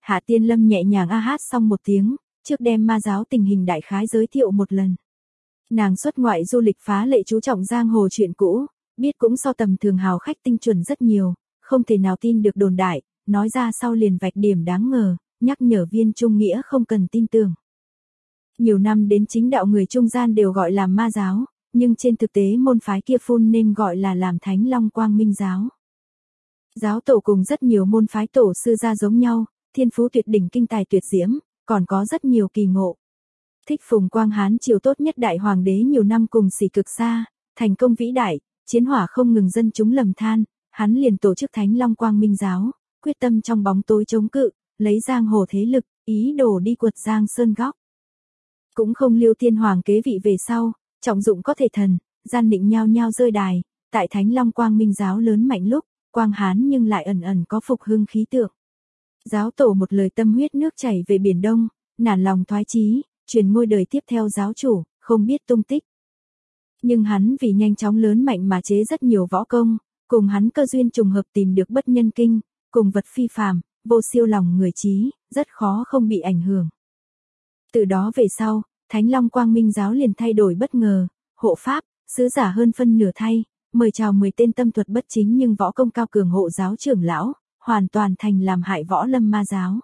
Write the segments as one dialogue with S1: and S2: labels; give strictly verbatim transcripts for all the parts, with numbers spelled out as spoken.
S1: Hạ Tiên Lâm nhẹ nhàng a hát xong một tiếng, trước đem ma giáo tình hình đại khái giới thiệu một lần. Nàng xuất ngoại du lịch phá lệ chú trọng giang hồ chuyện cũ, biết cũng so tầm thường hào khách tinh chuẩn rất nhiều, không thể nào tin được đồn đại, nói ra sau liền vạch điểm đáng ngờ, nhắc nhở viên trung nghĩa không cần tin tưởng. Nhiều năm đến chính đạo người trung gian đều gọi là ma giáo, nhưng trên thực tế môn phái kia phun nên gọi là làm Thánh Long Quang Minh giáo. Giáo tổ cùng rất nhiều môn phái tổ sư ra giống nhau, thiên phú tuyệt đỉnh kinh tài tuyệt diễm, còn có rất nhiều kỳ ngộ. Thích Phùng Quang Hán triều tốt nhất đại hoàng đế nhiều năm cùng xỉ cực xa, thành công vĩ đại, chiến hỏa không ngừng dân chúng lầm than, hắn liền tổ chức Thánh Long Quang Minh giáo, quyết tâm trong bóng tối chống cự, lấy giang hồ thế lực, ý đồ đi quật giang sơn góc. Cũng không liêu thiên hoàng kế vị về sau, trọng dụng có thể thần, gian định nhao nhao rơi đài, tại Thánh Long Quang Minh giáo lớn mạnh lúc, Quang Hán nhưng lại ẩn ẩn có phục hưng khí tượng. Giáo tổ một lời tâm huyết nước chảy về Biển Đông, nản lòng thoái chí, truyền ngôi đời tiếp theo giáo chủ, không biết tung tích. Nhưng hắn vì nhanh chóng lớn mạnh mà chế rất nhiều võ công, cùng hắn cơ duyên trùng hợp tìm được bất nhân kinh, cùng vật phi phàm, vô siêu lòng người trí, rất khó không bị ảnh hưởng. Từ đó về sau, Thánh Long Quang Minh giáo liền thay đổi bất ngờ, hộ pháp, sứ giả hơn phân nửa thay, mời chào mười tên tâm thuật bất chính nhưng võ công cao cường hộ giáo trưởng lão, hoàn toàn thành làm hại võ lâm ma giáo.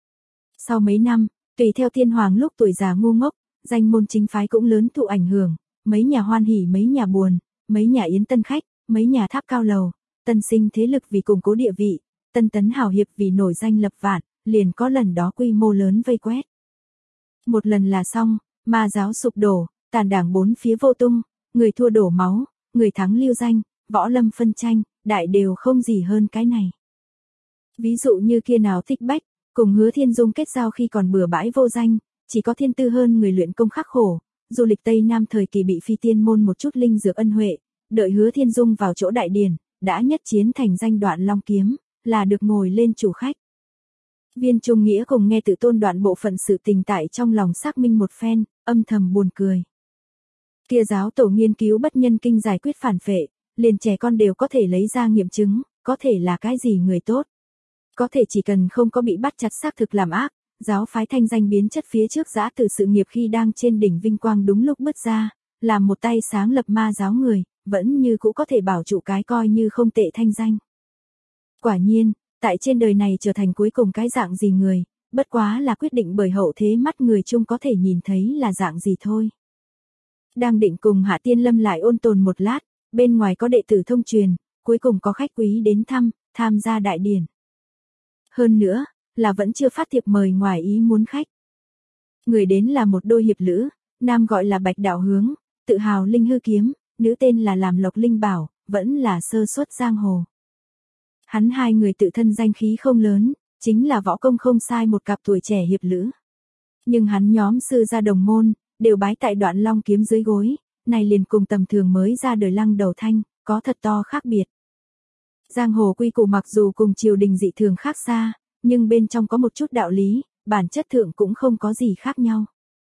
S1: Sau mấy năm, tùy theo thiên hoàng lúc tuổi già ngu ngốc, danh môn chính phái cũng lớn thụ ảnh hưởng, mấy nhà hoan hỉ mấy nhà buồn, mấy nhà yến tân khách, mấy nhà tháp cao lầu, tân sinh thế lực vì củng cố địa vị, tân tấn hào hiệp vì nổi danh lập vạn, liền có lần đó quy mô lớn vây quét. Một lần là xong, ma giáo sụp đổ, tàn đảng bốn phía vô tung, người thua đổ máu, người thắng lưu danh, võ lâm phân tranh, đại đều không gì hơn cái này. Ví dụ như kia nào Thích Bách, cùng Hứa Thiên Dung kết giao khi còn bừa bãi vô danh, chỉ có thiên tư hơn người luyện công khắc khổ, du lịch Tây Nam thời kỳ bị phi tiên môn một chút linh dược ân huệ, đợi Hứa Thiên Dung vào chỗ đại điển, đã nhất chiến thành danh Đoạn Long kiếm, là được ngồi lên chủ khách. Viên Trung Nghĩa cùng nghe tự tôn đoạn bộ phận sự tình tại trong lòng xác minh một phen, âm thầm buồn cười. Kia giáo tổ nghiên cứu bất nhân kinh giải quyết phản phệ, liền trẻ con đều có thể lấy ra nghiệm chứng, có thể là cái gì người tốt. Có thể chỉ cần không có bị bắt chặt xác thực làm ác, giáo phái thanh danh biến chất phía trước giã từ sự nghiệp khi đang trên đỉnh vinh quang đúng lúc bứt ra, làm một tay sáng lập ma giáo người, vẫn như cũ có thể bảo trụ cái coi như không tệ thanh danh. Quả nhiên, tại trên đời này trở thành cuối cùng cái dạng gì người, bất quá là quyết định bởi hậu thế mắt người chung có thể nhìn thấy là dạng gì thôi. Đang định cùng Hạ Tiên Lâm lại ôn tồn một lát, bên ngoài có đệ tử thông truyền, cuối cùng có khách quý đến thăm, tham gia đại điển. Hơn nữa, là vẫn chưa phát thiệp mời ngoài ý muốn khách. Người đến là một đôi hiệp lữ, nam gọi là Bạch Đạo Hướng, tự hào linh hư kiếm, nữ tên là làm Lộc Linh Bảo, vẫn là sơ suất giang hồ. Hắn hai người tự thân danh khí không lớn, chính là võ công không sai một cặp tuổi trẻ hiệp lữ. Nhưng hắn nhóm sư gia đồng môn, đều bái tại Đoạn Long kiếm dưới gối, này liền cùng tầm thường mới ra đời Lăng Đầu Thanh, có thật to khác biệt. Giang hồ quy củ mặc dù cùng triều đình dị thường khác xa, nhưng bên trong có một chút đạo lý, bản chất thượng cũng không có gì khác nhau.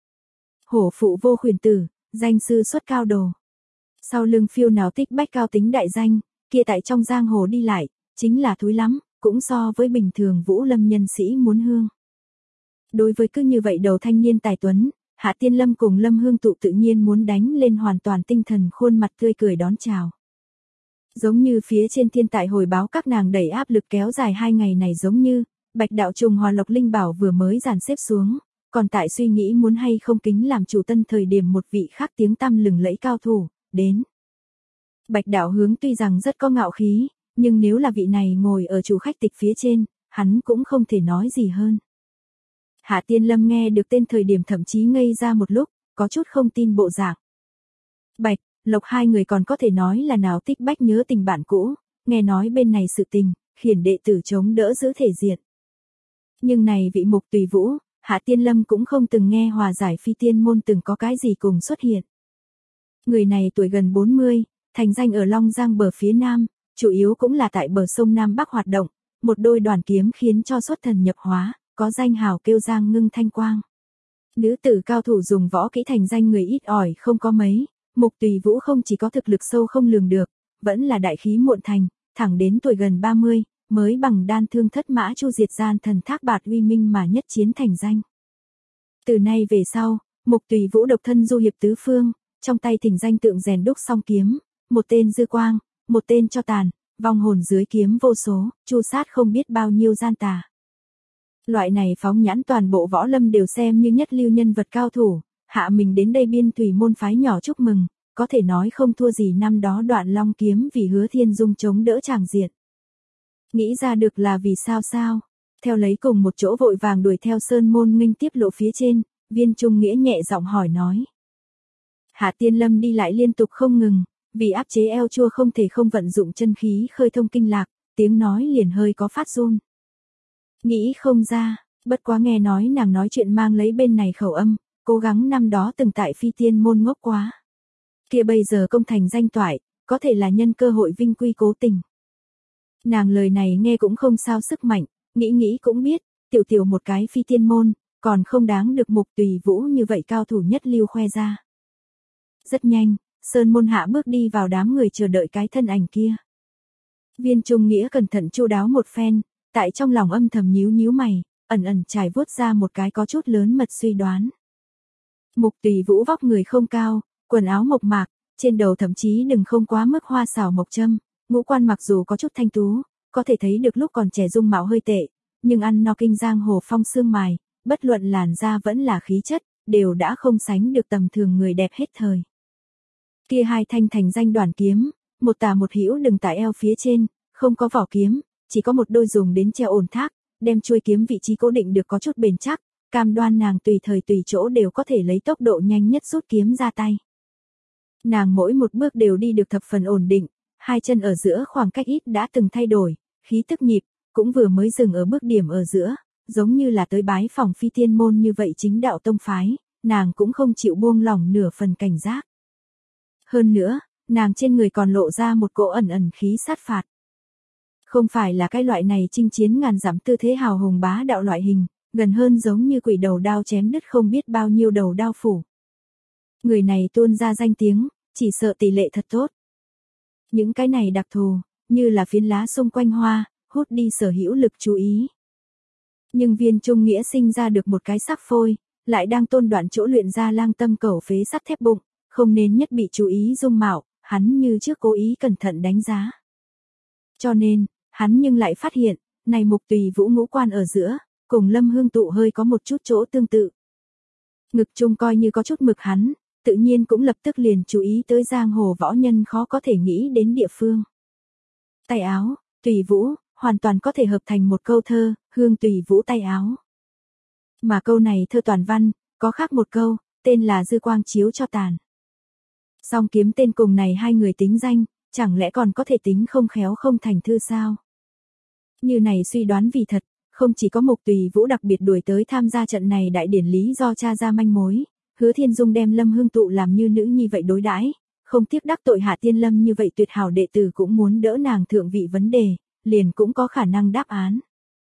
S1: Hổ phụ vô khuyển tử, danh sư xuất cao đồ. Sau lưng phiêu nào Tích Bách cao tính đại danh, kia tại trong giang hồ đi lại, chính là thúi lắm, cũng so với bình thường vũ lâm nhân sĩ muốn hương. Đối với cứ như vậy đầu thanh niên tài tuấn, Hạ Tiên Lâm cùng Lâm Hương Tụ tự nhiên muốn đánh lên hoàn toàn tinh thần khuôn mặt tươi cười đón chào. Giống như phía trên thiên tại hồi báo các nàng đẩy áp lực kéo dài hai ngày này giống như, Bạch Đạo Trùng Hòa Lộc Linh Bảo vừa mới dàn xếp xuống, còn tại suy nghĩ muốn hay không kính làm chủ tân thời điểm một vị khác tiếng tăm lừng lẫy cao thủ, đến. Bạch Đạo Hướng tuy rằng rất có ngạo khí, nhưng nếu là vị này ngồi ở chủ khách tịch phía trên, hắn cũng không thể nói gì hơn. Hạ Tiên Lâm nghe được tên thời điểm thậm chí ngây ra một lúc, có chút không tin bộ dạng. Bạch, Lộc hai người còn có thể nói là nào Tích Bách nhớ tình bạn cũ, nghe nói bên này sự tình, khiển đệ tử chống đỡ giữ thể diện. Nhưng này vị mục tùy vũ, Hạ Tiên Lâm cũng không từng nghe hòa giải phi tiên môn từng có cái gì cùng xuất hiện. Người này tuổi gần bốn mươi, thành danh ở Long Giang bờ phía Nam, chủ yếu cũng là tại bờ sông Nam Bắc hoạt động, một đôi đoàn kiếm khiến cho xuất thần nhập hóa, có danh hào kêu Giang Ngưng Thanh Quang. Nữ tử cao thủ dùng võ kỹ thành danh người ít ỏi không có mấy, Mục Tùy Vũ không chỉ có thực lực sâu không lường được, vẫn là đại khí muộn thành, thẳng đến tuổi gần ba mươi, mới bằng đan thương thất mã chu diệt gian thần thác bạt uy minh mà nhất chiến thành danh. Từ nay về sau, Mục Tùy Vũ độc thân du hiệp tứ phương, trong tay thỉnh danh tượng rèn đúc song kiếm, một tên dư quang, một tên cho tàn, vong hồn dưới kiếm vô số, chu sát không biết bao nhiêu gian tà. Loại này phóng nhãn toàn bộ võ lâm đều xem như nhất lưu nhân vật cao thủ, hạ mình đến đây biên thủy môn phái nhỏ chúc mừng, có thể nói không thua gì năm đó Đoạn Long kiếm vì Hứa Thiên Dung chống đỡ tràng diện. Nghĩ ra được là vì sao sao? Theo lấy cùng một chỗ vội vàng đuổi theo sơn môn nghênh tiếp lộ phía trên, Viên Trung Nghĩa nhẹ giọng hỏi nói. Hạ Tiên Lâm đi lại liên tục không ngừng, vì áp chế eo chua không thể không vận dụng chân khí khơi thông kinh lạc, tiếng nói liền hơi có phát run. Nghĩ không ra, bất quá nghe nói nàng nói chuyện mang lấy bên này khẩu âm, cố gắng năm đó từng tại Phi Tiên môn ngốc quá. Kia bây giờ công thành danh toại, có thể là nhân cơ hội vinh quy cố tình. Nàng lời này nghe cũng không sao sức mạnh, nghĩ nghĩ cũng biết, tiểu tiểu một cái Phi Tiên môn, còn không đáng được Mục Tùy Vũ như vậy cao thủ nhất lưu khoe ra. Rất nhanh, sơn môn hạ bước đi vào đám người chờ đợi cái thân ảnh kia. Viên Trung Nghĩa cẩn thận chu đáo một phen, tại trong lòng âm thầm nhíu nhíu mày, ẩn ẩn trải vuốt ra một cái có chút lớn mật suy đoán. Mục Tùy Vũ vóc người không cao, quần áo mộc mạc, trên đầu thậm chí đừng không quá mức hoa xảo mộc châm, ngũ quan mặc dù có chút thanh tú, có thể thấy được lúc còn trẻ dung mạo hơi tệ, nhưng ăn no kinh giang hồ phong sương mài, bất luận làn da vẫn là khí chất, đều đã không sánh được tầm thường người đẹp hết thời. Kia hai thanh thành danh đoàn kiếm, một tà một hữu đừng tại eo phía trên, không có vỏ kiếm, chỉ có một đôi dùng đến treo ổn thác, đem chuôi kiếm vị trí cố định được có chút bền chắc, cam đoan nàng tùy thời tùy chỗ đều có thể lấy tốc độ nhanh nhất rút kiếm ra tay. Nàng mỗi một bước đều đi được thập phần ổn định, hai chân ở giữa khoảng cách ít đã từng thay đổi, khí tức nhịp, cũng vừa mới dừng ở bước điểm ở giữa, giống như là tới bái phòng Phi Tiên môn như vậy chính đạo tông phái, nàng cũng không chịu buông lỏng nửa phần cảnh giác. Hơn nữa, nàng trên người còn lộ ra một cỗ ẩn ẩn khí sát phạt. Không phải là cái loại này chinh chiến ngàn dặm tư thế hào hùng bá đạo loại hình, gần hơn giống như quỷ đầu đao chém đứt không biết bao nhiêu đầu đao phủ. Người này tuôn ra danh tiếng, chỉ sợ tỷ lệ thật tốt. Những cái này đặc thù, như là phiến lá xung quanh hoa, hút đi sở hữu lực chú ý. Nhưng Viên Trung Nghĩa sinh ra được một cái sắc phôi, lại đang tôn đoạn chỗ luyện ra lang tâm cẩu phế sắt thép bụng, không nên nhất bị chú ý dung mạo, hắn như trước cố ý cẩn thận đánh giá. Cho nên, hắn nhưng lại phát hiện, này Mục Tùy Vũ ngũ quan ở giữa, cùng Lâm Hương Tụ hơi có một chút chỗ tương tự. Ngực trung coi như có chút mực hắn, tự nhiên cũng lập tức liền chú ý tới giang hồ võ nhân khó có thể nghĩ đến địa phương. Tay áo, Tùy Vũ, hoàn toàn có thể hợp thành một câu thơ, Hương Tùy Vũ tay áo. Mà câu này thơ toàn văn, có khác một câu, tên là Dư Quang chiếu cho tàn. Song kiếm tên cùng này hai người tính danh, chẳng lẽ còn có thể tính không khéo không thành thư sao? Như này suy đoán vì thật, không chỉ có Mục Tùy Vũ đặc biệt đuổi tới tham gia trận này đại điển lý do tra ra manh mối, Hứa Thiên Dung đem Lâm Hương Tụ làm như nữ nhi vậy đối đãi, không tiếc đắc tội Hạ Tiên Lâm như vậy tuyệt hảo đệ tử cũng muốn đỡ nàng thượng vị vấn đề, liền cũng có khả năng đáp án.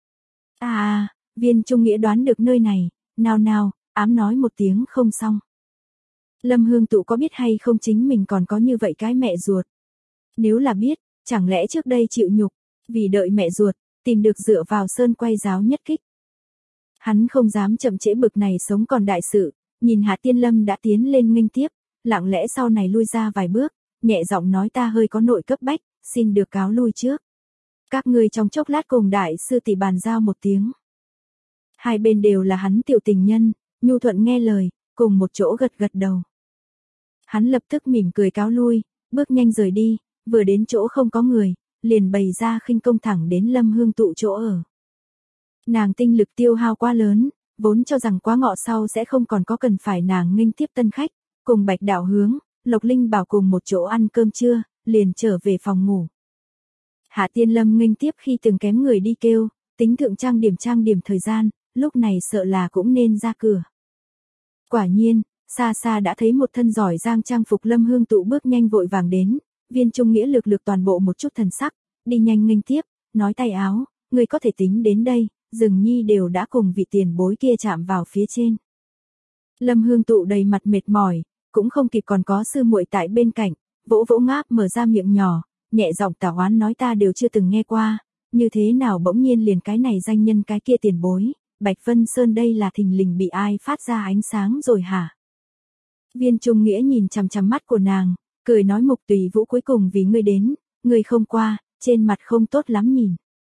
S1: À, Viên Trung Nghĩa đoán được nơi này, nào nào, ám nói một tiếng không xong. Lâm Hương Tụ có biết hay không chính mình còn có như vậy cái mẹ ruột? Nếu là biết, chẳng lẽ trước đây chịu nhục, vì đợi mẹ ruột, tìm được dựa vào sơn quay giáo nhất kích. Hắn không dám chậm trễ bực này sống còn đại sự, nhìn Hạ Tiên Lâm đã tiến lên nghênh tiếp, lặng lẽ sau này lui ra vài bước, nhẹ giọng nói ta hơi có nội cấp bách, xin được cáo lui trước. Các ngươi trong chốc lát cùng đại sư tỷ bàn giao một tiếng. Hai bên đều là hắn tiểu tình nhân, nhu thuận nghe lời, cùng một chỗ gật gật đầu. Hắn lập tức mỉm cười cáo lui, bước nhanh rời đi, vừa đến chỗ không có người, liền bày ra khinh công thẳng đến Lâm Hương Tụ chỗ ở. Nàng tinh lực tiêu hao quá lớn, vốn cho rằng quá ngọ sau sẽ không còn có cần phải nàng nghênh tiếp tân khách, cùng Bạch Đạo Hướng, Lộc Linh Bảo cùng một chỗ ăn cơm trưa, liền trở về phòng ngủ. Hạ Tiên Lâm nghênh tiếp khi từng kém người đi kêu, tính thượng trang điểm trang điểm thời gian, lúc này sợ là cũng nên ra cửa. Quả nhiên, xa xa đã thấy một thân giỏi giang trang phục Lâm Hương Tụ bước nhanh vội vàng đến, Viên Trung Nghĩa lược lược toàn bộ một chút thần sắc, đi nhanh nghênh tiếp, nói tay áo, người có thể tính đến đây, Dừng Nhi đều đã cùng vị tiền bối kia chạm vào phía trên. Lâm Hương Tụ đầy mặt mệt mỏi, cũng không kịp còn có sư muội tại bên cạnh, vỗ vỗ ngáp mở ra miệng nhỏ, nhẹ giọng tả oán nói ta đều chưa từng nghe qua, như thế nào bỗng nhiên liền cái này danh nhân cái kia tiền bối, Bạch Vân Sơn đây là thình lình bị ai phát ra ánh sáng rồi hả? Viên Trung Nghĩa nhìn chằm chằm mắt của nàng, cười nói Mục Tùy Vũ cuối cùng vì ngươi đến, ngươi không qua, trên mặt không tốt lắm nhìn.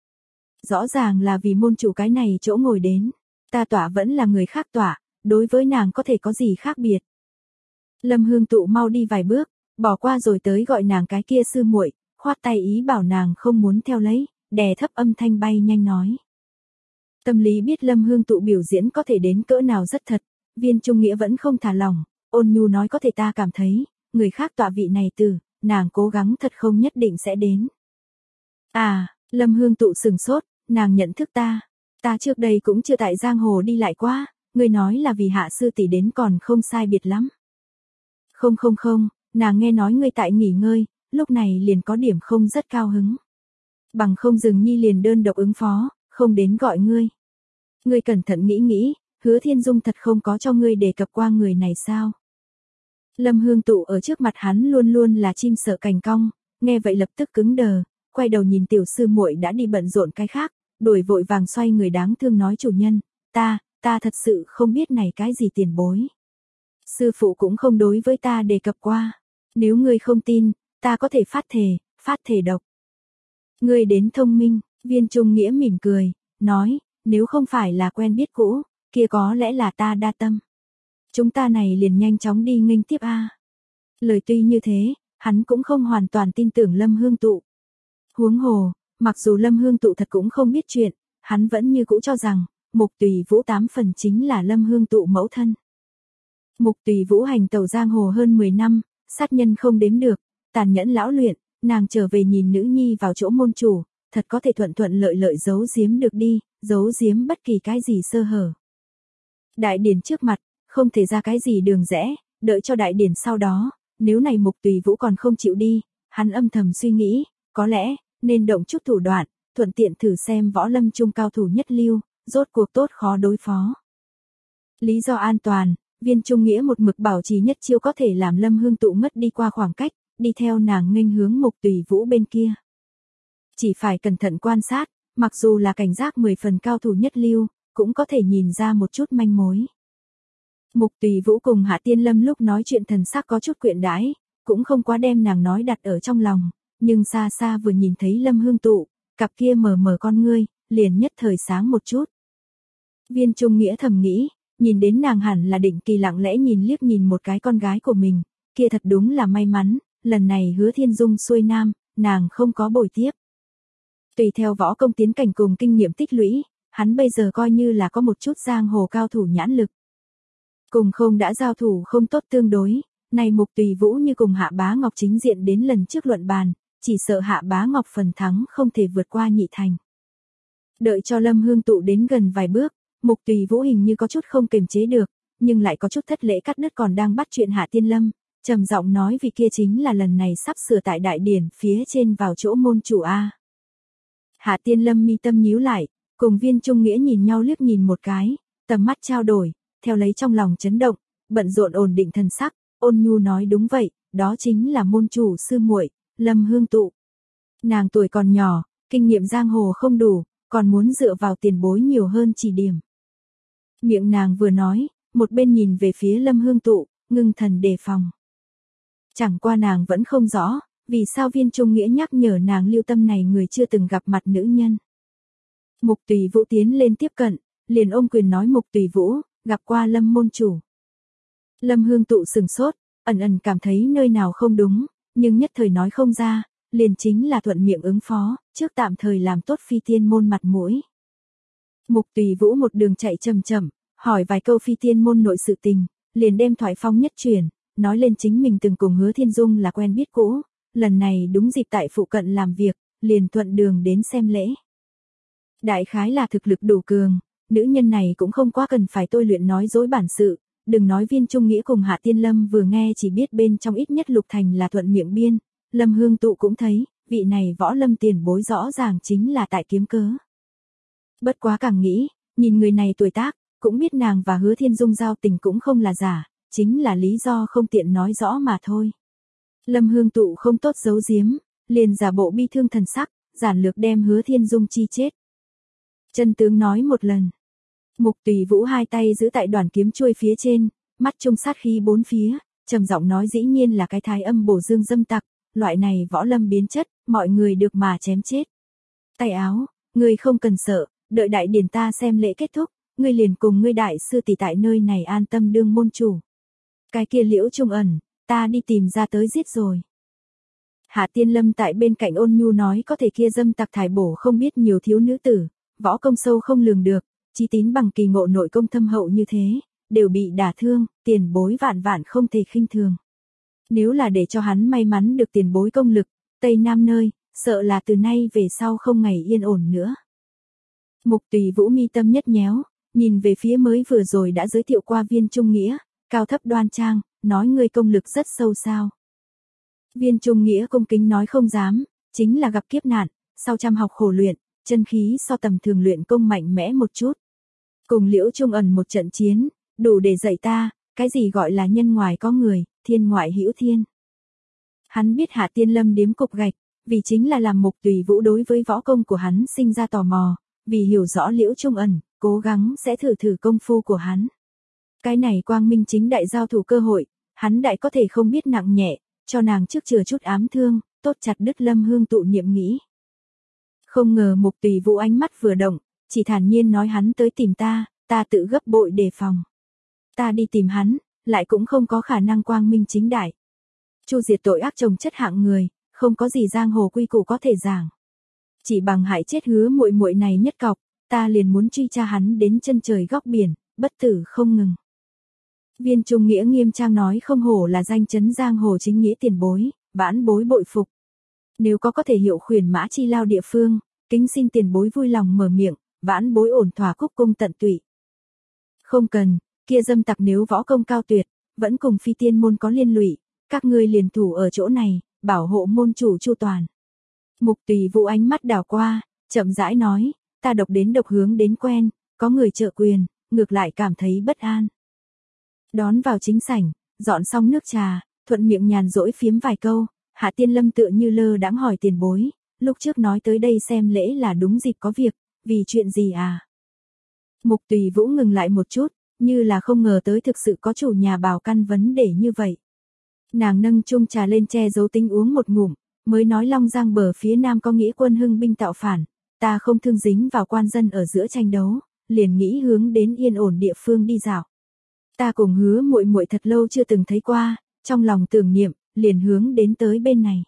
S1: Rõ ràng là vì môn chủ cái này chỗ ngồi đến, ta tỏa vẫn là người khác tỏa, đối với nàng có thể có gì khác biệt. Lâm Hương Tụ mau đi vài bước, bỏ qua rồi tới gọi nàng cái kia sư muội, khoát tay ý bảo nàng không muốn theo lấy, đè thấp âm thanh bay nhanh nói. Tâm lý biết Lâm Hương Tụ biểu diễn có thể đến cỡ nào rất thật, Viên Trung Nghĩa vẫn không thả lỏng, ôn nhu nói có thể ta cảm thấy, người khác tọa vị này từ, nàng cố gắng thật không nhất định sẽ đến. À, Lâm Hương Tụ sừng sốt, nàng nhận thức ta, ta trước đây cũng chưa tại giang hồ đi lại qua, người nói là vì hạ sư tỷ đến còn không sai biệt lắm. Không không không, nàng nghe nói ngươi tại nghỉ ngơi, lúc này liền có điểm không rất cao hứng. Bằng không dừng nhi liền đơn độc ứng phó, không đến gọi ngươi. Ngươi cẩn thận nghĩ nghĩ, Hứa Thiên Dung thật không có cho ngươi đề cập qua người này sao? Lâm Hương Tụ ở trước mặt hắn luôn luôn là chim sợ cành cong, nghe vậy lập tức cứng đờ, quay đầu nhìn tiểu sư muội đã đi bận rộn cái khác, đuổi vội vàng xoay người đáng thương nói chủ nhân, ta, ta thật sự không biết này cái gì tiền bối. Sư phụ cũng không đối với ta đề cập qua, nếu ngươi không tin, ta có thể phát thề, phát thề độc. Ngươi đến thông minh, Viên Trung Nghĩa mỉm cười, nói, nếu không phải là quen biết cũ, kia có lẽ là ta đa tâm. Chúng ta này liền nhanh chóng đi nghênh tiếp a. Lời tuy như thế, hắn cũng không hoàn toàn tin tưởng Lâm Hương Tụ. Huống hồ, mặc dù Lâm Hương Tụ thật cũng không biết chuyện, hắn vẫn như cũ cho rằng, Mục Tùy Vũ tám phần chính là Lâm Hương Tụ mẫu thân. Mục Tùy Vũ hành tẩu giang hồ hơn mười năm, sát nhân không đếm được, tàn nhẫn lão luyện, nàng trở về nhìn nữ nhi vào chỗ môn chủ, thật có thể thuận thuận lợi lợi giấu giếm được đi, giấu giếm bất kỳ cái gì sơ hở. Đại điển trước mặt, không thể ra cái gì đường rẽ, đợi cho đại điển sau đó, nếu này Mục Tùy Vũ còn không chịu đi, hắn âm thầm suy nghĩ, có lẽ, nên động chút thủ đoạn, thuận tiện thử xem võ lâm trung cao thủ nhất lưu, rốt cuộc tốt khó đối phó. Lý do an toàn, Viên Trung Nghĩa một mực bảo trì nhất chiêu có thể làm Lâm Hương Tụ ngất đi qua khoảng cách, đi theo nàng nghênh hướng Mục Tùy Vũ bên kia. Chỉ phải cẩn thận quan sát, mặc dù là cảnh giác mười phần cao thủ nhất lưu, cũng có thể nhìn ra một chút manh mối. Mục Tùy Vũ cùng Hạ Tiên Lâm lúc nói chuyện thần sắc có chút quyện đãi, cũng không quá đem nàng nói đặt ở trong lòng, nhưng xa xa vừa nhìn thấy Lâm Hương Tụ, cặp kia mờ mờ con ngươi, liền nhất thời sáng một chút. Viên Trung Nghĩa thầm nghĩ, nhìn đến nàng hẳn là định kỳ lặng lẽ nhìn liếc nhìn một cái con gái của mình, kia thật đúng là may mắn, lần này Hứa Thiên Dung xuôi nam, nàng không có bồi tiếp. Tùy theo võ công tiến cảnh cùng kinh nghiệm tích lũy, hắn bây giờ coi như là có một chút giang hồ cao thủ nhãn lực. Cùng không đã giao thủ không tốt tương đối, này Mục Tùy Vũ như cùng Hạ Bá Ngọc chính diện đến lần trước luận bàn, chỉ sợ Hạ Bá Ngọc phần thắng không thể vượt qua nhị thành. Đợi cho Lâm Hương Tụ đến gần vài bước, Mục Tùy Vũ hình như có chút không kiềm chế được, nhưng lại có chút thất lễ cắt đứt còn đang bắt chuyện Hạ Tiên Lâm, trầm giọng nói vì kia chính là lần này sắp sửa tại đại điển phía trên vào chỗ môn chủ a. Hạ Tiên Lâm mi tâm nhíu lại, cùng Viên Trung Nghĩa nhìn nhau liếc nhìn một cái, tầm mắt trao đổi, theo lấy trong lòng chấn động, bận rộn ổn định thần sắc, ôn nhu nói đúng vậy, đó chính là môn chủ sư muội, Lâm Hương Tụ. Nàng tuổi còn nhỏ, kinh nghiệm giang hồ không đủ, còn muốn dựa vào tiền bối nhiều hơn chỉ điểm. Miệng nàng vừa nói, một bên nhìn về phía Lâm Hương Tụ, ngưng thần đề phòng. Chẳng qua nàng vẫn không rõ, vì sao Viên Trung Nghĩa nhắc nhở nàng lưu tâm này người chưa từng gặp mặt nữ nhân. Mục Tùy Vũ tiến lên tiếp cận, liền ôm quyền nói Mục Tùy Vũ, gặp qua Lâm môn chủ. Lâm Hương Tụ sừng sốt, ẩn ẩn cảm thấy nơi nào không đúng, nhưng nhất thời nói không ra, liền chính là thuận miệng ứng phó, trước tạm thời làm tốt phi tiên môn mặt mũi. Mục Tùy Vũ một đường chạy chậm chậm, hỏi vài câu phi tiên môn nội sự tình, liền đem thoại phong nhất chuyển, nói lên chính mình từng cùng Hứa Thiên Dung là quen biết cũ, lần này đúng dịp tại phụ cận làm việc, liền thuận đường đến xem lễ. Đại khái là thực lực đủ cường, nữ nhân này cũng không quá cần phải tôi luyện nói dối bản sự, đừng nói Viên Trung Nghĩa cùng Hạ Tiên Lâm vừa nghe chỉ biết bên trong ít nhất lục thành là thuận miệng biên, Lâm Hương Tụ cũng thấy, vị này võ lâm tiền bối rõ ràng chính là tại kiếm cớ. Bất quá càng nghĩ, nhìn người này tuổi tác, cũng biết nàng và Hứa Thiên Dung giao tình cũng không là giả, chính là lý do không tiện nói rõ mà thôi. Lâm Hương Tụ không tốt giấu giếm, liền giả bộ bi thương thần sắc, giản lược đem Hứa Thiên Dung chi chết. Chân tướng nói một lần. Mục Tùy Vũ hai tay giữ tại đoàn kiếm chuôi phía trên, mắt trung sát khí bốn phía, trầm giọng nói dĩ nhiên là cái thái âm bổ dương dâm tặc, loại này võ lâm biến chất, mọi người được mà chém chết. Tay áo, ngươi không cần sợ, đợi đại điển ta xem lễ kết thúc, ngươi liền cùng ngươi đại sư tỷ tại nơi này an tâm đương môn chủ. Cái kia Liễu Trung Ẩn, ta đi tìm ra tới giết rồi. Hạ Tiên Lâm tại bên cạnh ôn nhu nói có thể kia dâm tặc thải bổ không biết nhiều thiếu nữ tử, võ công sâu không lường được, chí tín bằng kỳ ngộ nội công thâm hậu như thế, đều bị đả thương, tiền bối vạn vạn không thể khinh thường. Nếu là để cho hắn may mắn được tiền bối công lực, Tây Nam nơi, sợ là từ nay về sau không ngày yên ổn nữa. Mục Tùy Vũ mi tâm nhất nhéo, nhìn về phía mới vừa rồi đã giới thiệu qua Viên Trung Nghĩa, cao thấp đoan trang, nói ngươi công lực rất sâu sao. Viên Trung Nghĩa cung kính nói không dám, chính là gặp kiếp nạn, sau chăm học khổ luyện, chân khí so tầm thường luyện công mạnh mẽ một chút. Cùng Liễu Trung Ẩn một trận chiến, đủ để dạy ta, cái gì gọi là nhân ngoài có người, thiên ngoại hữu thiên. Hắn biết Hạ Tiên Lâm điếm cục gạch, vì chính là làm Mục Tùy Vũ đối với võ công của hắn sinh ra tò mò, vì hiểu rõ Liễu Trung Ẩn, cố gắng sẽ thử thử công phu của hắn. Cái này quang minh chính đại giao thủ cơ hội, hắn đại có thể không biết nặng nhẹ, cho nàng trước chừa chút ám thương, tốt chặt đứt Lâm Hương tụ niệm nghĩ. Không ngờ Mục Tùy Vũ ánh mắt vừa động, chỉ thản nhiên nói hắn tới tìm ta, ta tự gấp bội đề phòng. Ta đi tìm hắn, lại cũng không có khả năng quang minh chính đại. Chu diệt tội ác chồng chất hạng người, không có gì giang hồ quy củ có thể giảng. Chỉ bằng hại chết Hứa muội muội này nhất cọc, ta liền muốn truy tra hắn đến chân trời góc biển, bất tử không ngừng. Viên Trung Nghĩa nghiêm trang nói không hổ là danh chấn giang hồ chính nghĩa tiền bối, vãn bối bội phục. Nếu có có thể hiệu khuyển mã chi lao địa phương, kính xin tiền bối vui lòng mở miệng, vãn bối ổn thỏa cúc cung tận tụy. Không cần, kia dâm tặc nếu võ công cao tuyệt, vẫn cùng phi tiên môn có liên lụy, các ngươi liền thủ ở chỗ này, bảo hộ môn chủ chu toàn. Mục Tùy Vũ ánh mắt đảo qua, chậm rãi nói, ta độc đến độc hướng đến quen, có người trợ quyền, ngược lại cảm thấy bất an. Đón vào chính sảnh, dọn xong nước trà, thuận miệng nhàn rỗi phiếm vài câu, Hạ Tiên Lâm tựa như lơ đãng hỏi tiền bối, lúc trước nói tới đây xem lễ là đúng dịp có việc, vì chuyện gì à? Mục Tùy Vũ ngừng lại một chút, như là không ngờ tới thực sự có chủ nhà bảo căn vấn đề như vậy. Nàng nâng chung trà lên che giấu tính uống một ngụm, mới nói Long Giang bờ phía nam có nghĩa quân hưng binh tạo phản, ta không thương dính vào quan dân ở giữa tranh đấu, liền nghĩ hướng đến yên ổn địa phương đi dạo. Ta cùng Hứa muội muội thật lâu chưa từng thấy qua, trong lòng tưởng niệm, liền hướng đến tới bên này.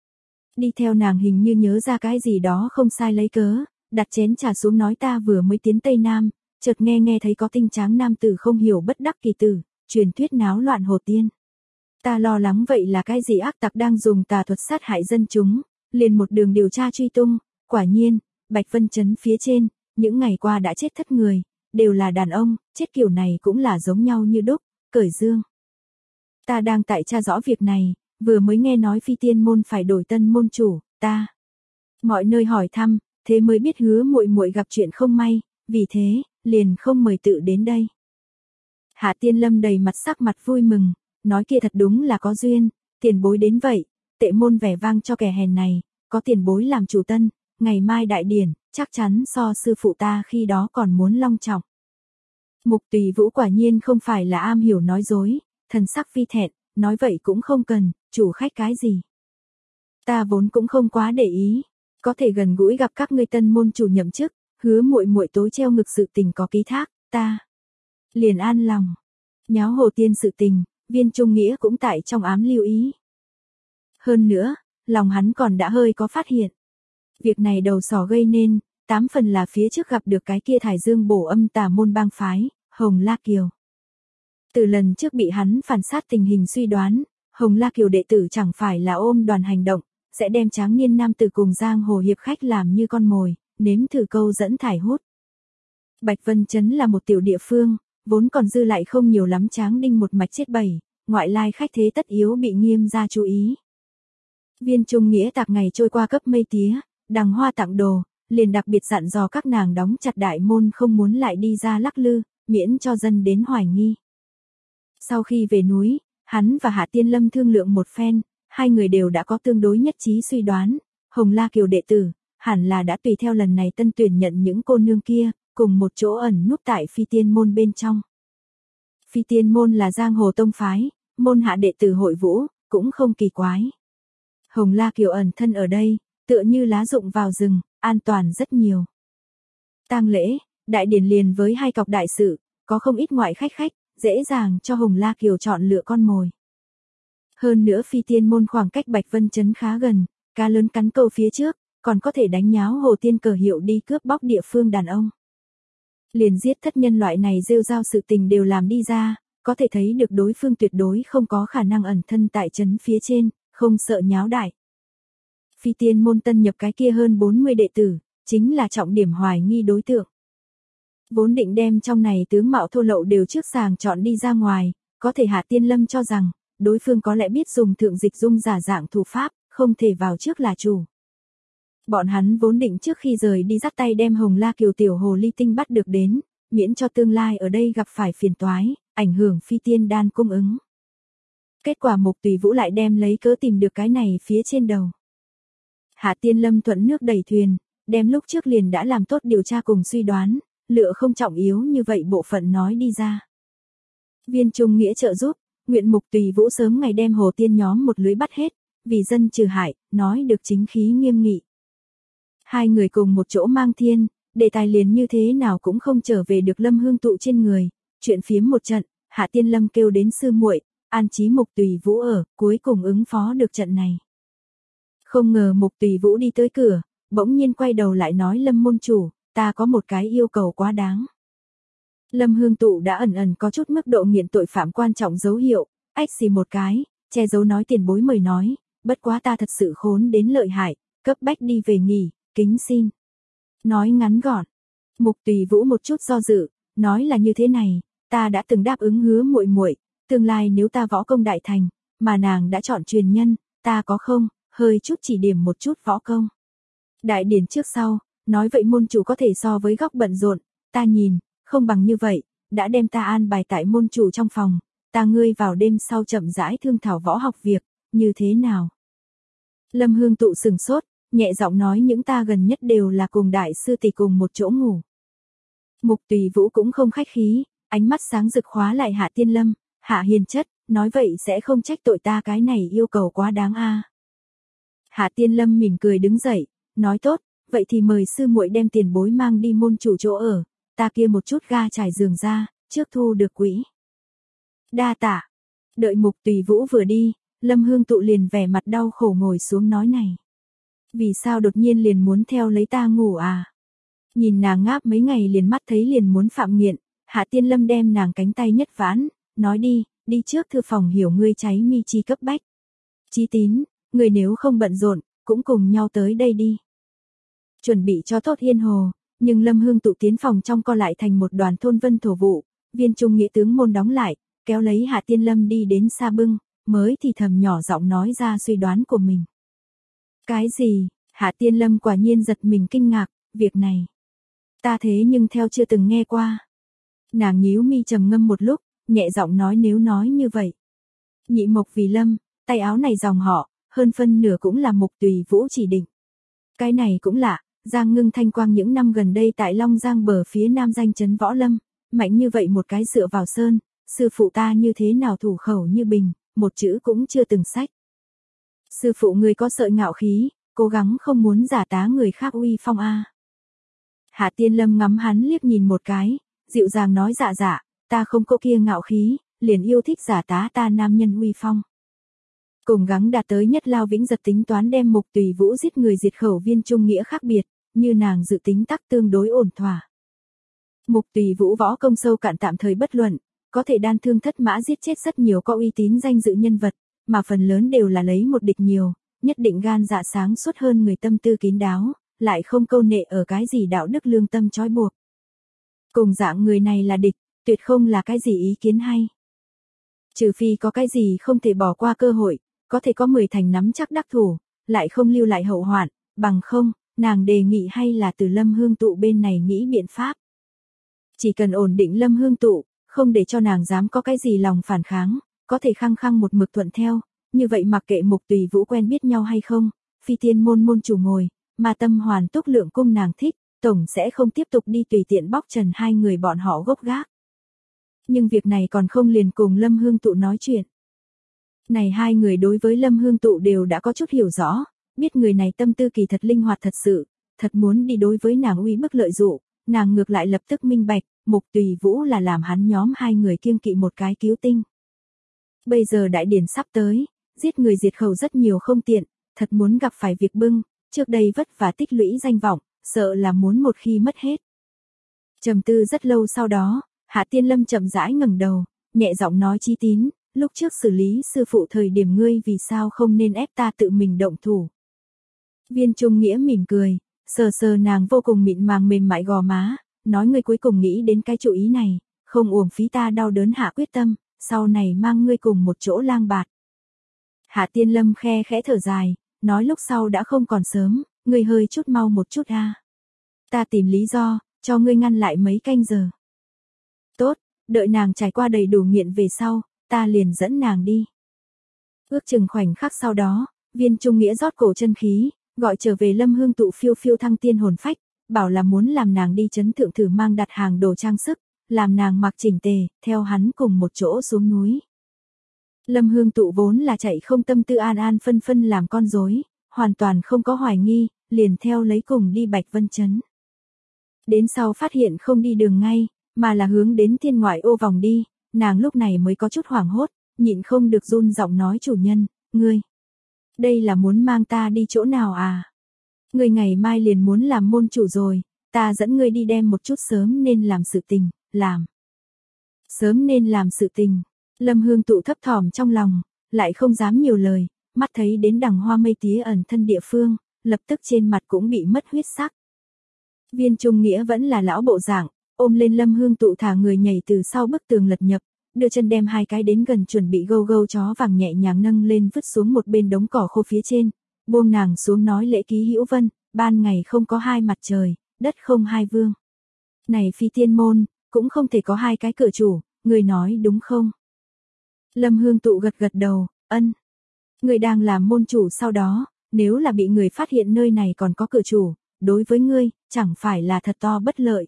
S1: Đi theo nàng hình như nhớ ra cái gì đó không sai lấy cớ, đặt chén trà xuống nói ta vừa mới tiến Tây Nam, chợt nghe nghe thấy có tinh tráng nam tử không hiểu bất đắc kỳ tử, truyền thuyết náo loạn hồ tiên. Ta lo lắng vậy là cái gì ác tặc đang dùng tà thuật sát hại dân chúng, liền một đường điều tra truy tung, quả nhiên, Bạch Vân Trấn phía trên, những ngày qua đã chết thất người, đều là đàn ông, chết kiểu này cũng là giống nhau như đúc, cởi dương. Ta đang tại tra rõ việc này, vừa mới nghe nói phi tiên môn phải đổi tân môn chủ, ta. Mọi nơi hỏi thăm, thế mới biết Hứa muội muội gặp chuyện không may, vì thế, liền không mời tự đến đây. Hạ Tiên Lâm đầy mặt sắc mặt vui mừng, nói kia thật đúng là có duyên, tiền bối đến vậy, tệ môn vẻ vang cho kẻ hèn này, có tiền bối làm chủ tân, ngày mai đại điển, chắc chắn so sư phụ ta khi đó còn muốn long trọng. Mục Tùy Vũ quả nhiên không phải là am hiểu nói dối, thần sắc phi thẹn, nói vậy cũng không cần, chủ khách cái gì. Ta vốn cũng không quá để ý, có thể gần gũi gặp các ngươi tân môn chủ nhậm chức, Hứa muội muội tối treo ngực sự tình có ký thác, ta liền an lòng. Nháo hồ tiên sự tình, Viên Trung Nghĩa cũng tại trong ám lưu ý. Hơn nữa, lòng hắn còn đã hơi có phát hiện. Việc này đầu sỏ gây nên, tám phần là phía trước gặp được cái kia thải dương bổ âm tà môn bang phái, Hồng La Kiều. Từ lần trước bị hắn phản sát tình hình suy đoán, Hồng La Kiều đệ tử chẳng phải là ôm đoàn hành động, sẽ đem tráng niên nam tử cùng giang hồ hiệp khách làm như con mồi, nếm thử câu dẫn thải hút. Bạch Vân Trấn là một tiểu địa phương, vốn còn dư lại không nhiều lắm tráng đinh một mạch chết bảy, ngoại lai khách thế tất yếu bị nghiêm gia chú ý. Viên Trung Nghĩa tạc ngày trôi qua cấp mây tía, đằng hoa tặng đồ, liền đặc biệt dặn dò các nàng đóng chặt đại môn không muốn lại đi ra lắc lư, miễn cho dân đến hoài nghi. Sau khi về núi, hắn và Hạ Tiên Lâm thương lượng một phen, hai người đều đã có tương đối nhất trí suy đoán, Hồng La Kiều đệ tử, hẳn là đã tùy theo lần này tân tuyển nhận những cô nương kia, cùng một chỗ ẩn núp tại Phi Tiên môn bên trong. Phi Tiên môn là giang hồ tông phái, môn hạ đệ tử hội vũ, cũng không kỳ quái. Hồng La Kiều ẩn thân ở đây, tựa như lá rụng vào rừng, an toàn rất nhiều. Tang lễ, đại điển liền với hai cọc đại sự, có không ít ngoại khách khách, dễ dàng cho Hồng La Kiều chọn lựa con mồi. Hơn nữa Phi Tiên môn khoảng cách Bạch Vân Trấn khá gần, cá lớn cắn câu phía trước, còn có thể đánh nháo Hồ Tiên cờ hiệu đi cướp bóc địa phương đàn ông. Liền giết thất nhân loại này rêu rao sự tình đều làm đi ra, có thể thấy được đối phương tuyệt đối không có khả năng ẩn thân tại trấn phía trên, không sợ nháo đại. Phi Tiên môn tân nhập cái kia hơn bốn mươi đệ tử, chính là trọng điểm hoài nghi đối tượng. Vốn định đem trong này tướng mạo thô lậu đều trước sàng chọn đi ra ngoài, có thể Hạ Tiên Lâm cho rằng, đối phương có lẽ biết dùng thượng dịch dung giả dạng thủ pháp, không thể vào trước là chủ. Bọn hắn vốn định trước khi rời đi dắt tay đem Hồng La Kiều tiểu hồ ly tinh bắt được đến, miễn cho tương lai ở đây gặp phải phiền toái, ảnh hưởng Phi Tiên đan cung ứng. Kết quả Mục Tùy Vũ lại đem lấy cớ tìm được cái này phía trên đầu. Hạ Tiên Lâm thuận nước đẩy thuyền, đem lúc trước liền đã làm tốt điều tra cùng suy đoán, lựa không trọng yếu như vậy bộ phận nói đi ra. Viên Trung Nghĩa trợ giúp, nguyện Mục Tùy Vũ sớm ngày đem Hồ Tiên nhóm một lưới bắt hết, vì dân trừ hại, nói được chính khí nghiêm nghị. Hai người cùng một chỗ mang thiên, đề tài liền như thế nào cũng không trở về được Lâm Hương Tụ trên người, chuyện phiếm một trận, Hạ Tiên Lâm kêu đến sư muội, an trí Mục Tùy Vũ ở, cuối cùng ứng phó được trận này. Không ngờ Mục Tùy Vũ đi tới cửa, bỗng nhiên quay đầu lại nói Lâm môn chủ, ta có một cái yêu cầu quá đáng. Lâm Hương Tụ đã ẩn ẩn có chút mức độ nghiện tội phạm quan trọng dấu hiệu, ách xì một cái, che giấu nói tiền bối mời nói, bất quá ta thật sự khốn đến lợi hại, cấp bách đi về nghỉ, kính xin. Nói ngắn gọn, Mục Tùy Vũ một chút do dự, nói là như thế này, ta đã từng đáp ứng hứa muội muội, tương lai nếu ta võ công đại thành, mà nàng đã chọn truyền nhân, ta có không, hơi chút chỉ điểm một chút võ công. Đại điển trước sau, nói vậy môn chủ có thể so với góc bận rộn, ta nhìn, không bằng như vậy, đã đem ta an bài tại môn chủ trong phòng, ta ngươi vào đêm sau chậm rãi thương thảo võ học việc, như thế nào? Lâm Hương Tụ sừng sốt, nhẹ giọng nói những ta gần nhất đều là cùng đại sư tỷ cùng một chỗ ngủ. Mục Tùy Vũ cũng không khách khí, ánh mắt sáng rực khóa lại Hạ Tiên Lâm, Hạ hiền chất, nói vậy sẽ không trách tội ta cái này yêu cầu quá đáng a. Hạ Tiên Lâm mỉm cười đứng dậy, nói tốt, vậy thì mời sư muội đem tiền bối mang đi môn chủ chỗ ở, ta kia một chút ga trải giường ra, trước thu được quỹ. Đa tạ. Đợi Mục Tùy Vũ vừa đi, Lâm Hương Tụ liền vẻ mặt đau khổ ngồi xuống nói này. Vì sao đột nhiên liền muốn theo lấy ta ngủ à? Nhìn nàng ngáp mấy ngày liền mắt thấy liền muốn phạm nghiện, Hạ Tiên Lâm đem nàng cánh tay nhất vãn, nói đi, đi trước thư phòng hiểu ngươi cháy mi chi cấp bách. Chí Tín, người nếu không bận rộn, cũng cùng nhau tới đây đi. Chuẩn bị cho tốt yên hồ, nhưng Lâm Hương Tụ tiến phòng trong co lại thành một đoàn thôn vân thổ vụ, Viên Trung Nghĩa tướng môn đóng lại, kéo lấy Hạ Tiên Lâm đi đến xa bưng, mới thì thầm nhỏ giọng nói ra suy đoán của mình. Cái gì? Hạ Tiên Lâm quả nhiên giật mình kinh ngạc, việc này. Ta thế nhưng theo chưa từng nghe qua. Nàng nhíu mi trầm ngâm một lúc, nhẹ giọng nói nếu nói như vậy. Nhị Mộc vì Lâm, tay áo này dòng họ, hơn phân nửa cũng là Mục Tùy Vũ chỉ định. Cái này cũng lạ, Giang Ngưng Thanh Quang những năm gần đây tại Long Giang bờ phía nam danh chấn võ lâm, mạnh như vậy một cái dựa vào sơn, sư phụ ta như thế nào thủ khẩu như bình, một chữ cũng chưa từng sách. Sư phụ người có sợi ngạo khí, cố gắng không muốn giả tá người khác uy phong a. Hạ Tiên Lâm ngắm hắn liếc nhìn một cái, dịu dàng nói dạ dạ, ta không có kia ngạo khí, liền yêu thích giả tá ta nam nhân uy phong. Cùng gắng đạt tới nhất lao vĩnh giật tính toán đem Mục Tùy Vũ giết người diệt khẩu Viên Trung Nghĩa khác biệt, như nàng dự tính tắc tương đối ổn thỏa. Mục Tùy Vũ võ công sâu cạn tạm thời bất luận, có thể đan thương thất mã giết chết rất nhiều có uy tín danh dự nhân vật, mà phần lớn đều là lấy một địch nhiều, nhất định gan dạ sáng suốt hơn người tâm tư kín đáo, lại không câu nệ ở cái gì đạo đức lương tâm trói buộc. Cùng dạng người này là địch, tuyệt không là cái gì ý kiến hay. Trừ phi có cái gì không thể bỏ qua cơ hội, có thể có mười thành nắm chắc đắc thủ, lại không lưu lại hậu hoạn, bằng không, nàng đề nghị hay là từ Lâm Hương Tụ bên này nghĩ biện pháp. Chỉ cần ổn định Lâm Hương Tụ, không để cho nàng dám có cái gì lòng phản kháng, có thể khăng khăng một mực thuận theo, như vậy mặc kệ Mục Tùy Vũ quen biết nhau hay không, Phi Tiên môn môn chủ ngồi, mà tâm hoàn túc lượng cung nàng thích, tổng sẽ không tiếp tục đi tùy tiện bóc trần hai người bọn họ gốc gác. Nhưng việc này còn không liền cùng Lâm Hương Tụ nói chuyện. Này hai người đối với Lâm Hương Tụ đều đã có chút hiểu rõ, biết người này tâm tư kỳ thật linh hoạt thật sự, thật muốn đi đối với nàng uy bức lợi dụ, nàng ngược lại lập tức minh bạch, Mục Tùy Vũ là làm hắn nhóm hai người kiêng kỵ một cái cứu tinh. Bây giờ đại điển sắp tới, giết người diệt khẩu rất nhiều không tiện, thật muốn gặp phải việc bưng, trước đây vất vả tích lũy danh vọng, sợ là muốn một khi mất hết. Trầm tư rất lâu sau đó, Hạ Tiên Lâm chậm rãi ngẩng đầu, nhẹ giọng nói Chí Tín, lúc trước xử lý sư phụ thời điểm ngươi vì sao không nên ép ta tự mình động thủ. Viên Trung Nghĩa mỉm cười, sờ sờ nàng vô cùng mịn màng mềm mại gò má, nói ngươi cuối cùng nghĩ đến cái chủ ý này, không uổng phí ta đau đớn hạ quyết tâm, sau này mang ngươi cùng một chỗ lang bạt. Hạ Tiên Lâm khe khẽ thở dài, nói lúc sau đã không còn sớm, ngươi hơi chút mau một chút a. Ta tìm lý do, cho ngươi ngăn lại mấy canh giờ. Tốt, đợi nàng trải qua đầy đủ nghiện về sau, ta liền dẫn nàng đi. Ước chừng khoảnh khắc sau đó, Viên Trung Nghĩa rót cổ chân khí, gọi trở về Lâm Hương Tụ phiêu phiêu thăng tiên hồn phách, bảo là muốn làm nàng đi chấn thượng thử mang đặt hàng đồ trang sức, làm nàng mặc chỉnh tề, theo hắn cùng một chỗ xuống núi. Lâm Hương Tụ vốn là chạy không tâm tư an an phân phân làm con rối, hoàn toàn không có hoài nghi, liền theo lấy cùng đi Bạch Vân Chấn. Đến sau phát hiện không đi đường ngay, mà là hướng đến thiên ngoại ô vòng đi, nàng lúc này mới có chút hoảng hốt, nhịn không được run giọng nói chủ nhân, ngươi, đây là muốn mang ta đi chỗ nào à? Ngươi ngày mai liền muốn làm môn chủ rồi, ta dẫn ngươi đi đem một chút sớm nên làm sự tình, làm. Sớm nên làm sự tình, Lâm Hương Tụ thấp thỏm trong lòng, lại không dám nhiều lời, mắt thấy đến đằng hoa mây tía ẩn thân địa phương, lập tức trên mặt cũng bị mất huyết sắc. Viên Trung Nghĩa vẫn là lão bộ dạng, ôm lên Lâm Hương Tụ thả người nhảy từ sau bức tường lật nhập, đưa chân đem hai cái đến gần chuẩn bị gâu gâu chó vàng nhẹ nhàng nâng lên vứt xuống một bên đống cỏ khô phía trên, buông nàng xuống nói lễ ký hữu vân, ban ngày không có hai mặt trời, đất không hai vương. Này phi tiên môn, cũng không thể có hai cái cửa chủ, người nói đúng không? Lâm Hương Tụ gật gật đầu, ân. Người đang làm môn chủ sau đó, nếu là bị người phát hiện nơi này còn có cửa chủ, đối với ngươi, chẳng phải là thật to bất lợi.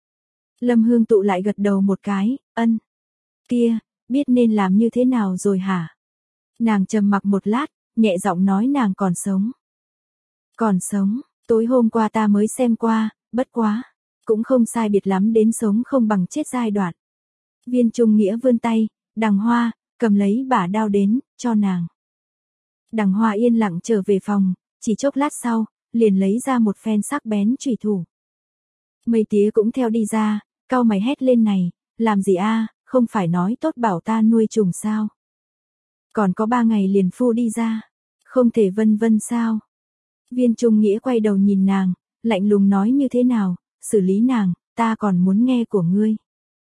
S1: Lâm Hương Tụ lại gật đầu một cái, ân. Kia, biết nên làm như thế nào rồi hả? Nàng trầm mặc một lát, nhẹ giọng nói nàng còn sống. Còn sống, tối hôm qua ta mới xem qua, bất quá, cũng không sai biệt lắm đến sống không bằng chết giai đoạn. Viên Trung Nghĩa vươn tay, đằng hoa, cầm lấy bả đao đến, cho nàng. Đằng hoa yên lặng trở về phòng, chỉ chốc lát sau, liền lấy ra một phen sắc bén chùy thủ. Mây tía cũng theo đi ra, cau mày hét lên này, làm gì a, không phải nói tốt bảo ta nuôi trùng sao? Còn có ba ngày liền phu đi ra, không thể vân vân sao? Viên Trung Nghĩa quay đầu nhìn nàng, lạnh lùng nói như thế nào, xử lý nàng, ta còn muốn nghe của ngươi.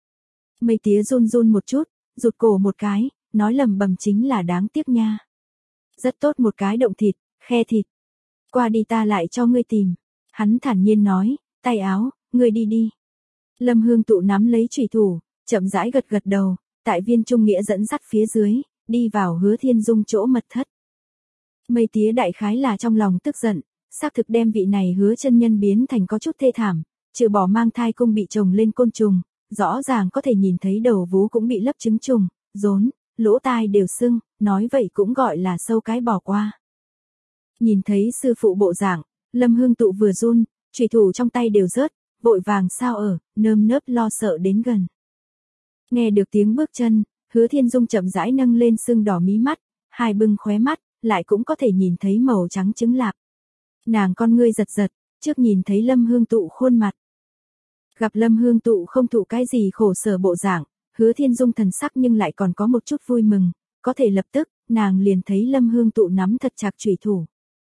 S1: Mây tía run run một chút, rụt cổ một cái, nói lầm bầm chính là đáng tiếc nha. Rất tốt một cái động thịt, khe thịt. Qua đi ta lại cho ngươi tìm. Hắn thản nhiên nói, tay áo, ngươi đi đi. Lâm Hương Tụ nắm lấy chùy thủ, chậm rãi gật gật đầu, tại Viên Trung Nghĩa dẫn dắt phía dưới, đi vào Hứa Thiên Dung chỗ mật thất. Mây tía đại khái là trong lòng tức giận, xác thực đem vị này Hứa chân nhân biến thành có chút thê thảm, trừ bỏ mang thai cung bị chồng lên côn trùng, rõ ràng có thể nhìn thấy đầu vú cũng bị lấp trứng trùng, rốn, lỗ tai đều sưng, nói vậy cũng gọi là sâu cái bỏ qua. Nhìn thấy sư phụ bộ dạng, Lâm Hương Tụ vừa run, chùy thủ trong tay đều rớt, vội vàng sao ở, nơm nớp lo sợ đến gần. Nghe được tiếng bước chân, Hứa Thiên Dung chậm rãi nâng lên sưng đỏ mí mắt, hai bưng khóe mắt, lại cũng có thể nhìn thấy màu trắng trứng lạp. Nàng con ngươi giật giật, trước nhìn thấy Lâm Hương Tụ khuôn mặt. Gặp Lâm Hương Tụ không thụ cái gì khổ sở bộ dạng, Hứa Thiên Dung thần sắc nhưng lại còn có một chút vui mừng, có thể lập tức, nàng liền thấy Lâm Hương Tụ nắm thật chặt chùy thủ.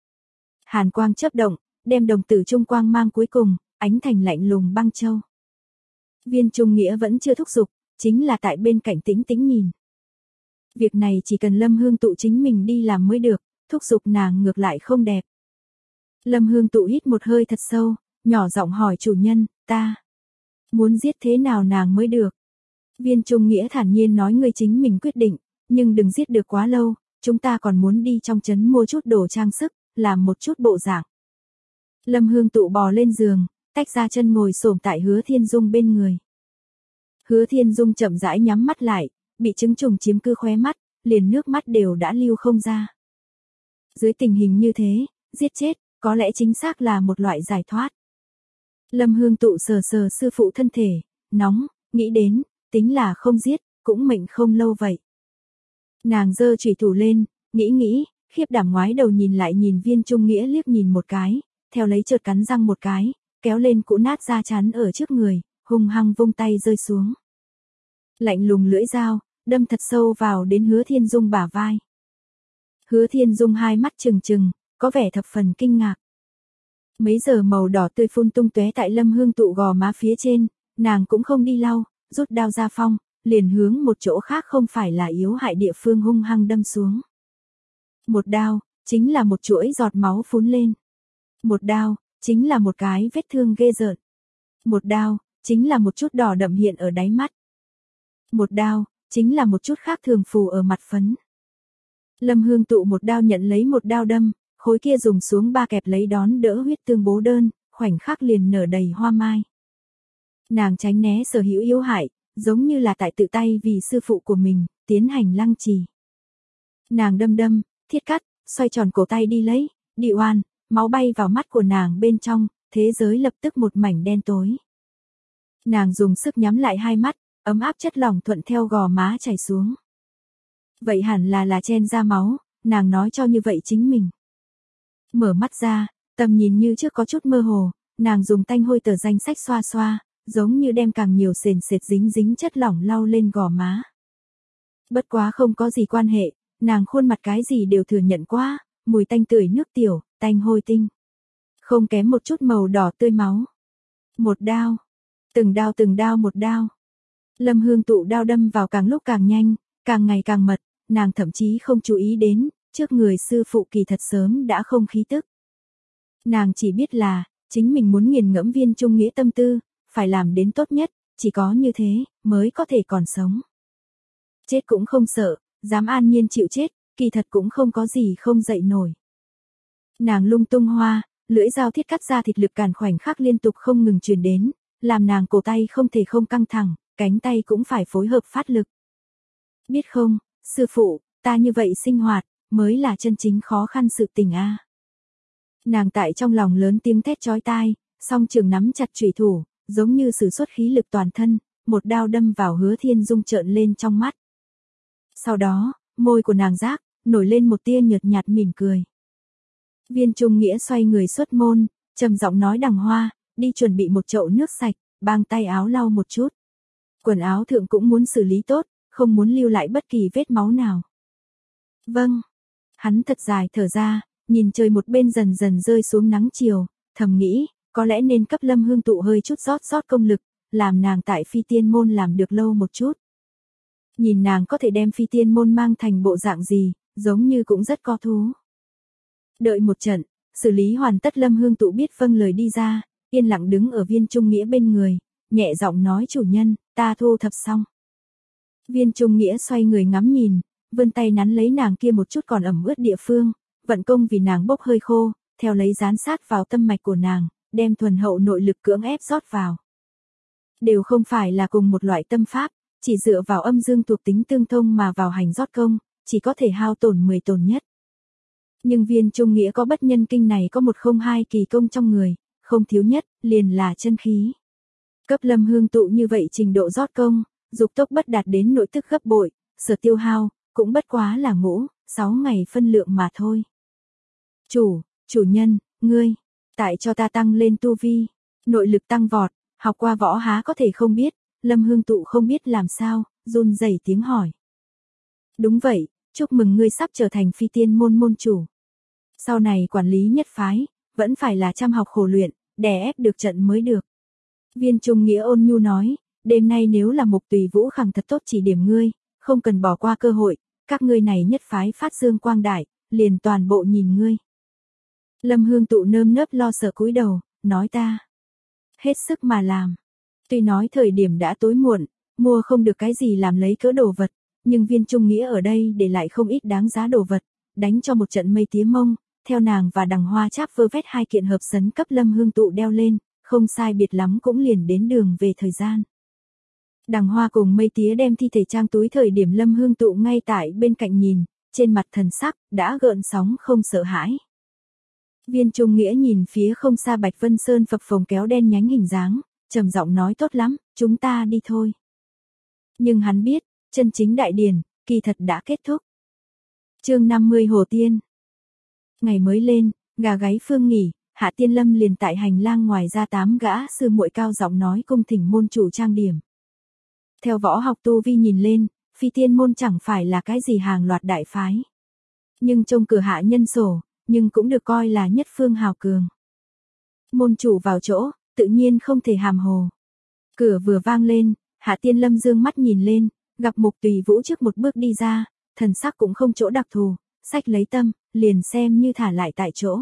S1: Hàn quang chớp động, đem đồng tử trung quang mang cuối cùng, ánh thành lạnh lùng băng châu. Viên Trung Nghĩa vẫn chưa thúc giục, chính là tại bên cạnh tĩnh tĩnh nhìn. Việc này chỉ cần Lâm Hương Tụ chính mình đi làm mới được, thúc giục nàng ngược lại không đẹp. Lâm Hương Tụ hít một hơi thật sâu, nhỏ giọng hỏi chủ nhân, ta muốn giết thế nào nàng mới được. Viên Trung Nghĩa thản nhiên nói ngươi chính mình quyết định, nhưng đừng giết được quá lâu, chúng ta còn muốn đi trong trấn mua chút đồ trang sức, làm một chút bộ dạng. Lâm Hương Tụ bò lên giường, tách ra chân ngồi xổm tại Hứa Thiên Dung bên người. Hứa Thiên Dung chậm rãi nhắm mắt lại, bị chứng trùng chiếm cứ khóe mắt, liền nước mắt đều đã lưu không ra. Dưới tình hình như thế, giết chết, có lẽ chính xác là một loại giải thoát. Lâm Hương Tụ sờ sờ sư phụ thân thể, nóng, nghĩ đến, tính là không giết, cũng mệnh không lâu vậy. Nàng giơ chủy thủ lên, nghĩ nghĩ, khiếp đảm ngoái đầu nhìn lại nhìn Viên Trung Nghĩa liếc nhìn một cái, theo lấy chợt cắn răng một cái, kéo lên cũ nát da chắn ở trước người, hung hăng vung tay rơi xuống. Lạnh lùng lưỡi dao, đâm thật sâu vào đến Hứa Thiên Dung bả vai. Hứa Thiên Dung hai mắt trừng trừng, có vẻ thập phần kinh ngạc. Mấy giờ màu đỏ tươi phun tung tóe tại Lâm Hương Tụ gò má phía trên, nàng cũng không đi lau, rút đao ra phong, liền hướng một chỗ khác không phải là yếu hại địa phương hung hăng đâm xuống. Một đao, chính là một chuỗi giọt máu phún lên. Một đao, chính là một cái vết thương ghê rợn. Một đao, chính là một chút đỏ đậm hiện ở đáy mắt. Một đao, chính là một chút khác thường phù ở mặt phấn. Lâm Hương Tụ một đao nhận lấy một đao đâm, khối kia dùng xuống ba kẹp lấy đón đỡ huyết tương bố đơn, khoảnh khắc liền nở đầy hoa mai. Nàng tránh né sở hữu yếu hại, giống như là tại tự tay vì sư phụ của mình, tiến hành lăng trì. Nàng đâm đâm, thiết cắt, xoay tròn cổ tay đi lấy, đi oan, máu bay vào mắt của nàng bên trong, thế giới lập tức một mảnh đen tối. Nàng dùng sức nhắm lại hai mắt, ấm áp chất lỏng thuận theo gò má chảy xuống. Vậy hẳn là là chen ra máu, nàng nói cho như vậy chính mình. Mở mắt ra, tầm nhìn như trước có chút mơ hồ, nàng dùng tanh hôi tờ danh sách xoa xoa, giống như đem càng nhiều sền sệt dính dính chất lỏng lau lên gò má. Bất quá không có gì quan hệ, nàng khuôn mặt cái gì đều thừa nhận qua, mùi tanh tưởi nước tiểu, tanh hôi tinh. Không kém một chút màu đỏ tươi máu. Một đao, từng đao từng đao một đao. Lâm Hương Tụ đao đâm vào càng lúc càng nhanh, càng ngày càng mật, nàng thậm chí không chú ý đến, trước người sư phụ kỳ thật sớm đã không khí tức. Nàng chỉ biết là, chính mình muốn nghiền ngẫm Viên Trung Nghĩa tâm tư, phải làm đến tốt nhất, chỉ có như thế, mới có thể còn sống. Chết cũng không sợ, dám an nhiên chịu chết, kỳ thật cũng không có gì không dậy nổi. Nàng lung tung hoa, lưỡi dao thiết cắt ra thịt lực càn khoảnh khắc liên tục không ngừng truyền đến, làm nàng cổ tay không thể không căng thẳng, cánh tay cũng phải phối hợp phát lực. Biết không, sư phụ, ta như vậy sinh hoạt, mới là chân chính khó khăn sự tình a. Nàng tại trong lòng lớn tiếng thét chói tai, song trường nắm chặt chủy thủ, giống như sử xuất khí lực toàn thân, một đao đâm vào Hứa Thiên Dung trợn lên trong mắt. Sau đó, môi của nàng rác, nổi lên một tia nhợt nhạt mỉm cười. Viên Trung Nghĩa xoay người xuất môn, trầm giọng nói đằng hoa, đi chuẩn bị một chậu nước sạch, bang tay áo lau một chút. Quần áo thượng cũng muốn xử lý tốt, không muốn lưu lại bất kỳ vết máu nào. Vâng. Hắn thật dài thở ra, nhìn trời một bên dần dần rơi xuống nắng chiều, thầm nghĩ, có lẽ nên cấp Lâm Hương Tụ hơi chút rót rót công lực, làm nàng tại Phi Tiên Môn làm được lâu một chút. Nhìn nàng có thể đem Phi Tiên Môn mang thành bộ dạng gì, giống như cũng rất có thú. Đợi một trận, xử lý hoàn tất Lâm Hương Tụ biết vâng lời đi ra, yên lặng đứng ở Viên Trung Nghĩa bên người, nhẹ giọng nói chủ nhân, ta thu thập xong. Viên Trung Nghĩa xoay người ngắm nhìn, vươn tay nắn lấy nàng kia một chút còn ẩm ướt địa phương, vận công vì nàng bốc hơi khô, theo lấy dán sát vào tâm mạch của nàng, đem thuần hậu nội lực cưỡng ép rót vào. Đều không phải là cùng một loại tâm pháp, chỉ dựa vào âm dương thuộc tính tương thông mà vào hành rót công, chỉ có thể hao tổn mười tổn nhất. Nhưng Viên Trung Nghĩa có bất nhân kinh này có một không hai kỳ công trong người, không thiếu nhất, liền là chân khí. Cấp Lâm Hương Tụ như vậy trình độ rót công, dục tốc bất đạt đến nội tức gấp bội, sở tiêu hao, cũng bất quá là ngũ, sáu ngày phân lượng mà thôi. Chủ, chủ nhân, ngươi, tại cho ta tăng lên tu vi, nội lực tăng vọt, học qua võ há có thể không biết, Lâm Hương Tụ không biết làm sao, run rẩy tiếng hỏi. Đúng vậy, chúc mừng ngươi sắp trở thành Phi Tiên Môn môn chủ. Sau này quản lý nhất phái, vẫn phải là chăm học khổ luyện, đè ép được trận mới được. Viên Trung Nghĩa ôn nhu nói, đêm nay nếu là Mục Tùy Vũ Khẳng thật tốt chỉ điểm ngươi, không cần bỏ qua cơ hội, các ngươi này nhất phái phát dương quang đại, liền toàn bộ nhìn ngươi. Lâm Hương Tụ nơm nớp lo sợ cúi đầu, nói ta. Hết sức mà làm. Tuy nói thời điểm đã tối muộn, mua không được cái gì làm lấy cỡ đồ vật, nhưng Viên Trung Nghĩa ở đây để lại không ít đáng giá đồ vật, đánh cho một trận mây tía mông, theo nàng và Đằng Hoa cháp vơ vét hai kiện hợp sấn cấp Lâm Hương Tụ đeo lên, không sai biệt lắm cũng liền đến đường về thời gian. Đằng Hoa cùng Mây Tía đem thi thể trang túi thời điểm Lâm Hương Tụ ngay tại bên cạnh nhìn, trên mặt thần sắc, đã gợn sóng không sợ hãi. Viên Trung Nghĩa nhìn phía không xa Bạch Vân Sơn phập phồng kéo đen nhánh hình dáng, trầm giọng nói tốt lắm, chúng ta đi thôi. Nhưng hắn biết, chân chính đại điển, kỳ thật đã kết thúc. Chương năm mươi Hồ Tiên. Ngày mới lên, gà gáy phương nghỉ, Hạ Tiên Lâm liền tại hành lang ngoài ra tám gã sư muội cao giọng nói cung thỉnh môn chủ trang điểm. Theo võ học tu vi nhìn lên, Phi Tiên môn chẳng phải là cái gì hàng loạt đại phái. Nhưng trông cửa hạ nhân sổ, nhưng cũng được coi là nhất phương hào cường. Môn chủ vào chỗ, tự nhiên không thể hàm hồ. Cửa vừa vang lên, Hạ Tiên Lâm dương mắt nhìn lên, gặp Mục Tùy Vũ trước một bước đi ra, thần sắc cũng không chỗ đặc thù, sách lấy tâm, liền xem như thả lại tại chỗ.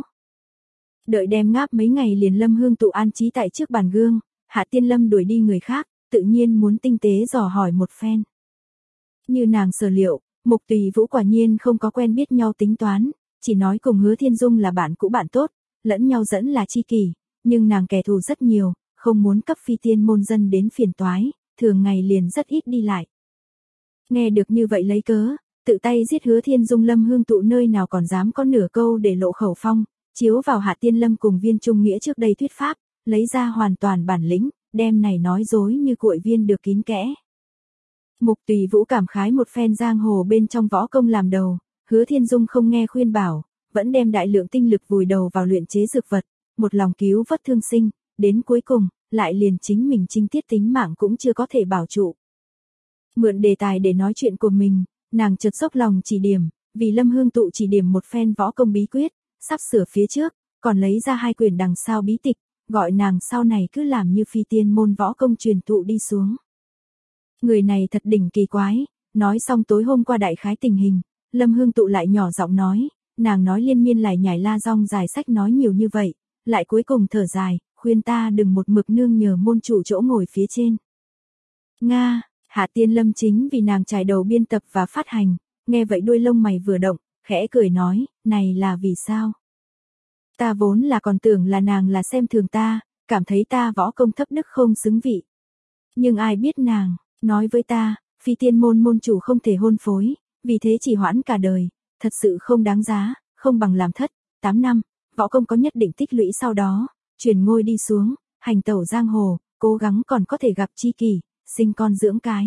S1: Đợi đem ngáp mấy ngày liền Lâm Hương Tụ an trí tại trước bàn gương, Hạ Tiên Lâm đuổi đi người khác, tự nhiên muốn tinh tế dò hỏi một phen. Như nàng sở liệu, Mục Tùy Vũ quả nhiên không có quen biết nhau tính toán, chỉ nói cùng Hứa Thiên Dung là bạn cũ bạn tốt, lẫn nhau dẫn là tri kỷ, nhưng nàng kẻ thù rất nhiều, không muốn cấp Phi Tiên môn dân đến phiền toái, thường ngày liền rất ít đi lại. Nghe được như vậy lấy cớ, tự tay giết Hứa Thiên Dung Lâm Hương Tụ nơi nào còn dám có nửa câu để lộ khẩu phong, chiếu vào Hạ Tiên Lâm cùng Viên Trung Nghĩa trước đây thuyết pháp, lấy ra hoàn toàn bản lĩnh, đem này nói dối như cuội viên được kín kẽ. Mục Tùy Vũ cảm khái một phen giang hồ bên trong võ công làm đầu, Hứa Thiên Dung không nghe khuyên bảo, vẫn đem đại lượng tinh lực vùi đầu vào luyện chế dược vật, một lòng cứu vớt thương sinh, đến cuối cùng, lại liền chính mình trinh tiết tính mạng cũng chưa có thể bảo trụ. Mượn đề tài để nói chuyện của mình, nàng chợt dốc lòng chỉ điểm, vì Lâm Hương Tụ chỉ điểm một phen võ công bí quyết, sắp sửa phía trước, còn lấy ra hai quyển đằng sau bí tịch, gọi nàng sau này cứ làm như Phi Tiên môn võ công truyền thụ đi xuống. Người này thật đỉnh kỳ quái, nói xong tối hôm qua đại khái tình hình, Lâm Hương Tụ lại nhỏ giọng nói, nàng nói liên miên lại nhảy la rong dài sách nói nhiều như vậy, lại cuối cùng thở dài, khuyên ta đừng một mực nương nhờ môn chủ chỗ ngồi phía trên. Nga, Hạ Tiên Lâm chính vì nàng trải đầu biên tập và phát hành, nghe vậy đuôi lông mày vừa động, khẽ cười nói, này là vì sao? Ta vốn là còn tưởng là nàng là xem thường ta, cảm thấy ta võ công thấp đức không xứng vị. Nhưng ai biết nàng, nói với ta, Phi Tiên môn môn chủ không thể hôn phối, vì thế chỉ hoãn cả đời, thật sự không đáng giá, không bằng làm thất, tám năm, võ công có nhất định tích lũy sau đó, truyền ngôi đi xuống, hành tẩu giang hồ, cố gắng còn có thể gặp tri kỷ, sinh con dưỡng cái.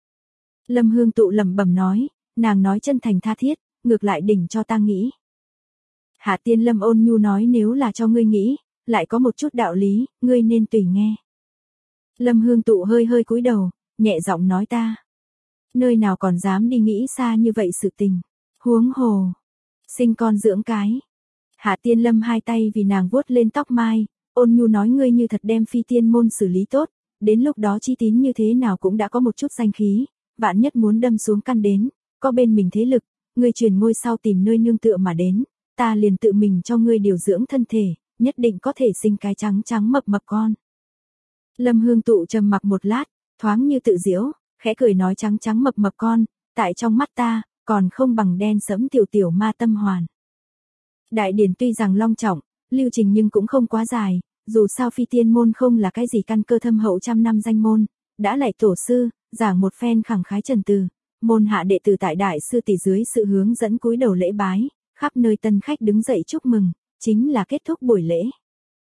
S1: Lâm Hương Tụ lẩm bẩm nói, nàng nói chân thành tha thiết, ngược lại đỉnh cho ta nghĩ. Hạ Tiên Lâm ôn nhu nói nếu là cho ngươi nghĩ, lại có một chút đạo lý, ngươi nên tùy nghe. Lâm Hương Tụ hơi hơi cúi đầu, nhẹ giọng nói ta. Nơi nào còn dám đi nghĩ xa như vậy sự tình, huống hồ, sinh con dưỡng cái. Hạ Tiên Lâm hai tay vì nàng vuốt lên tóc mai, ôn nhu nói ngươi như thật đem Phi Tiên môn xử lý tốt, đến lúc đó chi tín như thế nào cũng đã có một chút danh khí, vạn nhất muốn đâm xuống căn đến, có bên mình thế lực, ngươi truyền ngôi sau tìm nơi nương tựa mà đến, ta liền tự mình cho ngươi điều dưỡng thân thể, nhất định có thể sinh cái trắng trắng mập mập con. Lâm Hương Tụ trầm mặc một lát, thoáng như tự giễu, khẽ cười nói trắng trắng mập mập con, tại trong mắt ta, còn không bằng đen sẫm tiểu tiểu ma tâm hoàn. Đại điển tuy rằng long trọng, lưu trình nhưng cũng không quá dài, dù sao Phi Tiên môn không là cái gì căn cơ thâm hậu trăm năm danh môn, đã lạy tổ sư, giảng một phen khẳng khái trần từ, môn hạ đệ tử tại đại sư tỷ dưới sự hướng dẫn cúi đầu lễ bái, khắp nơi tân khách đứng dậy chúc mừng, chính là kết thúc buổi lễ.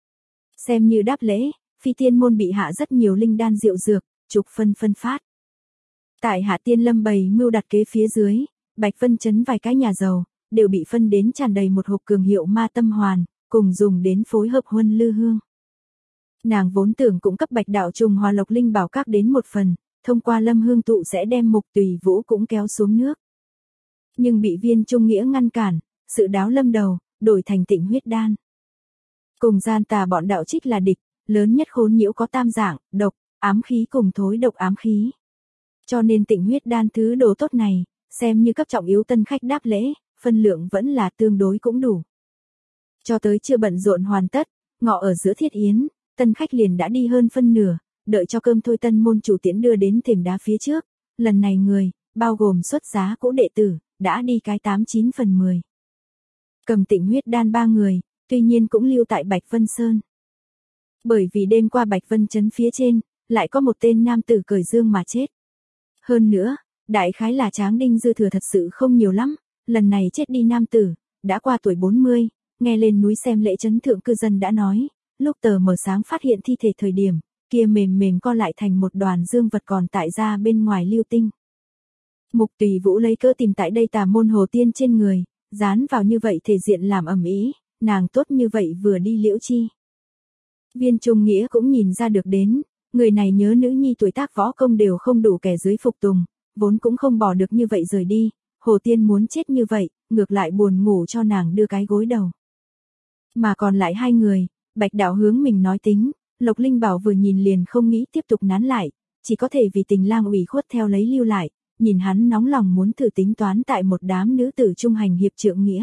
S1: Xem như đáp lễ, Phi Tiên môn bị hạ rất nhiều linh đan rượu dược, trục phân phân phát. Tại Hạ Tiên Lâm bày mưu đặt kế phía dưới, Bạch Vân chấn vài cái nhà giàu, đều bị phân đến tràn đầy một hộp cường hiệu ma tâm hoàn, cùng dùng đến phối hợp huân lư hương. Nàng vốn tưởng cũng cấp Bạch đạo trùng hòa lộc linh bảo các đến một phần, thông qua Lâm Hương Tụ sẽ đem Mục Tùy Vũ cũng kéo xuống nước. Nhưng bị Viên Trung Nghĩa ngăn cản, sự đáo lâm đầu, đổi thành Tịnh huyết đan. Cùng gian tà bọn đạo trích là địch, lớn nhất khốn nhiễu có tam dạng, độc, ám khí cùng thối độc ám khí. Cho nên Tịnh huyết đan thứ đồ tốt này, xem như cấp trọng yếu tân khách đáp lễ, phân lượng vẫn là tương đối cũng đủ. Cho tới chưa bận rộn hoàn tất, ngọ ở giữa thiết yến, tân khách liền đã đi hơn phân nửa, đợi cho cơm thôi tân môn chủ tiễn đưa đến thềm đá phía trước, lần này người, bao gồm xuất giá cũ đệ tử, đã đi cái tám chín phần mười. Cầm Tịnh huyết đan ba người, tuy nhiên cũng lưu tại Bạch Vân Sơn. Bởi vì đêm qua Bạch Vân Trấn phía trên, lại có một tên nam tử cởi dương mà chết. Hơn nữa, đại khái là Tráng Đinh dư thừa thật sự không nhiều lắm, lần này chết đi nam tử, đã qua tuổi bốn mươi, nghe lên núi xem lễ trấn thượng cư dân đã nói, lúc tờ mờ sáng phát hiện thi thể thời điểm, kia mềm mềm co lại thành một đoàn dương vật còn tại ra bên ngoài lưu tinh. Mục Tùy Vũ lấy cớ tìm tại đây tà môn hồ tiên trên người, dán vào như vậy thể diện làm ầm ĩ, nàng tốt như vậy vừa đi liễu chi. Viên Trung Nghĩa cũng nhìn ra được đến, người này nhớ nữ nhi tuổi tác võ công đều không đủ kẻ dưới phục tùng, vốn cũng không bỏ được như vậy rời đi, hồ tiên muốn chết như vậy, ngược lại buồn ngủ cho nàng đưa cái gối đầu. Mà còn lại hai người, Bạch Đạo hướng mình nói tính, Lộc Linh Bảo vừa nhìn liền không nghĩ tiếp tục nán lại, chỉ có thể vì tình lang ủy khuất theo lấy lưu lại, nhìn hắn nóng lòng muốn thử tính toán tại một đám nữ tử trung hành hiệp trượng nghĩa.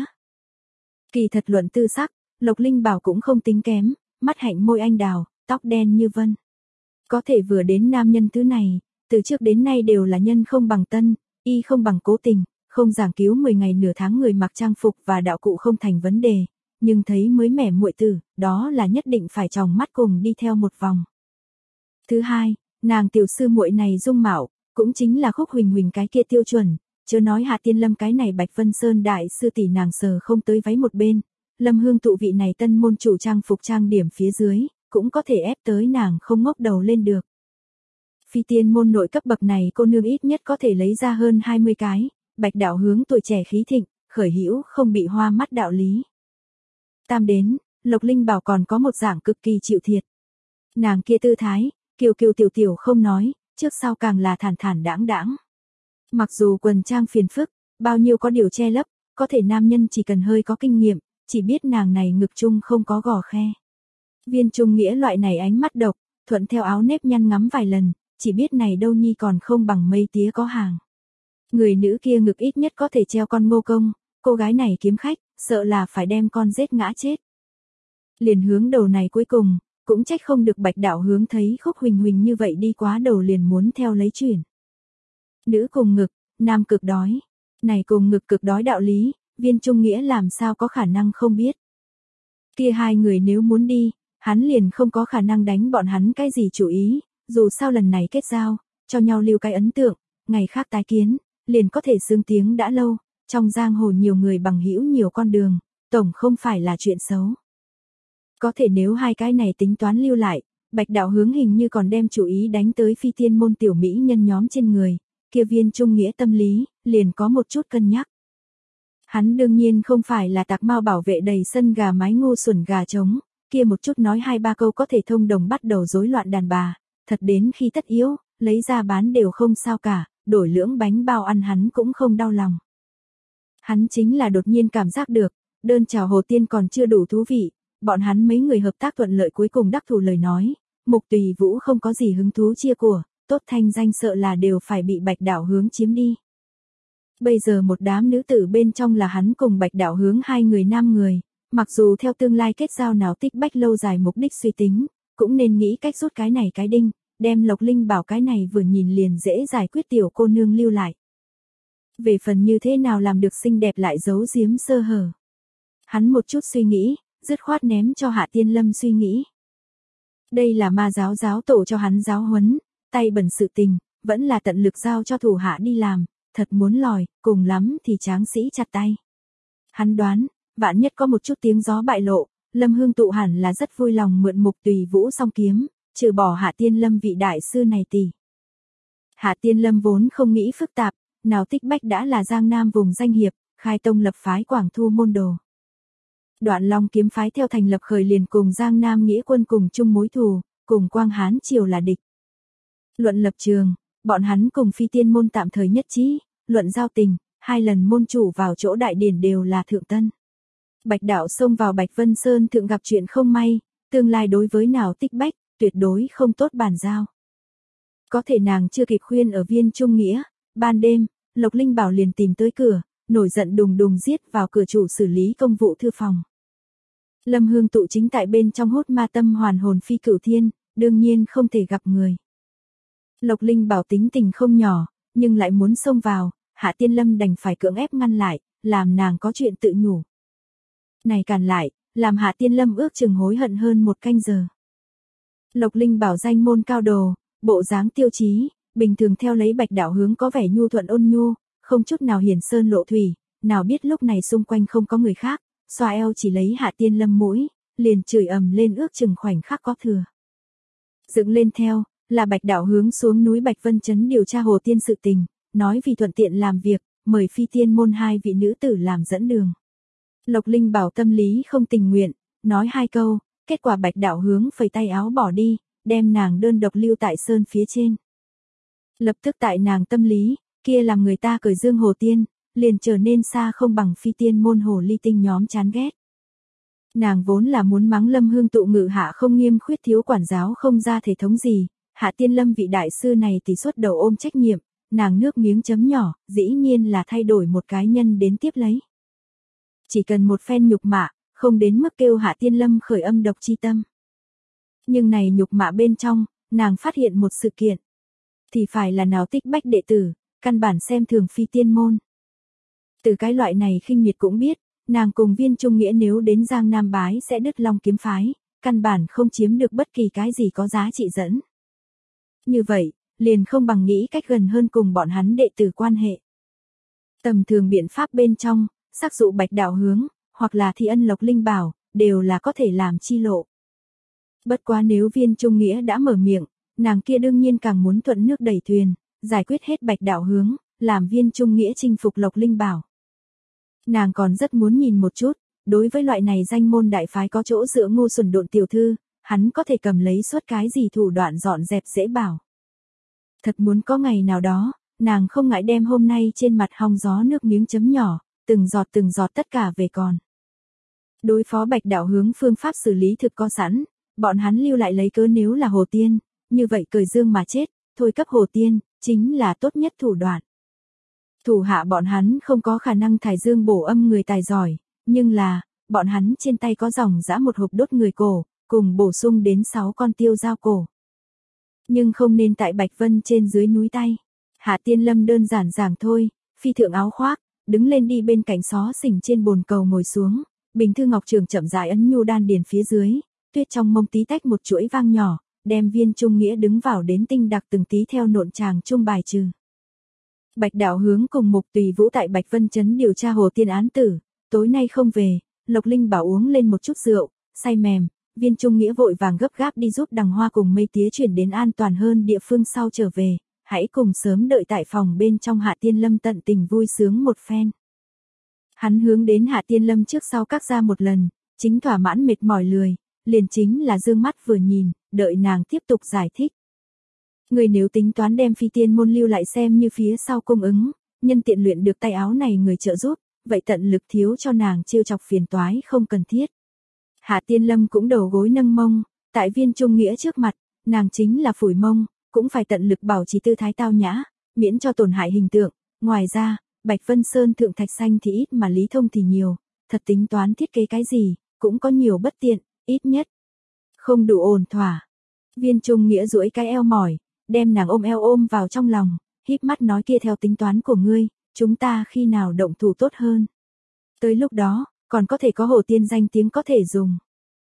S1: Kỳ thật luận tư sắc, Lộc Linh Bảo cũng không tính kém, mắt hạnh môi anh đào, tóc đen như vân. Có thể vừa đến nam nhân thứ này, từ trước đến nay đều là nhân không bằng tân, y không bằng cố tình, không giảng cứu mười ngày nửa tháng người mặc trang phục và đạo cụ không thành vấn đề, nhưng thấy mới mẻ muội tử, đó là nhất định phải tròng mắt cùng đi theo một vòng. Thứ hai, nàng tiểu sư muội này dung mạo, cũng chính là Khúc Huỳnh Huỳnh cái kia tiêu chuẩn, chớ nói Hạ Tiên Lâm cái này Bạch Vân Sơn đại sư tỷ nàng sờ không tới váy một bên, Lâm Hương Tụ vị này tân môn chủ trang phục trang điểm phía dưới, cũng có thể ép tới nàng không ngóc đầu lên được. Phi tiên môn nội cấp bậc này cô nương ít nhất có thể lấy ra hơn hai mươi cái, Bạch Đạo hướng tuổi trẻ khí thịnh, khởi hữu không bị hoa mắt đạo lý. Tam đến, Lộc Linh Bảo còn có một dạng cực kỳ chịu thiệt. Nàng kia tư thái, kiều kiều tiểu tiểu không nói, trước sau càng là thản thản đãng đãng. Mặc dù quần trang phiền phức, bao nhiêu có điều che lấp, có thể nam nhân chỉ cần hơi có kinh nghiệm, chỉ biết nàng này ngực chung không có gò khe. Viên Trung Nghĩa loại này ánh mắt độc, thuận theo áo nếp nhăn ngắm vài lần, chỉ biết này đâu nhi còn không bằng mây tía có hàng. Người nữ kia ngực ít nhất có thể treo con ngô công, cô gái này kiếm khách, sợ là phải đem con giết ngã chết. Liền hướng đầu này cuối cùng, cũng trách không được Bạch Đạo hướng thấy Khúc Huỳnh Huỳnh như vậy đi quá đầu liền muốn theo lấy chuyển. Nữ cùng ngực, nam cực đói. Này cùng ngực cực đói đạo lý, Viên Trung Nghĩa làm sao có khả năng không biết. Kia hai người nếu muốn đi, hắn liền không có khả năng đánh bọn hắn cái gì chủ ý, dù sao lần này kết giao, cho nhau lưu cái ấn tượng, ngày khác tái kiến, liền có thể xương tiếng đã lâu, trong giang hồ nhiều người bằng hữu nhiều con đường, tổng không phải là chuyện xấu. Có thể nếu hai cái này tính toán lưu lại, Bạch Đạo hướng hình như còn đem chủ ý đánh tới phi tiên môn tiểu mỹ nhân nhóm trên người, kia Viên Trung Nghĩa tâm lý, liền có một chút cân nhắc. Hắn đương nhiên không phải là tạc mau bảo vệ đầy sân gà mái ngu xuẩn gà trống, kia một chút nói hai ba câu có thể thông đồng bắt đầu rối loạn đàn bà, thật đến khi tất yếu, lấy ra bán đều không sao cả, đổi lưỡng bánh bao ăn hắn cũng không đau lòng. Hắn chính là đột nhiên cảm giác được, đơn chào hồ tiên còn chưa đủ thú vị, bọn hắn mấy người hợp tác thuận lợi cuối cùng đắc thủ lời nói, Mục Tùy Vũ không có gì hứng thú chia của, tốt thanh danh sợ là đều phải bị Bạch Đạo hướng chiếm đi. Bây giờ một đám nữ tử bên trong là hắn cùng Bạch Đạo hướng hai người nam người, mặc dù theo tương lai kết giao nào tích bách lâu dài mục đích suy tính, cũng nên nghĩ cách rút cái này cái đinh, đem Lộc Linh Bảo cái này vừa nhìn liền dễ giải quyết tiểu cô nương lưu lại. Về phần như thế nào làm được xinh đẹp lại giấu giếm sơ hở. Hắn một chút suy nghĩ, dứt khoát ném cho Hạ Tiên Lâm suy nghĩ. Đây là ma giáo giáo tổ cho hắn giáo huấn, tay bẩn sự tình, vẫn là tận lực giao cho thủ hạ đi làm, thật muốn lòi, cùng lắm thì tráng sĩ chặt tay. Hắn đoán, vạn nhất có một chút tiếng gió bại lộ, Lâm Hương Tụ hẳn là rất vui lòng mượn Mục Tùy Vũ song kiếm, trừ bỏ Hạ Tiên Lâm vị đại sư này tỷ. Hạ Tiên Lâm vốn không nghĩ phức tạp, nào tích bách đã là Giang Nam vùng danh hiệp, khai tông lập phái Quảng Thu môn đồ. Đoạn Long kiếm phái theo thành lập khởi liền cùng Giang Nam nghĩa quân cùng chung mối thù, cùng Quang Hán triều là địch. Luận lập trường, bọn hắn cùng phi tiên môn tạm thời nhất trí, luận giao tình, hai lần môn chủ vào chỗ đại điển đều là thượng tân. Bạch Đạo xông vào Bạch Vân Sơn thượng gặp chuyện không may, tương lai đối với nào tích bách, tuyệt đối không tốt bàn giao. Có thể nàng chưa kịp khuyên ở Viên Trung Nghĩa, ban đêm, Lộc Linh Bảo liền tìm tới cửa, nổi giận đùng đùng giết vào cửa chủ xử lý công vụ thư phòng. Lâm Hương Tụ chính tại bên trong hốt ma tâm hoàn hồn phi cửu thiên, đương nhiên không thể gặp người. Lộc Linh Bảo tính tình không nhỏ, nhưng lại muốn xông vào, Hạ Tiên Lâm đành phải cưỡng ép ngăn lại, làm nàng có chuyện tự nhủ. Này cản lại, làm Hạ Tiên Lâm ước chừng hối hận hơn một canh giờ. Lộc Linh Bảo danh môn cao đồ, bộ dáng tiêu chí, bình thường theo lấy Bạch Đạo Hướng có vẻ nhu thuận ôn nhu, không chút nào hiển sơn lộ thủy, nào biết lúc này xung quanh không có người khác, xoa eo chỉ lấy Hạ Tiên Lâm mũi, liền chửi ầm lên ước chừng khoảnh khắc có thừa. Dựng lên theo, là Bạch Đạo Hướng xuống núi Bạch Vân Trấn điều tra Hồ Tiên sự tình, nói vì thuận tiện làm việc, mời phi tiên môn hai vị nữ tử làm dẫn đường. Lộc Linh Bảo tâm lý không tình nguyện, nói hai câu, kết quả Bạch Đạo Hướng phẩy tay áo bỏ đi, đem nàng đơn độc lưu tại sơn phía trên. Lập tức tại nàng tâm lý, kia làm người ta cởi dương Hồ Tiên, liền trở nên xa không bằng phi tiên môn hồ ly tinh nhóm chán ghét. Nàng vốn là muốn mắng Lâm Hương tụ ngự hạ không nghiêm khuyết thiếu quản giáo không ra thể thống gì, Hạ Tiên Lâm vị đại sư này thì xuất đầu ôm trách nhiệm, nàng nước miếng chấm nhỏ, dĩ nhiên là thay đổi một cái nhân đến tiếp lấy. Chỉ cần một phen nhục mạ, không đến mức kêu Hạ Tiên Lâm khởi âm độc chi tâm. Nhưng này nhục mạ bên trong, nàng phát hiện một sự kiện. Thì phải là nào tích bách đệ tử, căn bản xem thường phi tiên môn. Từ cái loại này khinh miệt cũng biết, nàng cùng Viên Trung Nghĩa nếu đến Giang Nam bái sẽ đứt long kiếm phái, căn bản không chiếm được bất kỳ cái gì có giá trị dẫn. Như vậy, liền không bằng nghĩ cách gần hơn cùng bọn hắn đệ tử quan hệ. Tầm thường biện pháp bên trong, sắc dụ Bạch Đạo Hướng, hoặc là thi ân Lộc Linh Bảo, đều là có thể làm chi lộ. Bất quá nếu Viên Trung Nghĩa đã mở miệng, nàng kia đương nhiên càng muốn thuận nước đẩy thuyền, giải quyết hết Bạch Đạo Hướng, làm Viên Trung Nghĩa chinh phục Lộc Linh Bảo. Nàng còn rất muốn nhìn một chút, đối với loại này danh môn đại phái có chỗ dựa ngu xuẩn độn tiểu thư, hắn có thể cầm lấy suốt cái gì thủ đoạn dọn dẹp dễ bảo. Thật muốn có ngày nào đó, nàng không ngại đem hôm nay trên mặt hong gió nước miếng chấm nhỏ, từng giọt từng giọt tất cả về còn. Đối phó Bạch Đạo Hướng phương pháp xử lý thực có sẵn, bọn hắn lưu lại lấy cớ nếu là Hồ Tiên, như vậy cởi dương mà chết, thôi cấp Hồ Tiên, chính là tốt nhất thủ đoạn. Thủ hạ bọn hắn không có khả năng thải dương bổ âm người tài giỏi, nhưng là, bọn hắn trên tay có dòng dã một hộp đốt người cổ, cùng bổ sung đến sáu con tiêu dao cổ. Nhưng không nên tại Bạch Vân trên dưới núi tay. Hạ Tiên Lâm đơn giản giảng thôi, phi thượng áo khoác, đứng lên đi bên cạnh xó xỉnh trên bồn cầu ngồi xuống, bình thư ngọc trường chậm rãi ấn nhu đan điền phía dưới, tuyết trong mông tí tách một chuỗi vang nhỏ, đem Viên Trung Nghĩa đứng vào đến tinh đặc từng tí theo nộn tràng trung bài trừ. Bạch Đạo Hướng cùng Mục Tùy Vũ tại Bạch Vân Trấn điều tra Hồ Tiên án tử, tối nay không về, Lộc Linh Bảo uống lên một chút rượu, say mềm, Viên Trung Nghĩa vội vàng gấp gáp đi giúp Đằng Hoa cùng Mây Tía chuyển đến an toàn hơn địa phương sau trở về, hãy cùng sớm đợi tại phòng bên trong Hạ Tiên Lâm tận tình vui sướng một phen. Hắn hướng đến Hạ Tiên Lâm trước sau các ra một lần, chính thỏa mãn mệt mỏi lười, liền chính là dương mắt vừa nhìn, đợi nàng tiếp tục giải thích. Người nếu tính toán đem phi tiên môn lưu lại xem như phía sau cung ứng, nhân tiện luyện được tay áo này người trợ giúp, vậy tận lực thiếu cho nàng trêu chọc phiền toái không cần thiết. Hạ Tiên Lâm cũng đầu gối nâng mông, tại Viên Trung Nghĩa trước mặt, nàng chính là phủi mông, cũng phải tận lực bảo trì tư thái tao nhã, miễn cho tổn hại hình tượng. Ngoài ra, Bạch Vân Sơn thượng thạch xanh thì ít mà lý thông thì nhiều, thật tính toán thiết kế cái gì, cũng có nhiều bất tiện, ít nhất không đủ ổn thỏa. Viên Trung Nghĩa duỗi cái eo mỏi, đem nàng ôm eo ôm vào trong lòng, híp mắt nói kia theo tính toán của ngươi, chúng ta khi nào động thủ tốt hơn. Tới lúc đó, còn có thể có Hồ Tiên danh tiếng có thể dùng.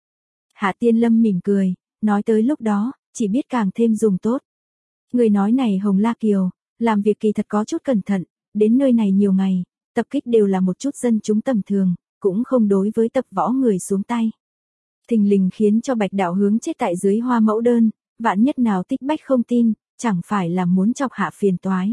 S1: Hạ Tiên Lâm mỉm cười, nói tới lúc đó, chỉ biết càng thêm dùng tốt. Người nói này Hồng La Kiều, làm việc kỳ thật có chút cẩn thận, đến nơi này nhiều ngày, tập kích đều là một chút dân chúng tầm thường, cũng không đối với tập võ người xuống tay. Thình lình khiến cho Bạch Đạo Hướng chết tại dưới hoa mẫu đơn, vạn nhất nào tích bách không tin, chẳng phải là muốn chọc hạ phiền toái.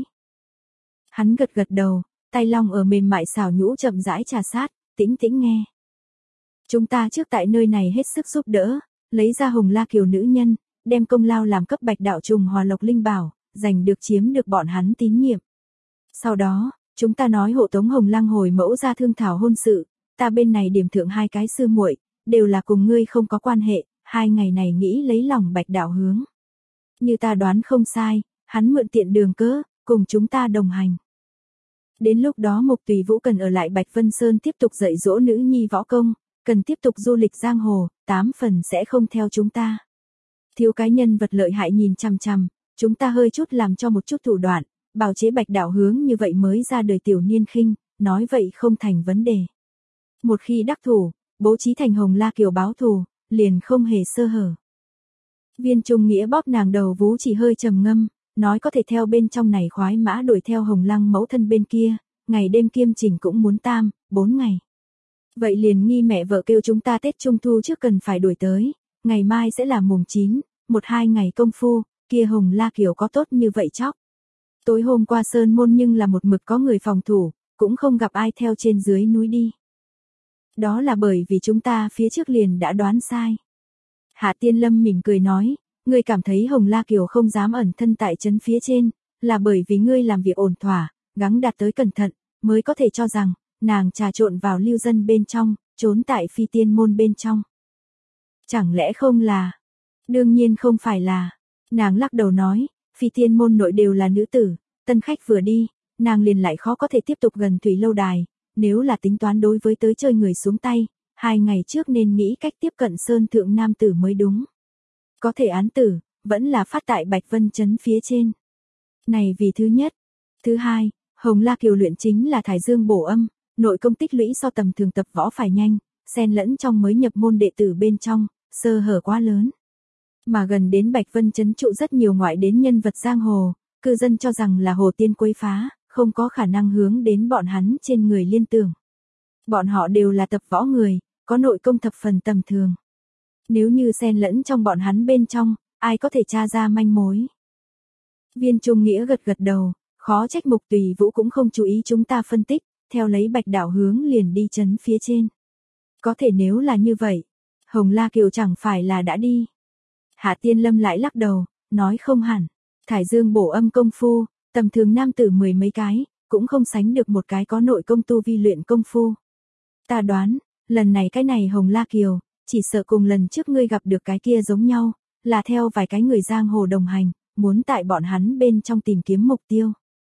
S1: Hắn gật gật đầu, tay long ở mềm mại xào nhũ chậm rãi trà sát, tĩnh tĩnh nghe. Chúng ta trước tại nơi này hết sức giúp đỡ, lấy ra Hồng La Kiều nữ nhân, đem công lao làm cấp Bạch Đạo trùng hòa Lộc Linh Bảo, giành được chiếm được bọn hắn tín nhiệm. Sau đó, chúng ta nói hộ tống Hồng Lăng hồi mẫu ra thương thảo hôn sự, ta bên này điểm thượng hai cái sư muội, đều là cùng ngươi không có quan hệ, hai ngày này nghĩ lấy lòng Bạch Đạo Hướng. Như ta đoán không sai, hắn mượn tiện đường cớ, cùng chúng ta đồng hành. Đến lúc đó Mục Tùy Vũ cần ở lại Bạch Vân Sơn tiếp tục dạy dỗ nữ nhi võ công, cần tiếp tục du lịch giang hồ, tám phần sẽ không theo chúng ta. Thiếu cái nhân vật lợi hại nhìn chằm chằm, chúng ta hơi chút làm cho một chút thủ đoạn, bào chế Bạch Đạo Hướng như vậy mới ra đời tiểu niên khinh, nói vậy không thành vấn đề. Một khi đắc thủ, bố trí thành Hồng La Kiều báo thù, liền không hề sơ hở. Viên Trung Nghĩa bóp nàng đầu vú chỉ hơi trầm ngâm, nói có thể theo bên trong này khoái mã đuổi theo Hồng Lăng mẫu thân bên kia, ngày đêm kiêm trình cũng muốn tam, bốn ngày. Vậy liền nghi mẹ vợ kêu chúng ta Tết Trung Thu trước cần phải đuổi tới, ngày mai sẽ là mùng chín, một hai ngày công phu, kia Hồng La Kiều có tốt như vậy chóc. Tối hôm qua sơn môn nhưng là một mực có người phòng thủ, cũng không gặp ai theo trên dưới núi đi. Đó là bởi vì chúng ta phía trước liền đã đoán sai. Hạ Tiên Lâm mỉm cười nói, ngươi cảm thấy Hồng La Kiều không dám ẩn thân tại trấn phía trên, là bởi vì ngươi làm việc ổn thỏa, gắng đạt tới cẩn thận, mới có thể cho rằng, nàng trà trộn vào lưu dân bên trong, trốn tại phi tiên môn bên trong. Chẳng lẽ không là? Đương nhiên không phải là. Nàng lắc đầu nói, phi tiên môn nội đều là nữ tử, tân khách vừa đi, nàng liền lại khó có thể tiếp tục gần thủy lâu đài, nếu là tính toán đối với tới chơi người xuống tay, hai ngày trước nên nghĩ cách tiếp cận sơn thượng nam tử mới đúng. Có thể án tử, vẫn là phát tại Bạch Vân Trấn phía trên. Này vì thứ nhất. Thứ hai, Hồng La Kiều luyện chính là Thái Dương bổ âm, nội công tích lũy so tầm thường tập võ phải nhanh, xen lẫn trong mới nhập môn đệ tử bên trong, sơ hở quá lớn. Mà gần đến Bạch Vân Trấn trụ rất nhiều ngoại đến nhân vật giang hồ, cư dân cho rằng là hồ tiên quấy phá, không có khả năng hướng đến bọn hắn trên người liên tưởng. Bọn họ đều là tập võ người, có nội công thập phần tầm thường. Nếu như xen lẫn trong bọn hắn bên trong, ai có thể tra ra manh mối. Viên Trung Nghĩa gật gật đầu, khó trách Mục Tùy Vũ cũng không chú ý chúng ta phân tích, theo lấy Bạch Đảo hướng liền đi trấn phía trên. Có thể nếu là như vậy, Hồng La Kiều chẳng phải là đã đi. Hạ Tiên Lâm lại lắc đầu, nói không hẳn, Thái Dương bổ âm công phu, tầm thường nam tử mười mấy cái, cũng không sánh được một cái có nội công tu vi luyện công phu. Ta đoán, lần này cái này Hồng La Kiều, chỉ sợ cùng lần trước ngươi gặp được cái kia giống nhau, là theo vài cái người giang hồ đồng hành, muốn tại bọn hắn bên trong tìm kiếm mục tiêu.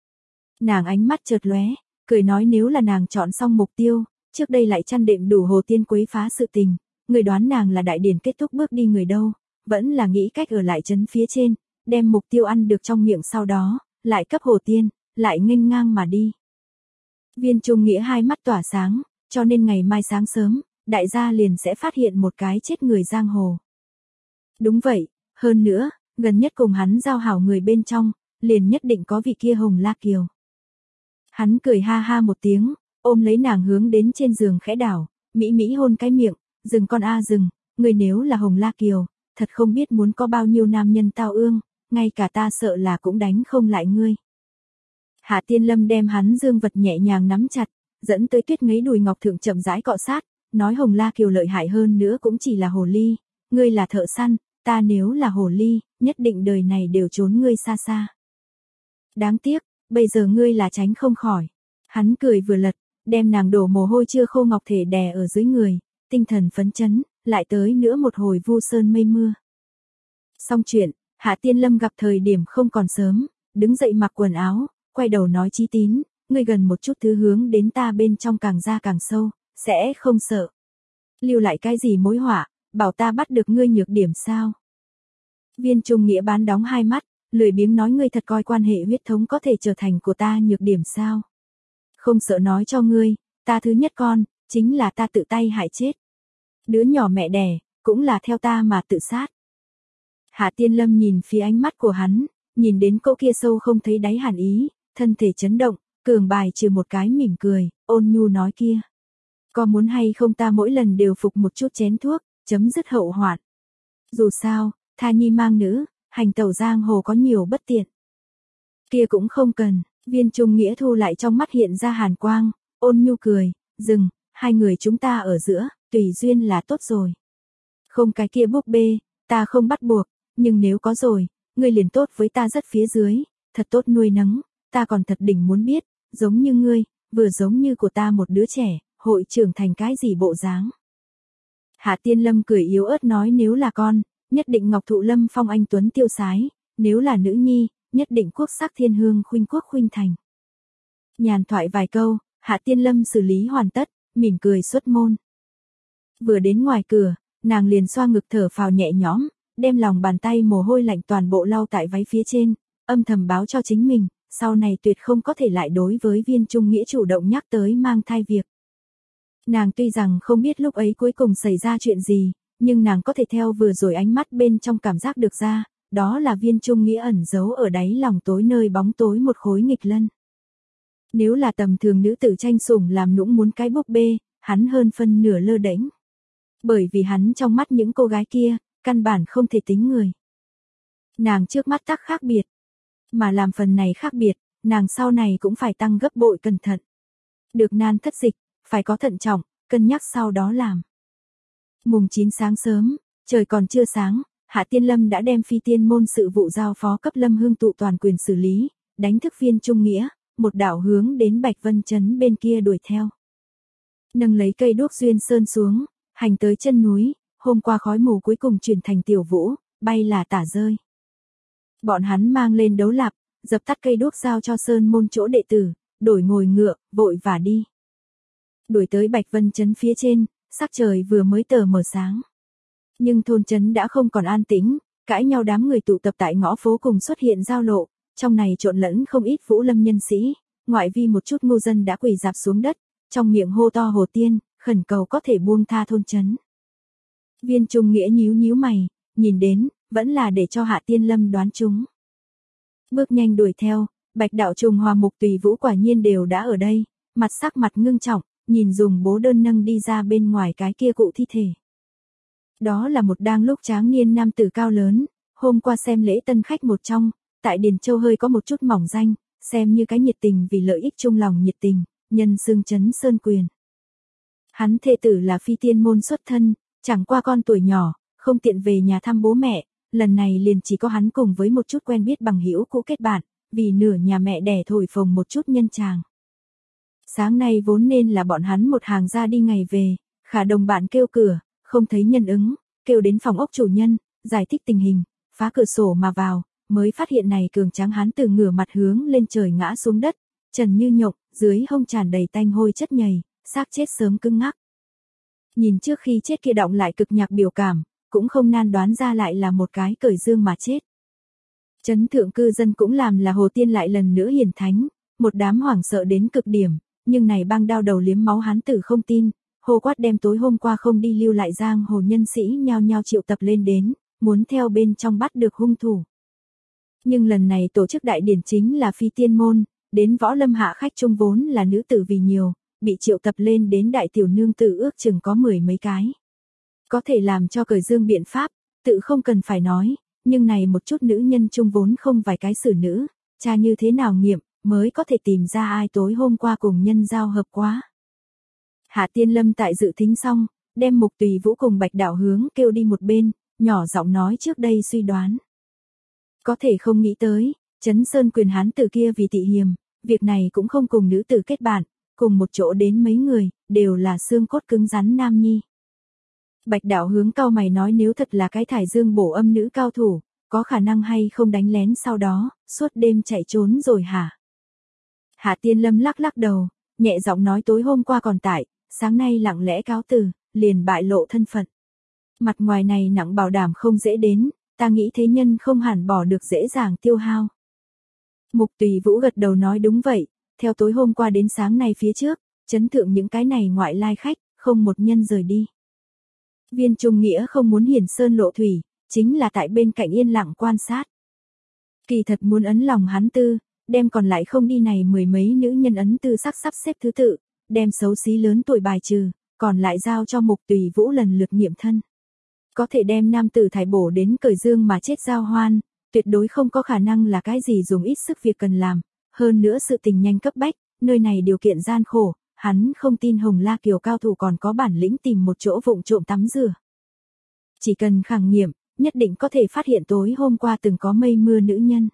S1: Nàng ánh mắt chợt lóe, cười nói nếu là nàng chọn xong mục tiêu, trước đây lại chăn đệm đủ hồ tiên quấy phá sự tình, người đoán nàng là đại điển kết thúc bước đi người đâu, vẫn là nghĩ cách ở lại trấn phía trên, đem mục tiêu ăn được trong miệng sau đó, lại cấp hồ tiên, lại nghênh ngang mà đi. Viên Trung Nghĩa hai mắt tỏa sáng, cho nên ngày mai sáng sớm, đại gia liền sẽ phát hiện một cái chết người giang hồ. Đúng vậy, hơn nữa, gần nhất cùng hắn giao hảo người bên trong, liền nhất định có vị kia Hồng La Kiều. Hắn cười ha ha một tiếng, ôm lấy nàng hướng đến trên giường khẽ đảo, mỹ mỹ hôn cái miệng, rừng con a rừng, người nếu là Hồng La Kiều, thật không biết muốn có bao nhiêu nam nhân tao ương, ngay cả ta sợ là cũng đánh không lại ngươi. Hạ Tiên Lâm đem hắn dương vật nhẹ nhàng nắm chặt, dẫn tới tuyết ngấy đùi ngọc thượng chậm rãi cọ sát, nói Hồng La Kiều lợi hại hơn nữa cũng chỉ là hồ ly, ngươi là thợ săn, ta nếu là hồ ly, nhất định đời này đều trốn ngươi xa xa. Đáng tiếc, bây giờ ngươi là tránh không khỏi. Hắn cười vừa lật, đem nàng đổ mồ hôi chưa khô ngọc thể đè ở dưới người, tinh thần phấn chấn, lại tới nữa một hồi vu sơn mây mưa. Xong chuyện, Hạ Tiên Lâm gặp thời điểm không còn sớm, đứng dậy mặc quần áo, quay đầu nói Chí Tín, ngươi gần một chút thứ hướng đến ta bên trong càng ra càng sâu, sẽ không sợ. Lưu lại cái gì mối họa, bảo ta bắt được ngươi nhược điểm sao? Viên Trung Nghĩa bán đóng hai mắt, lười biếng nói ngươi thật coi quan hệ huyết thống có thể trở thành của ta nhược điểm sao? Không sợ nói cho ngươi, ta thứ nhất con, chính là ta tự tay hại chết. Đứa nhỏ mẹ đẻ, cũng là theo ta mà tự sát. Hạ Tiên Lâm nhìn phía ánh mắt của hắn, nhìn đến cỗ kia sâu không thấy đáy hàn ý, thân thể chấn động, cường bài trừ một cái mỉm cười, ôn nhu nói kia. Có muốn hay không ta mỗi lần đều phục một chút chén thuốc, chấm dứt hậu hoạn. Dù sao, tha nhi mang nữ, hành tẩu giang hồ có nhiều bất tiện. Kia cũng không cần, Viên Trung Nghĩa thu lại trong mắt hiện ra hàn quang, ôn nhu cười, dừng, hai người chúng ta ở giữa, tùy duyên là tốt rồi. Không cái kia búp bê, ta không bắt buộc, nhưng nếu có rồi, ngươi liền tốt với ta rất phía dưới, thật tốt nuôi nấng, ta còn thật đỉnh muốn biết, giống như ngươi, vừa giống như của ta một đứa trẻ, hội trưởng thành cái gì bộ dáng. Hạ Tiên Lâm cười yếu ớt nói nếu là con, nhất định ngọc thụ lâm phong anh tuấn tiêu sái, nếu là nữ nhi, nhất định quốc sắc thiên hương khuynh quốc khuynh thành. Nhàn thoại vài câu, Hạ Tiên Lâm xử lý hoàn tất, mỉm cười xuất môn. Vừa đến ngoài cửa, nàng liền xoa ngực thở phào nhẹ nhõm, đem lòng bàn tay mồ hôi lạnh toàn bộ lau tại váy phía trên, âm thầm báo cho chính mình, sau này tuyệt không có thể lại đối với Viên Trung Nghĩa chủ động nhắc tới mang thai việc. Nàng tuy rằng không biết lúc ấy cuối cùng xảy ra chuyện gì, nhưng nàng có thể theo vừa rồi ánh mắt bên trong cảm giác được ra, đó là Viên Trung Nghĩa ẩn giấu ở đáy lòng tối nơi bóng tối một khối nghịch lân. Nếu là tầm thường nữ tử tranh sủng làm nũng muốn cái búp bê, hắn hơn phân nửa lơ đễnh. Bởi vì hắn trong mắt những cô gái kia, căn bản không thể tính người. Nàng trước mắt tắc khác biệt. Mà làm phần này khác biệt, nàng sau này cũng phải tăng gấp bội cẩn thận. Được nan thất dịch, phải có thận trọng, cân nhắc sau đó làm. Mùng chín sáng sớm, trời còn chưa sáng, Hạ Tiên Lâm đã đem phi tiên môn sự vụ giao phó cấp Lâm Hương Tụ toàn quyền xử lý, đánh thức Viên Trung Nghĩa, một đạo hướng đến Bạch Vân Trấn bên kia đuổi theo. Nâng lấy cây đuốc duyên sơn xuống, hành tới chân núi, hôm qua khói mù cuối cùng chuyển thành tiểu vũ, bay là tả rơi. Bọn hắn mang lên đấu lạp, dập tắt cây đuốc giao cho sơn môn chỗ đệ tử, đổi ngồi ngựa, vội và đi. Đuổi tới Bạch Vân Trấn phía trên, sắc trời vừa mới tờ mờ sáng. Nhưng thôn trấn đã không còn an tĩnh, cãi nhau đám người tụ tập tại ngõ phố cùng xuất hiện giao lộ, trong này trộn lẫn không ít Vũ Lâm nhân sĩ, ngoại vi một chút ngu dân đã quỳ rạp xuống đất, trong miệng hô to hồ tiên, khẩn cầu có thể buông tha thôn trấn. Viên Trung Nghĩa nhíu nhíu mày, nhìn đến, vẫn là để cho Hạ Tiên Lâm đoán chúng. Bước nhanh đuổi theo, Bạch Đạo Trùng Hòa Mục Tùy Vũ quả nhiên đều đã ở đây, mặt sắc mặt ngưng trọng, nhìn dùng bố đơn nâng đi ra bên ngoài cái kia cụ thi thể. Đó là một đang lúc tráng niên nam tử cao lớn, hôm qua xem lễ tân khách một trong, tại Điền Châu hơi có một chút mỏng danh, xem như cái nhiệt tình vì lợi ích chung lòng nhiệt tình, nhân xương Trấn Sơn Quyền. Hắn thê tử là phi tiên môn xuất thân, chẳng qua con tuổi nhỏ, không tiện về nhà thăm bố mẹ, lần này liền chỉ có hắn cùng với một chút quen biết bằng hữu cũ kết bạn, vì nửa nhà mẹ đẻ thổi phồng một chút nhân tràng. Sáng nay vốn nên là bọn hắn một hàng ra đi ngày về, khả đồng bạn kêu cửa, không thấy nhân ứng, kêu đến phòng ốc chủ nhân, giải thích tình hình, phá cửa sổ mà vào, mới phát hiện này cường tráng hắn từ ngửa mặt hướng lên trời ngã xuống đất, trần như nhộng, dưới hông tràn đầy tanh hôi chất nhầy, xác chết sớm cứng ngắc. Nhìn trước khi chết kia động lại cực nhạc biểu cảm, cũng không nan đoán ra lại là một cái cởi dương mà chết. Trấn thượng cư dân cũng làm là hồ tiên lại lần nữa hiển thánh, một đám hoảng sợ đến cực điểm, nhưng này băng đao đầu liếm máu hán tử không tin, hô quát đem tối hôm qua không đi lưu lại giang hồ nhân sĩ nhao nhao triệu tập lên đến, muốn theo bên trong bắt được hung thủ. Nhưng lần này tổ chức đại điển chính là phi tiên môn, đến võ lâm hạ khách trung vốn là nữ tử vì nhiều, bị triệu tập lên đến đại tiểu nương tử ước chừng có mười mấy cái. Có thể làm cho cởi dương biện pháp, tự không cần phải nói, nhưng này một chút nữ nhân trung vốn không vài cái xử nữ, cha như thế nào nghiệm, mới có thể tìm ra ai tối hôm qua cùng nhân giao hợp quá. Hạ Tiên Lâm tại dự thính xong, đem Mục Tùy Vũ cùng Bạch Đạo Hướng kêu đi một bên, nhỏ giọng nói trước đây suy đoán. Có thể không nghĩ tới, Trấn Sơn Quyền hán tử kia vì tị hiềm, việc này cũng không cùng nữ tử kết bạn, cùng một chỗ đến mấy người, đều là xương cốt cứng rắn nam nhi. Bạch Đạo Hướng cau mày nói nếu thật là cái thải dương bổ âm nữ cao thủ, có khả năng hay không đánh lén sau đó, suốt đêm chạy trốn rồi hả? Hạ Tiên Lâm lắc lắc đầu, nhẹ giọng nói tối hôm qua còn tại, sáng nay lặng lẽ cáo từ, liền bại lộ thân phận. Mặt ngoài này nặng bảo đảm không dễ đến, ta nghĩ thế nhân không hẳn bỏ được dễ dàng tiêu hao. Mục Tùy Vũ gật đầu nói đúng vậy, theo tối hôm qua đến sáng nay phía trước, trấn thượng những cái này ngoại lai khách, không một nhân rời đi. Viên Trung Nghĩa không muốn hiển sơn lộ thủy, chính là tại bên cạnh yên lặng quan sát. Kỳ thật muốn ấn lòng hắn tư, đem còn lại không đi này mười mấy nữ nhân ấn tư sắc sắp xếp thứ tự, đem xấu xí lớn tuổi bài trừ, còn lại giao cho Mục Tùy Vũ lần lượt nghiệm thân. Có thể đem nam tử thải bổ đến cởi dương mà chết giao hoan, tuyệt đối không có khả năng là cái gì dùng ít sức việc cần làm, hơn nữa sự tình nhanh cấp bách, nơi này điều kiện gian khổ, hắn không tin Hồng La Kiều cao thủ còn có bản lĩnh tìm một chỗ vụng trộm tắm rửa. Chỉ cần khẳng nghiệm, nhất định có thể phát hiện tối hôm qua từng có mây mưa nữ nhân.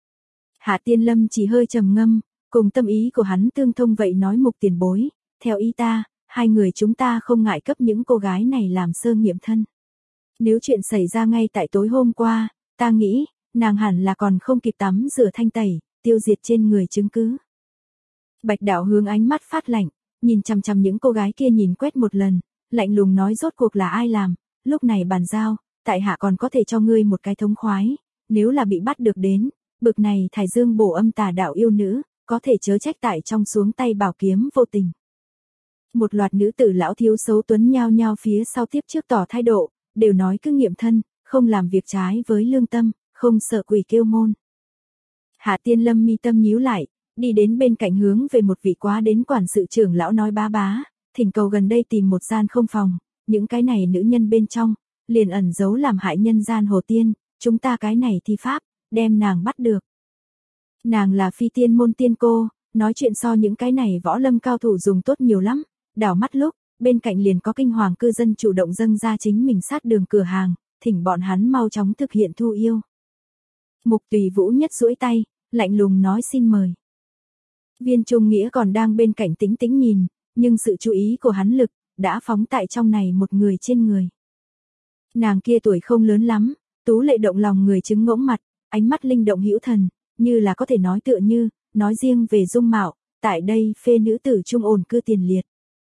S1: Hạ Tiên Lâm chỉ hơi trầm ngâm, cùng tâm ý của hắn tương thông vậy nói Mục tiền bối, theo ý ta, hai người chúng ta không ngại cấp những cô gái này làm sơ nghiệm thân. Nếu chuyện xảy ra ngay tại tối hôm qua, ta nghĩ, nàng hẳn là còn không kịp tắm rửa thanh tẩy, tiêu diệt trên người chứng cứ. Bạch Đạo Hướng ánh mắt phát lạnh, nhìn chằm chằm những cô gái kia nhìn quét một lần, lạnh lùng nói rốt cuộc là ai làm, lúc này bàn giao, tại hạ còn có thể cho ngươi một cái thống khoái, nếu là bị bắt được đến, bực này thải dương bổ âm tà đạo yêu nữ, có thể chớ trách tại trong xuống tay bảo kiếm vô tình. Một loạt nữ tử lão thiếu xấu tuấn nhao nhao phía sau tiếp trước tỏ thái độ, đều nói cứ nghiệm thân, không làm việc trái với lương tâm, không sợ quỷ kêu môn. Hạ Tiên Lâm mi tâm nhíu lại, đi đến bên cạnh hướng về một vị quá đến quản sự trưởng lão nói bá bá, thỉnh cầu gần đây tìm một gian không phòng, những cái này nữ nhân bên trong, liền ẩn giấu làm hại nhân gian Hồ Tiên, chúng ta cái này thi pháp, đem nàng bắt được. Nàng là phi tiên môn tiên cô, nói chuyện so những cái này võ lâm cao thủ dùng tốt nhiều lắm, đảo mắt lúc, bên cạnh liền có kinh hoàng cư dân chủ động dâng ra chính mình sát đường cửa hàng, thỉnh bọn hắn mau chóng thực hiện thu yêu. Mục Tùy Vũ nhất duỗi tay, lạnh lùng nói xin mời. Viên Trung Nghĩa còn đang bên cạnh tĩnh tĩnh nhìn, nhưng sự chú ý của hắn lực, đã phóng tại trong này một người trên người. Nàng kia tuổi không lớn lắm, tú lệ động lòng người chứng ngỗng mặt, ánh mắt linh động hữu thần, như là có thể nói tựa như, nói riêng về dung mạo, tại đây phê nữ tử trung ổn cư tiền liệt.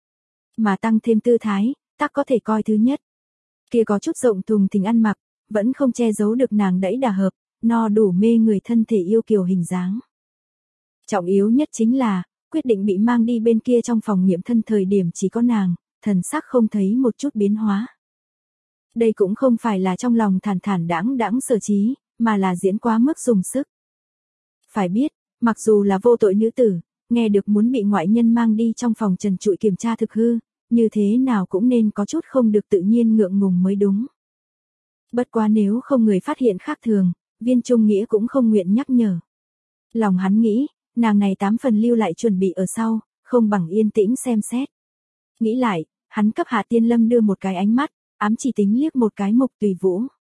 S1: Mà tăng thêm tư thái, tắc có thể coi thứ nhất. Kia có chút rộng thùng thình ăn mặc, vẫn không che giấu được nàng đẫy đà hợp, no đủ mê người thân thể yêu kiều hình dáng. Trọng yếu nhất chính là, quyết định bị mang đi bên kia trong phòng nghiệm thân thời điểm chỉ có nàng, thần sắc không thấy một chút biến hóa. Đây cũng không phải là trong lòng thản thản đãng đãng sở trí, mà là diễn quá mức dùng sức. Phải biết, mặc dù là vô tội nữ tử, nghe được muốn bị ngoại nhân mang đi trong phòng trần trụi kiểm tra thực hư, như thế nào cũng nên có chút không được tự nhiên ngượng ngùng mới đúng. Bất quá nếu không người phát hiện khác thường, Viên Trung Nghĩa cũng không nguyện nhắc nhở. Lòng hắn nghĩ, nàng này tám phần lưu lại chuẩn bị ở sau, không bằng yên tĩnh xem xét. Nghĩ lại, hắn cấp Hạ Tiên Lâm đưa một cái ánh mắt, ám chỉ tính liếc một cái Mục Tùy Vũ.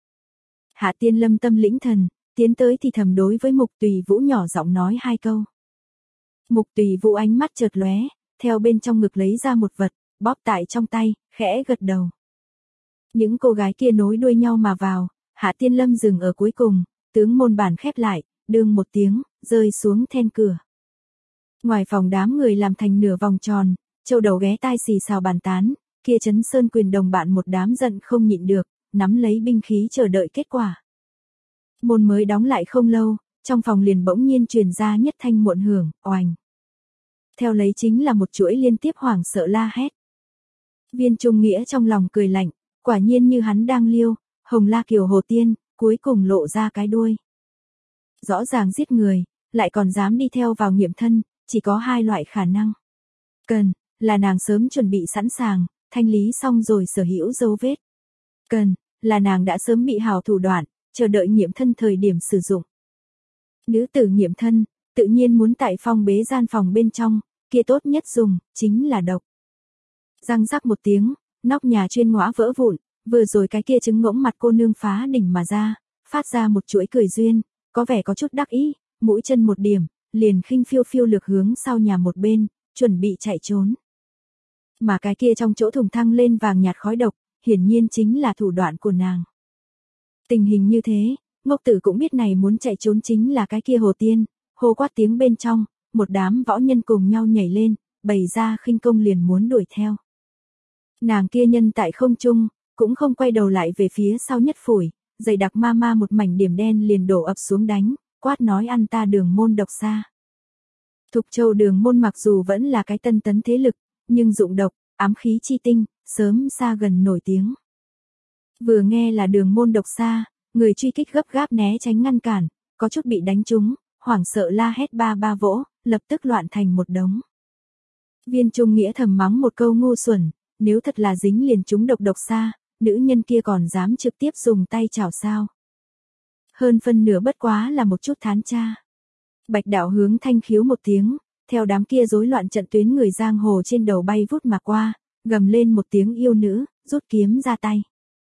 S1: Hạ Tiên Lâm tâm lĩnh thần, tiến tới thì thầm đối với Mục Tùy Vũ nhỏ giọng nói hai câu. Mục Tùy Vũ ánh mắt chợt lóe, theo bên trong ngực lấy ra một vật, bóp tại trong tay, khẽ gật đầu. Những cô gái kia nối đuôi nhau mà vào, Hạ Tiên Lâm dừng ở cuối cùng, tướng môn bản khép lại, đương một tiếng, rơi xuống then cửa. Ngoài phòng đám người làm thành nửa vòng tròn, châu đầu ghé tai xì xào bàn tán, kia Trấn Sơn Quyền đồng bạn một đám giận không nhịn được, nắm lấy binh khí chờ đợi kết quả. Môn mới đóng lại không lâu, trong phòng liền bỗng nhiên truyền ra nhất thanh muộn hưởng, oành. Theo lấy chính là một chuỗi liên tiếp hoảng sợ la hét. Viên Trung Nghĩa trong lòng cười lạnh, quả nhiên như hắn đang liêu, Hồng La Kiều Hồ Tiên, cuối cùng lộ ra cái đuôi. Rõ ràng giết người, lại còn dám đi theo vào nghiệm thân, chỉ có hai loại khả năng. Cần, là nàng sớm chuẩn bị sẵn sàng, thanh lý xong rồi sở hữu dấu vết. Cần, là nàng đã sớm bị hào thủ đoạn, chờ đợi nghiệm thân thời điểm sử dụng. Nữ tử nghiệm thân, tự nhiên muốn tại phong bế gian phòng bên trong, kia tốt nhất dùng, chính là độc. Răng rắc một tiếng, nóc nhà chuyên ngõa vỡ vụn, vừa rồi cái kia trứng ngỗng mặt cô nương phá đỉnh mà ra, phát ra một chuỗi cười duyên, có vẻ có chút đắc ý, mũi chân một điểm, liền khinh phiêu phiêu lược hướng sau nhà một bên, chuẩn bị chạy trốn. Mà cái kia trong chỗ thùng thăng lên vàng nhạt khói độc, hiển nhiên chính là thủ đoạn của nàng. Tình hình như thế, Ngốc Tử cũng biết này muốn chạy trốn chính là cái kia Hồ Tiên, hô quát tiếng bên trong, một đám võ nhân cùng nhau nhảy lên, bày ra khinh công liền muốn đuổi theo. Nàng kia nhân tại không trung, cũng không quay đầu lại về phía sau nhất phủi, dày đặc ma ma một mảnh điểm đen liền đổ ập xuống đánh, quát nói ăn ta Đường Môn độc xa. Thục Châu Đường Môn mặc dù vẫn là cái tân tấn thế lực, nhưng dụng độc, ám khí chi tinh, sớm xa gần nổi tiếng. Vừa nghe là Đường Môn độc xa, người truy kích gấp gáp né tránh ngăn cản, có chút bị đánh trúng, hoảng sợ la hét ba ba vỗ, lập tức loạn thành một đống. Viên Trung Nghĩa thầm mắng một câu ngu xuẩn, nếu thật là dính liền trúng độc độc xa, nữ nhân kia còn dám trực tiếp dùng tay chảo sao. Hơn phân nửa bất quá là một chút thán cha. Bạch Đạo Hướng thanh khiếu một tiếng, theo đám kia rối loạn trận tuyến người giang hồ trên đầu bay vút mà qua, gầm lên một tiếng yêu nữ, rút kiếm ra tay.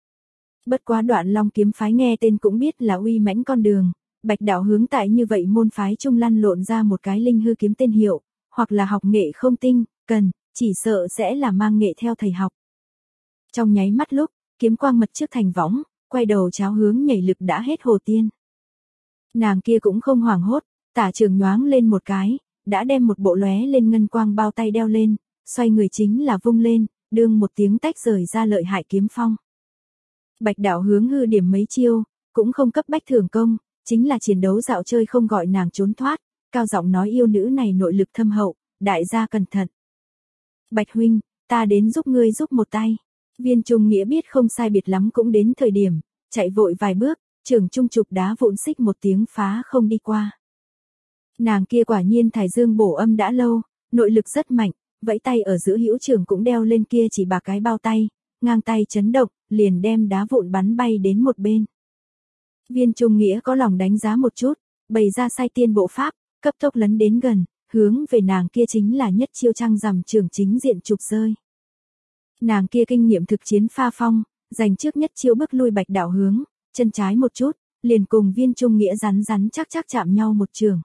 S1: Bất quá Đoạn Long kiếm phái nghe tên cũng biết là uy mãnh con đường, Bạch Đạo Hướng tại như vậy môn phái trung lăn lộn ra một cái linh hư kiếm tên hiệu, hoặc là học nghệ không tinh, cần, chỉ sợ sẽ là mang nghệ theo thầy học. Trong nháy mắt lúc, kiếm quang mật trước thành võng, quay đầu cháo hướng nhảy lực đã hết Hồ Tiên. Nàng kia cũng không hoảng hốt, tả trường nhoáng lên một cái, đã đem một bộ lóe lên ngân quang bao tay đeo lên, xoay người chính là vung lên, đương một tiếng tách rời ra lợi hại kiếm phong. Bạch Đạo Hướng hư điểm mấy chiêu, cũng không cấp bách thưởng công, chính là chiến đấu dạo chơi không gọi nàng trốn thoát, cao giọng nói yêu nữ này nội lực thâm hậu, đại gia cẩn thận. Bạch huynh, ta đến giúp ngươi giúp một tay. Viên Trung Nghĩa biết không sai biệt lắm cũng đến thời điểm, chạy vội vài bước, trường trung trục đá vụn xích một tiếng phá không đi qua. Nàng kia quả nhiên thải dương bổ âm đã lâu, nội lực rất mạnh, vẫy tay ở giữa hữu trường cũng đeo lên kia chỉ bà cái bao tay, ngang tay chấn động, liền đem đá vụn bắn bay đến một bên. Viên Trung Nghĩa có lòng đánh giá một chút, bày ra sai tiên bộ pháp, cấp tốc lấn đến gần, hướng về nàng kia chính là nhất chiêu trăng rằm trường chính diện chụp rơi. Nàng kia kinh nghiệm thực chiến pha phong, giành trước nhất chiêu bước lui Bạch Đạo Hướng, chân trái một chút, liền cùng Viên Trung Nghĩa rắn rắn chắc chắc chạm nhau một trường.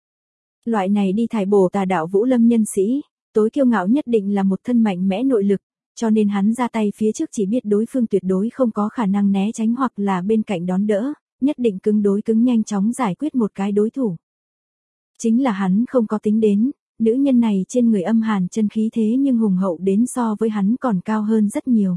S1: Loại này đi thải bổ tà đạo Vũ Lâm nhân sĩ, tối kiêu ngạo nhất định là một thân mạnh mẽ nội lực, cho nên hắn ra tay phía trước chỉ biết đối phương tuyệt đối không có khả năng né tránh hoặc là bên cạnh đón đỡ, nhất định cứng đối cứng nhanh chóng giải quyết một cái đối thủ. Chính là hắn không có tính đến, nữ nhân này trên người âm hàn chân khí thế nhưng hùng hậu đến so với hắn còn cao hơn rất nhiều.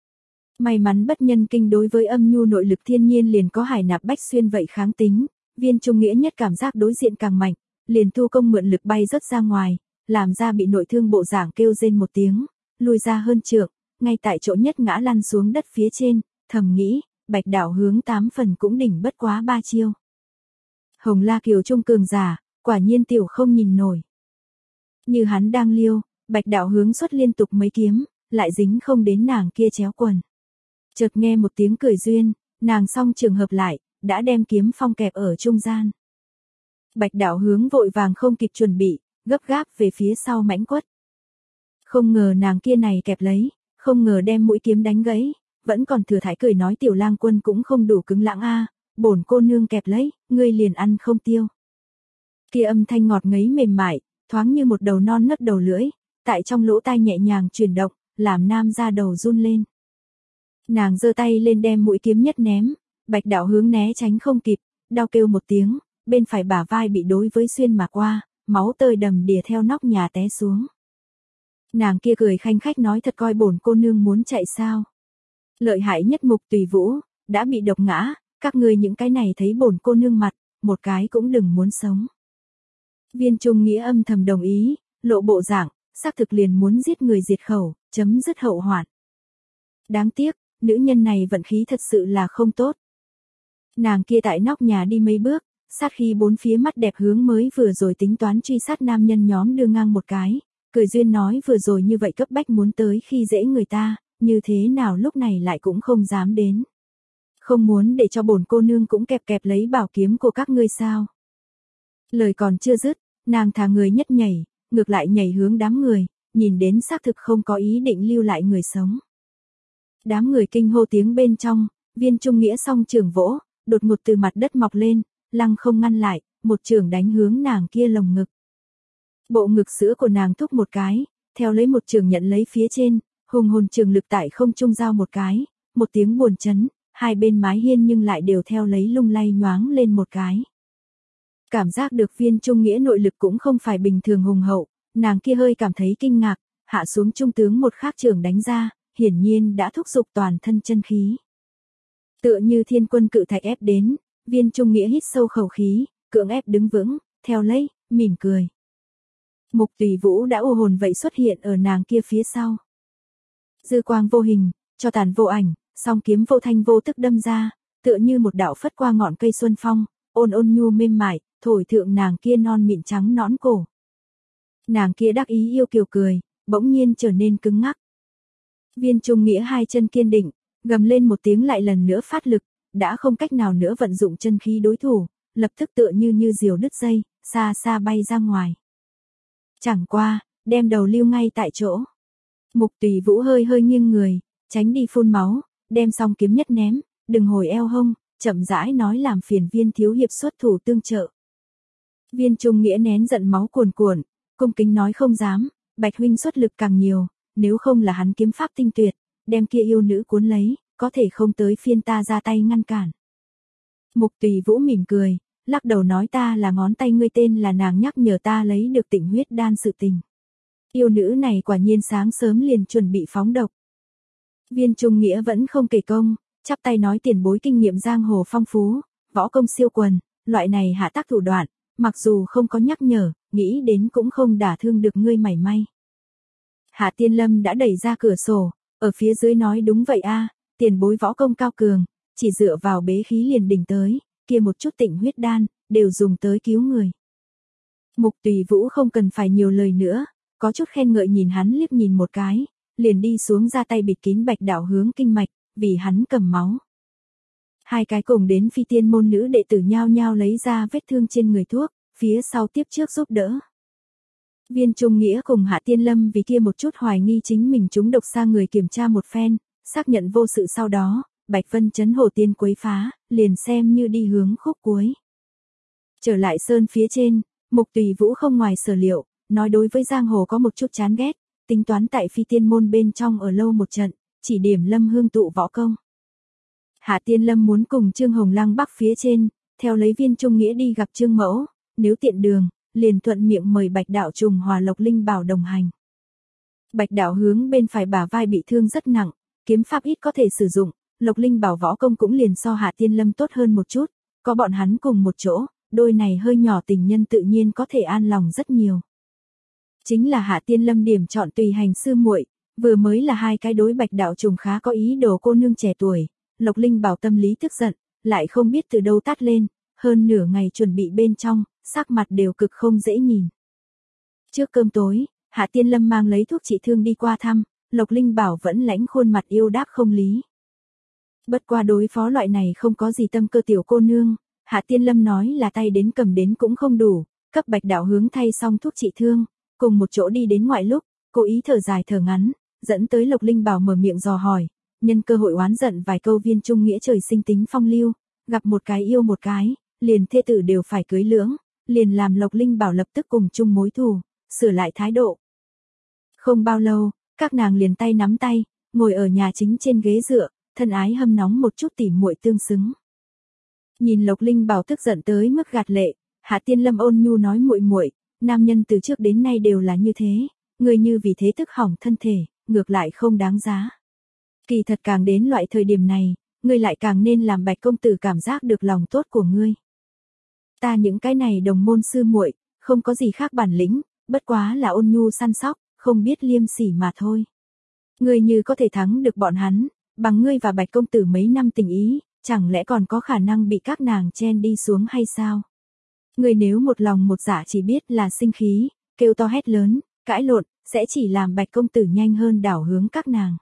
S1: May mắn bất nhân kinh đối với âm nhu nội lực thiên nhiên liền có hải nạp bách xuyên vậy kháng tính, Viên Trung Nghĩa nhất cảm giác đối diện càng mạnh, liền thu công mượn lực bay rất ra ngoài, làm ra bị nội thương bộ dạng kêu rên một tiếng, lùi ra hơn trượng, ngay tại chỗ nhất ngã lăn xuống đất phía trên, thầm nghĩ, Bạch Đạo Hướng tám phần cũng đỉnh bất quá ba chiêu. Hồng La Kiều trung cường giả, quả nhiên tiểu không nhìn nổi. Như hắn đang liêu, Bạch Đạo Hướng xuất liên tục mấy kiếm, lại dính không đến nàng kia chéo quần. Chợt nghe một tiếng cười duyên, nàng song trường hợp lại, đã đem kiếm phong kẹp ở trung gian. Bạch Đạo Hướng vội vàng không kịp chuẩn bị, gấp gáp về phía sau mãnh quất. Không ngờ nàng kia này kẹp lấy, không ngờ đem mũi kiếm đánh gãy, vẫn còn thừa thải cười nói Tiểu Lang Quân cũng không đủ cứng lãng a, bổn cô nương kẹp lấy, ngươi liền ăn không tiêu. Kia âm thanh ngọt ngấy mềm mại, thoáng như một đầu non nớt đầu lưỡi, tại trong lỗ tai nhẹ nhàng chuyển động, làm nam ra đầu run lên. Nàng giơ tay lên đem mũi kiếm nhất ném, Bạch Đạo Hướng né tránh không kịp, đau kêu một tiếng, bên phải bả vai bị đối với xuyên mà qua, máu tơi đầm đìa theo nóc nhà té xuống. Nàng kia cười khanh khách nói thật coi bổn cô nương muốn chạy sao. Lợi hại nhất Mục Tùy Vũ, đã bị độc ngã, các ngươi những cái này thấy bổn cô nương mặt, một cái cũng đừng muốn sống. Viên Trung Nghĩa âm thầm đồng ý, lộ bộ dạng, xác thực liền muốn giết người diệt khẩu, chấm dứt hậu hoạn. Đáng tiếc, nữ nhân này vận khí thật sự là không tốt. Nàng kia tại nóc nhà đi mấy bước, sát khi bốn phía mắt đẹp hướng mới vừa rồi tính toán truy sát nam nhân nhóm đưa ngang một cái, cười duyên nói vừa rồi như vậy cấp bách muốn tới khi dễ người ta, như thế nào lúc này lại cũng không dám đến. Không muốn để cho bổn cô nương cũng kẹp kẹp lấy bảo kiếm của các ngươi sao. Lời còn chưa dứt, nàng thả người nhất nhảy, ngược lại nhảy hướng đám người, nhìn đến xác thực không có ý định lưu lại người sống. Đám người kinh hô tiếng bên trong, Viên Trung Nghĩa song trường vỗ, đột ngột từ mặt đất mọc lên, lăng không ngăn lại, một trường đánh hướng nàng kia lồng ngực. Bộ ngực sữa của nàng thúc một cái, theo lấy một trường nhận lấy phía trên, hùng hồn trường lực tại không trung giao một cái, một tiếng buồn chấn, hai bên mái hiên nhưng lại đều theo lấy lung lay nhoáng lên một cái. Cảm giác được Viên Trung Nghĩa nội lực cũng không phải bình thường hùng hậu, nàng kia hơi cảm thấy kinh ngạc, hạ xuống trung tướng một khác trường đánh ra, hiển nhiên đã thúc giục toàn thân chân khí. Tựa như thiên quân cự thạch ép đến, Viên Trung Nghĩa hít sâu khẩu khí, cưỡng ép đứng vững, theo lấy, mỉm cười. Mục Tùy Vũ đã u hồn vậy xuất hiện ở nàng kia phía sau. Dư quang vô hình, cho tàn vô ảnh, song kiếm vô thanh vô tức đâm ra, tựa như một đạo phất qua ngọn cây xuân phong, ôn ôn nhu mềm mại, thổi thượng nàng kia non mịn trắng nõn cổ. Nàng kia đắc ý yêu kiều cười, bỗng nhiên trở nên cứng ngắc. Viên Trung Nghĩa hai chân kiên định, gầm lên một tiếng lại lần nữa phát lực, đã không cách nào nữa vận dụng chân khí đối thủ, lập tức tựa như như diều đứt dây, xa xa bay ra ngoài. Chẳng qua, đem đầu lưu ngay tại chỗ. Mục Tùy Vũ hơi hơi nghiêng người, tránh đi phun máu, đem song kiếm nhất ném, đừng hồi eo hông, chậm rãi nói làm phiền Viên thiếu hiệp xuất thủ tương trợ. Viên Trung Nghĩa nén giận máu cuồn cuộn, cung kính nói không dám, Bạch huynh xuất lực càng nhiều, nếu không là hắn kiếm pháp tinh tuyệt, đem kia yêu nữ cuốn lấy, có thể không tới phiên ta ra tay ngăn cản. Mục Tùy Vũ mỉm cười, lắc đầu nói ta là ngón tay ngươi tên là nàng nhắc nhở ta lấy được Tịnh huyết đan sự tình. Yêu nữ này quả nhiên sáng sớm liền chuẩn bị phóng độc. Viên Trung Nghĩa vẫn không kể công, chắp tay nói tiền bối kinh nghiệm giang hồ phong phú, võ công siêu quần, loại này hạ tác thủ đoạn, mặc dù không có nhắc nhở, nghĩ đến cũng không đả thương được ngươi mảy may. Hạ Tiên Lâm đã đẩy ra cửa sổ, ở phía dưới nói đúng vậy a, tiền bối võ công cao cường, chỉ dựa vào bế khí liền đỉnh tới, kia một chút tịnh huyết đan, đều dùng tới cứu người. Mục Tùy Vũ không cần phải nhiều lời nữa, có chút khen ngợi nhìn hắn liếc nhìn một cái, liền đi xuống ra tay bịt kín Bạch Đạo Hướng kinh mạch, vì hắn cầm máu. Hai cái cùng đến phi tiên môn nữ đệ tử nhao nhao lấy ra vết thương trên người thuốc, phía sau tiếp trước giúp đỡ. Viên Trung Nghĩa cùng Hạ Tiên Lâm vì kia một chút hoài nghi chính mình trúng độc sang người kiểm tra một phen, xác nhận vô sự sau đó, Bạch Vân Chấn Hồ Tiên quấy phá, liền xem như đi hướng khúc cuối. Trở lại sơn phía trên, Mục Tùy Vũ không ngoài sở liệu, nói đối với giang hồ có một chút chán ghét, tính toán tại phi tiên môn bên trong ở lâu một trận, chỉ điểm Lâm Hương tụ võ công. Hạ Tiên Lâm muốn cùng Trương Hồng Lăng bắc phía trên, theo lấy Viên Trung Nghĩa đi gặp Trương Mẫu, nếu tiện đường, liền thuận miệng mời Bạch Đạo Trùng Hòa Lộc Linh Bảo đồng hành. Bạch Đạo Hướng bên phải bả vai bị thương rất nặng, kiếm pháp ít có thể sử dụng, Lộc Linh Bảo võ công cũng liền so Hạ Tiên Lâm tốt hơn một chút, có bọn hắn cùng một chỗ, đôi này hơi nhỏ tình nhân tự nhiên có thể an lòng rất nhiều. Chính là Hạ Tiên Lâm điểm chọn tùy hành sư muội, vừa mới là hai cái đối Bạch Đạo Trùng khá có ý đồ cô nương trẻ tuổi, Lộc Linh Bảo tâm lý tức giận, lại không biết từ đâu tát lên, hơn nửa ngày chuẩn bị bên trong, sắc mặt đều cực không dễ nhìn. Trước cơm tối, Hạ Tiên Lâm mang lấy thuốc trị thương đi qua thăm, Lộc Linh Bảo vẫn lãnh khuôn mặt yêu đáp không lý. Bất qua đối phó loại này không có gì tâm cơ tiểu cô nương, Hạ Tiên Lâm nói là tay đến cầm đến cũng không đủ, cấp Bạch Đạo Hướng thay xong thuốc trị thương, cùng một chỗ đi đến ngoại lúc, cố ý thở dài thở ngắn, dẫn tới Lộc Linh Bảo mở miệng dò hỏi, nhân cơ hội oán giận vài câu Viên Trung Nghĩa trời sinh tính phong lưu, gặp một cái yêu một cái, liền thê tử đều phải cưới lưỡng, liền làm Lộc Linh Bảo lập tức cùng chung mối thù, sửa lại thái độ. Không bao lâu, các nàng liền tay nắm tay, ngồi ở nhà chính trên ghế dựa, thân ái hâm nóng một chút tỉ muội tương xứng. Nhìn Lộc Linh Bảo tức giận tới mức gạt lệ, Hạ Tiên Lâm ôn nhu nói muội muội, nam nhân từ trước đến nay đều là như thế, người như vì thế tức hỏng thân thể, ngược lại không đáng giá. Kỳ thật càng đến loại thời điểm này, ngươi lại càng nên làm Bạch công tử cảm giác được lòng tốt của ngươi. Ta những cái này đồng môn sư muội, không có gì khác bản lĩnh, bất quá là ôn nhu săn sóc, không biết liêm sỉ mà thôi. Ngươi như có thể thắng được bọn hắn, bằng ngươi và Bạch công tử mấy năm tình ý, chẳng lẽ còn có khả năng bị các nàng chen đi xuống hay sao? Ngươi nếu một lòng một dạ chỉ biết là sinh khí, kêu to hét lớn, cãi lộn, sẽ chỉ làm Bạch công tử nhanh hơn đảo hướng các nàng.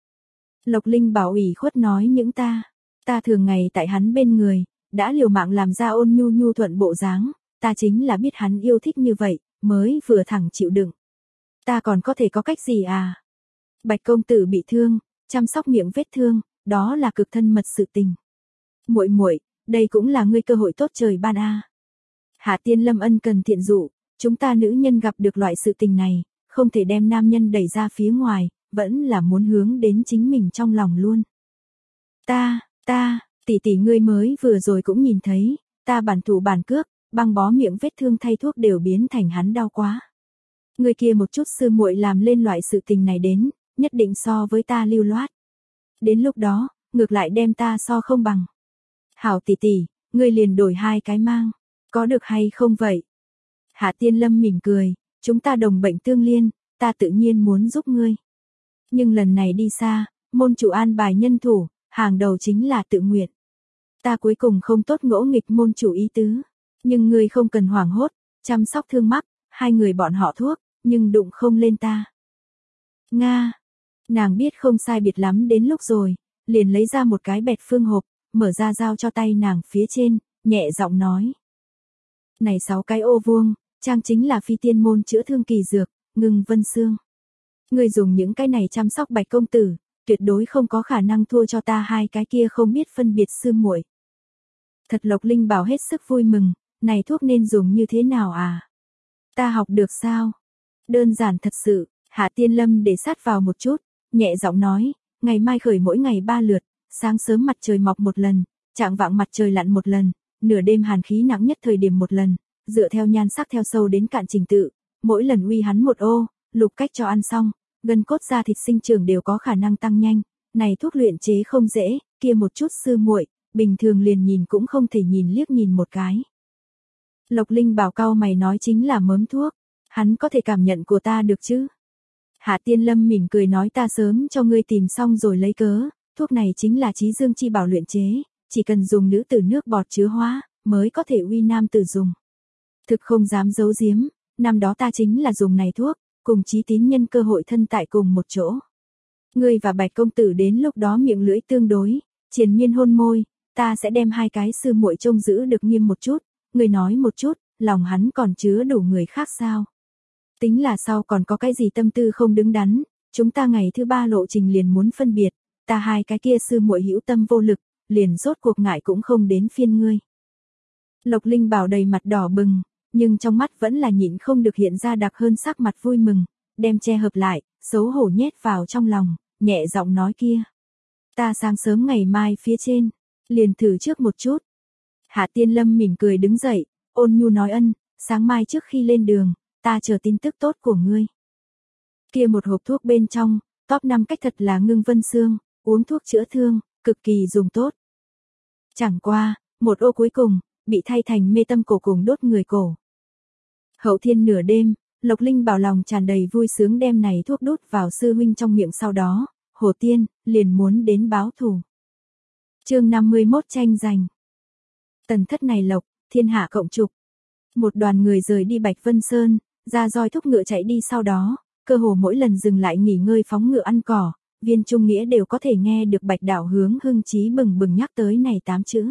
S1: Lộc Linh Bảo ủy khuất nói những ta, ta thường ngày tại hắn bên người, đã liều mạng làm ra ôn nhu nhu thuận bộ dáng, ta chính là biết hắn yêu thích như vậy, mới vừa thẳng chịu đựng. Ta còn có thể có cách gì à? Bạch công tử bị thương, chăm sóc miệng vết thương, đó là cực thân mật sự tình. Muội muội, đây cũng là ngươi cơ hội tốt trời ban a. Hạ Tiên Lâm ân cần thiện dụ, chúng ta nữ nhân gặp được loại sự tình này, không thể đem nam nhân đẩy ra phía ngoài, vẫn là muốn hướng đến chính mình trong lòng luôn. Ta, ta, tỷ tỷ ngươi mới vừa rồi cũng nhìn thấy, ta bản thủ bản cước, băng bó miệng vết thương thay thuốc đều biến thành hắn đau quá. Người kia một chút sư muội làm lên loại sự tình này đến, nhất định so với ta lưu loát. Đến lúc đó, ngược lại đem ta so không bằng. Hảo tỷ tỷ, ngươi liền đổi hai cái mang, có được hay không vậy? Hạ Tiên Lâm mỉm cười, chúng ta đồng bệnh tương liên, ta tự nhiên muốn giúp ngươi. Nhưng lần này đi xa, môn chủ an bài nhân thủ, hàng đầu chính là tự nguyện. Ta cuối cùng không tốt ngỗ nghịch môn chủ ý tứ, nhưng ngươi không cần hoảng hốt, chăm sóc thương mắc, hai người bọn họ thuốc, nhưng đụng không lên ta. Nga, nàng biết không sai biệt lắm đến lúc rồi, liền lấy ra một cái bẹt phương hộp, mở ra giao cho tay nàng phía trên, nhẹ giọng nói. Này sáu cái ô vuông, trang chính là phi tiên môn chữa thương kỳ dược, ngưng vân xương. Ngươi dùng những cái này chăm sóc Bạch công tử, tuyệt đối không có khả năng thua cho ta hai cái kia không biết phân biệt sư muội. Thật Lộc Linh Bảo hết sức vui mừng, này thuốc nên dùng như thế nào à? Ta học được sao? Đơn giản thật sự, Hạ Tiên Lâm để sát vào một chút, nhẹ giọng nói, ngày mai khởi mỗi ngày ba lượt, sáng sớm mặt trời mọc một lần, trạng vạng mặt trời lặn một lần, nửa đêm hàn khí nặng nhất thời điểm một lần, dựa theo nhan sắc theo sâu đến cạn trình tự, mỗi lần uy hắn một ô, lục cách cho ăn xong, gân cốt da thịt sinh trưởng đều có khả năng tăng nhanh, này thuốc luyện chế không dễ, kia một chút sư muội, bình thường liền nhìn cũng không thể nhìn liếc nhìn một cái. Lộc Linh Bảo cau mày nói chính là mớm thuốc, hắn có thể cảm nhận của ta được chứ? Hạ Tiên Lâm mỉm cười nói ta sớm cho ngươi tìm xong rồi lấy cớ, thuốc này chính là trí dương chi bảo luyện chế, chỉ cần dùng nữ tử nước bọt chứa hóa, mới có thể uy nam tử dùng. Thực không dám giấu giếm, năm đó ta chính là dùng này thuốc, cùng Chí Tín nhân cơ hội thân tại cùng một chỗ. Ngươi và Bạch công tử đến lúc đó miệng lưỡi tương đối, triền miên hôn môi, ta sẽ đem hai cái sư muội trông giữ được nghiêm một chút, ngươi nói một chút, lòng hắn còn chứa đủ người khác sao? Tính là sau còn có cái gì tâm tư không đứng đắn, chúng ta ngày thứ ba lộ trình liền muốn phân biệt, ta hai cái kia sư muội hữu tâm vô lực, liền rốt cuộc ngại cũng không đến phiên ngươi. Lộc Linh Bảo đầy mặt đỏ bừng, nhưng trong mắt vẫn là nhịn không được hiện ra đặc hơn sắc mặt vui mừng, đem che hợp lại, xấu hổ nhét vào trong lòng, nhẹ giọng nói kia. Ta sáng sớm ngày mai phía trên, liền thử trước một chút. Hạ Tiên Lâm mỉm cười đứng dậy, ôn nhu nói ân, sáng mai trước khi lên đường, ta chờ tin tức tốt của ngươi. Kia một hộp thuốc bên trong, top năm cách thật là ngưng vân xương, uống thuốc chữa thương, cực kỳ dùng tốt. Chẳng qua, một ô cuối cùng, bị thay thành mê tâm cổ cùng đốt người cổ. Hậu thiên nửa đêm, Lộc Linh Bảo lòng tràn đầy vui sướng đem này thuốc đút vào sư huynh trong miệng sau đó, Hồ Tiên, liền muốn đến báo thù. Chương năm mươi mốt tranh giành. Tần thất này lộc, thiên hạ cộng trục. Một đoàn người rời đi Bạch Vân Sơn, ra roi thúc ngựa chạy đi sau đó, cơ hồ mỗi lần dừng lại nghỉ ngơi phóng ngựa ăn cỏ, Viên Trung Nghĩa đều có thể nghe được Bạch Đạo Hướng hưng chí bừng bừng nhắc tới này tám chữ.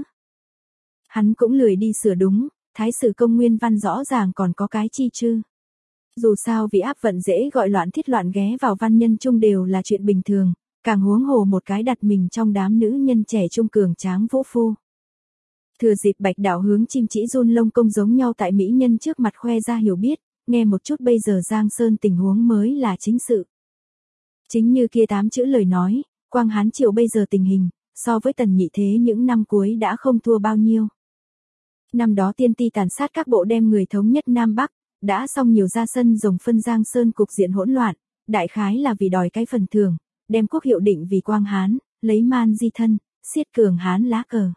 S1: Hắn cũng lười đi sửa đúng, thái sử công nguyên văn rõ ràng còn có cái chi chư. Dù sao vì áp vận dễ gọi loạn thiết loạn ghé vào văn nhân trung đều là chuyện bình thường, càng huống hồ một cái đặt mình trong đám nữ nhân trẻ trung cường tráng vũ phu. Thừa dịp Bạch Đạo Hướng chim chỉ run lông công giống nhau tại mỹ nhân trước mặt khoe ra hiểu biết, nghe một chút bây giờ Giang Sơn tình huống mới là chính sự. Chính như kia tám chữ lời nói, Quang Hán Triều bây giờ tình hình, so với Tần Nhị Thế những năm cuối đã không thua bao nhiêu. Năm đó tiên ti tàn sát các bộ đem người thống nhất Nam Bắc, đã xong nhiều ra sân rồng phân Giang Sơn cục diện hỗn loạn, đại khái là vì đòi cái phần thưởng, đem quốc hiệu định vì Quang Hán, lấy man di thân, siết cường Hán lá cờ.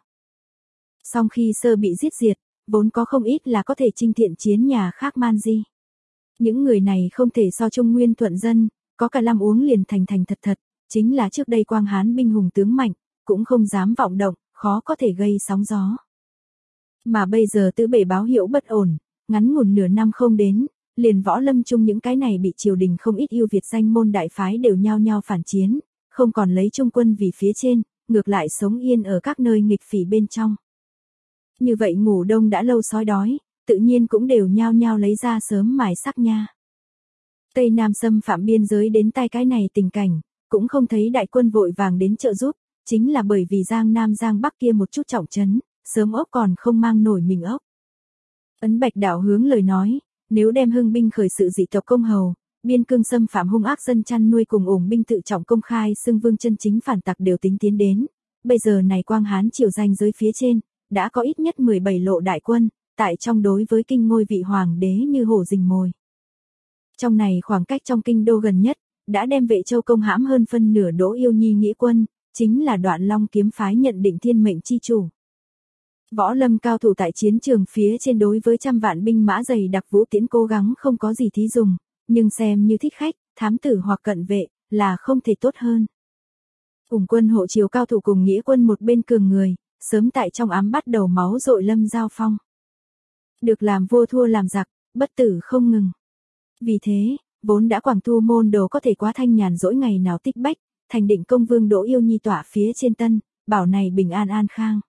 S1: Song khi sơ bị giết diệt, vốn có không ít là có thể chinh thiện chiến nhà khác man di. Những người này không thể so Trung Nguyên thuận dân, có cả năm uống liền thành thành thật thật, chính là trước đây Quang Hán binh hùng tướng mạnh, cũng không dám vọng động, khó có thể gây sóng gió. Mà bây giờ tứ bể báo hiệu bất ổn, ngắn ngủn nửa năm không đến, liền võ lâm chung những cái này bị triều đình không ít yêu Việt danh môn đại phái đều nhao nhao phản chiến, không còn lấy trung quân vì phía trên, ngược lại sống yên ở các nơi nghịch phỉ bên trong. Như vậy ngủ đông đã lâu sói đói, tự nhiên cũng đều nhao nhao lấy ra sớm mài sắc nha. Tây Nam xâm phạm biên giới đến tai cái này tình cảnh, cũng không thấy đại quân vội vàng đến trợ giúp, chính là bởi vì Giang Nam Giang Bắc kia một chút trọng trấn, sớm ốc còn không mang nổi mình ốc. Ấn Bạch Đạo Hướng lời nói, nếu đem hưng binh khởi sự dị tộc công hầu, biên cương xâm phạm hung ác dân chăn nuôi cùng ủng binh tự trọng công khai xưng vương chân chính phản tặc đều tính tiến đến, bây giờ này Quang Hán triều danh giới phía trên, đã có ít nhất mười bảy lộ đại quân, tại trong đối với kinh ngôi vị hoàng đế như hổ rình mồi. Trong này khoảng cách trong kinh đô gần nhất, đã đem Vệ Châu công hãm hơn phân nửa Đỗ Yêu Nhi nghĩa quân, chính là Đoạn Long kiếm phái nhận định thiên mệnh chi chủ. Võ lâm cao thủ tại chiến trường phía trên đối với trăm vạn binh mã dày đặc vũ tiễn cố gắng không có gì thí dùng, nhưng xem như thích khách, thám tử hoặc cận vệ, là không thể tốt hơn. Cùng quân hộ chiếu cao thủ cùng nghĩa quân một bên cường người, sớm tại trong ám bắt đầu máu dội lâm giao phong. Được làm vua thua làm giặc, bất tử không ngừng. Vì thế, vốn đã Quảng Thu môn đồ có thể quá thanh nhàn dỗi ngày nào tích bách, thành định công vương Đỗ Yêu Nhi tỏa phía trên tân, bảo này bình an an khang.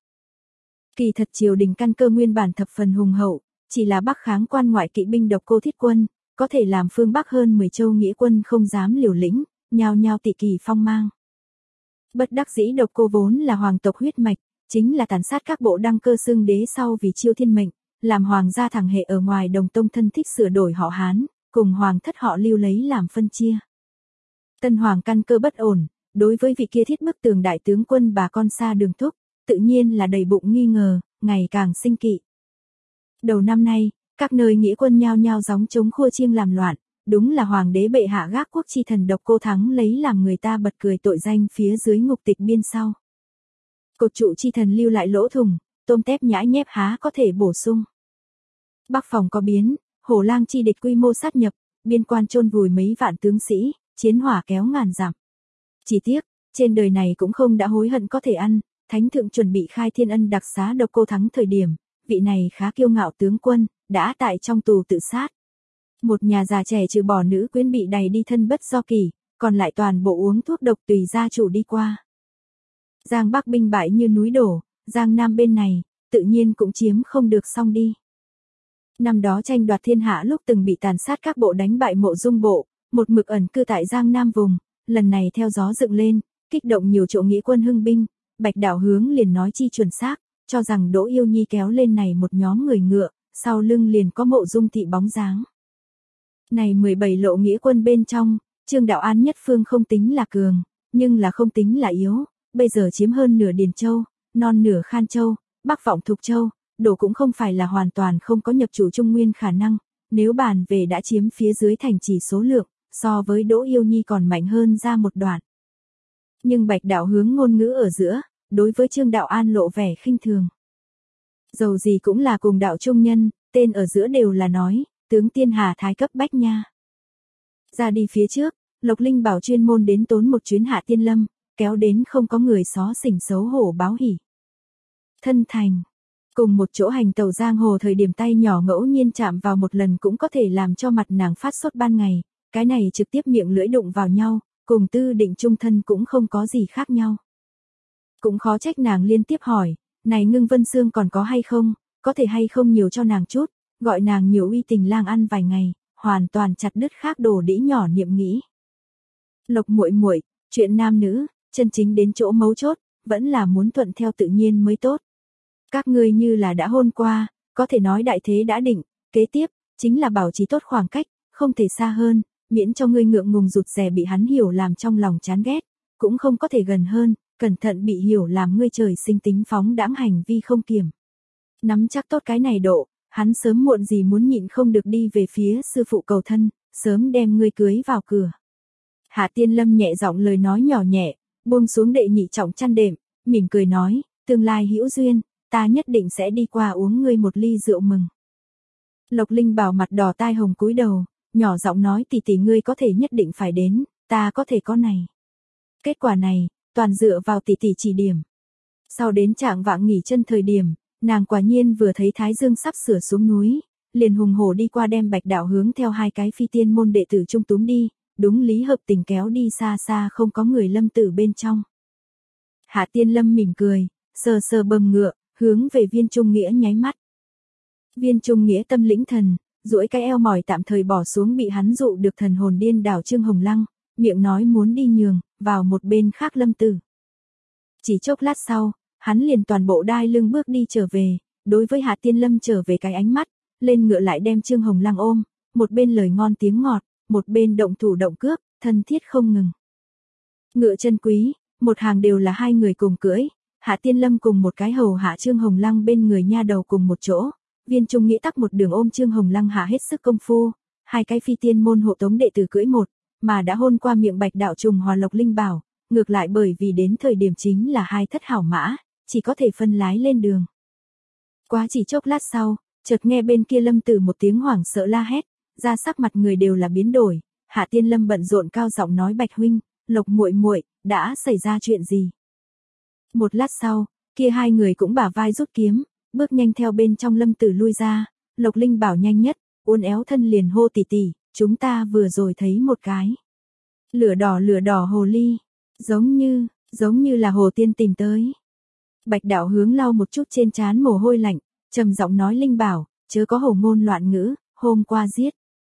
S1: Kỳ thật triều đình căn cơ nguyên bản thập phần hùng hậu, chỉ là Bắc kháng quan ngoại kỵ binh độc cô thiết quân, có thể làm phương Bắc hơn mười châu nghĩa quân không dám liều lĩnh, nhao nhao tị kỳ phong mang. Bất đắc dĩ độc cô vốn là hoàng tộc huyết mạch, chính là tàn sát các bộ đăng cơ xưng đế sau vì chiêu thiên mệnh, làm hoàng gia thẳng hệ ở ngoài đồng tông thân thích sửa đổi họ Hán, cùng hoàng thất họ Lưu lấy làm phân chia. Tân hoàng căn cơ bất ổn, đối với vị kia thiết bức tường đại tướng quân bà con xa đường thúc, tự nhiên là đầy bụng nghi ngờ, ngày càng sinh kỵ. Đầu năm nay, các nơi nghĩa quân nhao nhao gióng chống khua chiêng làm loạn, đúng là hoàng đế bệ hạ gác quốc chi thần độc cô thắng lấy làm người ta bật cười tội danh phía dưới ngục tịch biên sau. Cột trụ chi thần lưu lại lỗ thủng, tôm tép nhãi nhép há có thể bổ sung. Bắc phòng có biến, Hổ Lang chi địch quy mô sát nhập, biên quan chôn vùi mấy vạn tướng sĩ, chiến hỏa kéo ngàn dặm. Chỉ tiếc, trên đời này cũng không đã hối hận có thể ăn, thánh thượng chuẩn bị khai thiên ân đặc xá độc cô thắng thời điểm, vị này khá kiêu ngạo tướng quân, đã tại trong tù tự sát. Một nhà già trẻ trừ bỏ nữ quyến bị đày đi thân bất do kỳ, còn lại toàn bộ uống thuốc độc tùy gia chủ đi qua. Giang Bắc binh bại như núi đổ, Giang Nam bên này, tự nhiên cũng chiếm không được xong đi. Năm đó tranh đoạt thiên hạ lúc từng bị tàn sát các bộ đánh bại Mộ Dung bộ, một mực ẩn cư tại Giang Nam vùng, lần này theo gió dựng lên, kích động nhiều chỗ nghĩa quân hưng binh, Bạch Đạo Hướng liền nói chi chuẩn xác, cho rằng Đỗ Yêu Nhi kéo lên này một nhóm người ngựa, sau lưng liền có Mộ Dung thị bóng dáng. Này mười bảy lộ nghĩa quân bên trong, Trương Đạo An nhất phương không tính là cường, nhưng là không tính là yếu, bây giờ chiếm hơn nửa Điền Châu, non nửa Khan Châu, Bắc vọng Thục Châu, đổ cũng không phải là hoàn toàn không có nhập chủ Trung Nguyên khả năng, nếu bàn về đã chiếm phía dưới thành trì số lượng, so với Đỗ Yêu Nhi còn mạnh hơn ra một đoạn. Nhưng Bạch Đạo Hướng ngôn ngữ ở giữa, đối với Trương Đạo An lộ vẻ khinh thường. Dầu gì cũng là cùng đạo trung nhân, tên ở giữa đều là nói, tướng tiên hà thái cấp bách nha. Ra đi phía trước, Lộc Linh bảo chuyên môn đến tốn một chuyến Hạ Tiên Lâm, kéo đến không có người xó xỉnh xấu hổ báo hỉ. Thân thành, cùng một chỗ hành tàu giang hồ thời điểm tay nhỏ ngẫu nhiên chạm vào một lần cũng có thể làm cho mặt nàng phát sốt ban ngày, cái này trực tiếp miệng lưỡi đụng vào nhau, cùng tư định trung thân cũng không có gì khác nhau. Cũng khó trách nàng liên tiếp hỏi, này Ngưng Vân Xương còn có hay không, có thể hay không nhiều cho nàng chút, gọi nàng nhiều uy tình lang ăn vài ngày, hoàn toàn chặt đứt khác đồ đĩ nhỏ niệm nghĩ. Lộc muội muội, chuyện nam nữ, chân chính đến chỗ mấu chốt, vẫn là muốn thuận theo tự nhiên mới tốt. Các ngươi như là đã hôn qua, có thể nói đại thế đã định, kế tiếp, chính là bảo trì tốt khoảng cách, không thể xa hơn, miễn cho ngươi ngượng ngùng rụt rè bị hắn hiểu làm trong lòng chán ghét, cũng không có thể gần hơn, cẩn thận bị hiểu làm ngươi trời sinh tính phóng đãng hành vi không kiểm. Nắm chắc tốt cái này độ, hắn sớm muộn gì muốn nhịn không được đi về phía sư phụ cầu thân, sớm đem ngươi cưới vào cửa. Hạ Tiên Lâm nhẹ giọng lời nói nhỏ nhẹ, buông xuống đệ nhị trọng chăn đệm, mỉm cười nói, tương lai hữu duyên, ta nhất định sẽ đi qua uống ngươi một ly rượu mừng. Lộc Linh bảo mặt đỏ tai hồng cúi đầu, nhỏ giọng nói tỷ tỷ ngươi có thể nhất định phải đến, ta có thể có này. Kết quả này, toàn dựa vào tỷ tỷ chỉ điểm. Sau đến trạng vạng nghỉ chân thời điểm, nàng quả nhiên vừa thấy Thái Dương sắp sửa xuống núi, liền hùng hổ đi qua đem Bạch Đạo Hướng theo hai cái phi tiên môn đệ tử trung túm đi, đúng lý hợp tình kéo đi xa xa không có người lâm tử bên trong. Hạ Tiên Lâm mỉm cười, sờ sờ bầm ngựa, hướng về Viên Trung Nghĩa nháy mắt. Viên Trung Nghĩa tâm lĩnh thần, duỗi cái eo mỏi tạm thời bỏ xuống bị hắn dụ được thần hồn điên đảo Trương Hồng Lăng, miệng nói muốn đi nhường, vào một bên khác lâm tử. Chỉ chốc lát sau, hắn liền toàn bộ đai lưng bước đi trở về, đối với Hạ Tiên Lâm trở về cái ánh mắt, lên ngựa lại đem Trương Hồng Lăng ôm, một bên lời ngon tiếng ngọt, một bên động thủ động cước, thân thiết không ngừng. Ngựa chân quý, một hàng đều là hai người cùng cưỡi, Hạ Tiên Lâm cùng một cái hầu hạ Trương Hồng Lăng bên người nha đầu cùng một chỗ, Viên Trung Nghĩa tắc một đường ôm Trương Hồng Lăng hạ hết sức công phu, hai cái phi tiên môn hộ tống đệ tử cưỡi một, mà đã hôn qua miệng Bạch Đạo trùng hòa Lộc Linh bảo, ngược lại bởi vì đến thời điểm chính là hai thất hảo mã, chỉ có thể phân lái lên đường. Quá chỉ chốc lát sau, chợt nghe bên kia Lâm Tử một tiếng hoảng sợ la hét, ra sắc mặt người đều là biến đổi, Hạ Tiên Lâm bận rộn cao giọng nói Bạch huynh, Lộc muội muội, đã xảy ra chuyện gì? Một lát sau, kia hai người cũng bả vai rút kiếm, bước nhanh theo bên trong Lâm Tử lui ra, Lộc Linh bảo nhanh nhất, uốn éo thân liền hô tỷ tỷ, chúng ta vừa rồi thấy một cái lửa đỏ lửa đỏ hồ ly, giống như, giống như là hồ tiên tìm tới. Bạch Đạo Hướng lau một chút trên trán mồ hôi lạnh, trầm giọng nói Linh bảo, chớ có hồ ngôn loạn ngữ, hôm qua giết.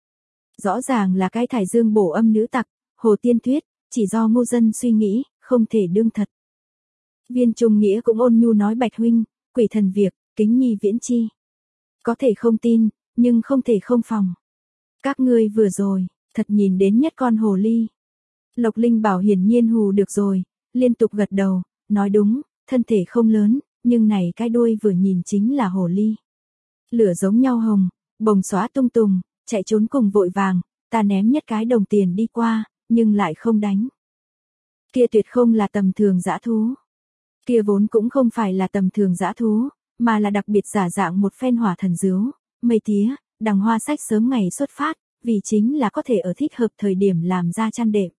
S1: Rõ ràng là cái thải dương bổ âm nữ tặc, hồ tiên thuyết, chỉ do ngu dân suy nghĩ, không thể đương thật. Viên Trung Nghĩa cũng ôn nhu nói Bạch huynh, quỷ thần việc, kính nhi viễn chi. Có thể không tin, nhưng không thể không phòng. Các ngươi vừa rồi, thật nhìn đến nhất con hồ ly. Lộc Linh bảo hiển nhiên hù được rồi, liên tục gật đầu, nói đúng, thân thể không lớn, nhưng này cái đuôi vừa nhìn chính là hồ ly. Lửa giống nhau hồng, bồng xóa tung tùng, chạy trốn cùng vội vàng, ta ném nhất cái đồng tiền đi qua, nhưng lại không đánh. Kia tuyệt không là tầm thường dã thú. Kia vốn cũng không phải là tầm thường dã thú, mà là đặc biệt giả dạng một phen hỏa thần dứu, mây tía, đằng hoa sách sớm ngày xuất phát, vì chính là có thể ở thích hợp thời điểm làm ra chăn đệm.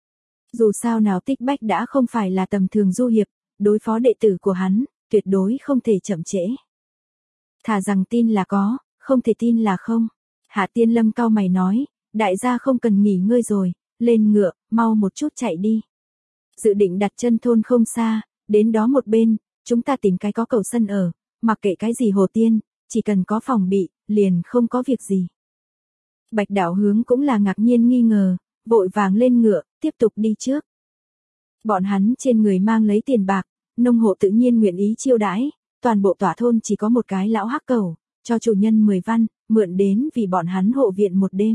S1: Dù sao nào Tích Bách đã không phải là tầm thường du hiệp, đối phó đệ tử của hắn, tuyệt đối không thể chậm trễ. Thà rằng tin là có, không thể tin là không. Hạ Tiên Lâm cau mày nói, đại gia không cần nghỉ ngơi rồi, lên ngựa, mau một chút chạy đi. Dự định đặt chân thôn không xa, đến đó một bên, chúng ta tìm cái có cầu sân ở, mặc kệ cái gì Hồ Tiên, chỉ cần có phòng bị, liền không có việc gì. Bạch Đạo Hướng cũng là ngạc nhiên nghi ngờ, vội vàng lên ngựa, tiếp tục đi trước. Bọn hắn trên người mang lấy tiền bạc, nông hộ tự nhiên nguyện ý chiêu đãi, toàn bộ tỏa thôn chỉ có một cái lão hắc cẩu, cho chủ nhân mười văn, mượn đến vì bọn hắn hộ viện một đêm.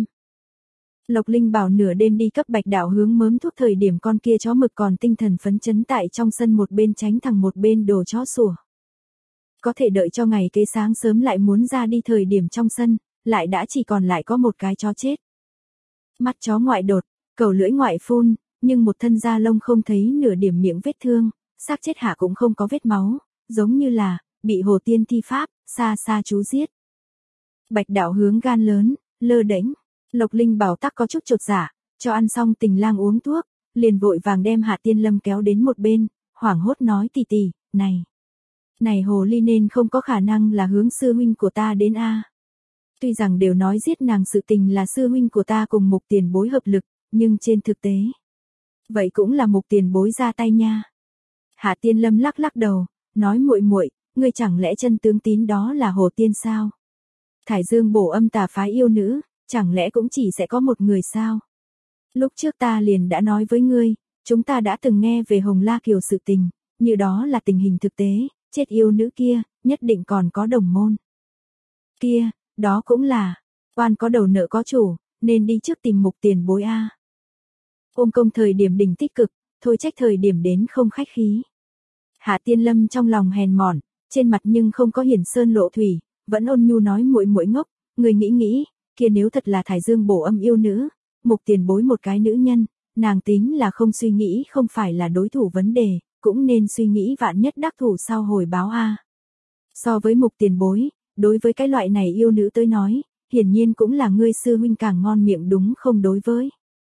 S1: Lộc Linh bảo nửa đêm đi cấp Bạch Đạo Hướng mớm thuốc thời điểm con kia chó mực còn tinh thần phấn chấn tại trong sân một bên tránh thẳng một bên đồ chó sủa. Có thể đợi cho ngày kế sáng sớm lại muốn ra đi thời điểm trong sân, lại đã chỉ còn lại có một cái chó chết. Mắt chó ngoại đột, cầu lưỡi ngoại phun, nhưng một thân da lông không thấy nửa điểm miệng vết thương, xác chết hạ cũng không có vết máu, giống như là bị Hồ Tiên thi pháp, xa xa chú giết. Bạch Đạo Hướng gan lớn, lơ đễnh, Lộc Linh bảo tắc có chút chột dạ, cho ăn xong Tình Lang uống thuốc, liền vội vàng đem Hạ Tiên Lâm kéo đến một bên, hoảng hốt nói tỷ tỷ, này, này hồ ly nên không có khả năng là Hướng sư huynh của ta đến a. Tuy rằng đều nói giết nàng sự tình là sư huynh của ta cùng Mục Tiền Bối hợp lực, nhưng trên thực tế, vậy cũng là Mục Tiền Bối ra tay nha. Hạ Tiên Lâm lắc lắc đầu, nói muội muội, ngươi chẳng lẽ chân tướng tín đó là Hồ Tiên sao? Thải Dương bổ âm tà phái yêu nữ, chẳng lẽ cũng chỉ sẽ có một người sao? Lúc trước ta liền đã nói với ngươi, chúng ta đã từng nghe về Hồng La Kiều sự tình, như đó là tình hình thực tế, chết yêu nữ kia, nhất định còn có đồng môn. Kia, đó cũng là, oan có đầu nợ có chủ, nên đi trước tìm Mục Tiền Bối a. Ôm công thời điểm đỉnh tích cực, thôi trách thời điểm đến không khách khí. Hạ Tiên Lâm trong lòng hèn mọn, trên mặt nhưng không có hiển sơn lộ thủy, vẫn ôn nhu nói muội muội ngốc, người nghĩ nghĩ, kia nếu thật là Thải Dương bổ âm yêu nữ, Mục Tiền Bối một cái nữ nhân, nàng tính là không suy nghĩ không phải là đối thủ vấn đề, cũng nên suy nghĩ vạn nhất đắc thủ sau hồi báo a. So với Mục Tiền Bối, đối với cái loại này yêu nữ tới nói, hiển nhiên cũng là ngươi sư huynh càng ngon miệng đúng không đối với.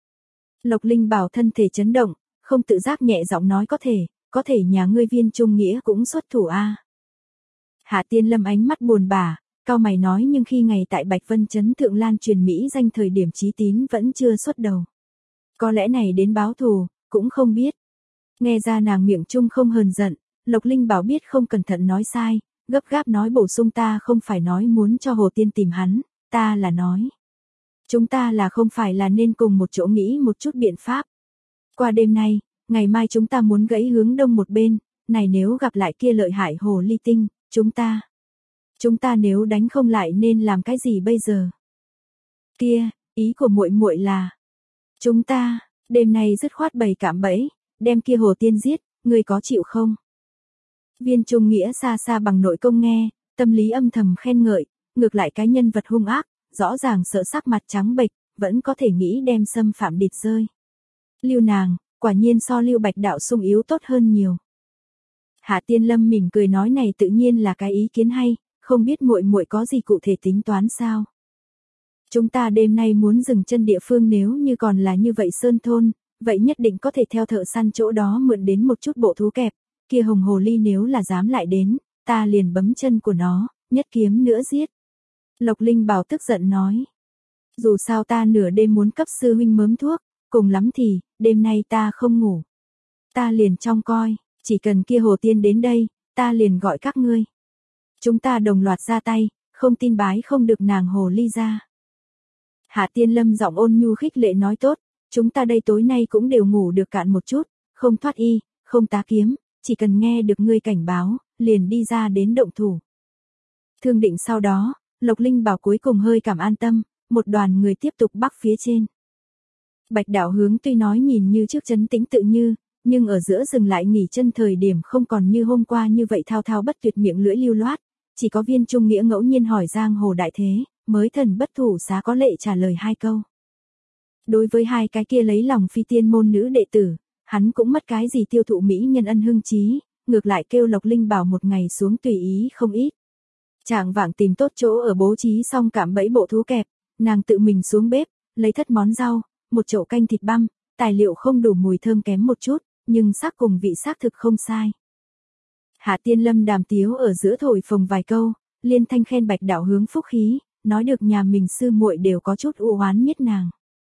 S1: Lộc Linh bảo thân thể chấn động, không tự giác nhẹ giọng nói có thể, có thể nhà ngươi Viên Trung Nghĩa cũng xuất thủ a. Hạ Tiên Lâm ánh mắt buồn bã, cao mày nói nhưng khi ngày tại Bạch Vân Trấn Thượng Lan truyền Mỹ danh thời điểm Chí Tín vẫn chưa xuất đầu. Có lẽ này đến báo thù, cũng không biết. Nghe ra nàng miệng chung không hờn giận, Lộc Linh bảo biết không cẩn thận nói sai, gấp gáp nói bổ sung ta không phải nói muốn cho Hồ Tiên tìm hắn, ta là nói. Chúng ta là không phải là nên cùng một chỗ nghĩ một chút biện pháp. Qua đêm nay, ngày mai chúng ta muốn gãy hướng đông một bên, này nếu gặp lại kia lợi hại hồ ly tinh, chúng ta. Chúng ta nếu đánh không lại nên làm cái gì bây giờ? Kia, ý của muội muội là. Chúng ta, đêm nay dứt khoát bày cạm bẫy, đem kia Hồ Tiên giết, ngươi có chịu không? Viên Trung Nghĩa xa xa bằng nội công nghe, tâm lý âm thầm khen ngợi, ngược lại cái nhân vật hung ác, rõ ràng sợ sắc mặt trắng bệch, vẫn có thể nghĩ đem xâm phạm địt rơi. Lưu nàng, quả nhiên so Lưu Bạch Đạo sung yếu tốt hơn nhiều. Hạ Tiên Lâm mỉm cười nói này tự nhiên là cái ý kiến hay, không biết muội muội có gì cụ thể tính toán sao? Chúng ta đêm nay muốn dừng chân địa phương nếu như còn là như vậy sơn thôn, vậy nhất định có thể theo thợ săn chỗ đó mượn đến một chút bộ thú kẹp, kia hồng hồ ly nếu là dám lại đến, ta liền bấm chân của nó, nhất kiếm nữa giết. Lộc Linh bảo tức giận nói, dù sao ta nửa đêm muốn cấp sư huynh mớm thuốc, cùng lắm thì, đêm nay ta không ngủ. Ta liền trong coi, chỉ cần kia Hồ Tiên đến đây, ta liền gọi các ngươi. Chúng ta đồng loạt ra tay, không tin bái không được nàng hồ ly ra. Hạ Tiên Lâm giọng ôn nhu khích lệ nói tốt, chúng ta đây tối nay cũng đều ngủ được cạn một chút, không thoát y, không tá kiếm, chỉ cần nghe được ngươi cảnh báo, liền đi ra đến động thủ. Thương định sau đó, Lộc Linh bảo cuối cùng hơi cảm an tâm, một đoàn người tiếp tục bắc phía trên. Bạch Đạo Hướng tuy nói nhìn như trước trấn tĩnh tự như, nhưng ở giữa dừng lại nghỉ chân thời điểm không còn như hôm qua như vậy thao thao bất tuyệt miệng lưỡi lưu loát, chỉ có Viên Trung Nghĩa ngẫu nhiên hỏi giang hồ đại thế, mới thần bất thủ xá có lệ trả lời hai câu. Đối với hai cái kia lấy lòng phi tiên môn nữ đệ tử, hắn cũng mất cái gì tiêu thụ mỹ nhân ân hưng trí, ngược lại kêu Lộc Linh bảo một ngày xuống tùy ý không ít. Chạng vạng tìm tốt chỗ ở bố trí xong cạm bẫy bộ thú kẹp, Nàng tự mình xuống bếp, lấy thất món rau, một chậu canh thịt băm, tài liệu không đủ mùi thơm kém một chút, nhưng sắc cùng vị xác thực không sai. Hạ Tiên Lâm đàm tiếu ở giữa thổi phồng vài câu, liên thanh khen Bạch Đạo Hướng phúc khí, nói được nhà mình sư muội đều có chút u oán miết nàng.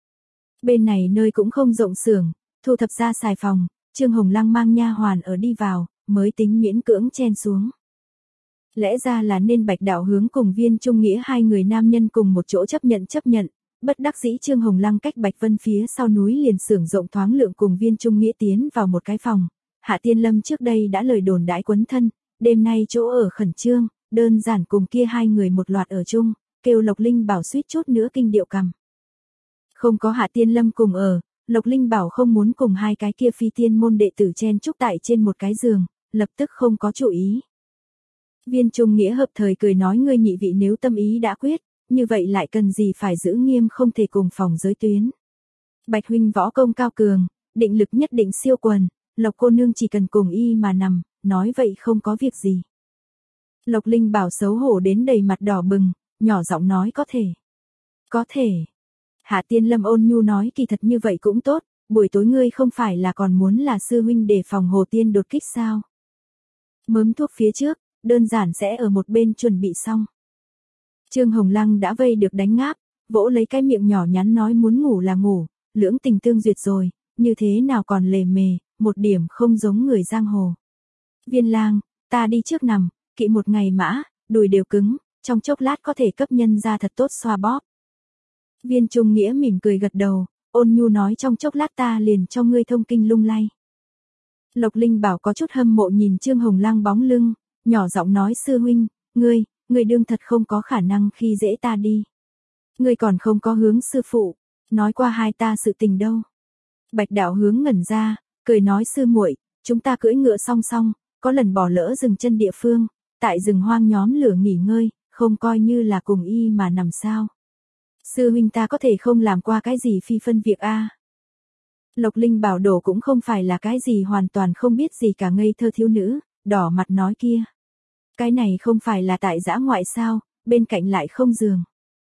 S1: Bên này nơi cũng không rộng xưởng, thu thập ra xài phòng, Trương Hồng Lăng mang nha hoàn ở đi vào, mới tính miễn cưỡng chen xuống. Lẽ ra là nên Bạch Đạo Hướng cùng Viên Trung Nghĩa hai người nam nhân cùng một chỗ chấp nhận chấp nhận, bất đắc dĩ Trương Hồng Lăng cách Bạch Vân phía sau núi liền xưởng rộng thoáng lượng cùng Viên Trung Nghĩa tiến vào một cái phòng. Hạ Tiên Lâm trước đây đã lời đồn đãi quấn thân, đêm nay chỗ ở khẩn trương, đơn giản cùng kia hai người một loạt ở chung, kêu Lộc Linh Bảo suýt chút nữa kinh điệu cằm. Không có Hạ Tiên Lâm cùng ở, Lộc Linh Bảo không muốn cùng hai cái kia phi tiên môn đệ tử chen chúc tại trên một cái giường, lập tức không có chủ ý. Viên Trung Nghĩa hợp thời cười nói ngươi nhị vị nếu tâm ý đã quyết, như vậy lại cần gì phải giữ nghiêm không thể cùng phòng giới tuyến. Bạch huynh võ công cao cường, định lực nhất định siêu quần, Lộc cô nương chỉ cần cùng y mà nằm, nói vậy không có việc gì. Lộc Linh Bảo xấu hổ đến đầy mặt đỏ bừng, nhỏ giọng nói có thể. Có thể. Hạ Tiên Lâm ôn nhu nói kỳ thật như vậy cũng tốt, buổi tối ngươi không phải là còn muốn là sư huynh để phòng Hồ Tiên đột kích sao. Mớm thuốc phía trước, đơn giản sẽ ở một bên chuẩn bị xong. Trương Hồng Lăng đã vây được đánh ngáp, vỗ lấy cái miệng nhỏ nhắn nói muốn ngủ là ngủ, lưỡng tình tương duyệt rồi, như thế nào còn lề mề, một điểm không giống người giang hồ. Viên lang, ta đi trước nằm, kỵ một ngày mã, đùi đều cứng, trong chốc lát có thể cấp nhân ra thật tốt xoa bóp. Viên Trung Nghĩa mỉm cười gật đầu, ôn nhu nói trong chốc lát ta liền cho ngươi thông kinh lung lay. Lộc Linh Bảo có chút hâm mộ nhìn Trương Hồng Lăng bóng lưng, nhỏ giọng nói sư huynh, ngươi, ngươi đương thật không có khả năng khi dễ ta đi. Ngươi còn không có hướng sư phụ, nói qua hai ta sự tình đâu. Bạch Đạo Hướng ngẩn ra, cười nói sư muội, chúng ta cưỡi ngựa song song, có lần bỏ lỡ dừng chân địa phương, tại rừng hoang nhóm lửa nghỉ ngơi, không coi như là cùng y mà nằm sao. Sư huynh ta có thể không làm qua cái gì phi phân việc a. À. Lộc Linh Bảo đổ cũng không phải là cái gì hoàn toàn không biết gì cả ngây thơ thiếu nữ, đỏ mặt nói kia. Cái này không phải là tại dã ngoại sao, bên cạnh lại không giường.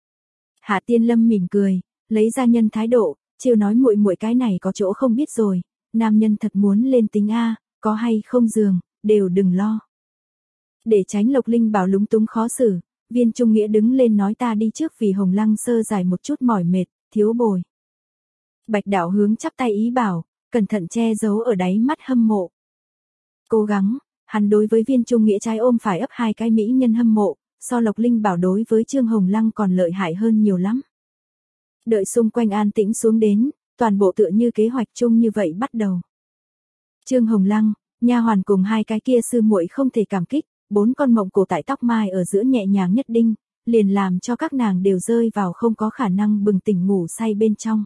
S1: Hạ Tiên Lâm mỉm cười, lấy ra nhân thái độ, chiêu nói muội muội cái này có chỗ không biết rồi, nam nhân thật muốn lên tính a, có hay không giường, đều đừng lo. Để tránh Lộc Linh Bảo lúng túng khó xử, Viên Trung Nghĩa đứng lên nói ta đi trước vì Hồng Lăng sơ dài một chút mỏi mệt, thiếu bồi. Bạch Đạo Hướng chắp tay ý bảo, cẩn thận che giấu ở đáy mắt hâm mộ. Cố gắng, hắn đối với Viên Trung Nghĩa trái ôm phải ấp hai cái mỹ nhân hâm mộ, so Lộc Linh Bảo đối với Trương Hồng Lăng còn lợi hại hơn nhiều lắm. Đợi xung quanh an tĩnh xuống đến, toàn bộ tựa như kế hoạch chung như vậy bắt đầu. Trương Hồng Lăng, nha hoàn cùng hai cái kia sư muội không thể cảm kích, bốn con mộng cổ tại tóc mai ở giữa nhẹ nhàng nhất đinh, liền làm cho các nàng đều rơi vào không có khả năng bừng tỉnh ngủ say bên trong.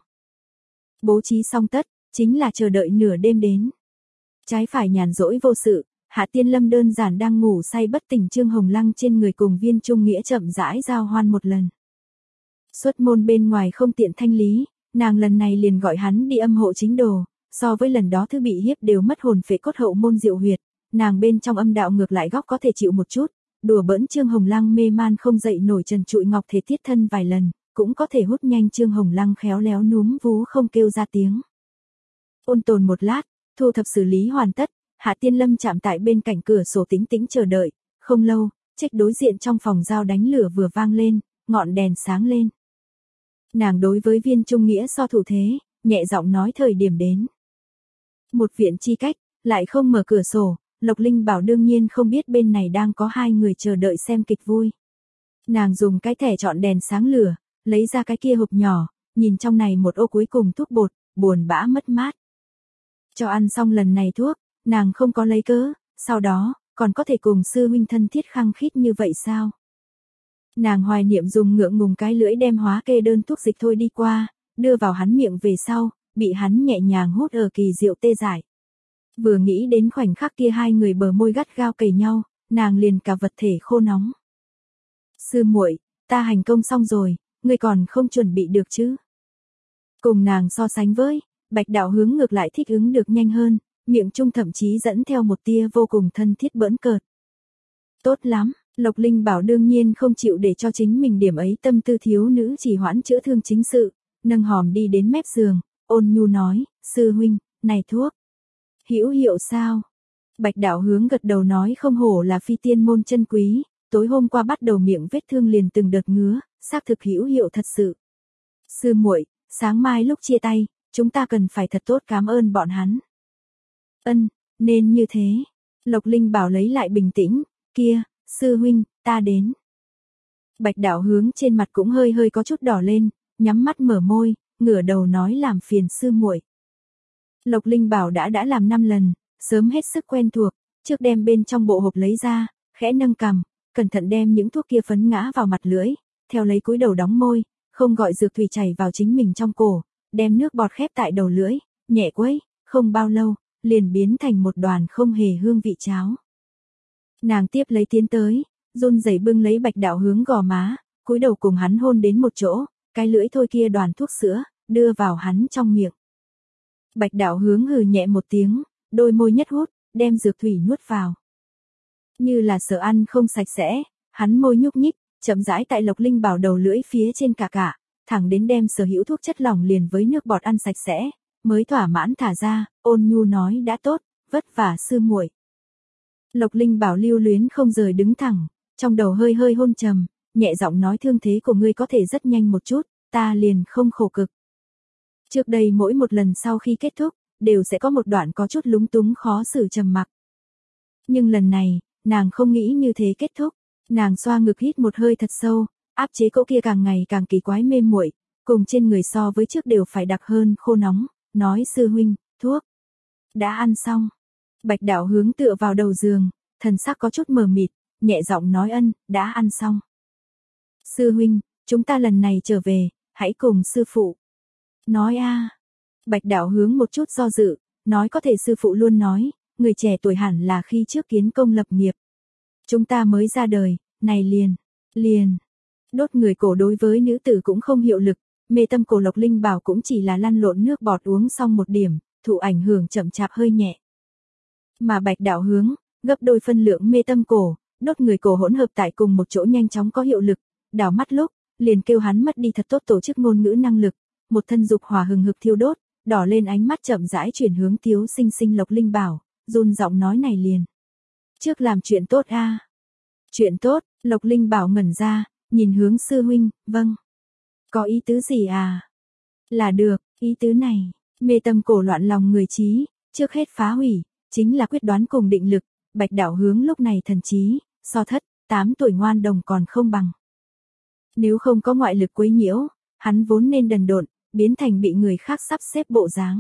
S1: Bố trí xong tất, chính là chờ đợi nửa đêm đến. Trái phải nhàn rỗi vô sự, Hạ Tiên Lâm đơn giản đang ngủ say bất tỉnh Trương Hồng Lăng trên người cùng Viên Trung Nghĩa chậm rãi giao hoan một lần. Xuất môn bên ngoài không tiện thanh lý, nàng lần này liền gọi hắn đi âm hộ chính đồ, so với lần đó thứ bị hiếp đều mất hồn phệ cốt hậu môn diệu huyệt, nàng bên trong âm đạo ngược lại góc có thể chịu một chút, đùa bỡn Trương Hồng Lăng mê man không dậy nổi trần trụi ngọc thể thiết thân vài lần, cũng có thể hút nhanh Trương Hồng Lăng khéo léo núm vú không kêu ra tiếng. Ôn tồn một lát, thu thập xử lý hoàn tất, Hạ Tiên Lâm chạm tại bên cạnh cửa sổ tĩnh tĩnh chờ đợi, không lâu, trách đối diện trong phòng dao đánh lửa vừa vang lên, ngọn đèn sáng lên. Nàng đối với Viên Trung Nghĩa so thủ thế, nhẹ giọng nói thời điểm đến. Một viện chi cách, lại không mở cửa sổ, Lộc Linh Bảo đương nhiên không biết bên này đang có hai người chờ đợi xem kịch vui. Nàng dùng cái thẻ chọn đèn sáng lửa, lấy ra cái kia hộp nhỏ, nhìn trong này một ô cuối cùng thuốc bột, buồn bã mất mát. Cho ăn xong lần này thuốc, nàng không có lấy cớ, sau đó, còn có thể cùng sư huynh thân thiết khăng khít như vậy sao? Nàng hoài niệm dùng ngượng ngùng cái lưỡi đem hóa kê đơn thuốc dịch thôi đi qua, đưa vào hắn miệng về sau, bị hắn nhẹ nhàng hút ở kỳ diệu tê giải. Vừa nghĩ đến khoảnh khắc kia hai người bờ môi gắt gao kề nhau, nàng liền cả vật thể khô nóng. Sư muội, ta hành công xong rồi, ngươi còn không chuẩn bị được chứ? Cùng nàng so sánh với, Bạch Đạo Hướng ngược lại thích ứng được nhanh hơn, miệng trung thậm chí dẫn theo một tia vô cùng thân thiết bỡn cợt. Tốt lắm, Lộc Linh Bảo đương nhiên không chịu để cho chính mình điểm ấy tâm tư thiếu nữ chỉ hoãn chữa thương chính sự, nâng hòm đi đến mép giường, ôn nhu nói, sư huynh, này thuốc. Hữu hiệu sao? Bạch Đạo Hướng gật đầu nói không hổ là phi tiên môn chân quý, tối hôm qua bắt đầu miệng vết thương liền từng đợt ngứa, xác thực hữu hiệu thật sự. Sư muội, sáng mai lúc chia tay, chúng ta cần phải thật tốt cảm ơn bọn hắn. Ân, nên như thế. Lộc Linh Bảo lấy lại bình tĩnh, kia, sư huynh, ta đến. Bạch Đạo Hướng trên mặt cũng hơi hơi có chút đỏ lên, nhắm mắt mở môi, ngửa đầu nói làm phiền sư muội. Lộc Linh Bảo đã đã làm năm lần, sớm hết sức quen thuộc, trước đem bên trong bộ hộp lấy ra, khẽ nâng cằm, cẩn thận đem những thuốc kia phấn ngã vào mặt lưỡi, theo lấy cúi đầu đóng môi, không gọi dược thủy chảy vào chính mình trong cổ, đem nước bọt khép tại đầu lưỡi, nhẹ quấy, không bao lâu, liền biến thành một đoàn không hề hương vị cháo. Nàng tiếp lấy tiến tới, run rẩy bưng lấy Bạch Đạo Hướng gò má, cúi đầu cùng hắn hôn đến một chỗ, cái lưỡi thôi kia đoàn thuốc sữa, đưa vào hắn trong miệng. Bạch Đạo Hướng hừ nhẹ một tiếng, đôi môi nhất hút, đem dược thủy nuốt vào. Như là sợ ăn không sạch sẽ, hắn môi nhúc nhích, chậm rãi tại Lộc Linh Bảo đầu lưỡi phía trên cả cả, thẳng đến đem sở hữu thuốc chất lỏng liền với nước bọt ăn sạch sẽ, mới thỏa mãn thả ra, ôn nhu nói đã tốt, vất vả sư muội. Lộc Linh Bảo lưu luyến không rời đứng thẳng, trong đầu hơi hơi hôn trầm, nhẹ giọng nói thương thế của ngươi có thể rất nhanh một chút, ta liền không khổ cực. Trước đây mỗi một lần sau khi kết thúc, đều sẽ có một đoạn có chút lúng túng khó xử trầm mặc. Nhưng lần này, nàng không nghĩ như thế kết thúc, nàng xoa ngực hít một hơi thật sâu, áp chế cỗ kia càng ngày càng kỳ quái mê muội, cùng trên người so với trước đều phải đặc hơn khô nóng, nói sư huynh, thuốc. Đã ăn xong. Bạch Đạo Hướng tựa vào đầu giường, thần sắc có chút mờ mịt, nhẹ giọng nói ân, đã ăn xong. Sư huynh, chúng ta lần này trở về, hãy cùng sư phụ. Nói a. Bạch Đạo Hướng một chút do dự, nói có thể sư phụ luôn nói, người trẻ tuổi hẳn là khi trước kiến công lập nghiệp. Chúng ta mới ra đời, này liền, liền. Đốt người cổ đối với nữ tử cũng không hiệu lực, mê tâm cổ Lộc Linh Bảo cũng chỉ là lăn lộn nước bọt uống xong một điểm, thụ ảnh hưởng chậm chạp hơi nhẹ. Mà Bạch Đạo Hướng, gấp đôi phân lượng mê tâm cổ, đốt người cổ hỗn hợp tại cùng một chỗ nhanh chóng có hiệu lực, đảo mắt lúc, liền kêu hắn mất đi thật tốt tổ chức ngôn ngữ năng lực, một thân dục hỏa hừng hực thiêu đốt, đỏ lên ánh mắt chậm rãi chuyển hướng Tiếu Sinh Sinh Lộc Linh Bảo, run giọng nói này liền. Trước làm chuyện tốt a. Chuyện tốt, Lộc Linh Bảo ngẩn ra, nhìn hướng sư huynh, vâng. Có ý tứ gì à? Là được, ý tứ này, mê tâm cổ loạn lòng người trí, trước hết phá hủy, chính là quyết đoán cùng định lực, Bạch Đạo Hướng lúc này thần trí, so thất, tám tuổi ngoan đồng còn không bằng. Nếu không có ngoại lực quấy nhiễu, hắn vốn nên đần độn, biến thành bị người khác sắp xếp bộ dáng.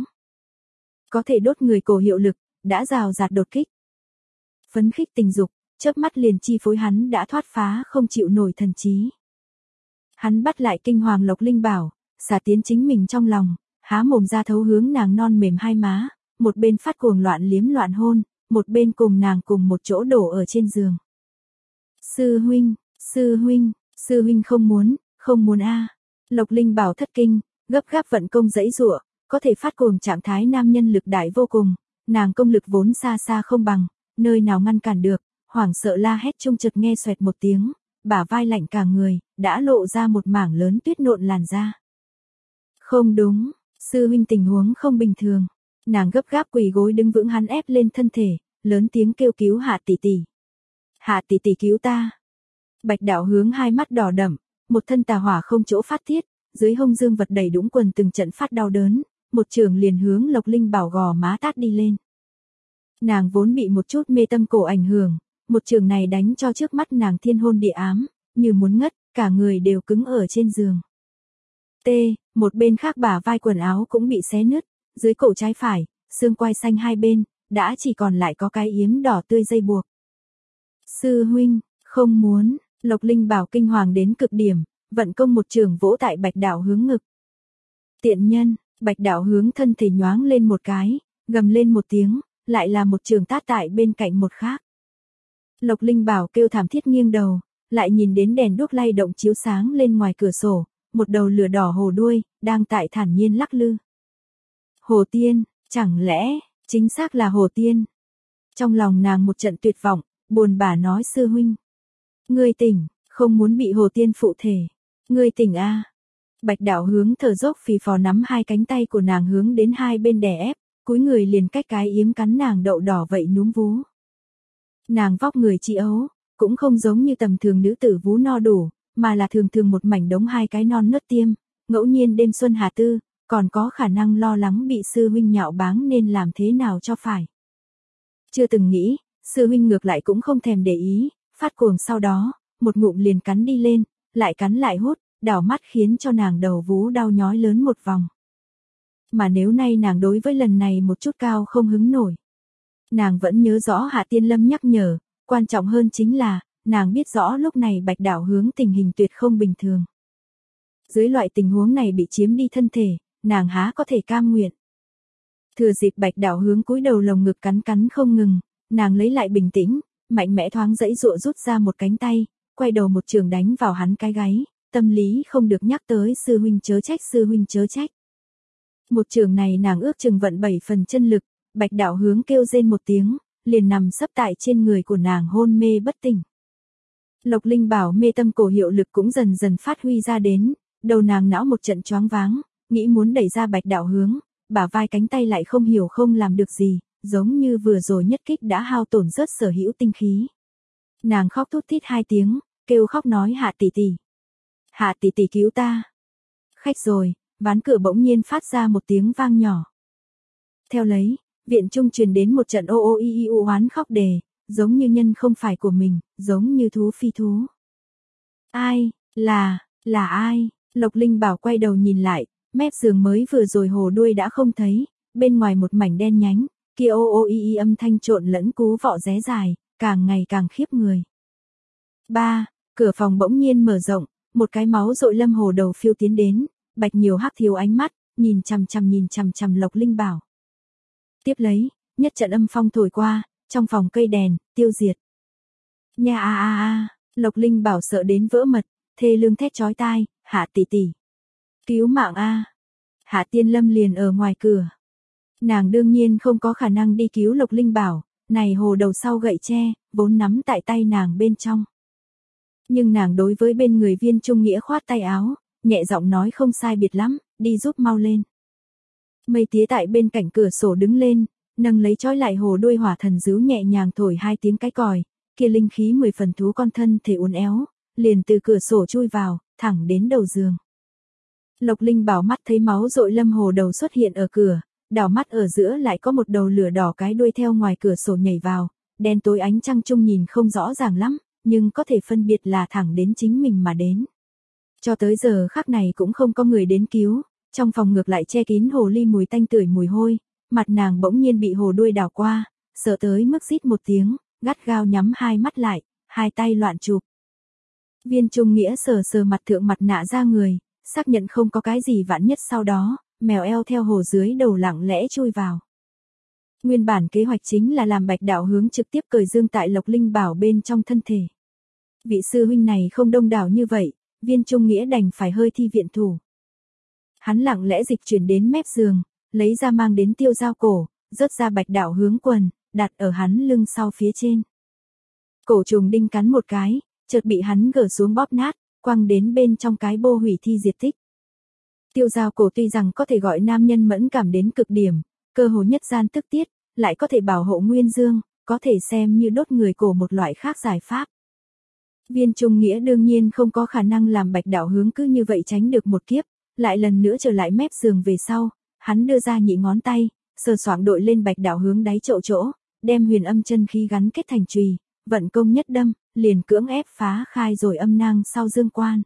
S1: Có thể đốt người cổ hiệu lực, đã rào rạt đột kích. Phấn khích tình dục, chớp mắt liền chi phối hắn đã thoát phá không chịu nổi thần trí. Hắn bắt lại kinh hoàng Lộc Linh Bảo, xả tiến chính mình trong lòng, há mồm ra thấu hướng nàng non mềm hai má, một bên phát cuồng loạn liếm loạn hôn, một bên cùng nàng cùng một chỗ đổ ở trên giường. Sư huynh, sư huynh, sư huynh không muốn, không muốn a. Lộc Linh Bảo thất kinh, gấp gáp vận công dãy giụa, có thể phát cuồng trạng thái nam nhân lực đại vô cùng, nàng công lực vốn xa xa không bằng, nơi nào ngăn cản được, hoảng sợ la hét trung chợt nghe xoẹt một tiếng, bả vai lạnh cả người, đã lộ ra một mảng lớn tuyết nộn làn da. Không đúng, sư huynh tình huống không bình thường. Nàng gấp gáp quỳ gối đứng vững hắn ép lên thân thể, lớn tiếng kêu cứu Hạ tỷ tỷ. Hạ tỷ tỷ cứu ta. Bạch Đạo Hướng hai mắt đỏ đậm, một thân tà hỏa không chỗ phát tiết, dưới hông dương vật đầy đũng quần từng trận phát đau đớn, một trường liền hướng Lộc Linh Bảo gò má tát đi lên. Nàng vốn bị một chút mê tâm cổ ảnh hưởng, một trường này đánh cho trước mắt nàng thiên hôn địa ám, như muốn ngất, cả người đều cứng ở trên giường. T, một bên khác bả vai quần áo cũng bị xé nứt, dưới cổ trái phải, xương quai xanh hai bên, đã chỉ còn lại có cái yếm đỏ tươi dây buộc. Sư huynh, không muốn, Lộc Linh Bảo kinh hoàng đến cực điểm, vận công một trường vỗ tại Bạch Đạo Hướng ngực. Tiện nhân, Bạch Đạo Hướng thân thể nhoáng lên một cái, gầm lên một tiếng, lại là một trường tát tại bên cạnh một khác. Lộc Linh Bảo kêu thảm thiết nghiêng đầu, lại nhìn đến đèn đuốc lay động chiếu sáng lên ngoài cửa sổ, một đầu lửa đỏ hồ đuôi, đang tại thản nhiên lắc lư. Hồ Tiên, chẳng lẽ, chính xác là Hồ Tiên. Trong lòng nàng một trận tuyệt vọng, buồn bã nói sư huynh. Ngươi tỉnh, không muốn bị hồ tiên phụ thể. Ngươi tỉnh a. Bạch Đạo Hướng thở dốc phì phò nắm hai cánh tay của nàng hướng đến hai bên đè ép, cúi người liền cách cái yếm cắn nàng đậu đỏ vậy núm vú. Nàng vóc người chị ấu, cũng không giống như tầm thường nữ tử vú no đủ, mà là thường thường một mảnh đống hai cái non nớt tiêm, ngẫu nhiên đêm xuân hà tư, còn có khả năng lo lắng bị sư huynh nhạo báng nên làm thế nào cho phải. Chưa từng nghĩ, sư huynh ngược lại cũng không thèm để ý, phát cuồng sau đó, một ngụm liền cắn đi lên, lại cắn lại hút, đảo mắt khiến cho nàng đầu vú đau nhói lớn một vòng. Mà nếu nay nàng đối với lần này một chút cao không hứng nổi. Nàng vẫn nhớ rõ Hạ Tiên Lâm nhắc nhở, quan trọng hơn chính là, nàng biết rõ lúc này Bạch Đạo Hướng tình hình tuyệt không bình thường. Dưới loại tình huống này bị chiếm đi thân thể, nàng há có thể cam nguyện. Thừa dịp Bạch Đạo Hướng cúi đầu lồng ngực cắn cắn không ngừng, nàng lấy lại bình tĩnh, mạnh mẽ thoáng dãy dụa rút ra một cánh tay, quay đầu một trường đánh vào hắn cái gáy, tâm lý không được nhắc tới sư huynh chớ trách sư huynh chớ trách. Một trường này nàng ước chừng vận bảy phần chân lực, Bạch Đạo Hướng kêu rên một tiếng, liền nằm sấp tại trên người của nàng hôn mê bất tỉnh. Lộc Linh Bảo mê tâm cổ hiệu lực cũng dần dần phát huy ra đến, đầu nàng não một trận choáng váng, nghĩ muốn đẩy ra Bạch Đạo Hướng, bả vai cánh tay lại không hiểu không làm được gì, giống như vừa rồi nhất kích đã hao tổn rất sở hữu tinh khí. Nàng khóc thút thít hai tiếng, kêu khóc nói Hạ tỷ tỷ. Hạ tỷ tỷ cứu ta. Khách rồi, ván cửa bỗng nhiên phát ra một tiếng vang nhỏ. Theo lấy, viện trung truyền đến một trận ô ô y y u oán khóc đề, giống như nhân không phải của mình, giống như thú phi thú. Ai, là, là ai? Lộc Linh Bảo quay đầu nhìn lại, mép giường mới vừa rồi hồ đuôi đã không thấy, bên ngoài một mảnh đen nhánh, kia ô ô y y âm thanh trộn lẫn cú vọ ré dài, càng ngày càng khiếp người. Ba, cửa phòng bỗng nhiên mở rộng, một cái máu dội lâm hồ đầu phiêu tiến đến, Bạch nhiều hắc thiếu ánh mắt, nhìn chằm chằm nhìn chằm chằm Lộc Linh Bảo. Tiếp lấy, nhất trận âm phong thổi qua, trong phòng cây đèn, tiêu diệt. Nha a a a, Lộc Linh Bảo sợ đến vỡ mật, thê lương thét chói tai, Hạ tỷ tỷ. Cứu mạng a. Hạ Tiên Lâm liền ở ngoài cửa. Nàng đương nhiên không có khả năng đi cứu Lộc Linh Bảo, này hồ đầu sau gậy tre, vốn nắm tại tay nàng bên trong. Nhưng nàng đối với bên người Viên Trung Nghĩa khoát tay áo, nhẹ giọng nói không sai biệt lắm, đi giúp mau lên. Mây tía tại bên cạnh cửa sổ đứng lên, nâng lấy trói lại hồ đuôi hỏa thần dứu nhẹ nhàng thổi hai tiếng cái còi, kia linh khí mười phần thú con thân thể uốn éo, liền từ cửa sổ chui vào, thẳng đến đầu giường. Lộc Linh Bảo mắt thấy máu dội lâm hồ đầu xuất hiện ở cửa, đảo mắt ở giữa lại có một đầu lửa đỏ cái đuôi theo ngoài cửa sổ nhảy vào, đen tối ánh trăng trung nhìn không rõ ràng lắm, nhưng có thể phân biệt là thẳng đến chính mình mà đến. Cho tới giờ khắc này cũng không có người đến cứu, trong phòng ngược lại che kín hồ ly mùi tanh tưởi mùi hôi, mặt nàng bỗng nhiên bị hồ đuôi đảo qua, sợ tới mức rít một tiếng, gắt gao nhắm hai mắt lại, hai tay loạn chụp. Viên Trung Nghĩa sờ sờ mặt thượng mặt nạ ra người, xác nhận không có cái gì vãn nhất sau đó, mèo eo theo hồ dưới đầu lặng lẽ chui vào. Nguyên bản kế hoạch chính là làm Bạch Đạo Hướng trực tiếp cởi dương tại Lộc Linh Bảo bên trong thân thể. Vị sư huynh này không đông đảo như vậy, Viên Trung Nghĩa đành phải hơi thi viện thủ. Hắn lặng lẽ dịch chuyển đến mép giường, lấy ra mang đến tiêu dao cổ, rớt ra Bạch Đạo Hướng quần, đặt ở hắn lưng sau phía trên. Cổ trùng đinh cắn một cái, chợt bị hắn gỡ xuống bóp nát, quăng đến bên trong cái bô hủy thi diệt tích. Tiêu dao cổ tuy rằng có thể gọi nam nhân mẫn cảm đến cực điểm, cơ hồ nhất gian tức tiết, lại có thể bảo hộ nguyên dương, có thể xem như đốt người cổ một loại khác giải pháp. Viên Trung Nghĩa đương nhiên không có khả năng làm Bạch Đạo Hướng cứ như vậy tránh được một kiếp, lại lần nữa trở lại mép giường về sau, hắn đưa ra nhị ngón tay, sờ soạng đội lên Bạch Đạo Hướng đáy chậu chỗ, đem huyền âm chân khí gắn kết thành chùy, vận công nhất đâm, liền cưỡng ép phá khai rồi âm nang sau dương quan.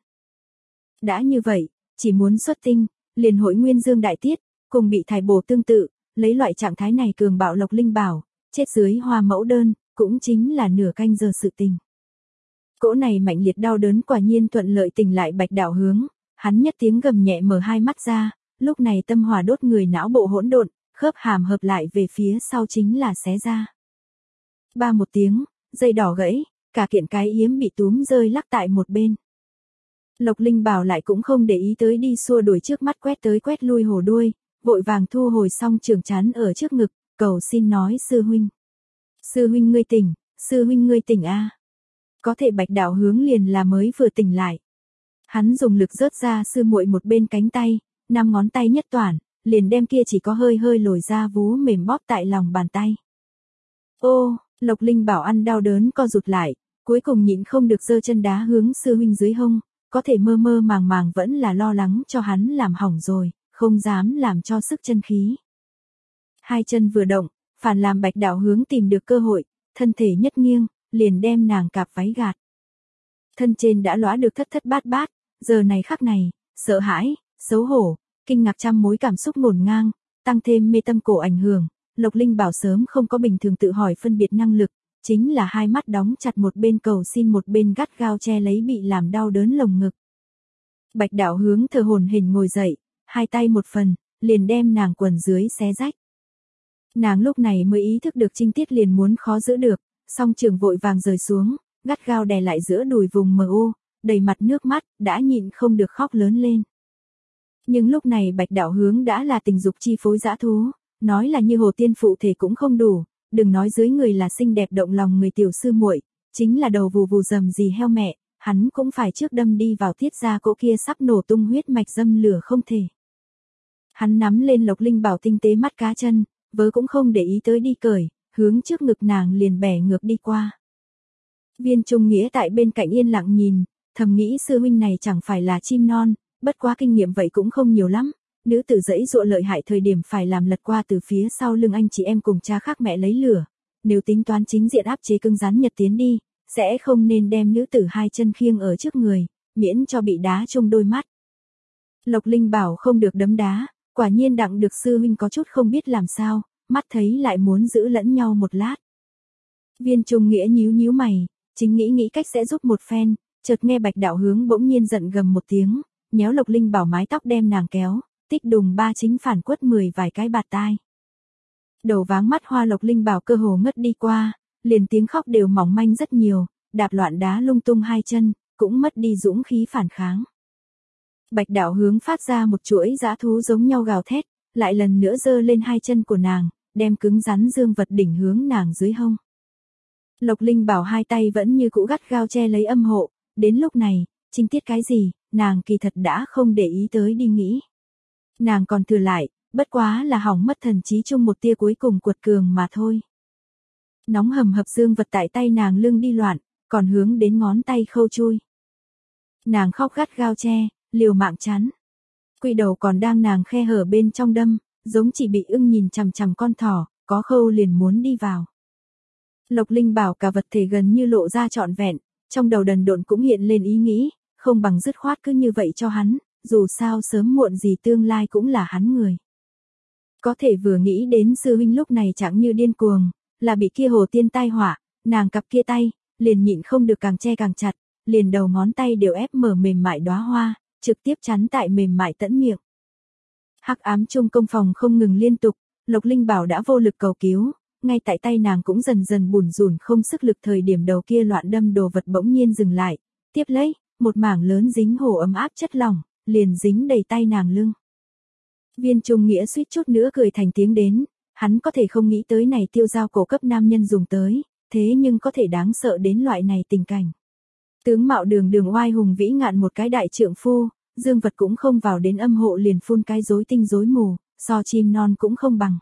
S1: Đã như vậy, chỉ muốn xuất tinh, liền hội nguyên dương đại tiết, cùng bị thải bổ tương tự, lấy loại trạng thái này cường bạo Lộc Linh Bảo, chết dưới hoa mẫu đơn, cũng chính là nửa canh giờ sự tình. Cỗ này mạnh liệt đau đớn quả nhiên thuận lợi tỉnh lại Bạch Đạo Hướng, hắn nhất tiếng gầm nhẹ mở hai mắt ra, lúc này tâm hỏa đốt người não bộ hỗn độn, khớp hàm hợp lại về phía sau chính là xé ra. Ba một tiếng, dây đỏ gãy, cả kiện cái yếm bị túm rơi lắc tại một bên. Lộc Linh Bảo lại cũng không để ý tới đi xua đuổi trước mắt quét tới quét lui hồ đuôi, vội vàng thu hồi xong trường chán ở trước ngực, cầu xin nói sư huynh. Sư huynh ngươi tỉnh, sư huynh ngươi tỉnh a. Có thể Bạch Đạo Hướng liền là mới vừa tỉnh lại. Hắn dùng lực rớt ra sư muội một bên cánh tay, năm ngón tay nhất toản, liền đem kia chỉ có hơi hơi lồi ra vú mềm bóp tại lòng bàn tay. Ô, Lộc Linh Bảo ăn đau đớn co rụt lại, cuối cùng nhịn không được giơ chân đá hướng sư huynh dưới hông, có thể mơ mơ màng màng vẫn là lo lắng cho hắn làm hỏng rồi, không dám làm cho sức chân khí. Hai chân vừa động, phản làm Bạch Đạo Hướng tìm được cơ hội, thân thể nhất nghiêng, liền đem nàng cạp váy gạt. Thân trên đã lóa được thất thất bát bát, giờ này khắc này, sợ hãi, xấu hổ, kinh ngạc trăm mối cảm xúc ngổn ngang, tăng thêm mê tâm cổ ảnh hưởng, Lộc Linh Bảo sớm không có bình thường tự hỏi phân biệt năng lực, chính là hai mắt đóng chặt một bên cầu xin một bên gắt gao che lấy bị làm đau đớn lồng ngực. Bạch Đạo Hướng thở hổn hển ngồi dậy, hai tay một phần, liền đem nàng quần dưới xé rách. Nàng lúc này mới ý thức được trinh tiết liền muốn khó giữ được, song trường vội vàng rời xuống, gắt gao đè lại giữa đùi vùng mờ u, đầy mặt nước mắt, đã nhịn không được khóc lớn lên. Nhưng lúc này Bạch Đạo Hướng đã là tình dục chi phối dã thú, nói là như hồ tiên phụ thể cũng không đủ, đừng nói dưới người là xinh đẹp động lòng người tiểu sư muội, chính là đầu vù vù rầm gì heo mẹ, hắn cũng phải trước đâm đi vào thiết ra cỗ kia sắp nổ tung huyết mạch dâm lửa không thể. Hắn nắm lên Lộc Linh Bảo tinh tế mắt cá chân, vớ cũng không để ý tới đi cởi, hướng trước ngực nàng liền bẻ ngược đi qua. Viên Trung Nghĩa tại bên cạnh yên lặng nhìn, thầm nghĩ sư huynh này chẳng phải là chim non, bất quá kinh nghiệm vậy cũng không nhiều lắm, nữ tử dẫy dụa lợi hại thời điểm phải làm lật qua từ phía sau lưng anh chị em cùng cha khác mẹ lấy lửa, nếu tính toán chính diện áp chế cứng rắn nhật tiến đi, sẽ không nên đem nữ tử hai chân khiêng ở trước người, miễn cho bị đá trông đôi mắt. Lộc Linh Bảo không được đấm đá, quả nhiên đặng được sư huynh có chút không biết làm sao, mắt thấy lại muốn giữ lẫn nhau một lát. Viên Trung Nghĩa nhíu nhíu mày, chính nghĩ nghĩ cách sẽ giúp một phen, chợt nghe Bạch Đạo Hướng bỗng nhiên giận gầm một tiếng, nhéo Lộc Linh Bảo mái tóc đem nàng kéo, tích đùng ba chính phản quất mười vài cái bạt tai. Đầu váng mắt hoa Lộc Linh Bảo cơ hồ ngất đi qua, liền tiếng khóc đều mỏng manh rất nhiều, đạp loạn đá lung tung hai chân, cũng mất đi dũng khí phản kháng. Bạch Đạo Hướng phát ra một chuỗi dã thú giống nhau gào thét, lại lần nữa giơ lên hai chân của nàng, đem cứng rắn dương vật đỉnh hướng nàng dưới hông. Lộc Linh Bảo hai tay vẫn như cũ gắt gao che lấy âm hộ, đến lúc này, trinh tiết cái gì, nàng kỳ thật đã không để ý tới đi nghĩ. Nàng còn thừa lại, bất quá là hỏng mất thần trí chung một tia cuối cùng cuột cường mà thôi. Nóng hầm hập dương vật tại tay nàng lưng đi loạn, còn hướng đến ngón tay khâu chui. Nàng khóc gắt gao che, liều mạng chắn. Quỷ đầu còn đang nàng khe hở bên trong đâm, giống chỉ bị ưng nhìn chằm chằm con thỏ, có khâu liền muốn đi vào. Lộc Linh Bảo cả vật thể gần như lộ ra trọn vẹn, trong đầu đần độn cũng hiện lên ý nghĩ, không bằng dứt khoát cứ như vậy cho hắn, dù sao sớm muộn gì tương lai cũng là hắn người. Có thể vừa nghĩ đến sư huynh lúc này chẳng như điên cuồng, là bị kia hồ tiên tai họa, nàng cặp kia tay, liền nhịn không được càng che càng chặt, liền đầu ngón tay đều ép mở mềm mại đóa hoa, trực tiếp chắn tại mềm mại tẫn miệng. Hắc ám chung công phòng không ngừng liên tục, Lộc Linh Bảo đã vô lực cầu cứu, ngay tại tay nàng cũng dần dần bủn rủn không sức lực thời điểm đầu kia loạn đâm đồ vật bỗng nhiên dừng lại, tiếp lấy, một mảng lớn dính hồ ấm áp chất lỏng, liền dính đầy tay nàng lưng. Viên Trung Nghĩa suýt chút nữa cười thành tiếng đến, hắn có thể không nghĩ tới này tiêu dao cổ cấp nam nhân dùng tới, thế nhưng có thể đáng sợ đến loại này tình cảnh. Tướng mạo đường đường oai hùng vĩ ngạn một cái đại trượng phu, dương vật cũng không vào đến âm hộ liền phun cái rối tinh rối mù, so chim non cũng không bằng.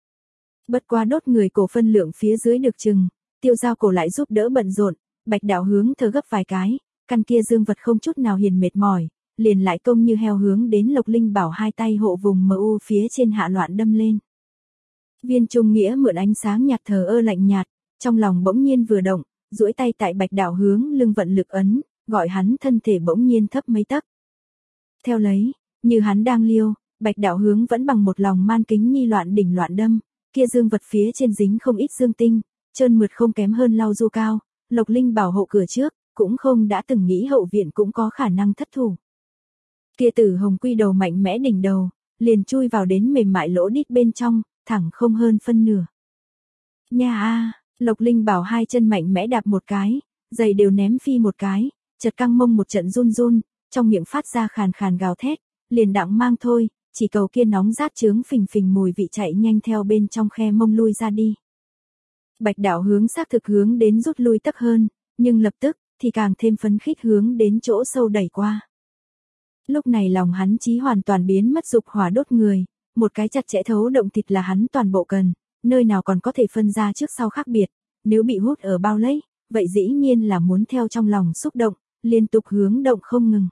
S1: Bất qua đốt người cổ phân lượng phía dưới được chừng, tiêu dao cổ lại giúp đỡ bận rộn, Bạch Đạo Hướng thở gấp vài cái, căn kia dương vật không chút nào hiền mệt mỏi, liền lại công như heo hướng đến Lộc Linh Bảo hai tay hộ vùng mờ u phía trên hạ loạn đâm lên. Viên Trung Nghĩa mượn ánh sáng nhạt thờ ơ lạnh nhạt, trong lòng bỗng nhiên vừa động, duỗi tay tại Bạch Đạo Hướng lưng vận lực ấn, gọi hắn thân thể bỗng nhiên thấp mấy tấc. Theo lấy, như hắn đang liêu, Bạch Đạo Hướng vẫn bằng một lòng man kính nhi loạn đỉnh loạn đâm, kia dương vật phía trên dính không ít dương tinh, trơn mượt không kém hơn lau du cao, Lộc Linh Bảo hộ cửa trước, cũng không đã từng nghĩ hậu viện cũng có khả năng thất thủ. Kia tử hồng quy đầu mạnh mẽ đỉnh đầu, liền chui vào đến mềm mại lỗ đít bên trong, thẳng không hơn phân nửa. Nha a, Lộc Linh Bảo hai chân mạnh mẽ đạp một cái, giày đều ném phi một cái, chật căng mông một trận run run, trong miệng phát ra khàn khàn gào thét, liền đặng mang thôi, chỉ cầu kia nóng rát chướng phình phình mùi vị chạy nhanh theo bên trong khe mông lui ra đi. Bạch Đạo Hướng xác thực hướng đến rút lui tấp hơn, nhưng lập tức, thì càng thêm phấn khích hướng đến chỗ sâu đẩy qua. Lúc này lòng hắn chí hoàn toàn biến mất dục hỏa đốt người, một cái chặt chẽ thấu động thịt là hắn toàn bộ cần, nơi nào còn có thể phân ra trước sau khác biệt, nếu bị hút ở bao lấy, vậy dĩ nhiên là muốn theo trong lòng xúc động, liên tục hướng động không ngừng.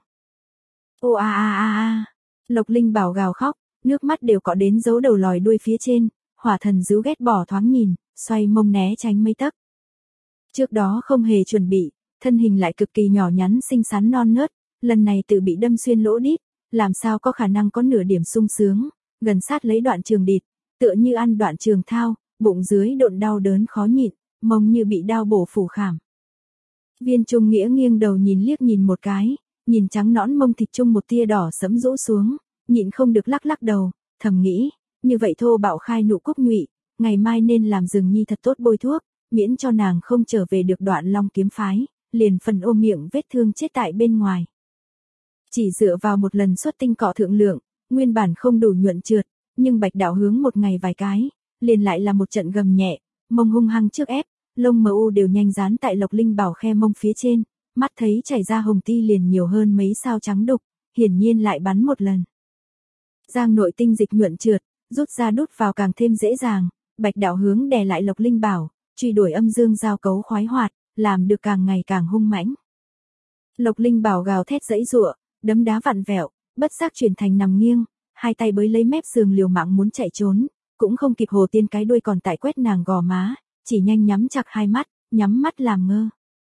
S1: Ô a a a a, Lộc Linh Bảo gào khóc, nước mắt đều cọ đến dấu đầu lòi đuôi phía trên, hỏa thần dữ ghét bỏ thoáng nhìn, xoay mông né tránh mấy tấc. Trước đó không hề chuẩn bị, thân hình lại cực kỳ nhỏ nhắn xinh xắn non nớt, lần này tự bị đâm xuyên lỗ đít, làm sao có khả năng có nửa điểm sung sướng, gần sát lấy đoạn trường địt, tựa như ăn đoạn trường thao, bụng dưới độn đau đớn khó nhịn, mông như bị đao bổ phủ khảm. Viên Trung Nghĩa nghiêng đầu nhìn liếc nhìn một cái, nhìn trắng nõn mông thịt trung một tia đỏ sẫm rũ xuống, nhịn không được lắc lắc đầu, thầm nghĩ, như vậy thô bạo khai nụ cúc nhụy, ngày mai nên làm Dừng Nhi thật tốt bôi thuốc, miễn cho nàng không trở về được Đoạn Long kiếm phái, liền phần ôm miệng vết thương chết tại bên ngoài. Chỉ dựa vào một lần xuất tinh cọ thượng lượng, nguyên bản không đủ nhuận trượt, nhưng Bạch Đạo Hướng một ngày vài cái, liền lại là một trận gầm nhẹ, mông hung hăng trước ép, lông mờ u đều nhanh dán tại Lộc Linh Bảo khe mông phía trên, mắt thấy chảy ra hồng ti liền nhiều hơn mấy sao trắng đục, hiển nhiên lại bắn một lần. Giang nội tinh dịch nhuận trượt, rút ra đút vào càng thêm dễ dàng, Bạch Đạo Hướng đè lại Lộc Linh Bảo, truy đuổi âm dương giao cấu khoái hoạt, làm được càng ngày càng hung mãnh. Lộc Linh Bảo gào thét giãy giụa, đấm đá vặn vẹo, bất giác chuyển thành nằm nghiêng, hai tay bới lấy mép giường liều mạng muốn chạy trốn, cũng không kịp Hồ Tiên cái đuôi còn tại quét nàng gò má, chỉ nhanh nhắm chặt hai mắt, nhắm mắt làm ngơ.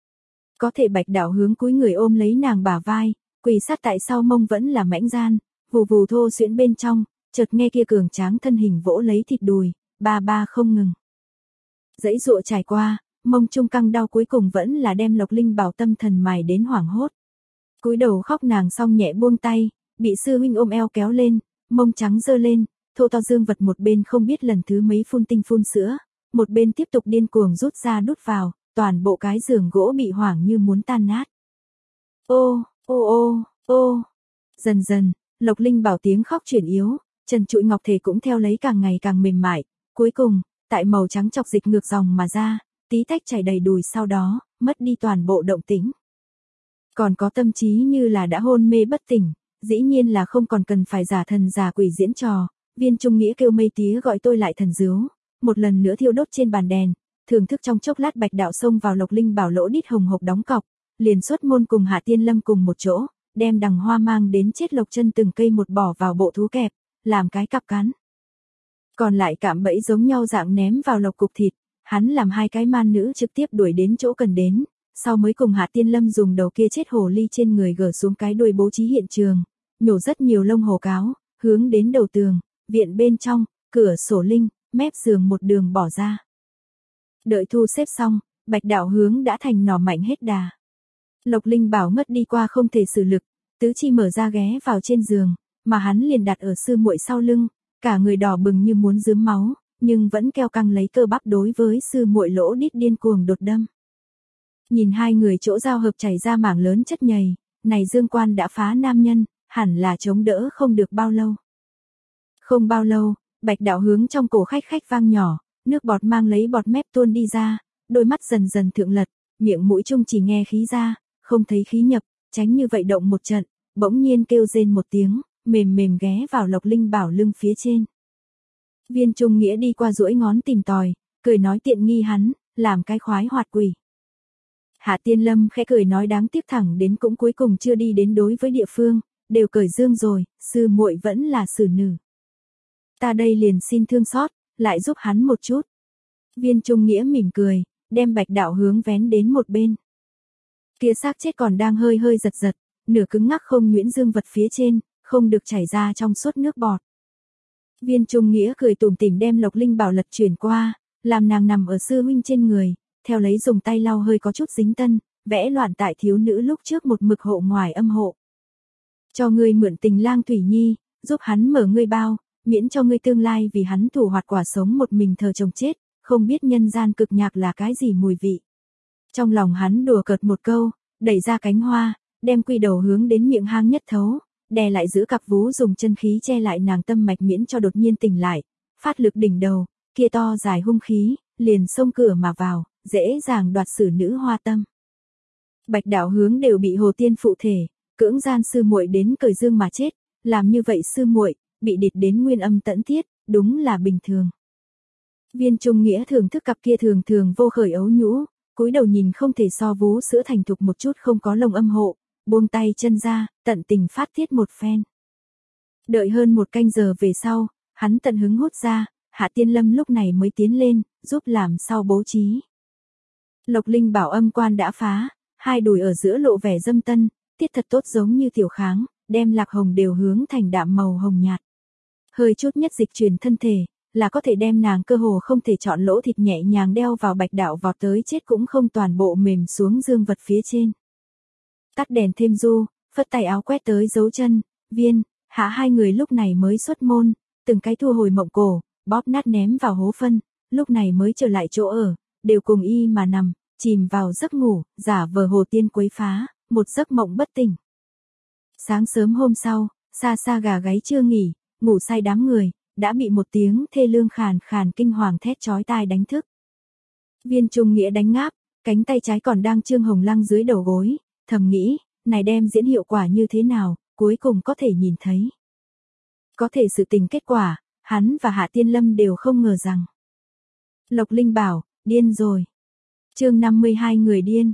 S1: Có thể Bạch Đạo Hướng cúi người ôm lấy nàng bả vai, quỳ sát tại sau mông vẫn là mãnh gian, vù vù thô xuyễn bên trong, chợt nghe kia cường tráng thân hình vỗ lấy thịt đùi, ba ba không ngừng. Dãy dụa trải qua, mông trung căng đau cuối cùng vẫn là đem Lộc Linh Bảo tâm thần mài đến hoảng hốt. Cúi đầu khóc nàng xong nhẹ buông tay, bị sư huynh ôm eo kéo lên, mông trắng dơ lên, thô to dương vật một bên không biết lần thứ mấy phun tinh phun sữa, một bên tiếp tục điên cuồng rút ra đút vào, toàn bộ cái giường gỗ bị hoảng như muốn tan nát. Ô, ô ô, ô, dần dần, Lộc Linh Bảo tiếng khóc chuyển yếu, trần trụi ngọc thể cũng theo lấy càng ngày càng mềm mại, cuối cùng, tại màu trắng chọc dịch ngược dòng mà ra, tí tách chảy đầy đùi sau đó, mất đi toàn bộ động tĩnh. Còn có tâm trí như là đã hôn mê bất tỉnh, dĩ nhiên là không còn cần phải giả thần giả quỷ diễn trò, Viên Trung Nghĩa kêu mây tía gọi tôi lại thần dướu, một lần nữa thiêu đốt trên bàn đèn, thưởng thức trong chốc lát Bạch Đạo xông vào Lộc Linh Bảo lỗ đít hồng hộc đóng cọc, liền xuất môn cùng Hạ Tiên Lâm cùng một chỗ, đem đằng hoa mang đến chết Lộc chân từng cây một bỏ vào bộ thú kẹp, làm cái cặp cắn. Còn lại cạm bẫy giống nhau dạng ném vào Lộc cục thịt, hắn làm hai cái man nữ trực tiếp đuổi đến chỗ cần đến, sau mới cùng Hạ Tiên Lâm dùng đầu kia chết hồ ly trên người gỡ xuống cái đuôi bố trí hiện trường, nhổ rất nhiều lông hồ cáo, hướng đến đầu tường, viện bên trong, cửa sổ linh, mép giường một đường bỏ ra. Đợi thu xếp xong, Bạch Đạo Hướng đã thành nỏ mạnh hết đà. Lộc Linh Bảo ngất đi qua không thể xử lực, tứ chi mở ra ghé vào trên giường, mà hắn liền đặt ở sư muội sau lưng, cả người đỏ bừng như muốn rướm máu, nhưng vẫn keo căng lấy cơ bắp đối với sư muội lỗ đít điên cuồng đột đâm. Nhìn hai người chỗ giao hợp chảy ra mảng lớn chất nhầy, này dương quan đã phá nam nhân, hẳn là chống đỡ không được bao lâu. Không bao lâu, Bạch Đạo Hướng trong cổ khách khách vang nhỏ, nước bọt mang lấy bọt mép tuôn đi ra, đôi mắt dần dần thượng lật, miệng mũi chung chỉ nghe khí ra, không thấy khí nhập, tránh như vậy động một trận, bỗng nhiên kêu rên một tiếng, mềm mềm ghé vào Lộc Linh Bảo lưng phía trên. Viên Trung Nghĩa đi qua duỗi ngón tìm tòi, cười nói tiện nghi hắn, làm cái khoái hoạt quỷ. Hạ Tiên Lâm khẽ cười nói đáng tiếc thẳng đến cũng cuối cùng chưa đi đến đối với địa phương, đều cởi dương rồi, sư muội vẫn là xử nữ. Ta đây liền xin thương xót, lại giúp hắn một chút. Viên Trung Nghĩa mỉm cười, đem Bạch Đạo Hướng vén đến một bên. Kia xác chết còn đang hơi hơi giật giật, nửa cứng ngắc không nhuyễn dương vật phía trên, không được chảy ra trong suốt nước bọt. Viên Trung Nghĩa cười tủm tỉm đem Lộc Linh Bảo lật chuyển qua, làm nàng nằm ở sư huynh trên người, theo lấy dùng tay lau hơi có chút dính tân, vẽ loạn tại thiếu nữ lúc trước một mực hộ ngoài âm hộ. Cho ngươi mượn tình lang Thủy Nhi, giúp hắn mở ngươi bao, miễn cho ngươi tương lai vì hắn thủ hoạt quả sống một mình thờ chồng chết, không biết nhân gian cực nhạc là cái gì mùi vị. Trong lòng hắn đùa cợt một câu, đẩy ra cánh hoa, đem quy đầu hướng đến miệng hang nhất thấu, đè lại giữ cặp vú dùng chân khí che lại nàng tâm mạch miễn cho đột nhiên tỉnh lại, phát lực đỉnh đầu, kia to dài hung khí, liền xông cửa mà vào, dễ dàng đoạt xử nữ hoa tâm. Bạch Đạo Hướng đều bị Hồ Tiên phụ thể, cưỡng gian sư muội đến cởi dương mà chết, làm như vậy sư muội bị địch đến nguyên âm tẫn thiết, đúng là bình thường. Viên Trung Nghĩa thưởng thức cặp kia thường thường vô khởi ấu nhũ, cúi đầu nhìn không thể so vú sữa thành thục một chút không có lồng âm hộ, buông tay chân ra, tận tình phát tiết một phen. Đợi hơn một canh giờ về sau, hắn tận hứng hút ra, Hạ Tiên Lâm lúc này mới tiến lên, giúp làm sau bố trí. Lộc Linh bảo âm quan đã phá, hai đùi ở giữa lộ vẻ dâm tân, tiết thật tốt giống như tiểu kháng, đem lạc hồng đều hướng thành đạm màu hồng nhạt. Hơi chút nhất dịch chuyển thân thể, là có thể đem nàng cơ hồ không thể chọn lỗ thịt nhẹ nhàng đeo vào Bạch Đạo vọt tới chết cũng không toàn bộ mềm xuống dương vật phía trên. Tắt đèn thêm du, phất tay áo quét tới dấu chân, Viên, Hạ hai người lúc này mới xuất môn, từng cái thu hồi mộng cổ, bóp nát ném vào hố phân, lúc này mới trở lại chỗ ở, đều cùng y mà nằm, chìm vào giấc ngủ, giả vờ Hồ Tiên quấy phá, một giấc mộng bất tỉnh. Sáng sớm hôm sau, xa xa gà gáy chưa nghỉ, ngủ say đám người, đã bị một tiếng thê lương khàn khàn kinh hoàng thét chói tai đánh thức. Viên Trung Nghĩa đánh ngáp, cánh tay trái còn đang Trương Hồng Lăng dưới đầu gối, thầm nghĩ, này đem diễn hiệu quả như thế nào, cuối cùng có thể nhìn thấy. Có thể sự tình kết quả, hắn và Hạ Tiên Lâm đều không ngờ rằng. Lộc Linh bảo, điên rồi. Chương năm mươi hai người điên.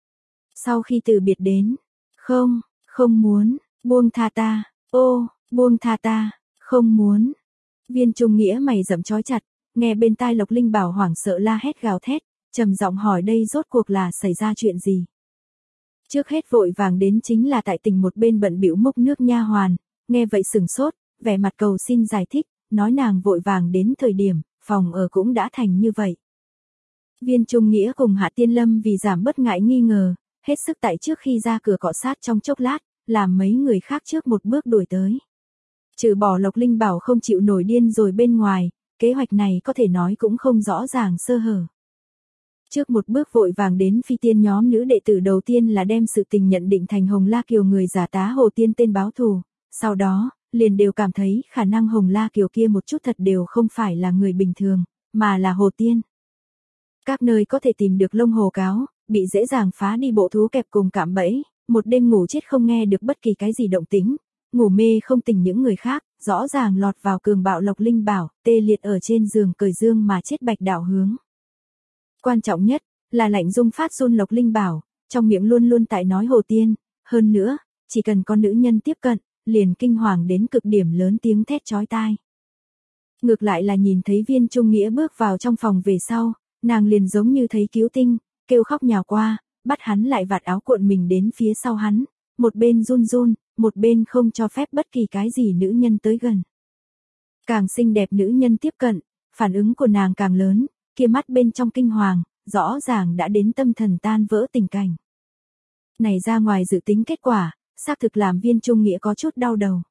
S1: Sau khi từ biệt đến, không, không muốn, buông tha ta, ô, buông tha ta, không muốn. Viên Trung Nghĩa mày rậm chói chặt, nghe bên tai Lộc Linh bảo hoảng sợ la hét gào thét, trầm giọng hỏi đây rốt cuộc là xảy ra chuyện gì. Trước hết vội vàng đến chính là tại tình một bên bận bịu múc nước nha hoàn, nghe vậy sừng sốt, vẻ mặt cầu xin giải thích, nói nàng vội vàng đến thời điểm, phòng ở cũng đã thành như vậy. Viên Trung Nghĩa cùng Hạ Tiên Lâm vì giảm bớt ngại nghi ngờ, hết sức tại trước khi ra cửa cọ sát trong chốc lát, làm mấy người khác trước một bước đuổi tới. Trừ bỏ Lộc Linh bảo không chịu nổi điên rồi bên ngoài, kế hoạch này có thể nói cũng không rõ ràng sơ hở. Trước một bước vội vàng đến phi tiên nhóm nữ đệ tử đầu tiên là đem sự tình nhận định thành Hồng La Kiều người giả tá Hồ Tiên tên báo thù, sau đó, liền đều cảm thấy khả năng Hồng La Kiều kia một chút thật đều không phải là người bình thường, mà là Hồ Tiên. Các nơi có thể tìm được lông hồ cáo, bị dễ dàng phá đi bộ thú kẹp cùng cạm bẫy, một đêm ngủ chết không nghe được bất kỳ cái gì động tĩnh, ngủ mê không tỉnh những người khác, rõ ràng lọt vào cường bạo Lộc Linh bảo, tê liệt ở trên giường cởi dương mà chết Bạch Đạo Hướng. Quan trọng nhất, là lạnh dung phát run Lộc Linh bảo, trong miệng luôn luôn tại nói Hồ Tiên, hơn nữa, chỉ cần con nữ nhân tiếp cận, liền kinh hoàng đến cực điểm lớn tiếng thét chói tai. Ngược lại là nhìn thấy Viên Trung Nghĩa bước vào trong phòng về sau, nàng liền giống như thấy cứu tinh, kêu khóc nhào qua, bắt hắn lại vạt áo cuộn mình đến phía sau hắn, một bên run run, một bên không cho phép bất kỳ cái gì nữ nhân tới gần. Càng xinh đẹp nữ nhân tiếp cận, phản ứng của nàng càng lớn, kia mắt bên trong kinh hoàng, rõ ràng đã đến tâm thần tan vỡ tình cảnh. Này ra ngoài dự tính kết quả, xác thực làm Viên Trung Nghĩa có chút đau đầu.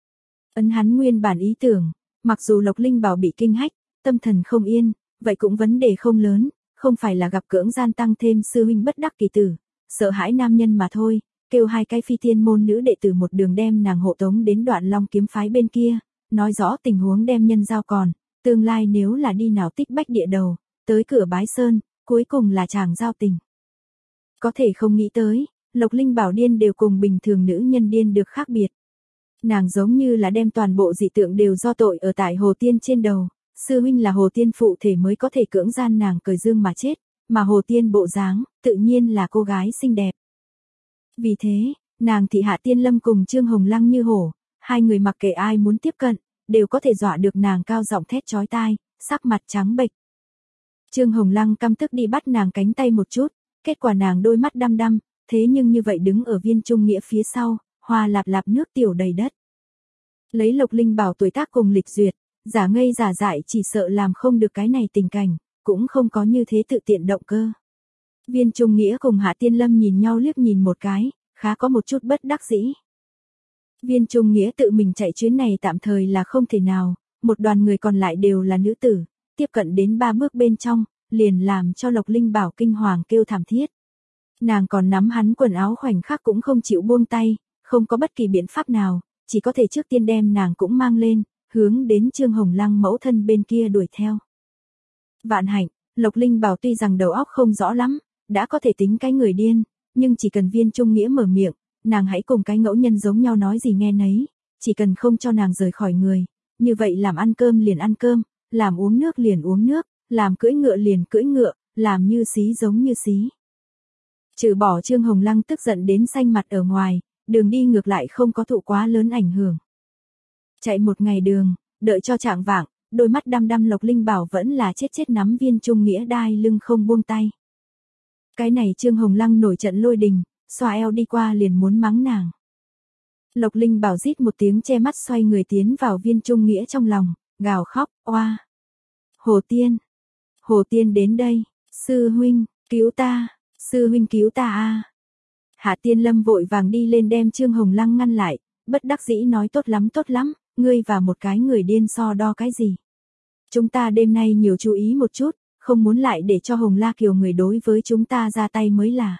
S1: Ấn hắn nguyên bản ý tưởng, mặc dù Lộc Linh bảo bị kinh hách, tâm thần không yên, vậy cũng vấn đề không lớn, không phải là gặp cưỡng gian tăng thêm sư huynh bất đắc kỳ tử, sợ hãi nam nhân mà thôi, kêu hai cái phi tiên môn nữ đệ tử một đường đem nàng hộ tống đến Đoạn Long kiếm phái bên kia, nói rõ tình huống đem nhân giao còn, tương lai nếu là đi nào tích bách địa đầu, tới cửa bái sơn, cuối cùng là chàng giao tình. Có thể không nghĩ tới, Lộc Linh bảo điên đều cùng bình thường nữ nhân điên được khác biệt. Nàng giống như là đem toàn bộ dị tượng đều do tội ở tại Hồ Tiên trên đầu, sư huynh là Hồ Tiên phụ thể mới có thể cưỡng gian nàng cởi dương mà chết, mà Hồ Tiên bộ dáng, tự nhiên là cô gái xinh đẹp. Vì thế, nàng thị Hạ Tiên Lâm cùng Trương Hồng Lăng như hổ, hai người mặc kệ ai muốn tiếp cận, đều có thể dọa được nàng cao giọng thét chói tai, sắc mặt trắng bệch. Trương Hồng Lăng căm tức đi bắt nàng cánh tay một chút, kết quả nàng đôi mắt đăm đăm, thế nhưng như vậy đứng ở Viên Trung Nghĩa phía sau, hoa lạp lạp nước tiểu đầy đất. Lấy Lộc Linh bảo tuổi tác cùng lịch duyệt, giả ngây giả dại chỉ sợ làm không được cái này tình cảnh, cũng không có như thế tự tiện động cơ. Viên Trung Nghĩa cùng Hạ Tiên Lâm nhìn nhau liếc nhìn một cái, khá có một chút bất đắc dĩ. Viên Trung Nghĩa tự mình chạy chuyến này tạm thời là không thể nào, một đoàn người còn lại đều là nữ tử, tiếp cận đến ba bước bên trong, liền làm cho Lộc Linh bảo kinh hoàng kêu thảm thiết. Nàng còn nắm hắn quần áo khoảnh khắc cũng không chịu buông tay, không có bất kỳ biện pháp nào, chỉ có thể trước tiên đem nàng cũng mang lên, hướng đến Trương Hồng Lăng mẫu thân bên kia đuổi theo. Vạn hạnh, Lộc Linh bảo tuy rằng đầu óc không rõ lắm, đã có thể tính cái người điên, nhưng chỉ cần Viên Trung Nghĩa mở miệng, nàng hãy cùng cái ngẫu nhân giống nhau nói gì nghe nấy, chỉ cần không cho nàng rời khỏi người, như vậy làm ăn cơm liền ăn cơm, làm uống nước liền uống nước, làm cưỡi ngựa liền cưỡi ngựa, làm như xí giống như xí. Trừ bỏ Trương Hồng Lăng tức giận đến xanh mặt ở ngoài, đường đi ngược lại không có thụ quá lớn ảnh hưởng. Chạy một ngày đường, đợi cho chạng vạng, đôi mắt đăm đăm Lộc Linh Bảo vẫn là chết chết nắm Viên Trung Nghĩa đai lưng không buông tay. Cái này Trương Hồng Lăng nổi trận lôi đình, xoa eo đi qua liền muốn mắng nàng. Lộc Linh Bảo rít một tiếng che mắt xoay người tiến vào Viên Trung Nghĩa trong lòng, gào khóc, oa. Hồ Tiên, Hồ Tiên đến đây, sư huynh, cứu ta, sư huynh cứu ta a. Hạ Tiên Lâm vội vàng đi lên đem Trương Hồng Lăng ngăn lại, bất đắc dĩ nói tốt lắm tốt lắm, ngươi và một cái người điên so đo cái gì. Chúng ta đêm nay nhiều chú ý một chút, không muốn lại để cho Hồng La Kiều người đối với chúng ta ra tay mới là.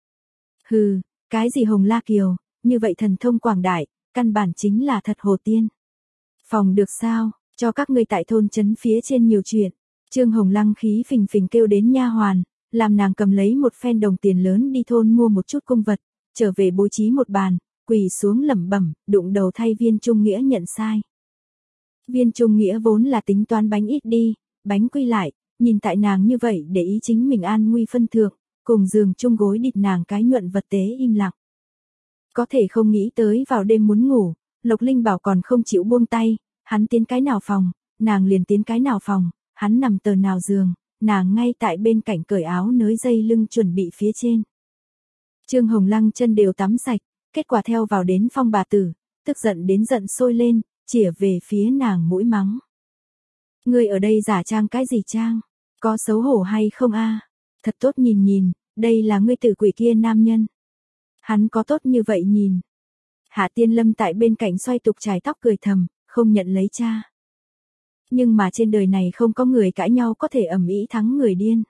S1: Hừ, cái gì Hồng La Kiều, như vậy thần thông quảng đại, căn bản chính là thật Hồ Tiên. Phòng được sao, cho các ngươi tại thôn trấn phía trên nhiều chuyện. Trương Hồng Lăng khí phình phình kêu đến nha hoàn, làm nàng cầm lấy một phen đồng tiền lớn đi thôn mua một chút cung vật, trở về bố trí một bàn, quỳ xuống lẩm bẩm, đụng đầu thay Viên Trung Nghĩa nhận sai. Viên Trung Nghĩa vốn là tính toán bánh ít đi, bánh quy lại, nhìn tại nàng như vậy để ý chính mình an nguy phân thượng, cùng giường chung gối địt nàng cái nhuận vật tế im lặng. Có thể không nghĩ tới vào đêm muốn ngủ, Lộc Linh Bảo còn không chịu buông tay, hắn tiến cái nào phòng, nàng liền tiến cái nào phòng, hắn nằm tờ nào giường, nàng ngay tại bên cạnh cởi áo nới dây lưng chuẩn bị phía trên. Trương Hồng Lăng chân đều tắm sạch, kết quả theo vào đến Phong bà tử, tức giận đến giận sôi lên, chĩa về phía nàng mũi mắng. Ngươi ở đây giả trang cái gì trang, có xấu hổ hay không a? Thật tốt nhìn nhìn, đây là ngươi tử quỷ kia nam nhân. Hắn có tốt như vậy nhìn. Hạ Tiên Lâm tại bên cạnh xoay tục chải tóc cười thầm, không nhận lấy cha. Nhưng mà trên đời này không có người cãi nhau có thể ầm ĩ thắng người điên.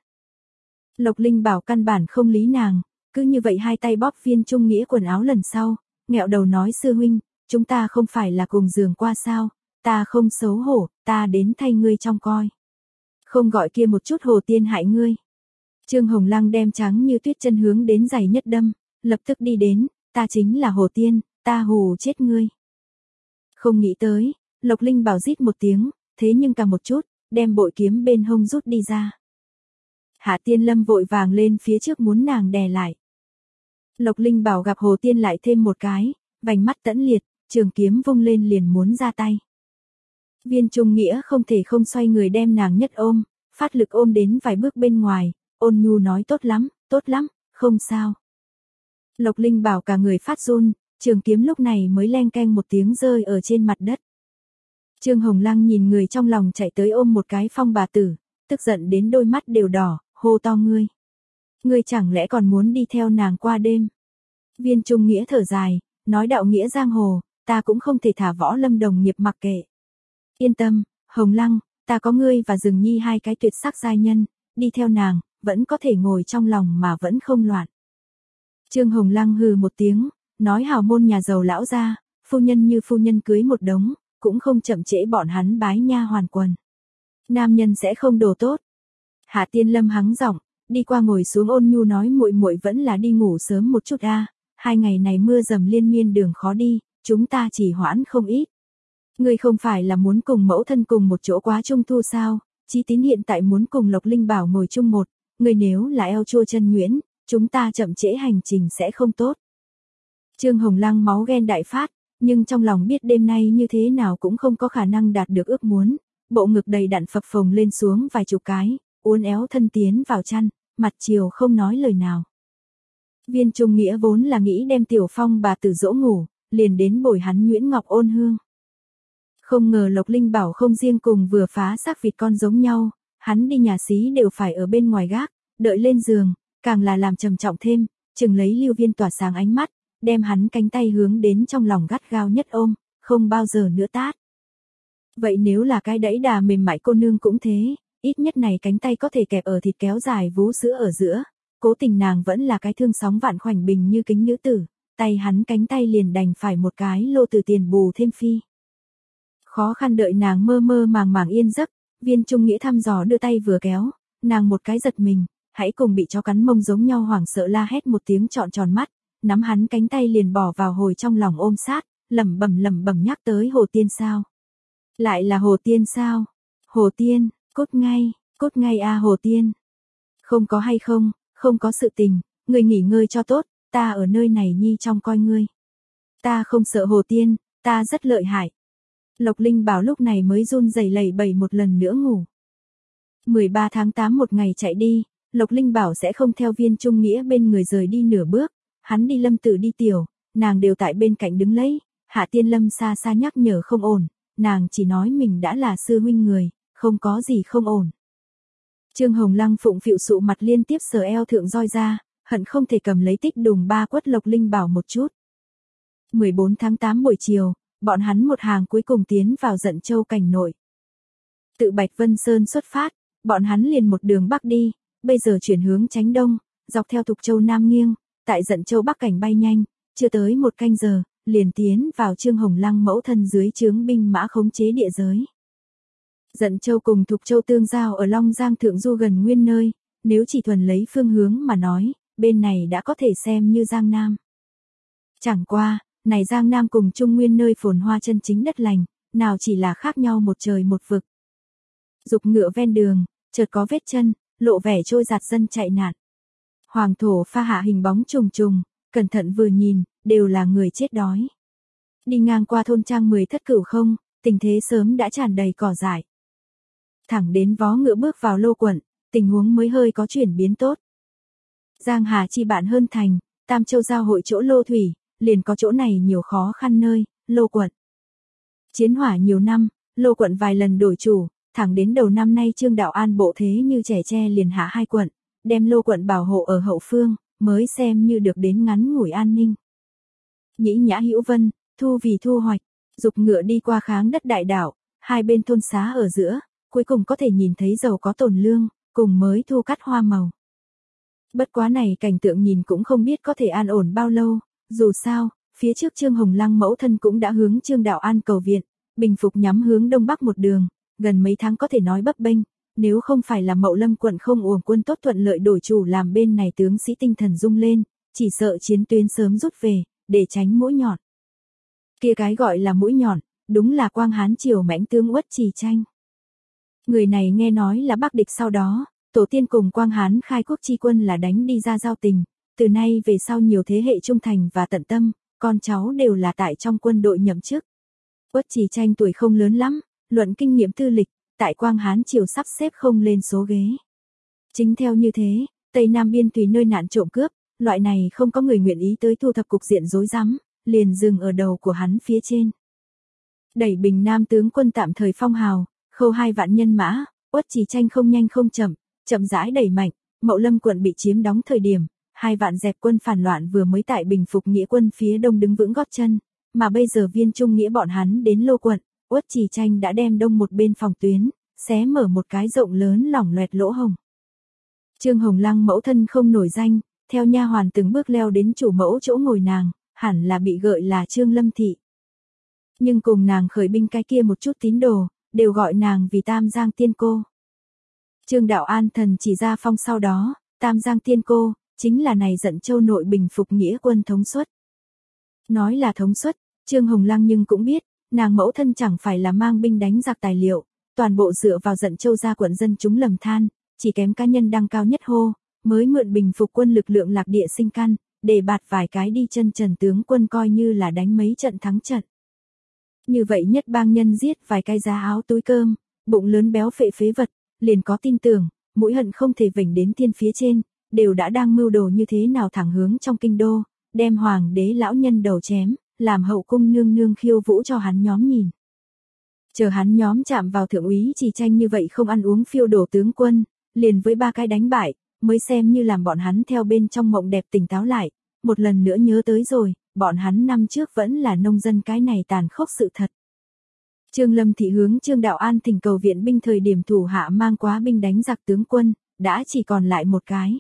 S1: Lộc Linh Bảo căn bản không lý nàng, cứ như vậy hai tay bóp Viên Trung Nghĩa quần áo lần sau, nghẹo đầu nói sư huynh, chúng ta không phải là cùng giường qua sao, ta không xấu hổ, ta đến thay ngươi trong coi. Không gọi kia một chút Hồ Tiên hại ngươi. Trương Hồng Lăng đem trắng như tuyết chân hướng đến giày nhất đâm, lập tức đi đến, ta chính là Hồ Tiên, ta hù chết ngươi. Không nghĩ tới, Lộc Linh Bảo rít một tiếng, thế nhưng cả một chút, đem bội kiếm bên hông rút đi ra. Hạ Tiên Lâm vội vàng lên phía trước muốn nàng đè lại. Lộc Linh Bảo gặp Hồ Tiên lại thêm một cái, vành mắt tẫn liệt, trường kiếm vung lên liền muốn ra tay. Viên Trung Nghĩa không thể không xoay người đem nàng nhất ôm, phát lực ôm đến vài bước bên ngoài, ôn nhu nói tốt lắm, tốt lắm, không sao. Lộc Linh Bảo cả người phát run, trường kiếm lúc này mới leng keng một tiếng rơi ở trên mặt đất. Trương Hồng Lăng nhìn người trong lòng chạy tới ôm một cái Phong bà tử, tức giận đến đôi mắt đều đỏ, hô to ngươi. Ngươi chẳng lẽ còn muốn đi theo nàng qua đêm? Viên Trung Nghĩa thở dài, nói đạo nghĩa giang hồ, ta cũng không thể thả Võ Lâm đồng nghiệp mặc kệ. Yên tâm, Hồng Lăng, ta có ngươi và Dừng Nhi hai cái tuyệt sắc giai nhân, đi theo nàng, vẫn có thể ngồi trong lòng mà vẫn không loạn. Trương Hồng Lăng hừ một tiếng, nói hào môn nhà giàu lão gia, phu nhân như phu nhân cưới một đống, cũng không chậm trễ bọn hắn bái nha hoàn quần. Nam nhân sẽ không đồ tốt. Hạ Tiên Lâm hắng giọng, đi qua ngồi xuống ôn nhu nói muội muội vẫn là đi ngủ sớm một chút a, hai ngày này mưa dầm liên miên đường khó đi, chúng ta chỉ hoãn không ít. Ngươi không phải là muốn cùng mẫu thân cùng một chỗ quá trung thu sao? Chí Tín hiện tại muốn cùng Lộc Linh Bảo ngồi chung một, ngươi nếu là eo chua chân nhuyễn, chúng ta chậm trễ hành trình sẽ không tốt. Trương Hồng Lăng máu ghen đại phát, nhưng trong lòng biết đêm nay như thế nào cũng không có khả năng đạt được ước muốn, bộ ngực đầy đặn phập phồng lên xuống vài chục cái, uốn éo thân tiến vào chăn, mặt chiều không nói lời nào. Viên Trung Nghĩa vốn là nghĩ đem Tiểu Phong bà tử dỗ ngủ, liền đến bồi hắn nhuyễn ngọc ôn hương. Không ngờ Lộc Linh Bảo không riêng cùng vừa phá xác vịt con giống nhau, hắn đi nhà xí đều phải ở bên ngoài gác, đợi lên giường, càng là làm trầm trọng thêm, chừng lấy Lưu Viên tỏa sáng ánh mắt, đem hắn cánh tay hướng đến trong lòng gắt gao nhất ôm, không bao giờ nữa tát. Vậy nếu là cái đẫy đà mềm mại cô nương cũng thế, ít nhất này cánh tay có thể kẹp ở thịt kéo dài vú sữa ở giữa, cố tình nàng vẫn là cái thương sóng vạn khoảnh bình như kính nữ tử, tay hắn cánh tay liền đành phải một cái lô từ tiền bù thêm phi. Khó khăn đợi nàng mơ mơ màng màng yên giấc, Viên Trung Nghĩa thăm dò đưa tay vừa kéo, nàng một cái giật mình, hãy cùng bị chó cắn mông giống nhau hoảng sợ la hét một tiếng trọn tròn mắt, nắm hắn cánh tay liền bỏ vào hồi trong lòng ôm sát, lẩm bẩm lẩm bẩm nhắc tới Hồ Tiên sao. Lại là Hồ Tiên sao? Hồ Tiên, cút ngay, cút ngay a Hồ Tiên. Không có hay không, không có sự tình, ngươi nghỉ ngơi cho tốt, ta ở nơi này nhi trong coi ngươi. Ta không sợ Hồ Tiên, ta rất lợi hại. Lộc Linh Bảo lúc này mới run rẩy lẩy bẩy một lần nữa ngủ. mười ba tháng tám một ngày chạy đi, Lộc Linh Bảo sẽ không theo Viên Trung Nghĩa bên người rời đi nửa bước, hắn đi Lâm Tử đi tiểu, nàng đều tại bên cạnh đứng lấy, Hạ Tiên Lâm xa xa nhắc nhở không ổn, nàng chỉ nói mình đã là sư huynh người, không có gì không ổn. Trương Hồng Lăng phụng phịu sụ mặt liên tiếp sờ eo thượng roi ra, hận không thể cầm lấy tích đùng ba quất Lộc Linh Bảo một chút. mười bốn tháng tám buổi chiều, bọn hắn một hàng cuối cùng tiến vào Dận Châu cảnh nội. Tự Bạch Vân Sơn xuất phát, bọn hắn liền một đường bắc đi, bây giờ chuyển hướng chánh đông, dọc theo Thục Châu Nam nghiêng, tại Dận Châu Bắc cảnh bay nhanh, chưa tới một canh giờ, liền tiến vào Trương Hồng Lăng mẫu thân dưới trướng binh mã khống chế địa giới. Dận Châu cùng Thục Châu tương giao ở Long Giang Thượng Du gần nguyên nơi, nếu chỉ thuần lấy phương hướng mà nói, bên này đã có thể xem như Giang Nam. Chẳng qua, này Giang Nam cùng Trung Nguyên nơi phồn hoa chân chính đất lành, nào chỉ là khác nhau một trời một vực. Dục ngựa ven đường, chợt có vết chân, lộ vẻ trôi giạt dân chạy nạn. Hoàng thổ pha hạ hình bóng trùng trùng, cẩn thận vừa nhìn, đều là người chết đói. Đi ngang qua thôn trang mười thất cửu không, tình thế sớm đã tràn đầy cỏ dại. Thẳng đến vó ngựa bước vào Lô quận, tình huống mới hơi có chuyển biến tốt. Giang Hà chi bạn hơn thành, Tam Châu giao hội chỗ Lô thủy, liền có chỗ này nhiều khó khăn nơi, Lô quận. Chiến hỏa nhiều năm, Lô quận vài lần đổi chủ, thẳng đến đầu năm nay Trương Đạo An bộ thế như trẻ tre liền hạ hai quận, đem Lô quận bảo hộ ở hậu phương, mới xem như được đến ngắn ngủi an ninh. Nhĩ Nhã Hữu Vân, thu vì thu hoạch, dục ngựa đi qua kháng đất đại đảo, hai bên thôn xá ở giữa, cuối cùng có thể nhìn thấy giàu có tồn lương, cùng mới thu cắt hoa màu. Bất quá này cảnh tượng nhìn cũng không biết có thể an ổn bao lâu, dù sao, phía trước Trương Hồng Lăng mẫu thân cũng đã hướng Trương Đạo An cầu viện, bình phục nhắm hướng đông bắc một đường, gần mấy tháng có thể nói bấp bênh, nếu không phải là Mậu Lâm quận không uổng quân tốt thuận lợi đổi chủ làm bên này tướng sĩ tinh thần rung lên, chỉ sợ chiến tuyến sớm rút về, để tránh mũi nhọn. Kia cái gọi là mũi nhọn, đúng là Quang Hán triều mãnh tướng Uất Trì Tranh. Người này nghe nói là Bắc địch sau đó, tổ tiên cùng Quang Hán khai quốc chi quân là đánh đi ra giao tình, từ nay về sau nhiều thế hệ trung thành và tận tâm, con cháu đều là tại trong quân đội nhậm chức. Uất Trì Tranh tuổi không lớn lắm, luận kinh nghiệm tư lịch, tại Quang Hán triều sắp xếp không lên số ghế. Chính theo như thế, Tây Nam biên tùy nơi nạn trộm cướp, loại này không có người nguyện ý tới thu thập cục diện rối rắm, liền dừng ở đầu của hắn phía trên. Đẩy Bình Nam tướng quân tạm thời phong hào, khâu hai vạn nhân mã, Uất Trì Tranh không nhanh không chậm, chậm rãi đẩy mạnh, Mậu Lâm quận bị chiếm đóng thời điểm, hai vạn dẹp quân phản loạn vừa mới tại bình phục nghĩa quân phía đông đứng vững gót chân, mà bây giờ Viên Trung Nghĩa bọn hắn đến Lô quận, Uất Trì Tranh đã đem đông một bên phòng tuyến, xé mở một cái rộng lớn lỏng loẹt lỗ hồng. Trương Hồng Lăng mẫu thân không nổi danh, theo nha hoàn từng bước leo đến chủ mẫu chỗ ngồi nàng, hẳn là bị gợi là Trương Lâm Thị. Nhưng cùng nàng khởi binh cái kia một chút tín đồ, đều gọi nàng vì Tam Giang Tiên Cô. Trương Đạo An thần chỉ ra phong sau đó, Tam Giang Tiên Cô, chính là này Dận Châu nội bình phục nghĩa quân thống suất. Nói là thống suất, Trương Hồng Lăng nhưng cũng biết, nàng mẫu thân chẳng phải là mang binh đánh giặc tài liệu, toàn bộ dựa vào Dận Châu ra quận dân chúng lầm than, chỉ kém cá nhân đăng cao nhất hô, mới mượn bình phục quân lực lượng lạc địa sinh căn, để bạt vài cái đi chân trần tướng quân coi như là đánh mấy trận thắng trận. Như vậy nhất bang nhân giết vài cái giá áo túi cơm, bụng lớn béo phệ phế vật, liền có tin tưởng, mũi hận không thể vểnh đến thiên phía trên, đều đã đang mưu đồ như thế nào thẳng hướng trong kinh đô, đem hoàng đế lão nhân đầu chém, làm hậu cung nương nương khiêu vũ cho hắn nhóm nhìn. Chờ hắn nhóm chạm vào thượng úy Trì Tranh như vậy không ăn uống phiêu đổ tướng quân, liền với ba cái đánh bại, mới xem như làm bọn hắn theo bên trong mộng đẹp tỉnh táo lại, một lần nữa nhớ tới rồi, bọn hắn năm trước vẫn là nông dân cái này tàn khốc sự thật. Trương Lâm Thị hướng Trương Đạo An thỉnh cầu viện binh thời điểm thủ hạ mang quá binh đánh giặc tướng quân, đã chỉ còn lại một cái.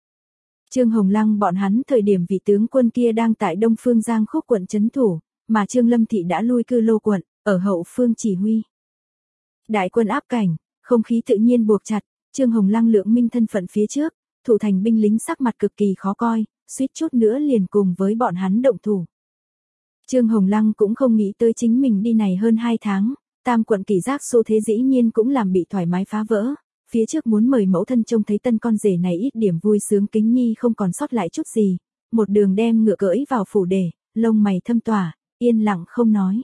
S1: Trương Hồng Lăng bọn hắn thời điểm vị tướng quân kia đang tại Đông Phương Giang Khúc quận trấn thủ, mà Trương Lâm Thị đã lui cư Lô quận, ở hậu phương chỉ huy. Đại quân áp cảnh, không khí tự nhiên buộc chặt, Trương Hồng Lăng lượng minh thân phận phía trước, Thủ thành binh lính sắc mặt cực kỳ khó coi, suýt chút nữa liền cùng với bọn hắn động thủ. Trương Hồng Lăng cũng không nghĩ tới chính mình đi này hơn hai tháng, tam quận kỷ giác xu thế dĩ nhiên cũng làm bị thoải mái phá vỡ. Phía trước muốn mời mẫu thân trông thấy tân con rể này ít điểm vui sướng kính nhi không còn sót lại chút gì, một đường đem ngựa cưỡi vào phủ để, lông mày thâm tỏa, yên lặng không nói.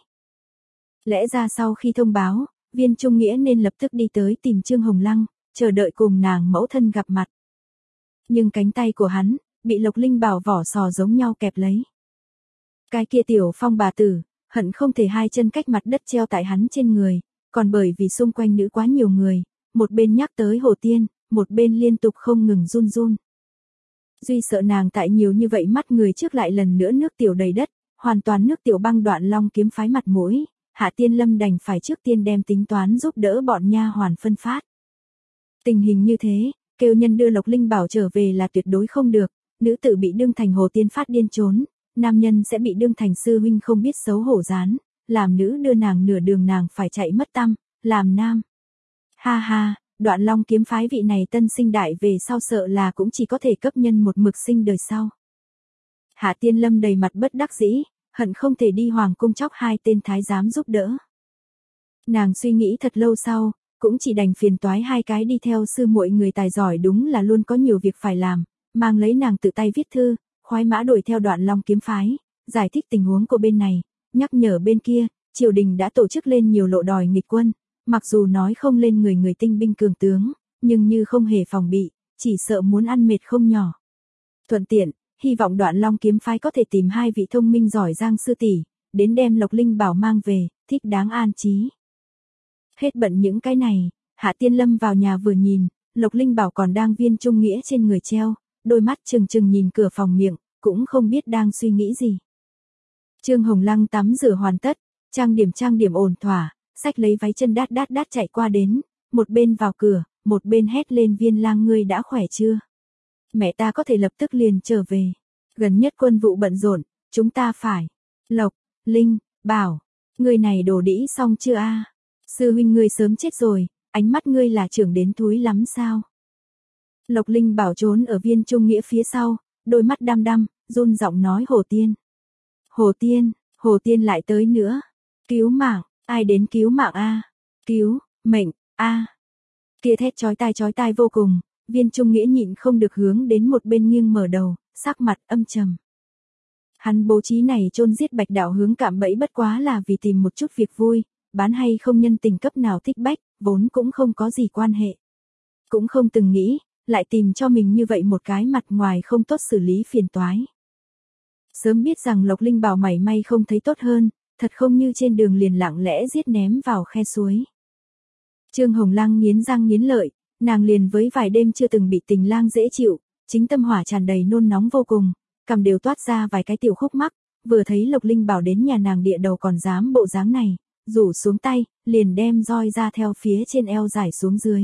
S1: Lẽ ra sau khi thông báo, Viên Trung Nghĩa nên lập tức đi tới tìm Trương Hồng Lăng, chờ đợi cùng nàng mẫu thân gặp mặt. Nhưng cánh tay của hắn, bị Lộc Linh Bảo vỏ sò giống nhau kẹp lấy. Cái kia tiểu Phong bà tử, hận không thể hai chân cách mặt đất treo tại hắn trên người, còn bởi vì xung quanh nữ quá nhiều người, một bên nhắc tới Hồ Tiên, một bên liên tục không ngừng run run. Duy sợ nàng tại nhiều như vậy mắt người trước lại lần nữa nước tiểu đầy đất, hoàn toàn nước tiểu băng Đoạn Long kiếm phái mặt mũi, Hạ Tiên Lâm đành phải trước tiên đem tính toán giúp đỡ bọn nha hoàn phân phát. Tình hình như thế, kêu nhân đưa Lộc Linh Bảo trở về là tuyệt đối không được, nữ tử bị đương thành Hồ Tiên phát điên trốn, nam nhân sẽ bị đương thành sư huynh không biết xấu hổ gián, làm nữ đưa nàng nửa đường nàng phải chạy mất tăm, làm nam. Ha ha, Đoạn Long kiếm phái vị này tân sinh đại về sau sợ là cũng chỉ có thể cấp nhân một mực sinh đời sau. Hạ Tiên Lâm đầy mặt bất đắc dĩ, hận không thể đi hoàng cung chóc hai tên thái giám giúp đỡ. Nàng suy nghĩ thật lâu sau, cũng chỉ đành phiền toái hai cái đi theo sư muội người tài giỏi đúng là luôn có nhiều việc phải làm, mang lấy nàng tự tay viết thư, khoái mã đuổi theo Đoạn Long kiếm phái, giải thích tình huống của bên này, nhắc nhở bên kia, triều đình đã tổ chức lên nhiều lộ đòi nghịch quân, mặc dù nói không lên người người tinh binh cường tướng, nhưng như không hề phòng bị, chỉ sợ muốn ăn mệt không nhỏ. Thuận tiện, hy vọng Đoạn Long kiếm phái có thể tìm hai vị thông minh giỏi giang sư tỷ, đến đem Lộc Linh Bảo mang về, thích đáng an trí. Hết bận những cái này, Hạ Tiên Lâm vào nhà vừa nhìn, Lộc Linh Bảo còn đang Viên Trung Nghĩa trên người treo, đôi mắt trừng trừng nhìn cửa phòng miệng, cũng không biết đang suy nghĩ gì. Trương Hồng Lăng tắm rửa hoàn tất, trang điểm trang điểm ổn thỏa, xách lấy váy chân đát đát đát chạy qua đến, một bên vào cửa, một bên hét lên Viên lang ngươi đã khỏe chưa? Mẹ ta có thể lập tức liền trở về. Gần nhất quân vụ bận rộn, chúng ta phải. Lộc, Linh, Bảo, ngươi này đổ đĩ xong chưa a? Sư huynh ngươi sớm chết rồi, ánh mắt ngươi là trưởng đến thúi lắm sao? Lộc Linh Bảo trốn ở Viên Trung Nghĩa phía sau, đôi mắt đăm đăm, run giọng nói Hồ Tiên. Hồ Tiên, Hồ Tiên lại tới nữa. Cứu mạng, ai đến cứu mạng a? Cứu, mệnh, a. Kia thét chói tai chói tai vô cùng, Viên Trung Nghĩa nhịn không được hướng đến một bên nghiêng mở đầu, sắc mặt âm trầm. Hắn bố trí này chôn giết Bạch Đạo hướng cạm bẫy bất quá là vì tìm một chút việc vui, bán hay không nhân tình cấp nào thích bách, vốn cũng không có gì quan hệ. Cũng không từng nghĩ, lại tìm cho mình như vậy một cái mặt ngoài không tốt xử lý phiền toái. Sớm biết rằng Lộc Linh Bảo mảy may không thấy tốt hơn, thật không như trên đường liền lặng lẽ giết ném vào khe suối. Trương Hồng Lăng nghiến răng nghiến lợi, nàng liền với vài đêm chưa từng bị tình lang dễ chịu, chính tâm hỏa tràn đầy nôn nóng vô cùng, cầm đều toát ra vài cái tiểu khúc mắc, vừa thấy Lộc Linh Bảo đến nhà nàng địa đầu còn dám bộ dáng này, rủ xuống tay, liền đem roi ra theo phía trên eo giải xuống dưới.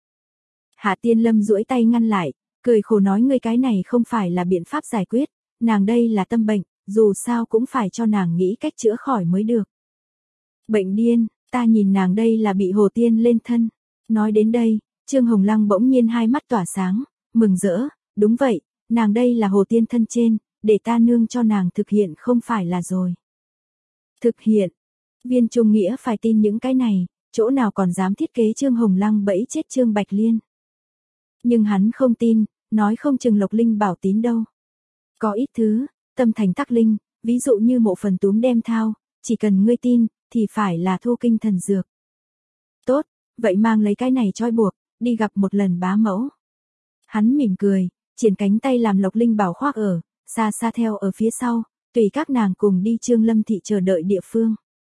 S1: Hạ Tiên Lâm duỗi tay ngăn lại, cười khổ nói ngươi cái này không phải là biện pháp giải quyết, nàng đây là tâm bệnh, dù sao cũng phải cho nàng nghĩ cách chữa khỏi mới được. Bệnh điên, ta nhìn nàng đây là bị Hồ Tiên lên thân. Nói đến đây, Trương Hồng Lăng bỗng nhiên hai mắt tỏa sáng, mừng rỡ, đúng vậy, nàng đây là Hồ Tiên thân trên, để ta nương cho nàng thực hiện không phải là rồi. Thực hiện, Viên Trung Nghĩa phải tin những cái này, chỗ nào còn dám thiết kế Trương Hồng Lăng bẫy chết Trương Bạch Liên. Nhưng hắn không tin, nói không chừng Lộc Linh Bảo tín đâu. Có ít thứ, tâm thành tắc linh, ví dụ như mộ phần túm đem thao, chỉ cần ngươi tin, thì phải là thu kinh thần dược. Tốt, vậy mang lấy cái này trói buộc, đi gặp một lần bá mẫu. Hắn mỉm cười, triển cánh tay làm Lộc Linh Bảo khoác ở, xa xa theo ở phía sau, tùy các nàng cùng đi Trương Lâm thị chờ đợi địa phương.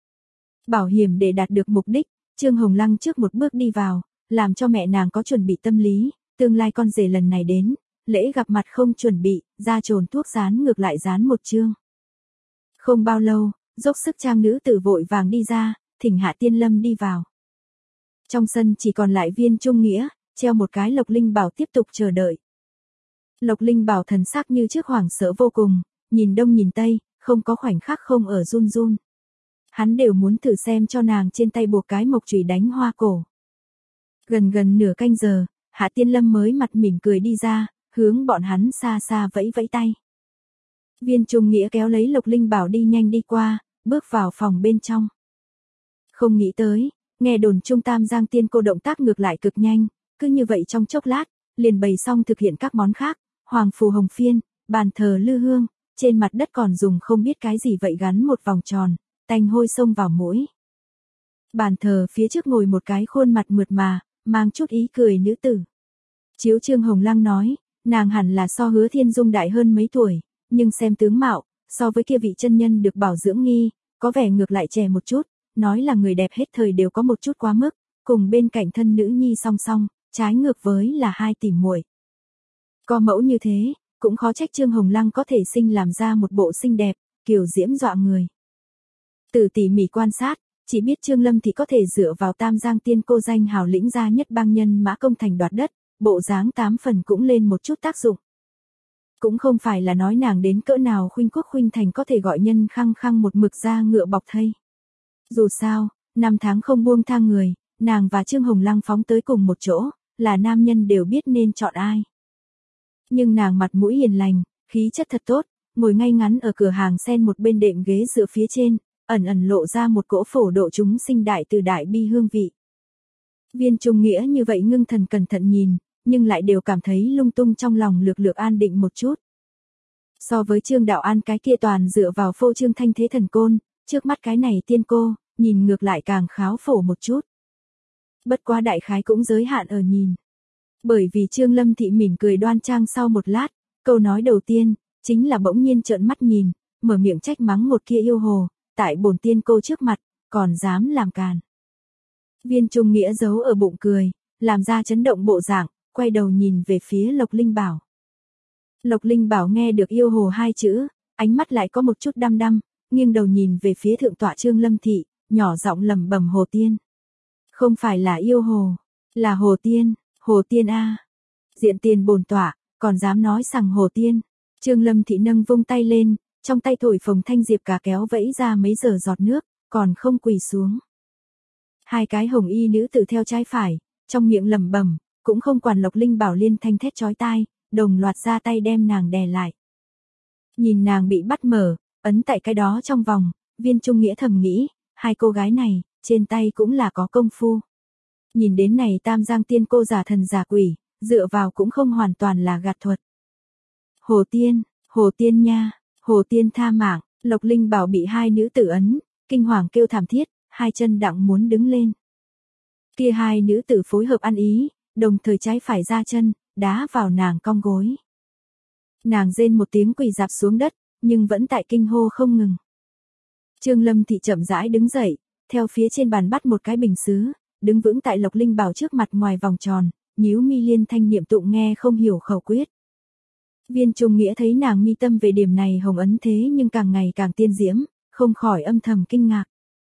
S1: Bảo hiểm để đạt được mục đích, Trương Hồng Lăng trước một bước đi vào, làm cho mẹ nàng có chuẩn bị tâm lý, tương lai con rể lần này đến, lễ gặp mặt không chuẩn bị, ra trồn thuốc dán ngược lại dán một chương. Không bao lâu, dốc sức trang nữ tử vội vàng đi ra, thỉnh Hạ Tiên Lâm đi vào. Trong sân chỉ còn lại Viên Trung Nghĩa, treo một cái Lộc Linh Bảo tiếp tục chờ đợi. Lộc Linh Bảo thần sắc như trước hoảng sợ vô cùng, nhìn đông nhìn tây, không có khoảnh khắc không ở run run. Hắn đều muốn thử xem cho nàng trên tay buộc cái mộc chùy đánh hoa cổ. Gần gần nửa canh giờ, Hạ Tiên Lâm mới mặt mỉm cười đi ra, hướng bọn hắn xa xa vẫy vẫy tay. Viên Trung Nghĩa kéo lấy Lộc Linh Bảo đi nhanh đi qua, bước vào phòng bên trong. Không nghĩ tới, nghe đồn Trung Tam Giang Tiên Cô động tác ngược lại cực nhanh, cứ như vậy trong chốc lát, liền bày xong thực hiện các món khác, hoàng phù hồng phiên, bàn thờ lư hương, trên mặt đất còn dùng không biết cái gì vậy gắn một vòng tròn, tanh hôi xông vào mũi. Bàn thờ phía trước ngồi một cái khuôn mặt mượt mà, mang chút ý cười nữ tử. Chiếu Trương Hồng Lăng nói, nàng hẳn là so Hứa Thiên Dung đại hơn mấy tuổi, nhưng xem tướng mạo, so với kia vị chân nhân được bảo dưỡng nghi, có vẻ ngược lại trẻ một chút, nói là người đẹp hết thời đều có một chút quá mức, cùng bên cạnh thân nữ nhi song song, trái ngược với là hai tỷ muội. Có mẫu như thế, cũng khó trách Trương Hồng Lăng có thể sinh làm ra một bộ xinh đẹp, kiều diễm dọa người. Từ tỉ mỉ quan sát, chỉ biết Trương Lâm thì có thể dựa vào Tam Giang Tiên Cô danh hào lĩnh gia nhất bang nhân mã công thành đoạt đất, bộ dáng tám phần cũng lên một chút tác dụng. Cũng không phải là nói nàng đến cỡ nào khuynh quốc khuynh thành có thể gọi nhân khăng khăng một mực ra ngựa bọc thây. Dù sao, năm tháng không buông tha người, nàng và Trương Hồng Lăng phóng tới cùng một chỗ, là nam nhân đều biết nên chọn ai. Nhưng nàng mặt mũi hiền lành, khí chất thật tốt, ngồi ngay ngắn ở cửa hàng sen một bên đệm ghế dựa phía trên, ẩn ẩn lộ ra một cỗ phổ độ chúng sinh đại từ đại bi hương vị. Viên Trung Nghĩa như vậy ngưng thần cẩn thận nhìn, nhưng lại đều cảm thấy lung tung trong lòng lược lược an định một chút. So với Trương Đạo An cái kia toàn dựa vào phô trương thanh thế thần côn, trước mắt cái này tiên cô, nhìn ngược lại càng kháo phổ một chút. Bất quá đại khái cũng giới hạn ở nhìn. Bởi vì Trương Lâm Thị mỉm cười đoan trang sau một lát, câu nói đầu tiên, chính là bỗng nhiên trợn mắt nhìn, mở miệng trách mắng một kia yêu hồ, tại bổn tiên cô trước mặt, còn dám làm càn. Viên Trung Nghĩa giấu ở bụng cười, làm ra chấn động bộ dạng, quay đầu nhìn về phía Lộc Linh Bảo. Lộc Linh Bảo nghe được yêu hồ hai chữ, ánh mắt lại có một chút đăm đăm, nghiêng đầu nhìn về phía thượng tọa Trương Lâm Thị, nhỏ giọng lẩm bẩm hồ tiên. Không phải là yêu hồ, là hồ tiên, hồ tiên a. Diện tiền bổn tọa, còn dám nói rằng hồ tiên. Trương Lâm Thị nâng vung tay lên, trong tay thổi phồng thanh diệp cả kéo vẫy ra mấy giờ giọt nước, còn không quỳ xuống. Hai cái hồng y nữ tử theo trái phải, trong miệng lẩm bẩm, cũng không quản Lộc Linh Bảo liên thanh thét chói tai, đồng loạt ra tay đem nàng đè lại. Nhìn nàng bị bắt mở, ấn tại cái đó trong vòng, Viên Trung Nghĩa thầm nghĩ, hai cô gái này, trên tay cũng là có công phu. Nhìn đến này Tam Giang Tiên Cô giả thần giả quỷ, dựa vào cũng không hoàn toàn là gạt thuật. Hồ tiên, hồ tiên nha, hồ tiên tha mạng, Lộc Linh Bảo bị hai nữ tử ấn, kinh hoàng kêu thảm thiết, hai chân đặng muốn đứng lên. Kia hai nữ tử phối hợp ăn ý, đồng thời trái phải ra chân, đá vào nàng cong gối. Nàng rên một tiếng quỳ dạp xuống đất, nhưng vẫn tại kinh hô không ngừng. Trương Lâm Thị chậm rãi đứng dậy, theo phía trên bàn bắt một cái bình sứ, đứng vững tại Lộc Linh Bảo trước mặt ngoài vòng tròn, nhíu mi liên thanh niệm tụng nghe không hiểu khẩu quyết. Viên Trung Nghĩa thấy nàng mi tâm về điểm này hồng ấn thế nhưng càng ngày càng tiên diễm, không khỏi âm thầm kinh ngạc.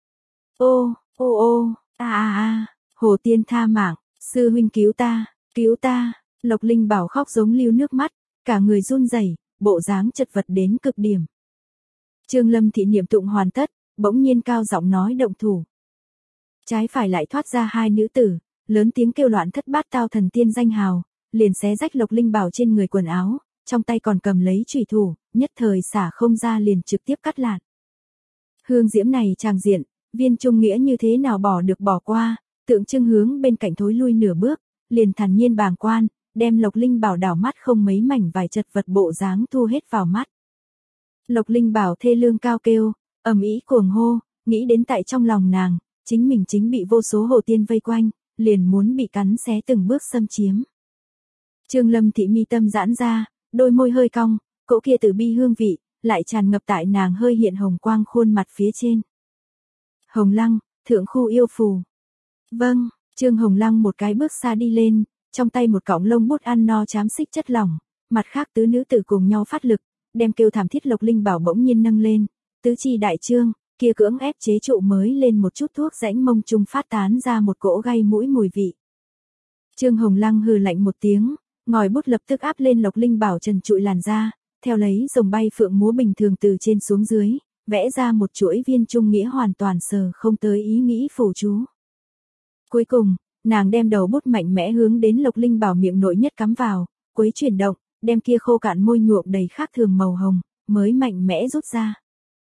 S1: Ô, ô ô, a a a, hồ tiên tha mạng, sư huynh cứu ta, cứu ta, Lộc Linh Bảo khóc giống lưu nước mắt, cả người run rẩy, bộ dáng chật vật đến cực điểm. Trương Lâm Thị niệm tụng hoàn tất, bỗng nhiên cao giọng nói động thủ. Trái phải lại thoát ra hai nữ tử, lớn tiếng kêu loạn thất bát tao thần tiên danh hào, liền xé rách Lộc Linh Bảo trên người quần áo, trong tay còn cầm lấy chùy thủ, nhất thời xả không ra liền trực tiếp cắt lạn. Hương diễm này tràng diện, Viên Trung Nghĩa như thế nào bỏ được bỏ qua, tượng trưng hướng bên cạnh thối lui nửa bước, liền thản nhiên bàng quan, đem Lộc Linh Bảo đảo mắt không mấy mảnh vài chật vật bộ dáng thu hết vào mắt. Lộc Linh Bảo thê lương cao kêu, ầm ĩ cuồng hô, nghĩ đến tại trong lòng nàng, chính mình chính bị vô số hồ tiên vây quanh, liền muốn bị cắn xé từng bước xâm chiếm. Trương Lâm Thị mi tâm giãn ra, đôi môi hơi cong, cỗ kia từ bi hương vị, lại tràn ngập tại nàng hơi hiện hồng quang khuôn mặt phía trên. Hồng Lăng, thượng khu yêu phù. Vâng, Trương Hồng Lăng một cái bước xa đi lên, trong tay một cọng lông bút ăn no chám xích chất lỏng, mặt khác tứ nữ tử cùng nhau phát lực, đem kêu thảm thiết Lộc Linh Bảo bỗng nhiên nâng lên, tứ chi đại trương, kia cưỡng ép chế trụ mới lên một chút thuốc rãnh mông trung phát tán ra một cỗ gây mũi mùi vị. Trương Hồng Lăng hừ lạnh một tiếng, ngòi bút lập tức áp lên Lộc Linh Bảo trần trụi làn da, theo lấy rồng bay phượng múa bình thường từ trên xuống dưới, vẽ ra một chuỗi Viên Trung Nghĩa hoàn toàn sờ không tới ý nghĩ phù chú. Cuối cùng, nàng đem đầu bút mạnh mẽ hướng đến Lộc Linh Bảo miệng nội nhất cắm vào, quấy chuyển động, đem kia khô cạn môi nhuộm đầy khác thường màu hồng, mới mạnh mẽ rút ra.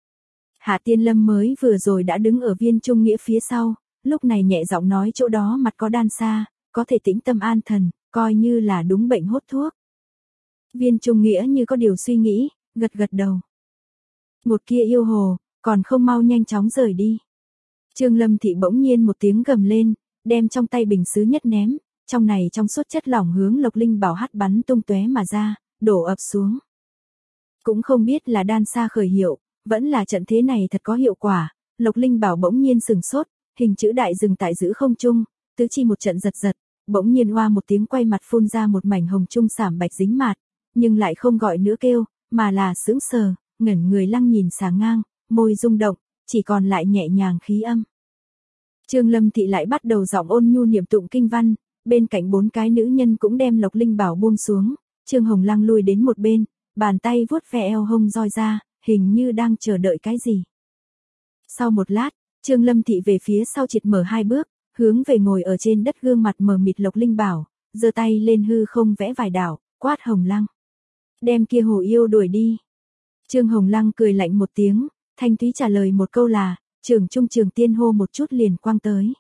S1: Hạ Tiên Lâm mới vừa rồi đã đứng ở Viên Trung Nghĩa phía sau, lúc này nhẹ giọng nói chỗ đó mặt có đan xa, có thể tĩnh tâm an thần, coi như là đúng bệnh hốt thuốc. Viên Trung Nghĩa như có điều suy nghĩ, gật gật đầu. Một kia yêu hồ, còn không mau nhanh chóng rời đi. Trương Lâm Thị bỗng nhiên một tiếng gầm lên, đem trong tay bình sứ nhất ném, trong này trong suốt chất lỏng hướng Lộc Linh Bảo hắt bắn tung tóe mà ra, đổ ập xuống. Cũng không biết là đan xa khởi hiệu, vẫn là trận thế này thật có hiệu quả, Lộc Linh Bảo bỗng nhiên sừng sốt, hình chữ đại dừng tại giữa không trung, tứ chi một trận giật giật, bỗng nhiên oa một tiếng quay mặt phun ra một mảnh hồng trung sảm bạch dính mạt, nhưng lại không gọi nữa kêu, mà là sững sờ, ngẩn người lăng nhìn sàng ngang, môi rung động, chỉ còn lại nhẹ nhàng khí âm. Trương Lâm Thị lại bắt đầu giọng ôn nhu niệm tụng kinh văn, bên cạnh bốn cái nữ nhân cũng đem Lộc Linh Bảo buông xuống, Trương Hồng Lăng lui đến một bên, bàn tay vuốt ve eo hông roi ra, hình như đang chờ đợi cái gì. Sau một lát, Trương Lâm Thị về phía sau triệt mở hai bước, hướng về ngồi ở trên đất gương mặt mờ mịt Lộc Linh Bảo, giơ tay lên hư không vẽ vài đảo, quát Hồng Lăng. Đem kia hồ yêu đuổi đi. Trương Hồng Lăng cười lạnh một tiếng, thanh thúy trả lời một câu là, Trường Trung Trường Tiên hô một chút liền quang tới.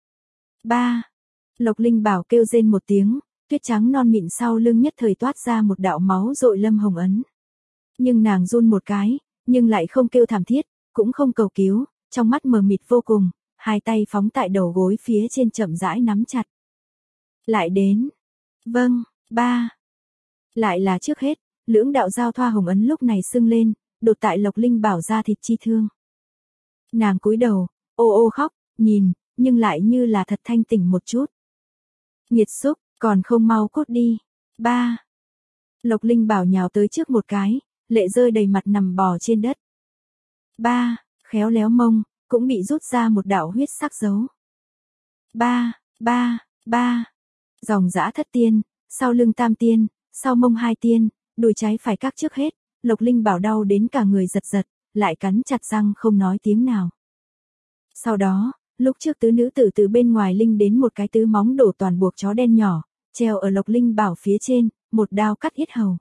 S1: Ba. Lộc Linh Bảo kêu rên một tiếng, tuyết trắng non mịn sau lưng nhất thời toát ra một đạo máu dội lâm hồng ấn. Nhưng nàng run một cái, nhưng lại không kêu thảm thiết, cũng không cầu cứu, trong mắt mờ mịt vô cùng, hai tay phóng tại đầu gối phía trên chậm rãi nắm chặt. Lại đến. Vâng, ba. Lại là trước hết, lưỡng đạo giao thoa hồng ấn lúc này sưng lên, đột tại Lộc Linh Bảo ra thịt chi thương. Nàng cúi đầu, ô ô khóc, nhìn, nhưng lại như là thật thanh tỉnh một chút. Nghiệt xúc, còn không mau cút đi. Ba. Lộc Linh Bảo nhào tới trước một cái, lệ rơi đầy mặt nằm bò trên đất. Ba, khéo léo mông, cũng bị rút ra một đạo huyết sắc dấu. Ba, ba, ba. Dòng dã thất tiên, sau lưng tam tiên, sau mông hai tiên, đùi trái phải các trước hết, Lộc Linh Bảo đau đến cả người giật giật, lại cắn chặt răng không nói tiếng nào. Sau đó, lúc trước tứ nữ tử từ bên ngoài linh đến một cái tứ móng đổ toàn buộc chó đen nhỏ, treo ở Lộc Linh Bảo phía trên, một đao cắt yết hầu.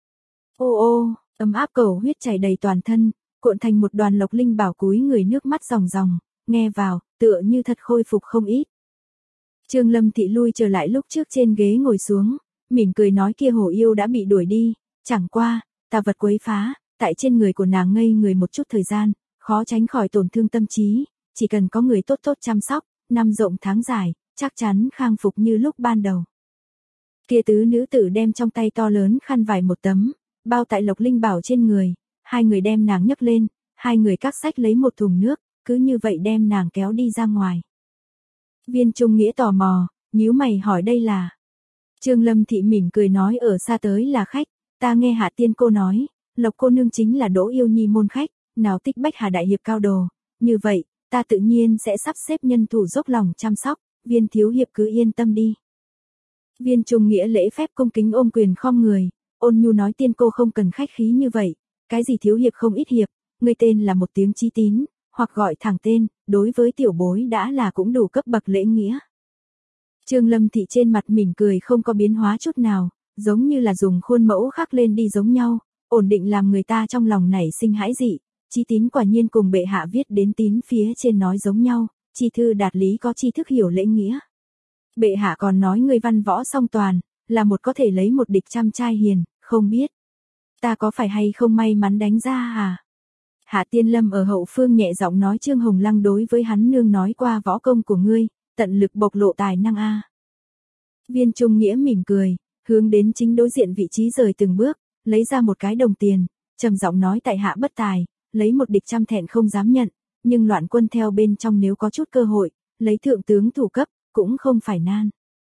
S1: Ô ô, ấm áp cầu huyết chảy đầy toàn thân, cuộn thành một đoàn Lộc Linh Bảo cúi người nước mắt ròng ròng, nghe vào, tựa như thật khôi phục không ít. Trương Lâm Thị lui trở lại lúc trước trên ghế ngồi xuống, mỉm cười nói kia hổ yêu đã bị đuổi đi, chẳng qua, tà vật quấy phá, tại trên người của nàng ngây người một chút thời gian, khó tránh khỏi tổn thương tâm trí, chỉ cần có người tốt tốt chăm sóc, năm rộng tháng dài, chắc chắn khang phục như lúc ban đầu. Kia tứ nữ tử đem trong tay to lớn khăn vải một tấm, bao tại Lộc Linh Bảo trên người, hai người đem nàng nhấc lên, hai người các sách lấy một thùng nước, cứ như vậy đem nàng kéo đi ra ngoài. Viên Trung Nghĩa tò mò, nhíu mày hỏi đây là. Trương Lâm Thị mỉm cười nói ở xa tới là khách, ta nghe Hạ Tiên cô nói, Lộc cô nương chính là Đỗ Yêu Nhi môn khách, nào thích bách Hà đại hiệp cao đồ, như vậy, ta tự nhiên sẽ sắp xếp nhân thủ dốc lòng chăm sóc, Viên thiếu hiệp cứ yên tâm đi. Viên Trung Nghĩa lễ phép cung kính ôm quyền khom người, ôn nhu nói tiên cô không cần khách khí như vậy, cái gì thiếu hiệp không ít hiệp, ngươi tên là một tiếng chí tín, hoặc gọi thẳng tên, đối với tiểu bối đã là cũng đủ cấp bậc lễ nghĩa. Trương Lâm Thị trên mặt mỉm cười không có biến hóa chút nào, giống như là dùng khuôn mẫu khắc lên đi giống nhau, ổn định làm người ta trong lòng nảy sinh hãi dị, chí tín quả nhiên cùng bệ hạ viết đến tín phía trên nói giống nhau, chi thư đạt lý có tri thức hiểu lễ nghĩa. Bệ hạ còn nói ngươi văn võ song toàn, là một có thể lấy một địch trăm trai hiền, không biết. Ta có phải hay không may mắn đánh ra à? Hạ Tiên Lâm ở hậu phương nhẹ giọng nói Trương Hồng Lăng đối với hắn nương nói qua võ công của ngươi, tận lực bộc lộ tài năng a. Viên Trung Nghĩa mỉm cười, hướng đến chính đối diện vị trí rời từng bước, lấy ra một cái đồng tiền, trầm giọng nói tại hạ bất tài, lấy một địch trăm thẹn không dám nhận, nhưng loạn quân theo bên trong nếu có chút cơ hội, lấy thượng tướng thủ cấp, cũng không phải nan.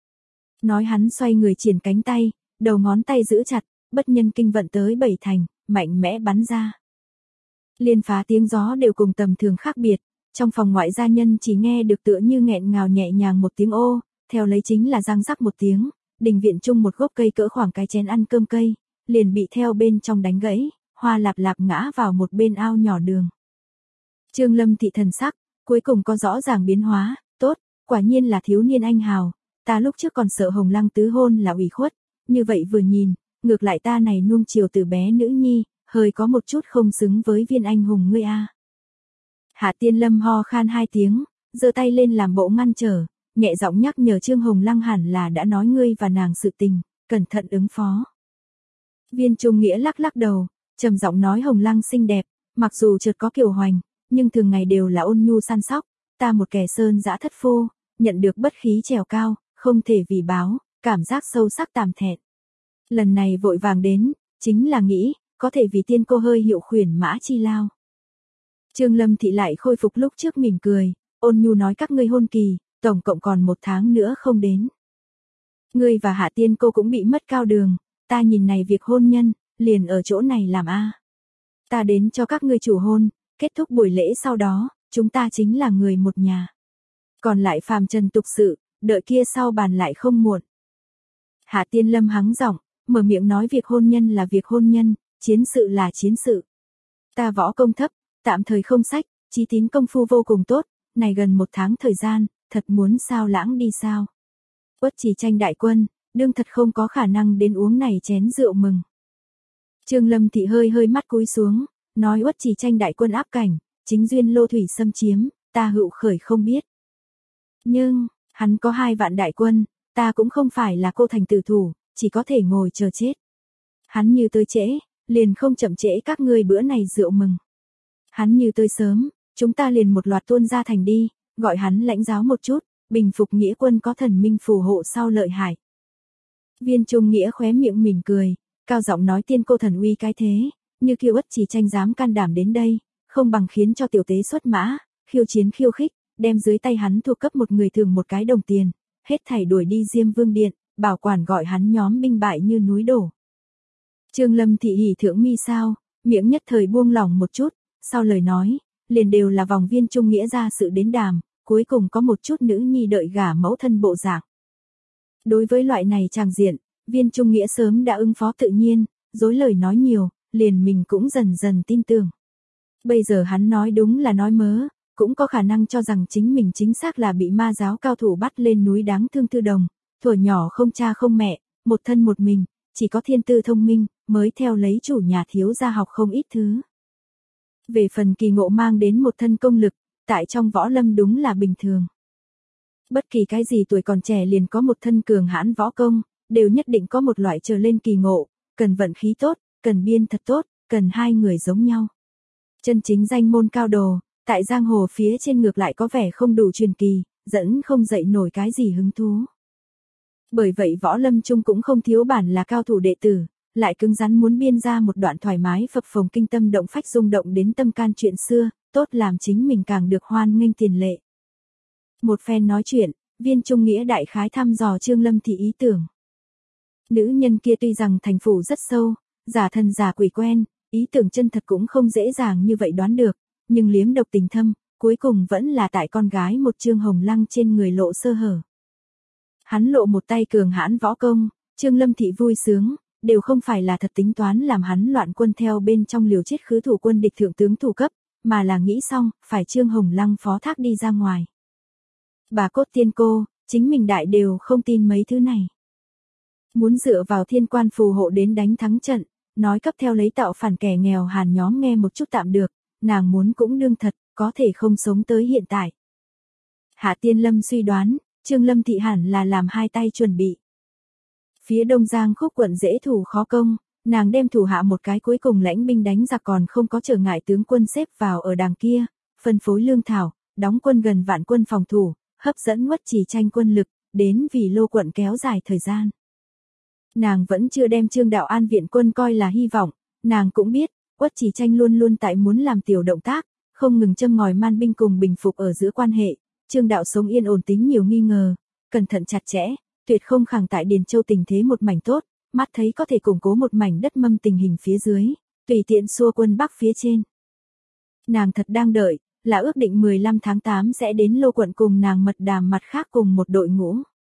S1: Nói hắn xoay người triển cánh tay, đầu ngón tay giữ chặt, bất nhân kinh vận tới bảy thành, mạnh mẽ bắn ra. Liên phá tiếng gió đều cùng tầm thường khác biệt, trong phòng ngoại gia nhân chỉ nghe được tựa như nghẹn ngào nhẹ nhàng một tiếng ô, theo lấy chính là răng rắc một tiếng, đình viện chung một gốc cây cỡ khoảng cái chén ăn cơm cây, liền bị theo bên trong đánh gãy, hoa lạp lạp ngã vào một bên ao nhỏ đường. Trương Lâm Thị thần sắc, cuối cùng có rõ ràng biến hóa, tốt, quả nhiên là thiếu niên anh hào, ta lúc trước còn sợ Hồng Lăng tứ hôn là ủy khuất, như vậy vừa nhìn, ngược lại ta này nuông chiều từ bé nữ nhi, hơi có một chút không xứng với viên anh hùng ngươi a. Hạ Tiên Lâm ho khan hai tiếng, giơ tay lên làm bộ ngăn trở, nhẹ giọng nhắc nhở Trương Hồng Lăng hẳn là đã nói ngươi và nàng sự tình, cẩn thận ứng phó. Viên Trung Nghĩa lắc lắc đầu, trầm giọng nói Hồng Lăng xinh đẹp, mặc dù chợt có kiều hoành, nhưng thường ngày đều là ôn nhu săn sóc, ta một kẻ sơn dã thất phu, nhận được bất khí trèo cao, không thể vì báo, cảm giác sâu sắc tàm thẹn. Lần này vội vàng đến, chính là nghĩ, có thể vì tiên cô hơi hiệu khuyển mã chi lao. Trương Lâm Thị lại khôi phục lúc trước mỉm cười, ôn nhu nói các ngươi hôn kỳ, tổng cộng còn một tháng nữa không đến. Ngươi và Hạ Tiên cô cũng bị mất cao đường, ta nhìn này việc hôn nhân, liền ở chỗ này làm a. Ta đến cho các ngươi chủ hôn, kết thúc buổi lễ sau đó, chúng ta chính là người một nhà. Còn lại phàm trần tục sự, đợi kia sau bàn lại không muộn. Hạ Tiên Lâm hắng giọng, mở miệng nói việc hôn nhân là việc hôn nhân, chiến sự là chiến sự. Ta võ công thấp, tạm thời không sách, chí tín công phu vô cùng tốt, này gần một tháng thời gian, thật muốn sao lãng đi sao. Uất Trì Tranh đại quân, đương thật không có khả năng đến uống này chén rượu mừng. Trương Lâm Thị hơi hơi mắt cúi xuống, nói Uất Trì Tranh đại quân áp cảnh, chính duyên lô thủy xâm chiếm, ta hữu khởi không biết. Nhưng, hắn có hai vạn đại quân, ta cũng không phải là cô thành tử thủ, chỉ có thể ngồi chờ chết. Hắn như tới trễ, liền không chậm trễ các ngươi bữa này rượu mừng. Hắn như tới sớm, chúng ta liền một loạt tuôn ra thành đi, gọi hắn lãnh giáo một chút, bình phục nghĩa quân có thần minh phù hộ sau lợi hại. Viên Trung Nghĩa khóe miệng mỉm cười, cao giọng nói tiên cô thần uy cái thế, như kiêu Uất Trì Tranh dám can đảm đến đây, không bằng khiến cho tiểu tế xuất mã, khiêu chiến khiêu khích, đem dưới tay hắn thuộc cấp một người thường một cái đồng tiền, hết thảy đuổi đi Diêm Vương điện, bảo quản gọi hắn nhóm binh bại như núi đổ. Trương Lâm Thị hỉ thượng mi sao, miệng nhất thời buông lỏng một chút, sau lời nói, liền đều là vòng Viên Trung Nghĩa ra sự đến đàm, cuối cùng có một chút nữ nhi đợi gả mẫu thân bộ dạng. Đối với loại này tràng diện, Viên Trung Nghĩa sớm đã ứng phó tự nhiên, dối lời nói nhiều, liền mình cũng dần dần tin tưởng. Bây giờ hắn nói đúng là nói mớ, cũng có khả năng cho rằng chính mình chính xác là bị ma giáo cao thủ bắt lên núi đáng thương Thư Đồng, thuở nhỏ không cha không mẹ, một thân một mình, chỉ có thiên tư thông minh, mới theo lấy chủ nhà thiếu gia học không ít thứ. Về phần kỳ ngộ mang đến một thân công lực, tại trong võ lâm đúng là bình thường. Bất kỳ cái gì tuổi còn trẻ liền có một thân cường hãn võ công, đều nhất định có một loại trở lên kỳ ngộ, cần vận khí tốt, cần biên thật tốt, cần hai người giống nhau. Chân chính danh môn cao đồ, tại giang hồ phía trên ngược lại có vẻ không đủ truyền kỳ, dẫn không dậy nổi cái gì hứng thú. Bởi vậy võ lâm chung cũng không thiếu bản là cao thủ đệ tử, lại cứng rắn muốn biên ra một đoạn thoải mái phập phồng kinh tâm động phách rung động đến tâm can chuyện xưa, tốt làm chính mình càng được hoan nghênh tiền lệ. Một phen nói chuyện, Viên Trung Nghĩa đại khái thăm dò Trương Lâm Thị ý tưởng. Nữ nhân kia tuy rằng thành phủ rất sâu, giả thần giả quỷ quen, ý tưởng chân thật cũng không dễ dàng như vậy đoán được, nhưng liếm độc tình thâm, cuối cùng vẫn là tại con gái một Trương Hồng Lăng trên người lộ sơ hở. Hắn lộ một tay cường hãn võ công, Trương Lâm Thị vui sướng, đều không phải là thật tính toán làm hắn loạn quân theo bên trong liều chết khứ thủ quân địch thượng tướng thủ cấp, mà là nghĩ xong, phải Trương Hồng Lăng phó thác đi ra ngoài. Bà cốt tiên cô, chính mình đại đều không tin mấy thứ này. Muốn dựa vào thiên quan phù hộ đến đánh thắng trận, nói cấp theo lấy tạo phản kẻ nghèo hàn nhóm nghe một chút tạm được, nàng muốn cũng đương thật, có thể không sống tới hiện tại. Hạ Tiên Lâm suy đoán, Trương Lâm Thị hẳn là làm hai tay chuẩn bị. Phía Đông Giang khúc quận dễ thủ khó công, nàng đem thủ hạ một cái cuối cùng lãnh binh đánh giặc còn không có trở ngại tướng quân xếp vào ở đàng kia, phân phối lương thảo, đóng quân gần vạn quân phòng thủ, hấp dẫn Uất Trì Tranh quân lực, đến vì lô quận kéo dài thời gian. Nàng vẫn chưa đem Trương Đạo An viện quân coi là hy vọng, nàng cũng biết, Uất Trì Tranh luôn luôn tại muốn làm tiểu động tác, không ngừng châm ngòi man binh cùng bình phục ở giữa quan hệ, Trương Đạo sống yên ổn tính nhiều nghi ngờ, cẩn thận chặt chẽ, tuyệt không khẳng tại Điền Châu tình thế một mảnh tốt, mắt thấy có thể củng cố một mảnh đất mâm tình hình phía dưới, tùy tiện xua quân Bắc phía trên. Nàng thật đang đợi, là ước định mười lăm tháng tám sẽ đến lô quận cùng nàng mật đàm mặt khác cùng một đội ngũ.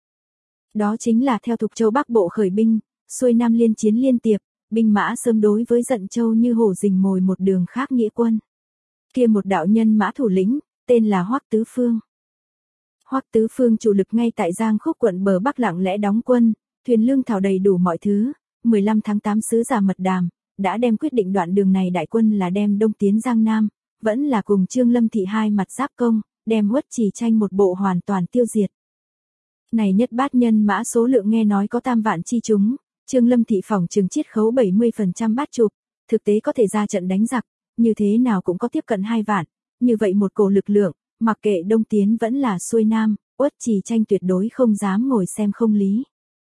S1: Đó chính là theo Thục Châu Bắc Bộ khởi binh, xuôi Nam liên chiến liên tiệp, binh mã sớm đối với Dận Châu như hổ rình mồi một đường khác nghĩa quân. Kia một đạo nhân mã thủ lĩnh, tên là Hoắc Tứ Phương. Hoắc Tứ Phương chủ lực ngay tại Giang Khúc quận bờ Bắc lặng lẽ đóng quân, thuyền lương thảo đầy đủ mọi thứ, mười lăm tháng tám sứ giả mật đàm, đã đem quyết định đoạn đường này đại quân là đem đông tiến Giang Nam, vẫn là cùng Trương Lâm Thị hai mặt giáp công, đem Uất Trì Tranh một bộ hoàn toàn tiêu diệt. Này nhất bát nhân mã số lượng nghe nói có tam vạn chi chúng, Trương Lâm Thị phỏng chừng chiết khấu bảy mươi phần trăm bát chụp, thực tế có thể ra trận đánh giặc, như thế nào cũng có tiếp cận hai vạn, như vậy một cổ lực lượng, mặc kệ đông tiến vẫn là xuôi nam, Uất Trì Tranh tuyệt đối không dám ngồi xem không lý.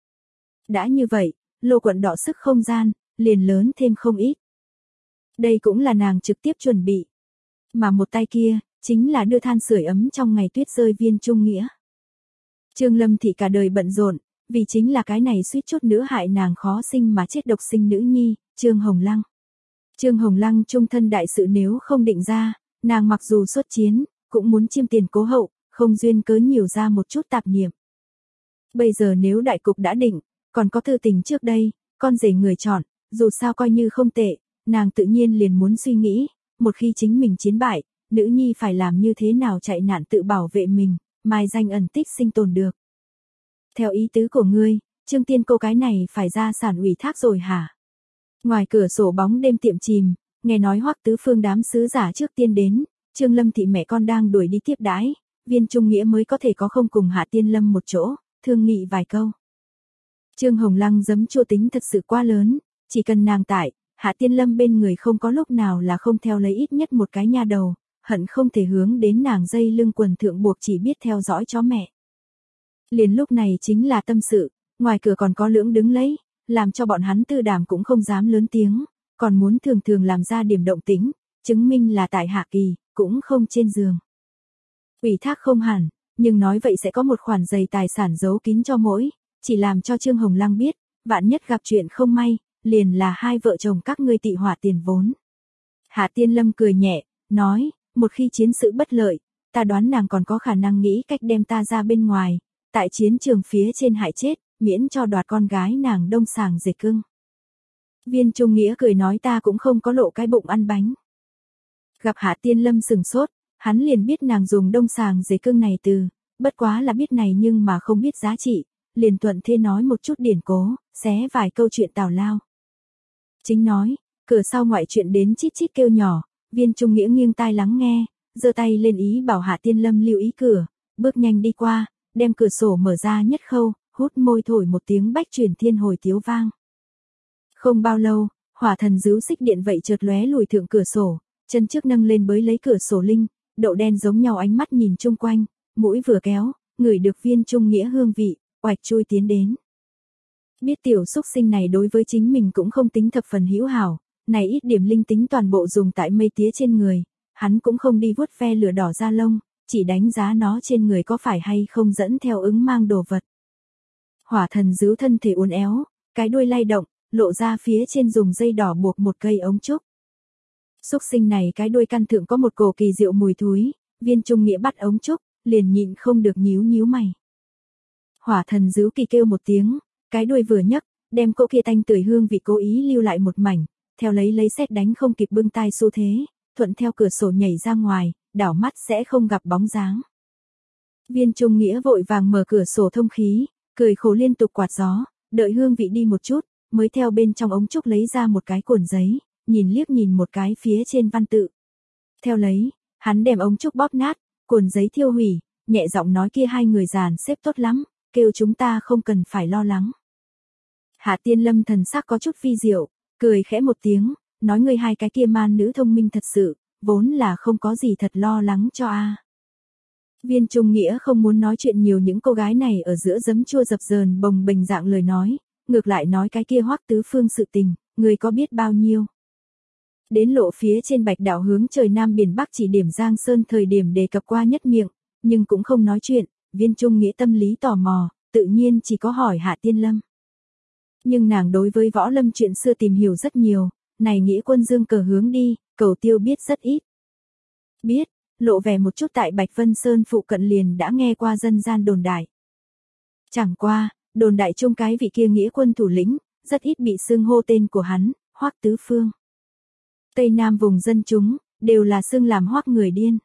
S1: Đã như vậy, Lô quận đọ sức không gian, liền lớn thêm không ít. Đây cũng là nàng trực tiếp chuẩn bị. Mà một tay kia, chính là đưa than sưởi ấm trong ngày tuyết rơi Viên Trung Nghĩa. Trương Lâm Thị cả đời bận rộn, vì chính là cái này suýt chút nữa hại nàng khó sinh mà chết độc sinh nữ nhi, Trương Hồng Lăng. Trương Hồng Lăng trung thân đại sự nếu không định ra, nàng mặc dù xuất chiến, cũng muốn chiêm tiền cố hậu, không duyên cớ nhiều ra một chút tạp niệm. Bây giờ nếu đại cục đã định, còn có thư tình trước đây, con rể người chọn, dù sao coi như không tệ, nàng tự nhiên liền muốn suy nghĩ, một khi chính mình chiến bại, nữ nhi phải làm như thế nào chạy nạn tự bảo vệ mình, mai danh ẩn tích sinh tồn được. Theo ý tứ của ngươi, Trương Tiên cô cái này phải ra sản ủy thác rồi hả? Ngoài cửa sổ bóng đêm tiệm chìm, nghe nói Hoắc tứ phương đám sứ giả trước tiên đến, Trương Lâm Thị mẹ con đang đuổi đi tiếp đãi, Viên Trung Nghĩa mới có thể có không cùng Hạ Tiên Lâm một chỗ, thương nghị vài câu. Trương Hồng Lăng giấm chua tính thật sự quá lớn, chỉ cần nàng tại, Hạ Tiên Lâm bên người không có lúc nào là không theo lấy ít nhất một cái nha đầu, hận không thể hướng đến nàng dây lưng quần thượng buộc chỉ biết theo dõi chó mẹ. Liền lúc này chính là tâm sự, ngoài cửa còn có lưỡng đứng lấy, làm cho bọn hắn tư đàm cũng không dám lớn tiếng, còn muốn thường thường làm ra điểm động tĩnh, chứng minh là tại Hạ Kỳ, cũng không trên giường. Ủy thác không hẳn, nhưng nói vậy sẽ có một khoản dày tài sản giấu kín cho mỗi, chỉ làm cho Trương Hồng Lăng biết, vạn nhất gặp chuyện không may, liền là hai vợ chồng các ngươi tị hỏa tiền vốn. Hạ Tiên Lâm cười nhẹ, nói, một khi chiến sự bất lợi, ta đoán nàng còn có khả năng nghĩ cách đem ta ra bên ngoài, tại chiến trường phía trên hại chết, miễn cho đoạt con gái nàng đông sàng dệt cưng. Viên Trung Nghĩa cười nói ta cũng không có lộ cái bụng ăn bánh. Gặp Hạ Tiên Lâm sừng sốt, hắn liền biết nàng dùng đông sàng dệt cưng này từ, bất quá là biết này nhưng mà không biết giá trị, liền thuận thế nói một chút điển cố, xé vài câu chuyện tào lao. Chính nói, cửa sau ngoại chuyện đến chít chít kêu nhỏ, Viên Trung Nghĩa nghiêng tai lắng nghe, giơ tay lên ý bảo Hạ Tiên Lâm lưu ý cửa, bước nhanh đi qua, đem cửa sổ mở ra nhất khâu, hút môi thổi một tiếng bách truyền thiên hồi tiếu vang. Không bao lâu, hỏa thần dứu xích điện vậy chợt lóe lùi thượng cửa sổ, chân trước nâng lên bới lấy cửa sổ linh, đậu đen giống nhau ánh mắt nhìn chung quanh, mũi vừa kéo, ngửi được Viên Trung Nghĩa hương vị, oạch chui tiến đến. Biết tiểu xúc sinh này đối với chính mình cũng không tính thập phần hữu hảo, này ít điểm linh tính toàn bộ dùng tại mây tía trên người, hắn cũng không đi vuốt ve lửa đỏ da lông, chỉ đánh giá nó trên người có phải hay không dẫn theo ứng mang đồ vật. Hỏa thần dứu thân thể uốn éo, cái đuôi lay động, lộ ra phía trên dùng dây đỏ buộc một cây ống trúc. Xúc sinh này cái đuôi căn thượng có một cổ kỳ diệu mùi thúi, Viên Trung Nghĩa bắt ống trúc, liền nhịn không được nhíu nhíu mày. Hỏa thần dứu kỳ kêu một tiếng, cái đuôi vừa nhấc, đem cỗ kia tanh tưởi hương vị cố ý lưu lại một mảnh, theo lấy lấy sét đánh không kịp bưng tai xu thế, thuận theo cửa sổ nhảy ra ngoài, đảo mắt sẽ không gặp bóng dáng. Viên Trung Nghĩa vội vàng mở cửa sổ thông khí, cười khổ liên tục quạt gió, đợi hương vị đi một chút, mới theo bên trong ống trúc lấy ra một cái cuộn giấy, nhìn liếc nhìn một cái phía trên văn tự. Theo lấy, hắn đem ống trúc bóp nát, cuộn giấy thiêu hủy, nhẹ giọng nói kia hai người dàn xếp tốt lắm, kêu chúng ta không cần phải lo lắng. Hạ Tiên Lâm thần sắc có chút phi diệu, cười khẽ một tiếng, nói người hai cái kia man nữ thông minh thật sự, vốn là không có gì thật lo lắng cho a. Viên Trung Nghĩa không muốn nói chuyện nhiều những cô gái này ở giữa giấm chua dập dờn bồng bềnh dạng lời nói, ngược lại nói cái kia Hoắc tứ phương sự tình, người có biết bao nhiêu. Đến lộ phía trên Bạch Đảo hướng trời Nam biển Bắc chỉ điểm Giang Sơn thời điểm đề cập qua nhất miệng, nhưng cũng không nói chuyện, Viên Trung Nghĩa tâm lý tò mò, tự nhiên chỉ có hỏi Hạ Tiên Lâm. Nhưng nàng đối với võ lâm chuyện xưa tìm hiểu rất nhiều, này Nghĩa quân dương cờ hướng đi, Cầu Tiêu biết rất ít. Biết, lộ vẻ một chút tại Bạch Vân Sơn phụ cận liền đã nghe qua dân gian đồn đại. Chẳng qua, đồn đại chung cái vị kia Nghĩa quân thủ lĩnh, rất ít bị xưng hô tên của hắn, Hoắc Tứ Phương. Tây Nam vùng dân chúng, đều là xưng làm Hoắc người điên.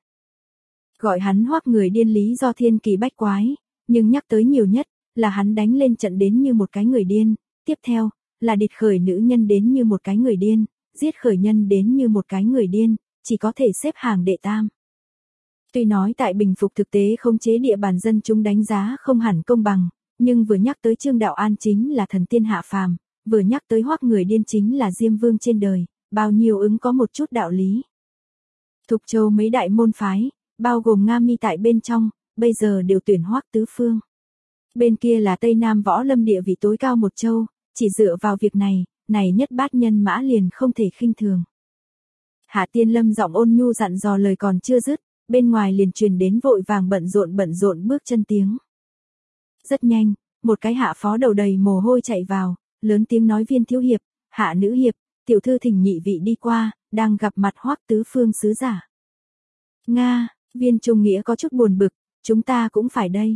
S1: Gọi hắn Hoắc người điên lý do thiên kỳ bách quái, nhưng nhắc tới nhiều nhất, là hắn đánh lên trận đến như một cái người điên, tiếp theo, là địch khởi nữ nhân đến như một cái người điên, giết khởi nhân đến như một cái người điên, chỉ có thể xếp hàng đệ tam. Tuy nói tại bình phục thực tế khống chế địa bàn dân chúng đánh giá không hẳn công bằng, nhưng vừa nhắc tới Trương Đạo An chính là thần tiên hạ phàm, vừa nhắc tới Hoắc người điên chính là Diêm Vương trên đời, bao nhiêu ứng có một chút đạo lý. Thục Châu mấy đại môn phái, bao gồm Nga Mi tại bên trong, bây giờ đều tuyển Hoắc tứ phương. Bên kia là Tây Nam Võ Lâm địa vị tối cao một châu, chỉ dựa vào việc này, này nhất bát nhân mã liền không thể khinh thường. Hạ Tiên Lâm giọng ôn nhu dặn dò lời còn chưa dứt, bên ngoài liền truyền đến vội vàng bận rộn bận rộn bước chân tiếng. Rất nhanh, một cái hạ phó đầu đầy mồ hôi chạy vào, lớn tiếng nói Viên thiếu hiệp, Hạ nữ hiệp, tiểu thư thỉnh nhị vị đi qua, đang gặp mặt Hoắc tứ phương sứ giả. Nga, Viên Trung Nghĩa có chút buồn bực, chúng ta cũng phải đây.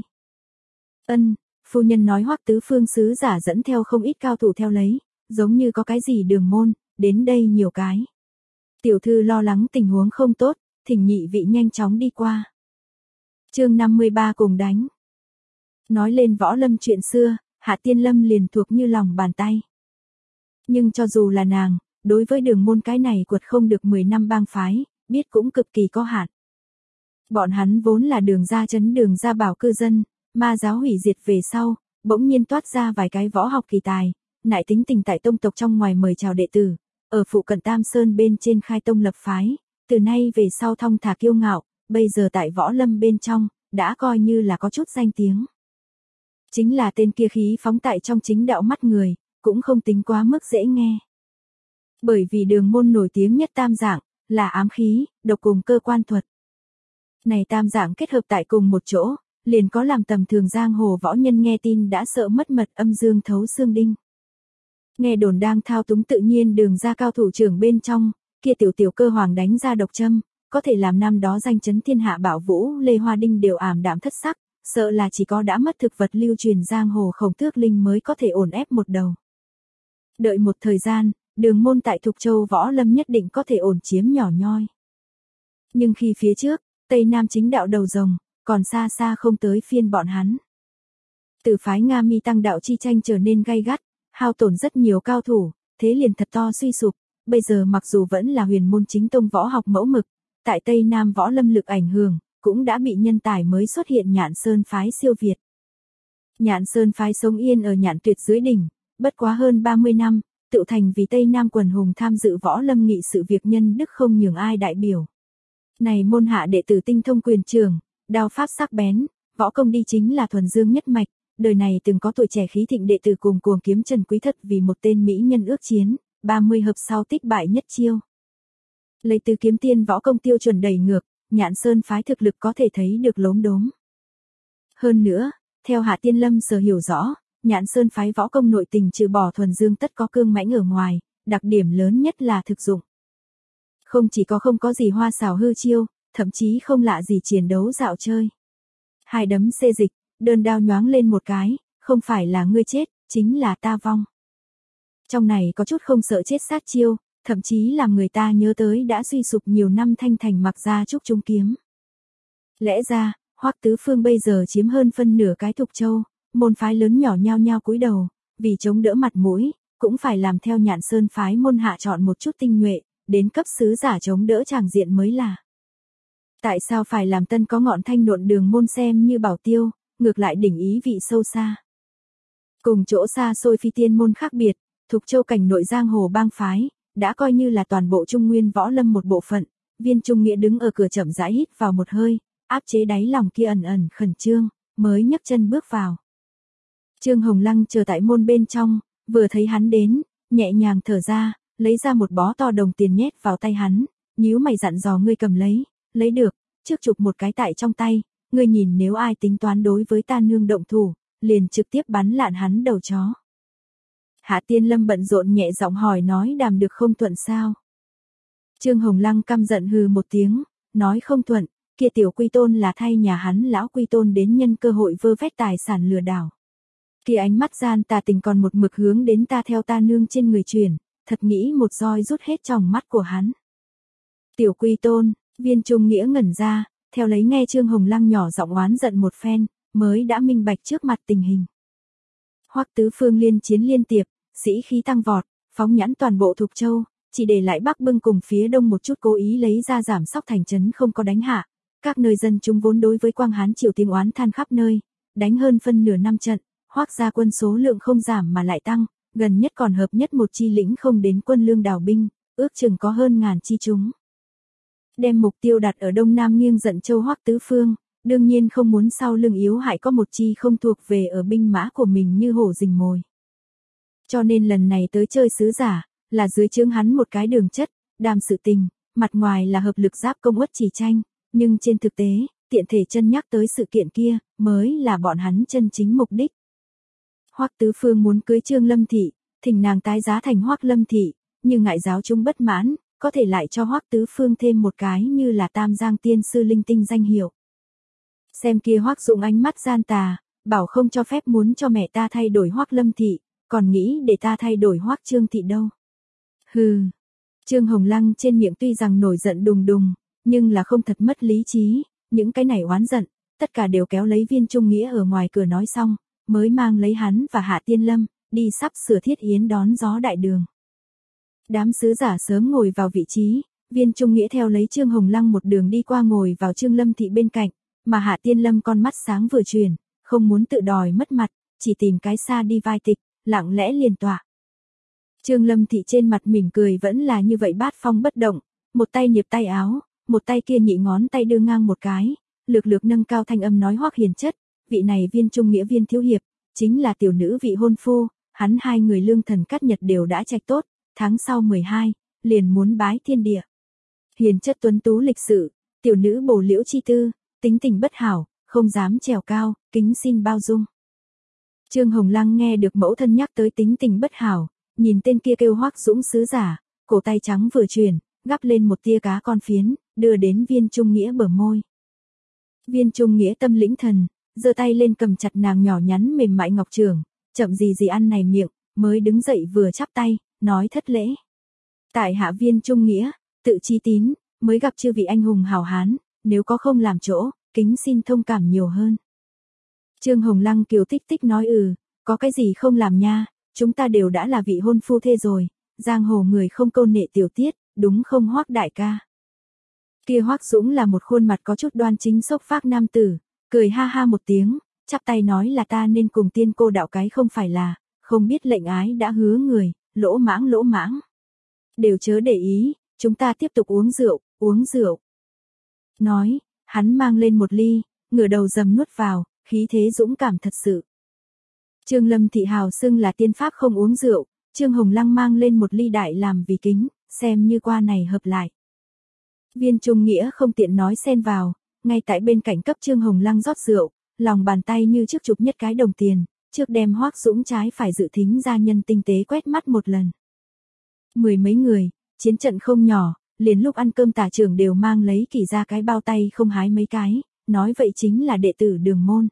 S1: Ân, phu nhân nói Hoắc tứ phương sứ giả dẫn theo không ít cao thủ theo lấy, giống như có cái gì đường môn, đến đây nhiều cái. Tiểu thư lo lắng tình huống không tốt, thỉnh nhị vị nhanh chóng đi qua. Chương năm mươi ba cùng đánh. Nói lên võ lâm chuyện xưa, Hạ Tiên Lâm liền thuộc như lòng bàn tay. Nhưng cho dù là nàng, đối với đường môn cái này quật không được mười năm bang phái, biết cũng cực kỳ có hạn. Bọn hắn vốn là đường ra chấn đường ra bảo cư dân, ma giáo hủy diệt về sau, bỗng nhiên toát ra vài cái võ học kỳ tài, nại tính tình tại tông tộc trong ngoài mời chào đệ tử, ở phụ cận Tam Sơn bên trên khai tông lập phái, từ nay về sau thong thả kiêu ngạo, bây giờ tại võ lâm bên trong, đã coi như là có chút danh tiếng. Chính là tên kia khí phóng tại trong chính đạo mắt người, cũng không tính quá mức dễ nghe. Bởi vì đường môn nổi tiếng nhất tam dạng, là ám khí, độc cùng cơ quan thuật. Này tam dạng kết hợp tại cùng một chỗ, liền có làm tầm thường giang hồ võ nhân nghe tin đã sợ mất mật âm dương thấu xương đinh. Nghe đồn đang thao túng tự nhiên đường ra cao thủ trưởng bên trong, kia tiểu tiểu cơ hoàng đánh ra độc châm, có thể làm năm đó danh chấn thiên hạ Bảo Vũ Lê Hoa Đinh đều ảm đạm thất sắc, sợ là chỉ có đã mất thực vật lưu truyền giang hồ Khổng Tước Linh mới có thể ổn ép một đầu. Đợi một thời gian, đường môn tại Thục Châu võ lâm nhất định có thể ổn chiếm nhỏ nhoi. Nhưng khi phía trước, Tây Nam chính đạo đầu rồng, còn xa xa không tới phiên bọn hắn. Từ phái Nga Mi tăng đạo chi tranh trở nên gay gắt, hao tổn rất nhiều cao thủ, thế liền thật to suy sụp, bây giờ mặc dù vẫn là huyền môn chính tông võ học mẫu mực, tại Tây Nam võ lâm lực ảnh hưởng, cũng đã bị nhân tài mới xuất hiện Nhạn Sơn phái siêu việt. Nhạn Sơn phái sống yên ở Nhạn Tuyệt dưới đỉnh, bất quá hơn ba mươi năm, tự thành vì Tây Nam quần hùng tham dự võ lâm nghị sự việc nhân đức không nhường ai đại biểu. Này môn hạ đệ tử tinh thông quyền trường, đao pháp sắc bén, võ công đi chính là thuần dương nhất mạch, đời này từng có tuổi trẻ khí thịnh đệ tử cùng cuồng kiếm Trần Quý Thất vì một tên mỹ nhân ước chiến, ba mươi hợp sau tích bại nhất chiêu. Lấy từ kiếm tiên võ công tiêu chuẩn đầy ngược, Nhạn Sơn phái thực lực có thể thấy được lốm đốm. Hơn nữa, theo Hạ Tiên Lâm sở hiểu rõ, Nhạn Sơn phái võ công nội tình trừ bỏ thuần dương tất có cương mãnh ở ngoài, đặc điểm lớn nhất là thực dụng. Không chỉ có không có gì hoa xảo hư chiêu, thậm chí không lạ gì chiến đấu dạo chơi. Hai đấm xê dịch, đơn đao nhoáng lên một cái, không phải là ngươi chết, chính là ta vong. Trong này có chút không sợ chết sát chiêu, thậm chí làm người ta nhớ tới đã suy sụp nhiều năm Thanh Thành Mặc Gia Trúc Trung kiếm. Lẽ ra, Hoắc tứ phương bây giờ chiếm hơn phân nửa cái Thục Châu, môn phái lớn nhỏ nhao nhao cúi đầu, vì chống đỡ mặt mũi, cũng phải làm theo Nhạn Sơn phái môn hạ chọn một chút tinh nhuệ, đến cấp sứ giả chống đỡ tràng diện mới là. Tại sao phải làm tân có ngọn thanh nộn đường môn xem như bảo tiêu, ngược lại đỉnh ý vị sâu xa. Cùng chỗ xa xôi phi tiên môn khác biệt, Thục Châu cảnh nội giang hồ bang phái, đã coi như là toàn bộ trung nguyên võ lâm một bộ phận, Viên Trung Nghĩa đứng ở cửa chậm rãi hít vào một hơi, áp chế đáy lòng kia ẩn ẩn khẩn trương, mới nhấc chân bước vào. Trương Hồng Lăng chờ tại môn bên trong, vừa thấy hắn đến, nhẹ nhàng thở ra, lấy ra một bó to đồng tiền nhét vào tay hắn, nhíu mày dặn dò ngươi cầm lấy, lấy được, trước chụp một cái tại trong tay, ngươi nhìn nếu ai tính toán đối với ta nương động thủ, liền trực tiếp bắn lạn hắn đầu chó. Hạ Tiên Lâm bận rộn nhẹ giọng hỏi nói đàm được không thuận sao. Trương Hồng Lăng căm giận hừ một tiếng, nói không thuận, kia tiểu quy tôn là thay nhà hắn lão quy tôn đến nhân cơ hội vơ vét tài sản lừa đảo. Kia ánh mắt gian tà tình còn một mực hướng đến ta theo ta nương trên người truyền, thật nghĩ một roi rút hết trong mắt của hắn. Tiểu quy tôn, Viên Trung Nghĩa ngẩn ra, theo lấy nghe Trương Hồng Lăng nhỏ giọng oán giận một phen, mới đã minh bạch trước mặt tình hình. Hoắc tứ phương liên chiến liên tiệp, sĩ khí tăng vọt, phóng nhãn toàn bộ Thục Châu, chỉ để lại Bắc Bưng cùng phía đông một chút cố ý lấy ra giảm sóc thành trấn không có đánh hạ. Các nơi dân chúng vốn đối với Quang Hán triều tiếng oán than khắp nơi, đánh hơn phân nửa năm trận, Hoắc gia quân số lượng không giảm mà lại tăng, gần nhất còn hợp nhất một chi lĩnh không đến quân lương đào binh, ước chừng có hơn ngàn chi chúng. Đem mục tiêu đặt ở đông nam nghiêng Dận Châu Hoắc tứ phương, đương nhiên không muốn sau lưng yếu hại có một chi không thuộc về ở binh mã của mình như hổ rình mồi. Cho nên lần này tới chơi sứ giả, là dưới trướng hắn một cái đường chất, đàm sự tình, mặt ngoài là hợp lực giáp công uất chỉ tranh, nhưng trên thực tế, tiện thể chân nhắc tới sự kiện kia, mới là bọn hắn chân chính mục đích. Hoắc tứ phương muốn cưới Trương Lâm Thị, thỉnh nàng tái giá thành Hoắc Lâm Thị, nhưng ngại giáo chúng bất mãn, có thể lại cho Hoắc tứ phương thêm một cái như là Tam Giang tiên sư linh tinh danh hiệu. Xem kia Hoắc Dũng ánh mắt gian tà, bảo không cho phép muốn cho mẹ ta thay đổi Hoắc Lâm Thị, còn nghĩ để ta thay đổi Hoắc Trương Thị đâu. Hừ. Trương Hồng Lăng trên miệng tuy rằng nổi giận đùng đùng, nhưng là không thật mất lý trí, những cái này oán giận, tất cả đều kéo lấy Viên Trung Nghĩa ở ngoài cửa nói xong, mới mang lấy hắn và Hạ Tiên Lâm, đi sắp sửa thiết yến đón gió đại đường. Đám sứ giả sớm ngồi vào vị trí, Viên Trung Nghĩa theo lấy Trương Hồng Lăng một đường đi qua ngồi vào Trương Lâm Thị bên cạnh, mà Hạ Tiên Lâm con mắt sáng vừa chuyển, không muốn tự đòi mất mặt, chỉ tìm cái xa đi vai tịch, lặng lẽ liền tọa. Trương Lâm Thị trên mặt mỉm cười vẫn là như vậy bát phong bất động, một tay niệp tay áo, một tay kia nhị ngón tay đưa ngang một cái, lược lược nâng cao thanh âm nói Hoắc hiền chất, vị này Viên Trung Nghĩa Viên thiếu hiệp, chính là tiểu nữ vị hôn phu, hắn hai người lương thần cát nhật đều đã trạch tốt, tháng sau mười hai, liền muốn bái thiên địa. Hiền chất tuấn tú lịch sự, tiểu nữ bổ liễu chi tư, tính tình bất hảo, không dám trèo cao, kính xin bao dung. Trương Hồng Lăng nghe được mẫu thân nhắc tới tính tình bất hảo, nhìn tên kia kêu Hoắc Dũng sứ giả, cổ tay trắng vừa chuyển, gắp lên một tia cá con phiến, đưa đến Viên Trung Nghĩa bờ môi. Viên Trung Nghĩa tâm lĩnh thần, giơ tay lên cầm chặt nàng nhỏ nhắn mềm mại ngọc trường, chậm gì gì ăn này miệng, mới đứng dậy vừa chắp tay, nói thất lễ. Tại hạ Viên Trung Nghĩa, tự chi tín, mới gặp chư vị anh hùng hào hán, nếu có không làm chỗ, kính xin thông cảm nhiều hơn. Trương Hồng Lăng kiều tích tích nói ừ, có cái gì không làm nha, chúng ta đều đã là vị hôn phu thê rồi, giang hồ người không câu nệ tiểu tiết, đúng không Hoắc đại ca. Kia Hoắc Dũng là một khuôn mặt có chút đoan chính sốc phác nam tử, cười ha ha một tiếng, chắp tay nói là ta nên cùng tiên cô đạo cái không phải là, không biết lệnh ái đã hứa người, lỗ mãng lỗ mãng. Đều chớ để ý, chúng ta tiếp tục uống rượu, uống rượu. Nói, hắn mang lên một ly, ngửa đầu dầm nuốt vào, khí thế dũng cảm thật sự. Trương Lâm Thị hào xưng là tiên pháp không uống rượu, Trương Hồng Lăng mang lên một ly đại làm vì kính, xem như qua này hợp lại. Viên Trung Nghĩa không tiện nói xen vào, ngay tại bên cạnh cấp Trương Hồng Lăng rót rượu, lòng bàn tay như trước chụp nhất cái đồng tiền, trước đem Hoắc Dũng trái phải dự thính gia nhân tinh tế quét mắt một lần. Mười mấy người, chiến trận không nhỏ, liền lúc ăn cơm tả trưởng đều mang lấy kỳ ra cái bao tay không hái mấy cái, nói vậy chính là đệ tử đường môn.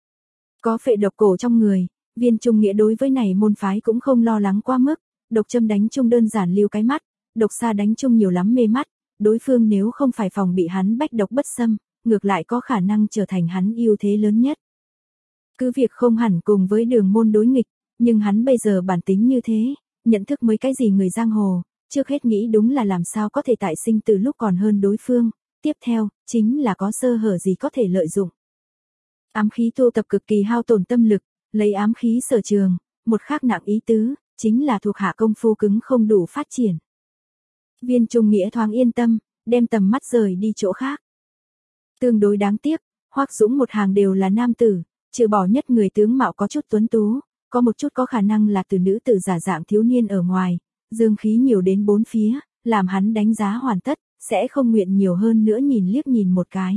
S1: Có phệ độc cổ trong người, Viên Trung Nghĩa đối với này môn phái cũng không lo lắng quá mức, độc châm đánh chung đơn giản lưu cái mắt, độc xa đánh chung nhiều lắm mê mắt, đối phương nếu không phải phòng bị hắn bách độc bất xâm, ngược lại có khả năng trở thành hắn ưu thế lớn nhất. Cứ việc không hẳn cùng với đường môn đối nghịch, nhưng hắn bây giờ bản tính như thế, nhận thức mới cái gì người giang hồ, trước hết nghĩ đúng là làm sao có thể tại sinh từ lúc còn hơn đối phương, tiếp theo, chính là có sơ hở gì có thể lợi dụng. Ám khí tu tập cực kỳ hao tổn tâm lực, lấy ám khí sở trường, một khác nặng ý tứ, chính là thuộc hạ công phu cứng không đủ phát triển. Viên Trung Nghĩa thoáng yên tâm, đem tầm mắt rời đi chỗ khác. Tương đối đáng tiếc, Hoắc Dũng một hàng đều là nam tử, trừ bỏ nhất người tướng mạo có chút tuấn tú, có một chút có khả năng là từ nữ tử giả dạng thiếu niên ở ngoài, dương khí nhiều đến bốn phía, làm hắn đánh giá hoàn tất, sẽ không nguyện nhiều hơn nữa nhìn liếc nhìn một cái.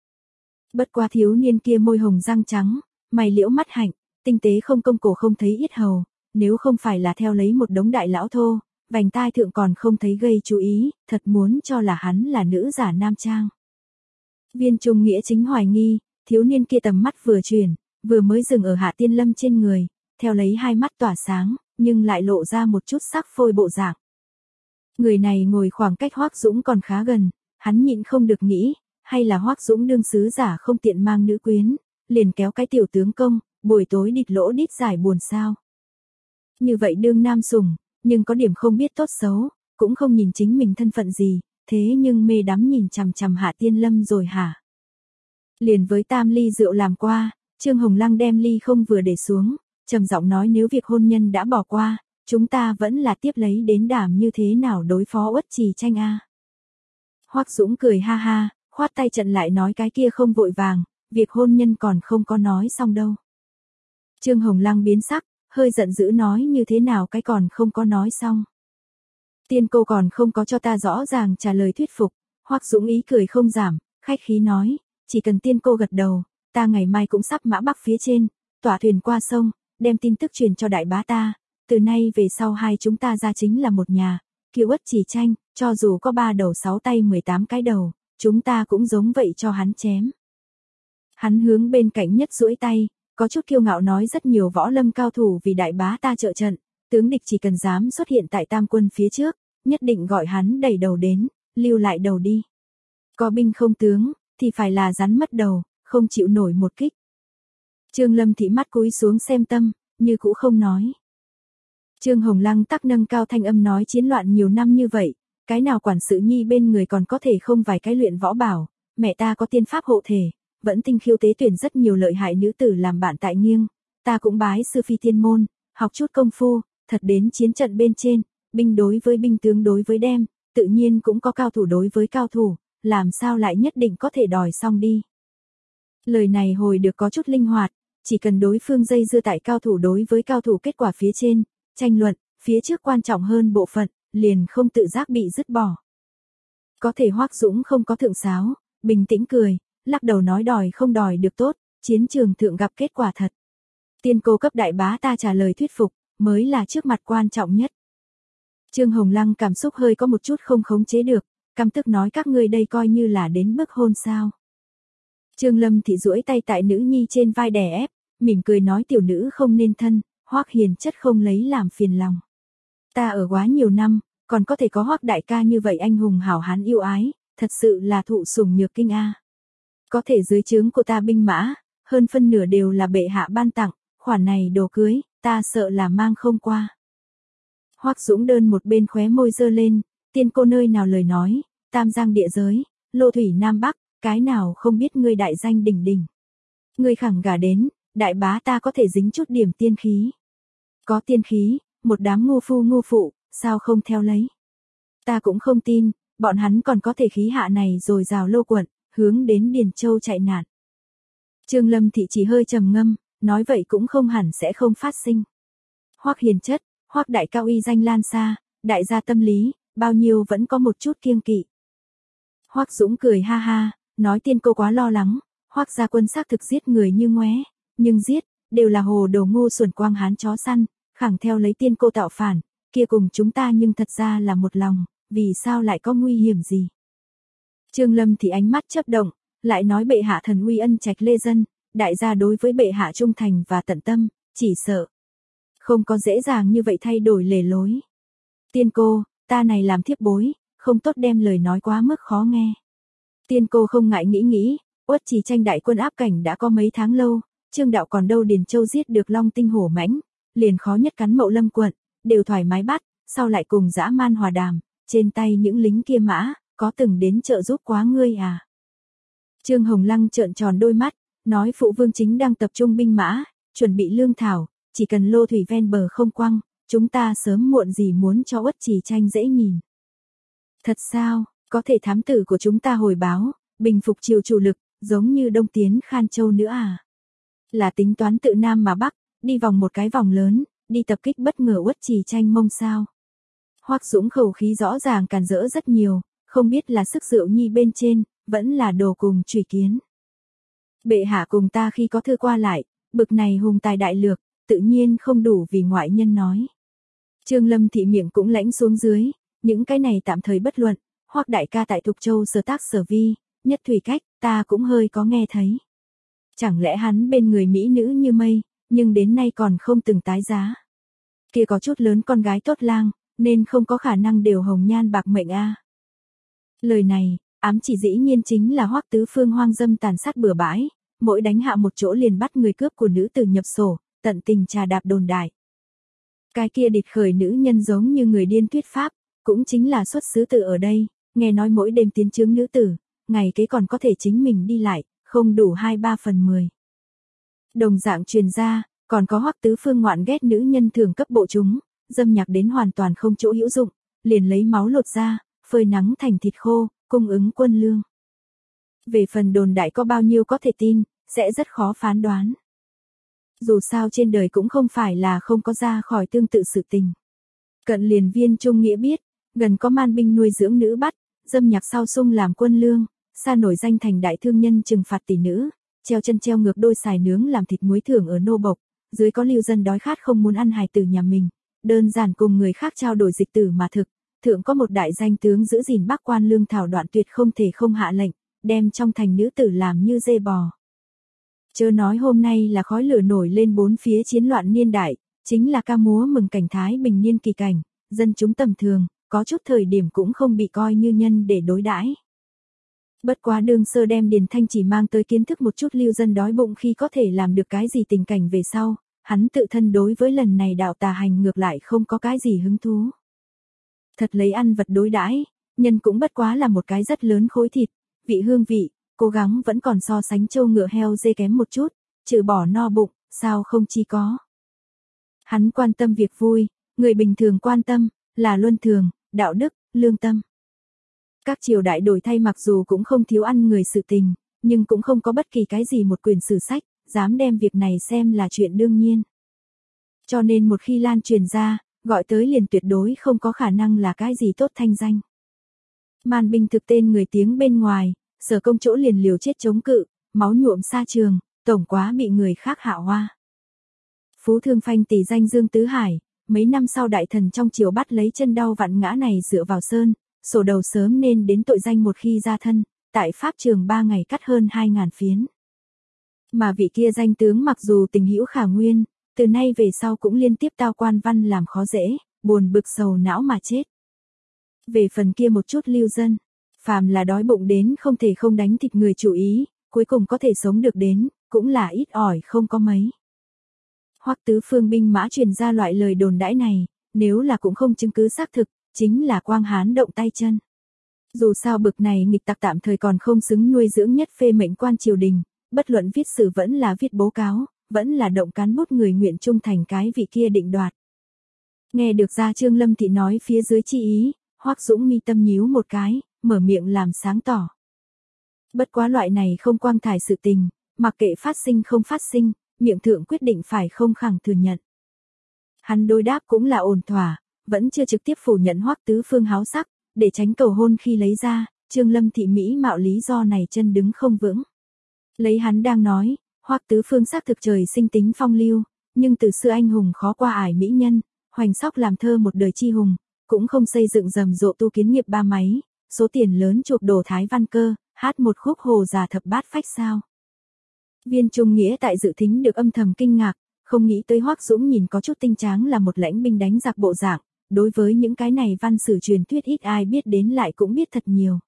S1: Bất qua thiếu niên kia môi hồng răng trắng, mày liễu mắt hạnh, tinh tế không công cổ không thấy yết hầu, nếu không phải là theo lấy một đống đại lão thô, vành tai thượng còn không thấy gây chú ý, thật muốn cho là hắn là nữ giả nam trang. Viên Trung Nghĩa chính hoài nghi, thiếu niên kia tầm mắt vừa chuyển, vừa mới dừng ở Hạ Tiên Lâm trên người, theo lấy hai mắt tỏa sáng, nhưng lại lộ ra một chút sắc phôi bộ dạng. Người này ngồi khoảng cách Hoắc Dũng còn khá gần, hắn nhịn không được nghĩ, hay là Hoắc Dũng đương sứ giả không tiện mang nữ quyến, liền kéo cái tiểu tướng công, buổi tối địt lỗ đít giải buồn sao. Như vậy đương nam sủng, nhưng có điểm không biết tốt xấu, cũng không nhìn chính mình thân phận gì, thế nhưng mê đắm nhìn chằm chằm Hạ Tiên Lâm rồi hả? Liền với tam ly rượu làm qua, Trương Hồng Lăng đem ly không vừa để xuống, trầm giọng nói nếu việc hôn nhân đã bỏ qua, chúng ta vẫn là tiếp lấy đến đảm như thế nào đối phó Uất Trì Tranh a. Hoắc Dũng cười ha ha, khoát tay trận lại nói cái kia không vội vàng, việc hôn nhân còn không có nói xong đâu. Trương Hồng Lăng biến sắc, hơi giận dữ nói như thế nào cái còn không có nói xong. Tiên cô còn không có cho ta rõ ràng trả lời thuyết phục, Hoắc Dũng ý cười không giảm, khách khí nói, chỉ cần tiên cô gật đầu, ta ngày mai cũng sắp mã bắc phía trên, tỏa thuyền qua sông, đem tin tức truyền cho đại bá ta, từ nay về sau hai chúng ta ra chính là một nhà, kiêu Uất Trì Tranh, cho dù có ba đầu sáu tay mười tám cái đầu, chúng ta cũng giống vậy cho hắn chém. Hắn hướng bên cạnh nhất duỗi tay, có chút kiêu ngạo nói rất nhiều võ lâm cao thủ vì đại bá ta trợ trận, tướng địch chỉ cần dám xuất hiện tại tam quân phía trước, nhất định gọi hắn đẩy đầu đến, lưu lại đầu đi. Có binh không tướng, thì phải là rắn mất đầu, không chịu nổi một kích. Trương Lâm Thị mắt cúi xuống xem tâm, như cũ không nói. Trương Hồng Lăng tắc nâng cao thanh âm nói chiến loạn nhiều năm như vậy, cái nào quản sự nhi bên người còn có thể không vài cái luyện võ bảo, mẹ ta có tiên pháp hộ thể, vẫn tinh khiêu tế tuyển rất nhiều lợi hại nữ tử làm bạn tại nghiêng, ta cũng bái sư phi tiên môn, học chút công phu, thật đến chiến trận bên trên, binh đối với binh tướng đối với đem, tự nhiên cũng có cao thủ đối với cao thủ, làm sao lại nhất định có thể đòi xong đi. Lời này hồi được có chút linh hoạt, chỉ cần đối phương dây dưa tại cao thủ đối với cao thủ kết quả phía trên, tranh luận, phía trước quan trọng hơn bộ phận, liền không tự giác bị dứt bỏ. Có thể Hoắc Dũng không có thượng sáo, bình tĩnh cười, lắc đầu nói đòi không đòi được tốt, chiến trường thượng gặp kết quả thật. Tiên cô cấp đại bá ta trả lời thuyết phục, mới là trước mặt quan trọng nhất. Trương Hồng Lăng cảm xúc hơi có một chút không khống chế được, căm tức nói các ngươi đây coi như là đến bước hôn sao. Trương Lâm Thị duỗi tay tại nữ nhi trên vai đè ép, mỉm cười nói tiểu nữ không nên thân, Hoắc hiền chất không lấy làm phiền lòng. Ta ở quá nhiều năm, còn có thể có Hoắc đại ca như vậy anh hùng hảo hán yêu ái, thật sự là thụ sủng nhược kinh a. Có thể dưới trướng của ta binh mã, hơn phân nửa đều là bệ hạ ban tặng, khoản này đồ cưới, ta sợ là mang không qua. Hoắc Dũng đơn một bên khóe môi giơ lên, tiên cô nơi nào lời nói, tam giang địa giới, lô thủy nam bắc, cái nào không biết ngươi đại danh đỉnh đỉnh. Ngươi khẳng gả đến, đại bá ta có thể dính chút điểm tiên khí. Có tiên khí, một đám ngu phu ngu phụ, sao không theo lấy. Ta cũng không tin, bọn hắn còn có thể khí hạ này rồi rào lô quận, hướng đến Điền Châu chạy nạn. Trương Lâm Thị chỉ hơi trầm ngâm, nói vậy cũng không hẳn sẽ không phát sinh. Hoắc hiền chất, Hoắc đại cao uy danh lan xa, đại gia tâm lý, bao nhiêu vẫn có một chút kiêng kỵ. Hoắc Dũng cười ha ha, nói tiên cô quá lo lắng, Hoắc gia quân xác thực giết người như ngoé, nhưng giết, đều là hồ đồ ngu xuẩn quang hán chó săn, khẳng theo lấy tiên cô tạo phản, kia cùng chúng ta nhưng thật ra là một lòng, vì sao lại có nguy hiểm gì. Trương Lâm thì ánh mắt chớp động, lại nói bệ hạ thần uy ân trạch lê dân, đại gia đối với bệ hạ trung thành và tận tâm, chỉ sợ không có dễ dàng như vậy thay đổi lề lối. Tiên cô, ta này làm thiếp bối, không tốt đem lời nói quá mức khó nghe. Tiên cô không ngại nghĩ nghĩ, Uất Trì Tranh đại quân áp cảnh đã có mấy tháng lâu, Trương đạo còn đâu Điền Châu giết được Long Tinh hổ mãnh, liền khó nhất cắn Mậu Lâm quận, đều thoải mái bắt, sau lại cùng dã man hòa đàm, trên tay những lính kia mã, có từng đến trợ giúp quá ngươi à? Trương Hồng Lăng trợn tròn đôi mắt, nói phụ vương chính đang tập trung binh mã, chuẩn bị lương thảo, chỉ cần lô thủy ven bờ không quăng, chúng ta sớm muộn gì muốn cho Uất Trì Tranh dễ nhìn. Thật sao, có thể thám tử của chúng ta hồi báo, bình phục triều chủ lực, giống như Đông tiến Khan Châu nữa à? Là tính toán tự Nam mà Bắc, đi vòng một cái vòng lớn, đi tập kích bất ngờ Uất Trì Tranh mông sao? Hoắc Dũng khẩu khí rõ ràng càn rỡ rất nhiều, không biết là sức rượu nhi bên trên, vẫn là đồ cùng chủy kiến. Bệ hạ cùng ta khi có thư qua lại, bực này hùng tài đại lược, tự nhiên không đủ vì ngoại nhân nói. Trương Lâm Thị miệng cũng lãnh xuống dưới, những cái này tạm thời bất luận, Hoắc đại ca tại Thục Châu sở tác sở vi, nhất thủy cách, ta cũng hơi có nghe thấy. Chẳng lẽ hắn bên người mỹ nữ như mây, nhưng đến nay còn không từng tái giá. Kia có chút lớn con gái tốt lang, nên không có khả năng đều hồng nhan bạc mệnh a. Lời này, ám chỉ dĩ nhiên chính là Hoắc tứ phương hoang dâm tàn sát bừa bãi, mỗi đánh hạ một chỗ liền bắt người cướp của nữ tử nhập sổ, tận tình trà đạp đồn đại. Cái kia địt khởi nữ nhân giống như người điên thuyết pháp, cũng chính là xuất xứ từ ở đây, nghe nói mỗi đêm tiến chướng nữ tử, ngày kế còn có thể chính mình đi lại, không đủ hai ba phần mười. Đồng dạng truyền ra, còn có Hoắc Tứ Phương ngoạn ghét nữ nhân thường cấp bộ chúng, dâm nhạc đến hoàn toàn không chỗ hữu dụng, liền lấy máu lột ra, phơi nắng thành thịt khô, cung ứng quân lương. Về phần đồn đại có bao nhiêu có thể tin, sẽ rất khó phán đoán. Dù sao trên đời cũng không phải là không có ra khỏi tương tự sự tình. Cận liền Viên Trung Nghĩa biết, gần có man binh nuôi dưỡng nữ bắt, dâm nhạc sau sung làm quân lương, xa nổi danh thành đại thương nhân trừng phạt tỷ nữ, treo chân treo ngược đôi xài nướng làm thịt muối thưởng ở nô bộc, dưới có lưu dân đói khát không muốn ăn hài tử nhà mình, đơn giản cùng người khác trao đổi dịch tử mà thực, thượng có một đại danh tướng giữ gìn Bắc Quan lương thảo đoạn tuyệt không thể không hạ lệnh, đem trong thành nữ tử làm như dê bò. Chớ nói hôm nay là khói lửa nổi lên bốn phía chiến loạn niên đại, chính là ca múa mừng cảnh Thái Bình niên kỳ cảnh, dân chúng tầm thường, có chút thời điểm cũng không bị coi như nhân để đối đãi. Bất quá đương sơ đem Điền Thanh chỉ mang tới kiến thức một chút lưu dân đói bụng khi có thể làm được cái gì tình cảnh về sau, hắn tự thân đối với lần này đạo tà hành ngược lại không có cái gì hứng thú. Thật lấy ăn vật đối đãi, nhân cũng bất quá là một cái rất lớn khối thịt, vị hương vị, cố gắng vẫn còn so sánh trâu ngựa heo dê kém một chút, trừ bỏ no bụng, sao không chi có. Hắn quan tâm việc vui, người bình thường quan tâm, là luân thường, đạo đức, lương tâm. Các triều đại đổi thay mặc dù cũng không thiếu ăn người sự tình, nhưng cũng không có bất kỳ cái gì một quyển sử sách, dám đem việc này xem là chuyện đương nhiên. Cho nên một khi lan truyền ra, gọi tới liền tuyệt đối không có khả năng là cái gì tốt thanh danh. Man binh thực tên người tiếng bên ngoài, sở công chỗ liền liều chết chống cự, máu nhuộm xa trường, tổng quá bị người khác hạ hoa. Phú Thương phanh tỷ danh Dương Tứ Hải, mấy năm sau đại thần trong triều bắt lấy chân đau vặn ngã này dựa vào sơn, sổ đầu sớm nên đến tội danh một khi ra thân, tại Pháp trường ba ngày cắt hơn hai ngàn phiến. Mà vị kia danh tướng mặc dù tình hữu khả nguyên, từ nay về sau cũng liên tiếp tao quan văn làm khó dễ, buồn bực sầu não mà chết. Về phần kia một chút lưu dân, phàm là đói bụng đến không thể không đánh thịt người chủ ý, cuối cùng có thể sống được đến, cũng là ít ỏi không có mấy. Hoắc Tứ Phương binh mã truyền ra loại lời đồn đãi này, nếu là cũng không chứng cứ xác thực, chính là quang hán động tay chân. Dù sao bực này nghịch tặc tạm thời còn không xứng nuôi dưỡng nhất phê mệnh quan triều đình, bất luận viết sử vẫn là viết bố cáo, vẫn là động cán bút người nguyện trung thành cái vị kia định đoạt. Nghe được ra Trương Lâm Thị nói phía dưới chi ý, Hoắc Dũng mi tâm nhíu một cái, mở miệng làm sáng tỏ. Bất quá loại này không quang thải sự tình, mặc kệ phát sinh không phát sinh, miệng thượng quyết định phải không khẳng thừa nhận. Hắn đối đáp cũng là ổn thỏa, vẫn chưa trực tiếp phủ nhận Hoắc Tứ Phương háo sắc, để tránh cầu hôn khi lấy ra, Trương Lâm Thị Mỹ mạo lý do này chân đứng không vững. Lấy hắn đang nói, Hoắc Tứ Phương xác thực trời sinh tính phong lưu, nhưng từ xưa anh hùng khó qua ải mỹ nhân, hoành sóc làm thơ một đời chi hùng, cũng không xây dựng rầm rộ tu kiến nghiệp ba máy, số tiền lớn chụp đồ Thái Văn Cơ, hát một khúc hồ già thập bát phách sao. Viên Trung Nghĩa tại dự thính được âm thầm kinh ngạc, không nghĩ tới Hoắc Dũng nhìn có chút tinh tráng là một lãnh binh đánh giặc bộ dạng, đối với những cái này văn sử truyền thuyết ít ai biết đến lại cũng biết thật nhiều.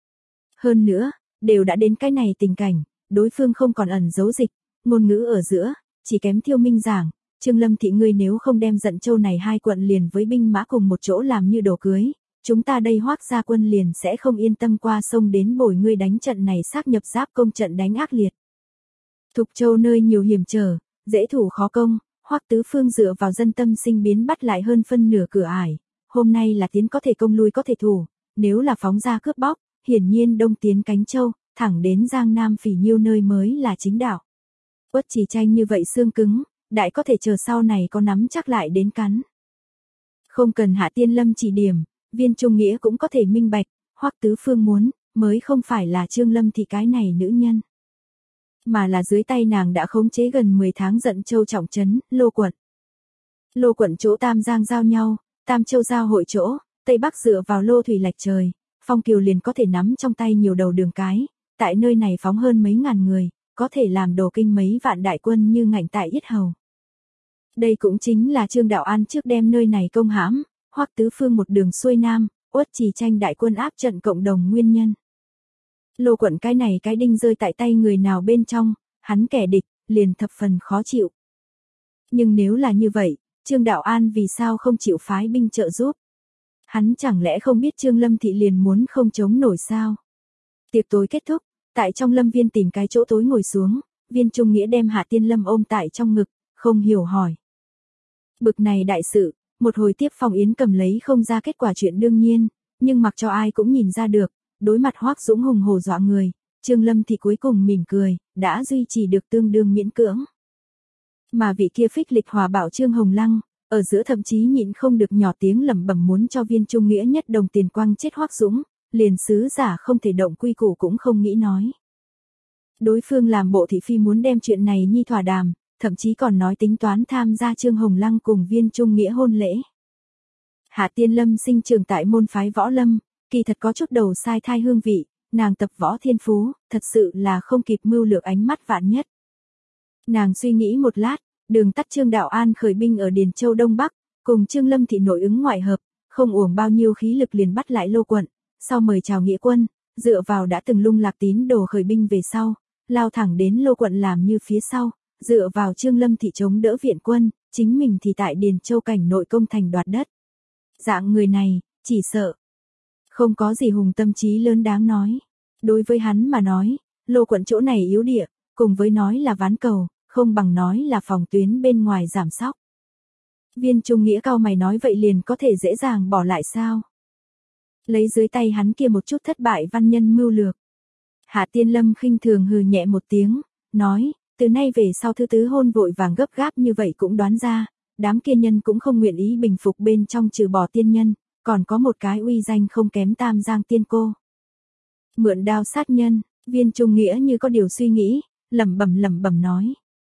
S1: Hơn nữa, đều đã đến cái này tình cảnh, đối phương không còn ẩn giấu dịch, ngôn ngữ ở giữa, chỉ kém Thiêu Minh giảng, Trương Lâm Thị ngươi nếu không đem Dận Châu này hai quận liền với binh mã cùng một chỗ làm như đồ cưới, chúng ta đây Hoắc gia quân liền sẽ không yên tâm qua sông đến bồi ngươi đánh trận này xác nhập giáp công trận đánh ác liệt. Thục Châu nơi nhiều hiểm trở, dễ thủ khó công, Hoắc Tứ Phương dựa vào dân tâm sinh biến bắt lại hơn phân nửa cửa ải, hôm nay là tiến có thể công lui có thể thủ, nếu là phóng ra cướp bóc, hiển nhiên đông tiến Cánh Châu, thẳng đến Giang Nam Phỉ Nhiêu nơi mới là chính đạo. Uất Chỉ Tranh như vậy xương cứng, đại có thể chờ sau này có nắm chắc lại đến cắn. Không cần Hạ Tiên Lâm chỉ điểm, Viên Trung Nghĩa cũng có thể minh bạch, Hoắc Tứ Phương muốn, mới không phải là Trương Lâm Thị cái này nữ nhân. Mà là dưới tay nàng đã khống chế gần mười tháng Dận Châu trọng trấn, Lô quận. Lô quận chỗ Tam Giang giao nhau, Tam Châu giao hội chỗ, Tây Bắc dựa vào Lô thủy lạch trời, Phong Kiều liền có thể nắm trong tay nhiều đầu đường cái, tại nơi này phóng hơn mấy ngàn người, có thể làm đồ kinh mấy vạn đại quân như ngạnh tại yết hầu. Đây cũng chính là Trương Đạo An trước đem nơi này công hãm, Hoắc Tứ Phương một đường xuôi nam, Uất Chỉ Tranh đại quân áp trận cộng đồng nguyên nhân. Lô quận cái này cái đinh rơi tại tay người nào bên trong, hắn kẻ địch, liền thập phần khó chịu. Nhưng nếu là như vậy, Trương Đạo An vì sao không chịu phái binh trợ giúp? Hắn chẳng lẽ không biết Trương Lâm Thị liền muốn không chống nổi sao? Tiệc tối kết thúc, tại trong lâm viên tìm cái chỗ tối ngồi xuống, Viên Trung Nghĩa đem Hạ Tiên Lâm ôm tại trong ngực, không hiểu hỏi. Bực này đại sự, một hồi tiếp Phong Yến cầm lấy không ra kết quả chuyện đương nhiên, nhưng mặc cho ai cũng nhìn ra được, đối mặt Hoắc Dũng hùng hổ dọa người, Trương Lâm Thị cuối cùng mỉm cười, đã duy trì được tương đương miễn cưỡng. Mà vị kia phích lịch hòa bảo Trương Hồng Lăng, ở giữa thậm chí nhịn không được nhỏ tiếng lẩm bẩm muốn cho Viên Trung Nghĩa nhất đồng tiền quăng chết Hoắc Dũng, liền sứ giả không thể động quy củ cũng không nghĩ nói. Đối phương làm bộ thị phi muốn đem chuyện này nhi thỏa đàm, thậm chí còn nói tính toán tham gia Trương Hồng Lăng cùng Viên Trung Nghĩa hôn lễ. Hạ Tiên Lâm sinh trưởng tại môn phái võ lâm, kỳ thật có chút đầu sai thai hương vị, nàng tập võ thiên phú, thật sự là không kịp mưu lược ánh mắt vạn nhất. Nàng suy nghĩ một lát, đường tắt Trương Đạo An khởi binh ở Điền Châu Đông Bắc, cùng Trương Lâm Thị nội ứng ngoại hợp, không uổng bao nhiêu khí lực liền bắt lại Lô quận, sau mời chào nghĩa quân, dựa vào đã từng lung lạc tín đồ khởi binh về sau, lao thẳng đến Lô quận làm như phía sau, dựa vào Trương Lâm Thị chống đỡ viện quân, chính mình thì tại Điền Châu cảnh nội công thành đoạt đất. Dạng người này, chỉ sợ không có gì hùng tâm trí lớn đáng nói. Đối với hắn mà nói, Lô quận chỗ này yếu địa, cùng với nói là ván cầu, không bằng nói là phòng tuyến bên ngoài giảm sóc. Viên Trung Nghĩa cao mày nói vậy liền có thể dễ dàng bỏ lại sao? Lấy dưới tay hắn kia một chút thất bại văn nhân mưu lược. Hạ Tiên Lâm khinh thường hừ nhẹ một tiếng, nói, từ nay về sau thứ tứ hôn vội vàng gấp gáp như vậy cũng đoán ra, đám kia nhân cũng không nguyện ý bình phục bên trong trừ bỏ tiên nhân, còn có một cái uy danh không kém Tam Giang tiên cô. Mượn đao sát nhân, Viên Trung Nghĩa như có điều suy nghĩ, lẩm bẩm lẩm bẩm nói.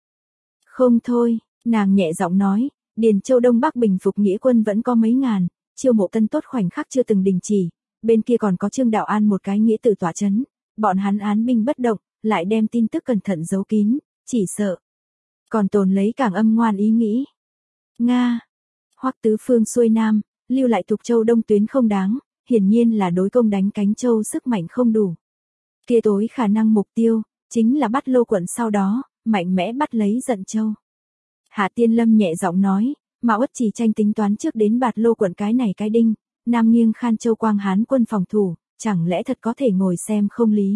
S1: Không thôi, nàng nhẹ giọng nói, Điền Châu Đông Bắc bình phục nghĩa quân vẫn có mấy ngàn, chiêu mộ tân tốt khoảnh khắc chưa từng đình chỉ, bên kia còn có Trương Đạo An một cái nghĩa tử tỏa chấn, bọn hắn án binh bất động, lại đem tin tức cẩn thận giấu kín, chỉ sợ còn tồn lấy càng âm ngoan ý nghĩ. Nga, Hoắc tứ phương xuôi nam, lưu lại Thục Châu Đông tuyến không đáng, hiển nhiên là đối công đánh Cánh Châu sức mạnh không đủ. Kia tối khả năng mục tiêu chính là bắt Lô quận, sau đó mạnh mẽ bắt lấy Dận Châu. Hạ Tiên Lâm nhẹ giọng nói, mà Uất Trì tranh tính toán trước đến bạt Lô quận cái này cái đinh, Nam nghiêng Khan Châu Quang Hán quân phòng thủ, chẳng lẽ thật có thể ngồi xem không lý.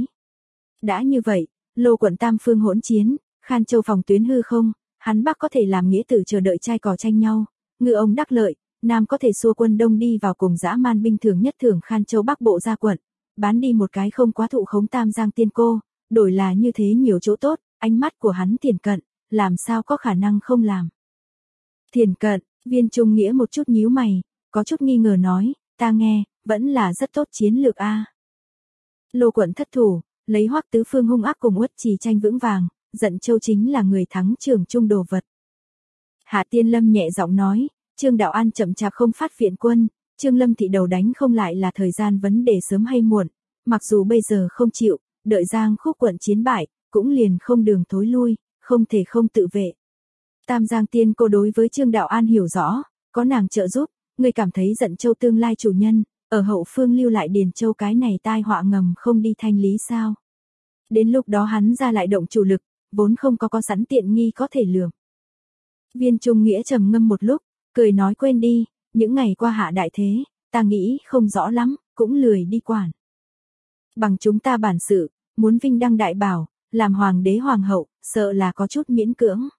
S1: Đã như vậy, Lô quận tam phương hỗn chiến, Khan Châu phòng tuyến hư không, hắn Bắc có thể làm nghĩa tử chờ đợi trai cò tranh nhau, ngư ông đắc lợi, Nam có thể xua quân Đông đi vào cùng dã man binh thường nhất thường Khan Châu Bắc bộ ra quận, bán đi một cái không quá thụ khống Tam Giang tiên cô, đổi là như thế nhiều chỗ tốt, ánh mắt của hắn thiền cận, làm sao có khả năng không làm. Thiền cận, Viên Trung Nghĩa một chút nhíu mày, có chút nghi ngờ nói, ta nghe, vẫn là rất tốt chiến lược a. Lô quận thất thủ, lấy Hoắc tứ phương hung ác cùng Uất Trì tranh vững vàng, Dận Châu chính là người thắng trường trung đồ vật. Hạ Tiên Lâm nhẹ giọng nói, Trương Đạo An chậm chạp không phát viện quân, Trương Lâm Thị đầu đánh không lại là thời gian vấn đề sớm hay muộn, mặc dù bây giờ không chịu, đợi Giang Khúc quận chiến bại, cũng liền không đường thối lui, không thể không tự vệ. Tam Giang tiên cô đối với Trương Đạo An hiểu rõ, có nàng trợ giúp, người cảm thấy Dận Châu tương lai chủ nhân, ở hậu phương lưu lại Điền Châu cái này tai họa ngầm không đi thanh lý sao? Đến lúc đó hắn ra lại động chủ lực, vốn không có có sẵn tiện nghi có thể lường. Viên Trung Nghĩa trầm ngâm một lúc, cười nói quên đi, những ngày qua hạ đại thế, ta nghĩ không rõ lắm, cũng lười đi quản. Bằng chúng ta bản sự, muốn vinh đăng đại bảo, làm hoàng đế hoàng hậu, sợ là có chút miễn cưỡng.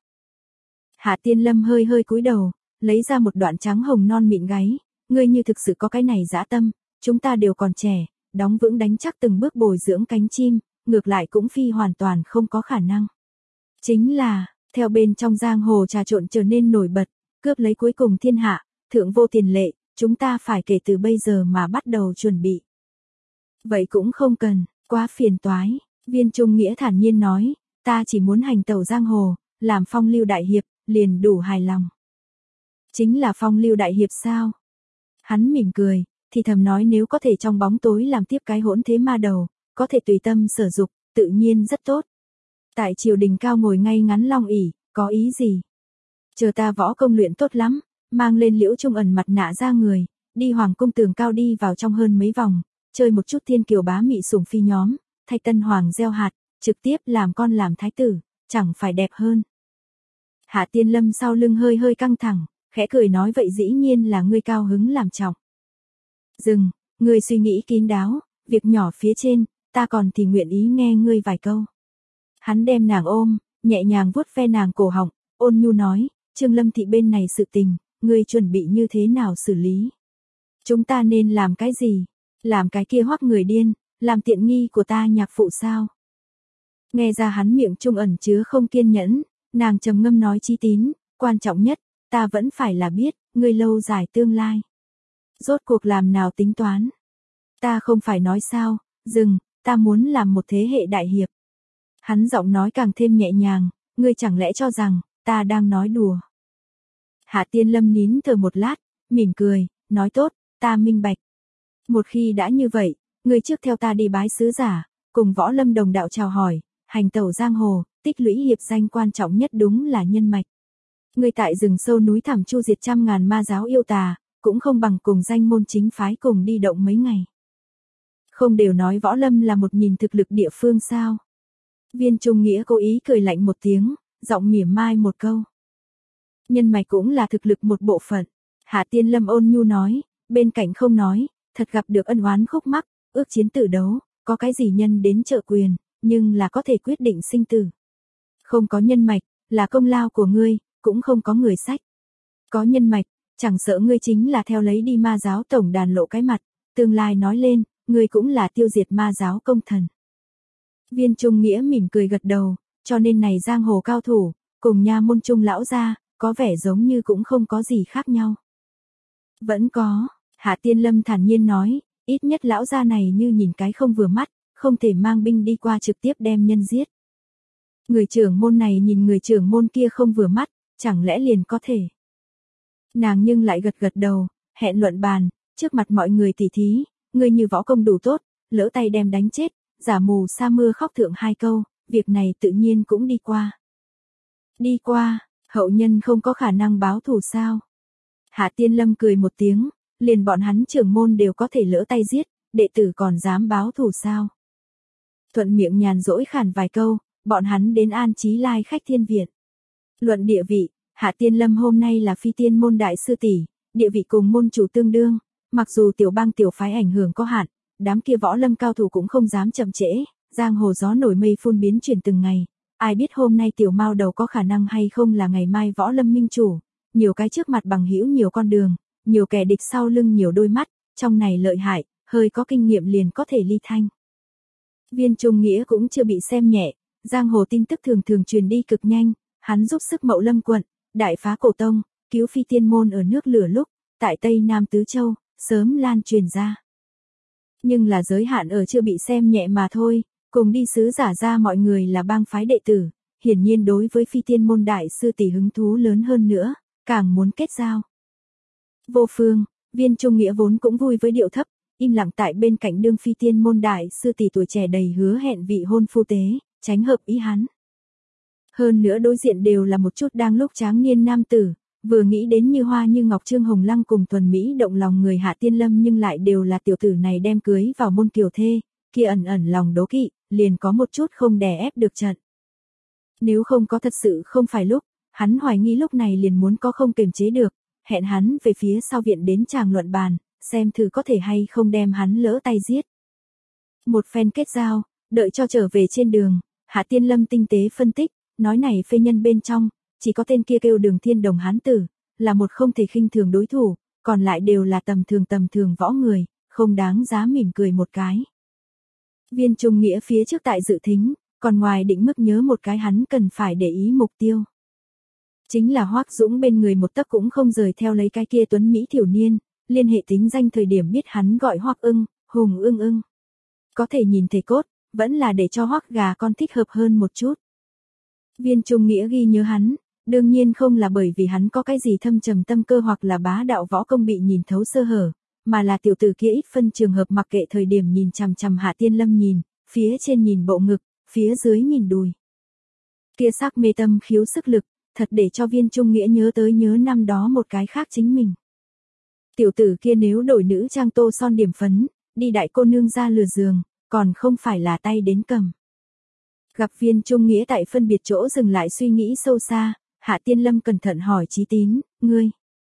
S1: Hạ Tiên Lâm hơi hơi cúi đầu, lấy ra một đoạn trắng hồng non mịn gáy, ngươi như thực sự có cái này dã tâm, chúng ta đều còn trẻ, đóng vững đánh chắc từng bước bồi dưỡng cánh chim, ngược lại cũng phi hoàn toàn không có khả năng. Chính là, theo bên trong giang hồ trà trộn trở nên nổi bật, cướp lấy cuối cùng thiên hạ, thượng vô tiền lệ, chúng ta phải kể từ bây giờ mà bắt đầu chuẩn bị. Vậy cũng không cần, quá phiền toái, Viên Trung Nghĩa thản nhiên nói, ta chỉ muốn hành tẩu giang hồ, làm phong lưu đại hiệp, liền đủ hài lòng. Chính là phong lưu đại hiệp sao? Hắn mỉm cười, thì thầm nói nếu có thể trong bóng tối làm tiếp cái hỗn thế ma đầu, có thể tùy tâm sở dục, tự nhiên rất tốt. Tại triều đình cao ngồi ngay ngắn long ỷ, có ý gì? Chờ ta võ công luyện tốt lắm, mang lên Liễu Trung ẩn mặt nạ ra người, đi hoàng cung tường cao đi vào trong hơn mấy vòng, chơi một chút thiên kiều bá mị sủng phi nhóm, thay tân hoàng gieo hạt, trực tiếp làm con làm thái tử, chẳng phải đẹp hơn. Hạ Tiên Lâm sau lưng hơi hơi căng thẳng, khẽ cười nói vậy dĩ nhiên là ngươi cao hứng làm trọng. Dừng, ngươi suy nghĩ kín đáo, việc nhỏ phía trên, ta còn thì nguyện ý nghe ngươi vài câu. Hắn đem nàng ôm, nhẹ nhàng vuốt ve nàng cổ họng, ôn nhu nói, Trương Lâm thị bên này sự tình, ngươi chuẩn bị như thế nào xử lý? Chúng ta nên làm cái gì? Làm cái kia hoắc người điên, làm tiện nghi của ta nhạc phụ sao? Nghe ra hắn miệng trung ẩn chứa không kiên nhẫn, nàng trầm ngâm nói Chí Tín, quan trọng nhất, ta vẫn phải là biết, ngươi lâu dài tương lai. Rốt cuộc làm nào tính toán? Ta không phải nói sao, dừng, ta muốn làm một thế hệ đại hiệp. Hắn giọng nói càng thêm nhẹ nhàng, ngươi chẳng lẽ cho rằng, ta đang nói đùa. Hạ Tiên Lâm nín thở một lát, mỉm cười, nói tốt, ta minh bạch. Một khi đã như vậy, ngươi trước theo ta đi bái sứ giả, cùng Võ Lâm đồng đạo chào hỏi, hành tẩu giang hồ, tích lũy hiệp danh quan trọng nhất đúng là nhân mạch. Ngươi tại rừng sâu núi thẳm chu diệt trăm ngàn ma giáo yêu tà, cũng không bằng cùng danh môn chính phái cùng đi động mấy ngày. Không đều nói Võ Lâm là một nhìn thực lực địa phương sao? Viên Trung Nghĩa cố ý cười lạnh một tiếng, giọng mỉa mai một câu. Nhân mạch cũng là thực lực một bộ phận. Hạ Tiên Lâm ôn nhu nói, bên cạnh không nói, thật gặp được ân oán khúc mắc, ước chiến tử đấu, có cái gì nhân đến trợ quyền, nhưng là có thể quyết định sinh tử. Không có nhân mạch, là công lao của ngươi, cũng không có người sách. Có nhân mạch, chẳng sợ ngươi chính là theo lấy đi ma giáo tổng đàn lộ cái mặt, tương lai nói lên, ngươi cũng là tiêu diệt ma giáo công thần. Viên Trung Nghĩa mỉm cười gật đầu, cho nên này giang hồ cao thủ, cùng nha môn trung lão gia, có vẻ giống như cũng không có gì khác nhau. Vẫn có, Hạ Tiên Lâm thản nhiên nói, ít nhất lão gia này như nhìn cái không vừa mắt, không thể mang binh đi qua trực tiếp đem nhân giết. Người trưởng môn này nhìn người trưởng môn kia không vừa mắt, chẳng lẽ liền có thể. Nàng nhưng lại gật gật đầu, hẹn luận bàn, trước mặt mọi người tỉ thí, người như võ công đủ tốt, lỡ tay đem đánh chết, giả mù sa mưa khóc thượng hai câu, việc này tự nhiên cũng đi qua. Đi qua, hậu nhân không có khả năng báo thù sao? Hạ Tiên Lâm cười một tiếng, liền bọn hắn trưởng môn đều có thể lỡ tay giết, đệ tử còn dám báo thù sao? Thuận miệng nhàn dỗi khản vài câu, bọn hắn đến an trí lai khách thiên viện. Luận địa vị, Hạ Tiên Lâm hôm nay là phi tiên môn đại sư tỷ, địa vị cùng môn chủ tương đương, mặc dù tiểu bang tiểu phái ảnh hưởng có hạn, đám kia võ lâm cao thủ cũng không dám chậm trễ, giang hồ gió nổi mây phun biến chuyển từng ngày, ai biết hôm nay tiểu mao đầu có khả năng hay không là ngày mai võ lâm minh chủ, nhiều cái trước mặt bằng hữu nhiều con đường, nhiều kẻ địch sau lưng nhiều đôi mắt, trong này lợi hại, hơi có kinh nghiệm liền có thể ly thanh. Viên Trung Nghĩa cũng chưa bị xem nhẹ, giang hồ tin tức thường thường truyền đi cực nhanh, hắn giúp sức Mậu Lâm quận, đại phá cổ tông, cứu phi tiên môn ở nước lửa lúc, tại Tây Nam Tứ Châu, sớm lan truyền ra. Nhưng là giới hạn ở chưa bị xem nhẹ mà thôi, cùng đi sứ giả ra mọi người là bang phái đệ tử, hiển nhiên đối với phi tiên môn đại sư tỷ hứng thú lớn hơn nữa, càng muốn kết giao. Vô phương, Viên Trung Nghĩa vốn cũng vui với điệu thấp, im lặng tại bên cạnh đương phi tiên môn đại sư tỷ tuổi trẻ đầy hứa hẹn vị hôn phu tế, tránh hợp ý hắn. Hơn nữa đối diện đều là một chút đang lúc tráng niên nam tử, vừa nghĩ đến như hoa như ngọc Trương Hồng Lăng cùng Tuần Mỹ động lòng người Hạ Tiên Lâm nhưng lại đều là tiểu tử này đem cưới vào môn kiều thê, kia ẩn ẩn lòng đố kỵ, liền có một chút không đè ép được trận. Nếu không có thật sự không phải lúc, hắn hoài nghi lúc này liền muốn có không kiềm chế được, hẹn hắn về phía sau viện đến tràng luận bàn, xem thử có thể hay không đem hắn lỡ tay giết. Một phen kết giao, đợi cho trở về trên đường, Hạ Tiên Lâm tinh tế phân tích, nói này phê nhân bên trong, chỉ có tên kia kêu Đường Thiên Đồng hán tử, là một không thể khinh thường đối thủ, còn lại đều là tầm thường tầm thường võ người, không đáng giá mỉm cười một cái. Viên Trung Nghĩa phía trước tại dự thính, còn ngoài định mức nhớ một cái hắn cần phải để ý mục tiêu. Chính là Hoắc Dũng bên người một tấc cũng không rời theo lấy cái kia tuấn Mỹ thiểu niên, liên hệ tính danh thời điểm biết hắn gọi Hoắc ưng, Hùng ưng ưng. Có thể nhìn thể cốt, vẫn là để cho Hoắc gà con thích hợp hơn một chút. Viên Trung Nghĩa ghi nhớ hắn, đương nhiên không là bởi vì hắn có cái gì thâm trầm tâm cơ hoặc là bá đạo võ công bị nhìn thấu sơ hở, mà là tiểu tử kia ít phân trường hợp mặc kệ thời điểm nhìn chằm chằm Hạ Tiên Lâm nhìn, phía trên nhìn bộ ngực, phía dưới nhìn đùi. Kia sắc mê tâm khiếu sức lực, thật để cho Viên Trung Nghĩa nhớ tới nhớ năm đó một cái khác chính mình. Tiểu tử kia nếu đổi nữ trang tô son điểm phấn, đi đại cô nương ra lừa giường, còn không phải là tay đến cầm. Gặp Viên Trung Nghĩa tại phân biệt chỗ dừng lại suy nghĩ sâu xa, Hạ Tiên Lâm cẩn thận hỏi Chí Tín, ngươi,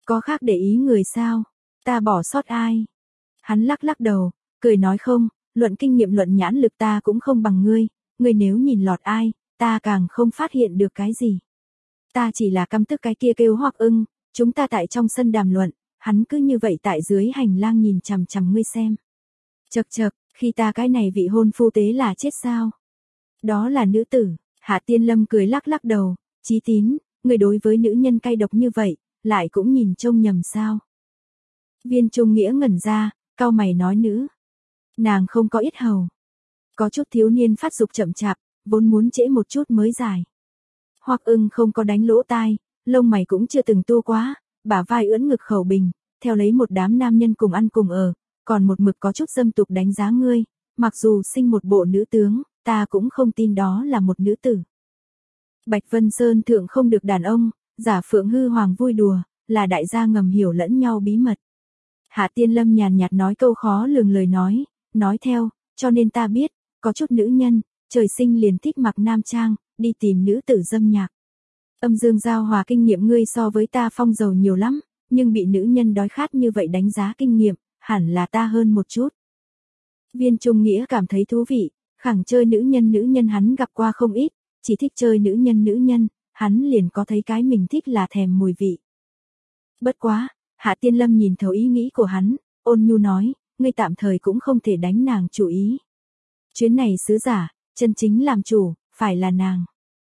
S1: Có khác để ý người sao? Ta bỏ sót ai? Hắn lắc lắc đầu, cười nói không, luận kinh nghiệm luận nhãn lực ta cũng không bằng ngươi, ngươi nếu nhìn lọt ai, ta càng không phát hiện được cái gì. Ta chỉ là căm tức cái kia kêu Hoắc Ưng, chúng ta tại trong sân đàm luận, hắn cứ như vậy tại dưới hành lang nhìn chằm chằm ngươi xem. Chậc chậc, khi ta cái này vị hôn phu tế là chết sao? Đó là nữ tử, Hạ Tiên Lâm cười lắc lắc đầu, Chí Tín, người đối với nữ nhân cay độc như vậy, lại cũng nhìn trông nhầm sao? Viên Trung Nghĩa ngẩn ra, cau mày nói nữ. Nàng không có yết hầu. Có chút thiếu niên phát dục chậm chạp, vốn muốn trễ một chút mới dài. Hoắc Ưng không có đánh lỗ tai, lông mày cũng chưa từng tô quá, bả vai ưỡn ngực khẩu bình, theo lấy một đám nam nhân cùng ăn cùng ở, còn một mực có chút dâm tục đánh giá ngươi, mặc dù sinh một bộ nữ tướng, ta cũng không tin đó là một nữ tử. Bạch Vân Sơn thượng không được đàn ông, giả Phượng Hư Hoàng vui đùa, là đại gia ngầm hiểu lẫn nhau bí mật. Hạ Tiên Lâm nhàn nhạt nói câu khó lường lời nói, nói theo, cho nên ta biết, có chút nữ nhân, trời sinh liền thích mặc nam trang, đi tìm nữ tử dâm nhạc. Âm dương giao hòa kinh nghiệm ngươi so với ta phong dầu nhiều lắm, nhưng bị nữ nhân đói khát như vậy đánh giá kinh nghiệm, hẳn là ta hơn một chút. Viên Trung Nghĩa cảm thấy thú vị, khẳng chơi nữ nhân nữ nhân hắn gặp qua không ít, chỉ thích chơi nữ nhân nữ nhân, hắn liền có thấy cái mình thích là thèm mùi vị. Bất quá, Hạ Tiên Lâm nhìn thấu ý nghĩ của hắn, ôn nhu nói, ngươi tạm thời cũng không thể đánh nàng chủ ý. Chuyến này sứ giả, chân chính làm chủ, phải là nàng.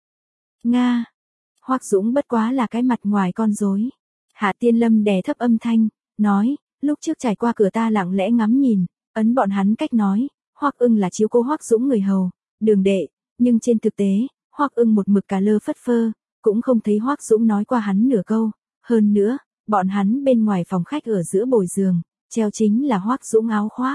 S1: Nga. Hoắc Dũng bất quá là cái mặt ngoài con rối. Hạ Tiên Lâm đè thấp âm thanh, nói, lúc trước trải qua cửa ta lặng lẽ ngắm nhìn, ấn bọn hắn cách nói, Hoắc Ưng là chiếu cố Hoắc Dũng người hầu, đường đệ, nhưng trên thực tế, Hoắc Ưng một mực cà lơ phất phơ, cũng không thấy Hoắc Dũng nói qua hắn nửa câu, hơn nữa, bọn hắn bên ngoài phòng khách ở giữa bồi giường, treo chính là Hoắc Dũng áo khoác.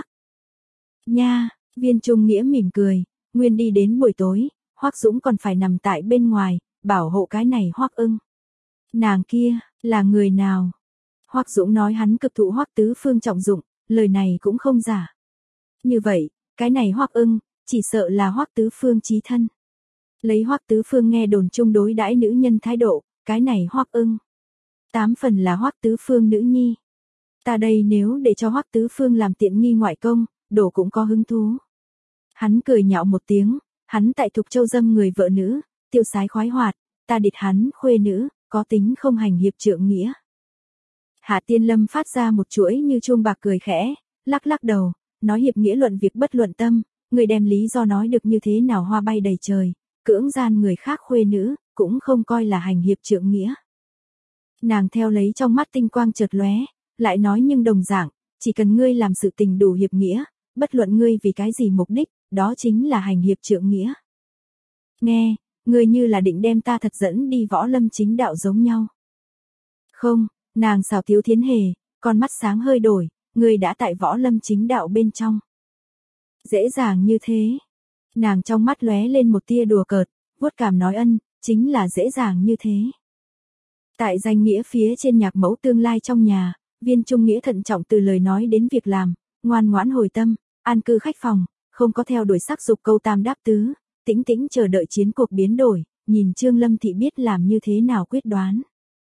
S1: Nha, Viên Trung Nghĩa mỉm cười, nguyên đi đến buổi tối, Hoắc Dũng còn phải nằm tại bên ngoài, bảo hộ cái này Hoắc Ưng. Nàng kia, là người nào? Hoắc Dũng nói hắn cực thụ Hoắc Tứ Phương trọng dụng, lời này cũng không giả. Như vậy, cái này Hoắc Ưng, chỉ sợ là Hoắc Tứ Phương chí thân. Lấy Hoắc Tứ Phương nghe đồn chung đối đãi nữ nhân thái độ, cái này Hoắc Ưng, tám phần là Hoắc Tứ Phương nữ nhi. Ta đây nếu để cho Hoắc Tứ Phương làm tiện nghi ngoại công, đổ cũng có hứng thú. Hắn cười nhạo một tiếng, hắn tại Thục Châu dâm người vợ nữ, tiêu sái khoái hoạt, ta địt hắn khuê nữ, có tính không hành hiệp trượng nghĩa. Hạ Tiên Lâm phát ra một chuỗi như chuông bạc cười khẽ, lắc lắc đầu, nói hiệp nghĩa luận việc bất luận tâm, người đem lý do nói được như thế nào hoa bay đầy trời, cưỡng gian người khác khuê nữ, cũng không coi là hành hiệp trượng nghĩa. Nàng theo lấy trong mắt tinh quang chợt lóe, lại nói nhưng đồng dạng, chỉ cần ngươi làm sự tình đủ hiệp nghĩa, bất luận ngươi vì cái gì mục đích, đó chính là hành hiệp trượng nghĩa. Nghe, ngươi như là định đem ta thật dẫn đi võ lâm chính đạo giống nhau. Không, nàng xào Tiếu Thiến Hề, con mắt sáng hơi đổi, ngươi đã tại võ lâm chính đạo bên trong. Dễ dàng như thế. Nàng trong mắt lóe lên một tia đùa cợt, vuốt cảm nói ân, chính là dễ dàng như thế. Tại danh nghĩa phía trên nhạc mẫu tương lai trong nhà, Viên Trung Nghĩa thận trọng từ lời nói đến việc làm, ngoan ngoãn hồi tâm, an cư khách phòng, không có theo đuổi sắc dục câu tam đáp tứ, tĩnh tĩnh chờ đợi chiến cuộc biến đổi, nhìn Trương Lâm Thị biết làm như thế nào quyết đoán.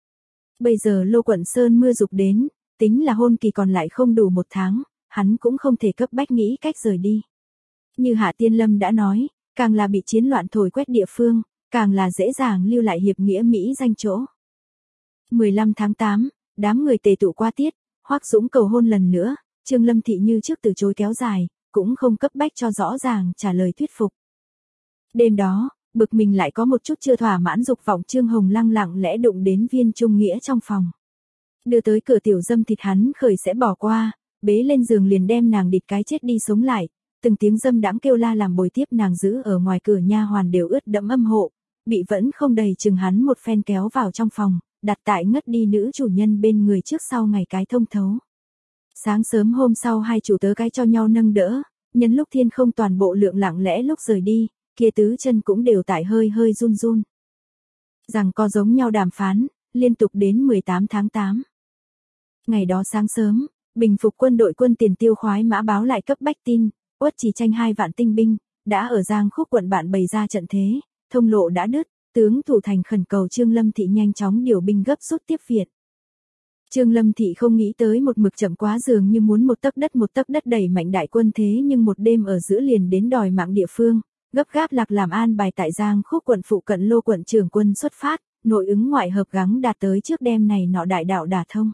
S1: Bây giờ Lô Quận Sơn mưa dục đến, tính là hôn kỳ còn lại không đủ một tháng, hắn cũng không thể cấp bách nghĩ cách rời đi. Như Hạ Tiên Lâm đã nói, càng là bị chiến loạn thổi quét địa phương, càng là dễ dàng lưu lại hiệp nghĩa Mỹ danh chỗ. mười lăm tháng tám, đám người tề tụ qua tiết, Hoắc Dũng cầu hôn lần nữa, Trương Lâm Thị như trước từ chối kéo dài, cũng không cấp bách cho rõ ràng trả lời thuyết phục. Đêm đó, bực mình lại có một chút chưa thỏa mãn dục vọng Trương Hồng Lăng lặng lẽ đụng đến Viên Trung Nghĩa trong phòng. Đưa tới cửa tiểu dâm thịt hắn khởi sẽ bỏ qua, bế lên giường liền đem nàng địt cái chết đi sống lại, từng tiếng dâm đãng kêu la làm bồi tiếp nàng giữ ở ngoài cửa nha hoàn đều ướt đẫm âm hộ, bị vẫn không đầy chừng hắn một phen kéo vào trong phòng, đặt tại ngất đi nữ chủ nhân bên người trước sau ngày cái thông thấu. Sáng sớm hôm sau hai chủ tớ cái cho nhau nâng đỡ, nhân lúc thiên không toàn bộ lượng lặng lẽ lúc rời đi, kia tứ chân cũng đều tại hơi hơi run run. Rằng có giống nhau đàm phán, liên tục đến mười tám tháng tám. Ngày đó sáng sớm, bình phục quân đội quân tiền tiêu khoái mã báo lại cấp bách tin, Uất Trì tranh hai vạn tinh binh, đã ở Giang Khúc quận bạn bày ra trận thế, thông lộ đã đứt, tướng thủ thành khẩn cầu Trương Lâm Thị nhanh chóng điều binh gấp rút tiếp viện. Trương Lâm Thị không nghĩ tới một mực chậm quá dường như muốn một tấc đất một tấc đất đẩy mạnh đại quân thế nhưng một đêm ở giữa liền đến đòi mạng địa phương, gấp gáp lạc làm an bài tại Giang Khúc quận phụ cận Lô quận trưởng quân xuất phát, nội ứng ngoại hợp gắng đạt tới trước đêm này nọ đại đạo đả thông.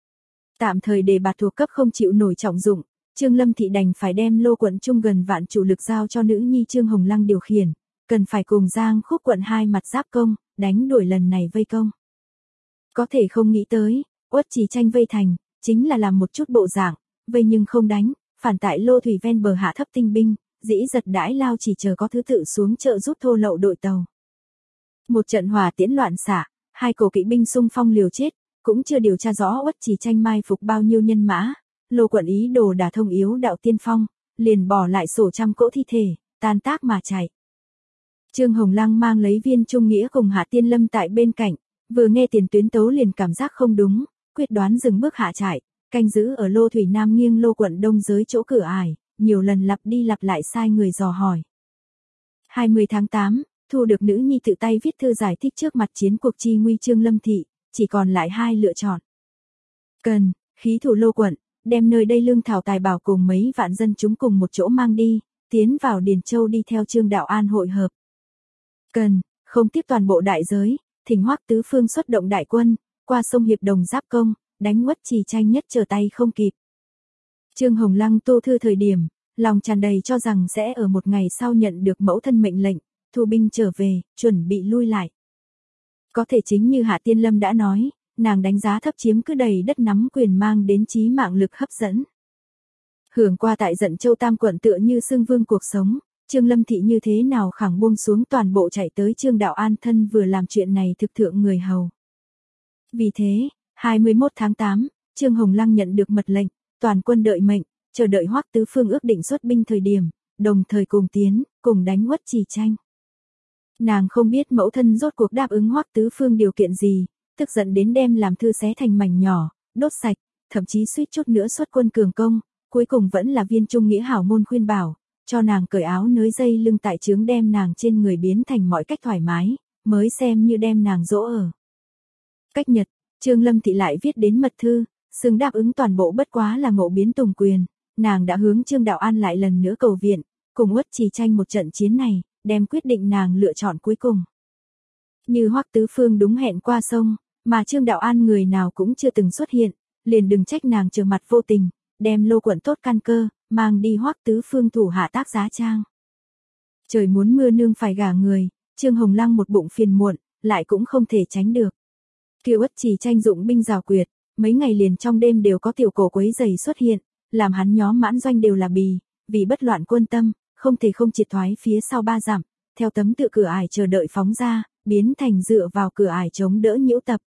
S1: Tạm thời để bạt thuộc cấp không chịu nổi trọng dụng, Trương Lâm Thị đành phải đem Lô quận trung gần vạn chủ lực giao cho nữ nhi Trương Hồng Lăng điều khiển, cần phải cùng Giang Khúc quận hai mặt giáp công, đánh đuổi lần này vây công. Có thể không nghĩ tới, Uất Trì Tranh vây thành, chính là làm một chút bộ dạng, vây nhưng không đánh, phản tại Lô thủy ven bờ hạ thấp tinh binh, dĩ giật đãi lao chỉ chờ có thứ tự xuống trợ giúp thô lậu đội tàu. Một trận hỏa tiễn loạn xạ, hai cổ kỵ binh xung phong liều chết, cũng chưa điều tra rõ Uất Trì Tranh mai phục bao nhiêu nhân mã, Lô quận ý đồ đả thông yếu đạo tiên phong, liền bỏ lại sổ trăm cỗ thi thể, tan tác mà chạy. Trương Hồng Lăng mang lấy Viên Trung Nghĩa cùng Hạ Tiên Lâm tại bên cạnh, vừa nghe tiền tuyến tấu liền cảm giác không đúng, quyết đoán dừng bước hạ trại, canh giữ ở Lô thủy nam nghiêng Lô quận đông giới chỗ cửa ải, nhiều lần lặp đi lặp lại sai người dò hỏi. hai mươi tháng tám, thu được nữ nhi tự tay viết thư giải thích trước mặt chiến cuộc chi nguy Trương Lâm Thị, chỉ còn lại hai lựa chọn. Cần, khí thủ Lô quận, đem nơi đây lương thảo tài bảo cùng mấy vạn dân chúng cùng một chỗ mang đi, tiến vào Điền Châu đi theo Trương Đạo An hội hợp. Cần, không tiếp toàn bộ đại giới, thỉnh Hoắc tứ phương xuất động đại quân, qua sông Hiệp Đồng giáp công, đánh Uất Trì Tranh nhất trở tay không kịp. Trương Hồng Lăng tô thư thời điểm, lòng tràn đầy cho rằng sẽ ở một ngày sau nhận được mẫu thân mệnh lệnh, thu binh trở về, chuẩn bị lui lại. Có thể chính như Hạ Tiên Lâm đã nói, nàng đánh giá thấp chiếm cứ đầy đất nắm quyền mang đến chí mạng lực hấp dẫn. Hưởng qua tại Dận Châu Tam quận tựa như xương vương cuộc sống, Trương Lâm Thị như thế nào khẳng buông xuống toàn bộ chạy tới Trương Đạo An thân vừa làm chuyện này thực thượng người hầu. Vì thế, hai mươi mốt tháng tám, Trương Hồng Lăng nhận được mật lệnh, toàn quân đợi mệnh, chờ đợi Hoắc tứ phương ước định xuất binh thời điểm, đồng thời cùng tiến, cùng đánh Uất Trì Tranh. Nàng không biết mẫu thân rốt cuộc đáp ứng Hoắc tứ phương điều kiện gì, tức giận đến đem làm thư xé thành mảnh nhỏ, đốt sạch, thậm chí suýt chút nữa xuất quân cường công, cuối cùng vẫn là Viên Trung Nghĩa hảo môn khuyên bảo, cho nàng cởi áo nới dây lưng tại trướng đem nàng trên người biến thành mọi cách thoải mái, mới xem như đem nàng dỗ ở. Cách nhật, Trương Lâm Thị lại viết đến mật thư, xưng đáp ứng toàn bộ bất quá là ngộ biến tùng quyền, nàng đã hướng Trương Đạo An lại lần nữa cầu viện, cùng Uất Trì Tranh một trận chiến này, đem quyết định nàng lựa chọn cuối cùng. Như Hoắc tứ phương đúng hẹn qua sông, mà Trương Đạo An người nào cũng chưa từng xuất hiện, liền đừng trách nàng trở mặt vô tình, đem Lô quận tốt căn cơ, mang đi Hoắc tứ phương thủ hạ tác giá trang. Trời muốn mưa nương phải gả người, Trương Hồng Lăng một bụng phiền muộn, lại cũng không thể tránh được. Kia Uất Trì Tranh dụng binh rào quyệt, mấy ngày liền trong đêm đều có tiểu cổ quấy giày xuất hiện, làm hắn nhóm mãn doanh đều là bì, vì bất loạn quân tâm, không thể không triệt thoái phía sau ba dặm, theo tấm tựa cửa ải chờ đợi phóng ra, biến thành dựa vào cửa ải chống đỡ nhiễu tập.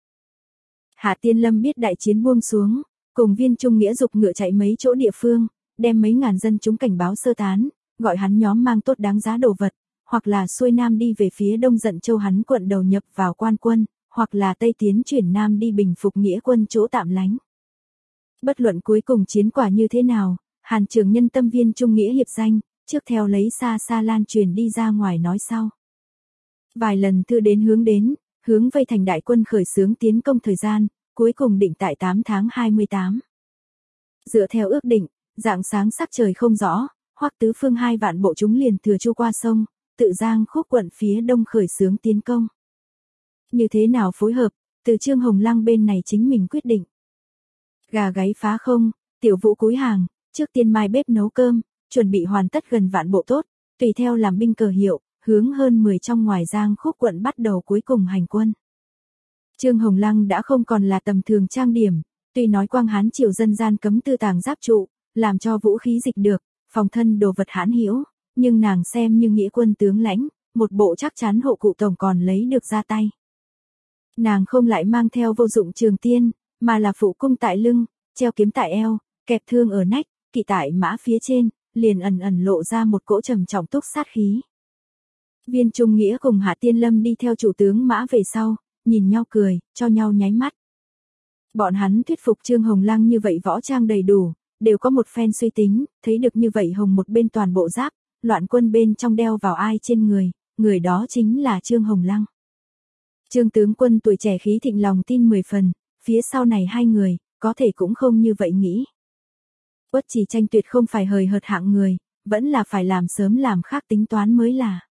S1: Hạ Tiên Lâm biết đại chiến buông xuống, cùng Viên Trung Nghĩa dục ngựa chạy mấy chỗ địa phương, đem mấy ngàn dân chúng cảnh báo sơ tán, gọi hắn nhóm mang tốt đáng giá đồ vật, hoặc là xuôi nam đi về phía đông Dận Châu hắn quận đầu nhập vào quan quân, hoặc là tây tiến chuyển nam đi bình phục nghĩa quân chỗ tạm lánh. Bất luận cuối cùng chiến quả như thế nào, Hàn Trường nhân tâm Viên Trung Nghĩa hiệp danh, trước theo lấy xa xa lan truyền đi ra ngoài nói sau. Vài lần thư đến hướng đến, hướng vây thành đại quân khởi xướng tiến công thời gian, cuối cùng định tại tám tháng hai mươi tám. Dựa theo ước định, rạng sáng sắc trời không rõ, Hoắc tứ phương hai vạn bộ chúng liền thừa chu qua sông, tự Giang Khúc quận phía đông khởi xướng tiến công. Như thế nào phối hợp, từ Trương Hồng Lăng bên này chính mình quyết định. Gà gáy phá không, tiểu vũ cúi hàng, trước tiên mai bếp nấu cơm, chuẩn bị hoàn tất gần vạn bộ tốt, tùy theo làm binh cờ hiệu, hướng hơn mười trong ngoài Giang Khúc quận bắt đầu cuối cùng hành quân. Trương Hồng Lăng đã không còn là tầm thường trang điểm, tuy nói Quang Hán triều dân gian cấm tư tàng giáp trụ, làm cho vũ khí dịch được, phòng thân đồ vật hãn hữu, nhưng nàng xem như nghĩa quân tướng lãnh, một bộ chắc chắn hộ cụ tổng còn lấy được ra tay. Nàng không lại mang theo vô dụng trường tiên, mà là phụ cung tại lưng, treo kiếm tại eo, kẹp thương ở nách, kỵ tại mã phía trên, liền ẩn ẩn lộ ra một cỗ trầm trọng túc sát khí. Viên Trung Nghĩa cùng Hạ Tiên Lâm đi theo chủ tướng mã về sau, nhìn nhau cười, cho nhau nháy mắt. Bọn hắn thuyết phục Trương Hồng Lăng như vậy võ trang đầy đủ, đều có một phen suy tính, thấy được như vậy hồng một bên toàn bộ giáp, loạn quân bên trong đeo vào ai trên người, người đó chính là Trương Hồng Lăng. Trương tướng quân tuổi trẻ khí thịnh lòng tin mười phần, phía sau này hai người, có thể cũng không như vậy nghĩ. Uất Trì Tranh tuyệt không phải hời hợt hạng người, vẫn là phải làm sớm làm khác tính toán mới là.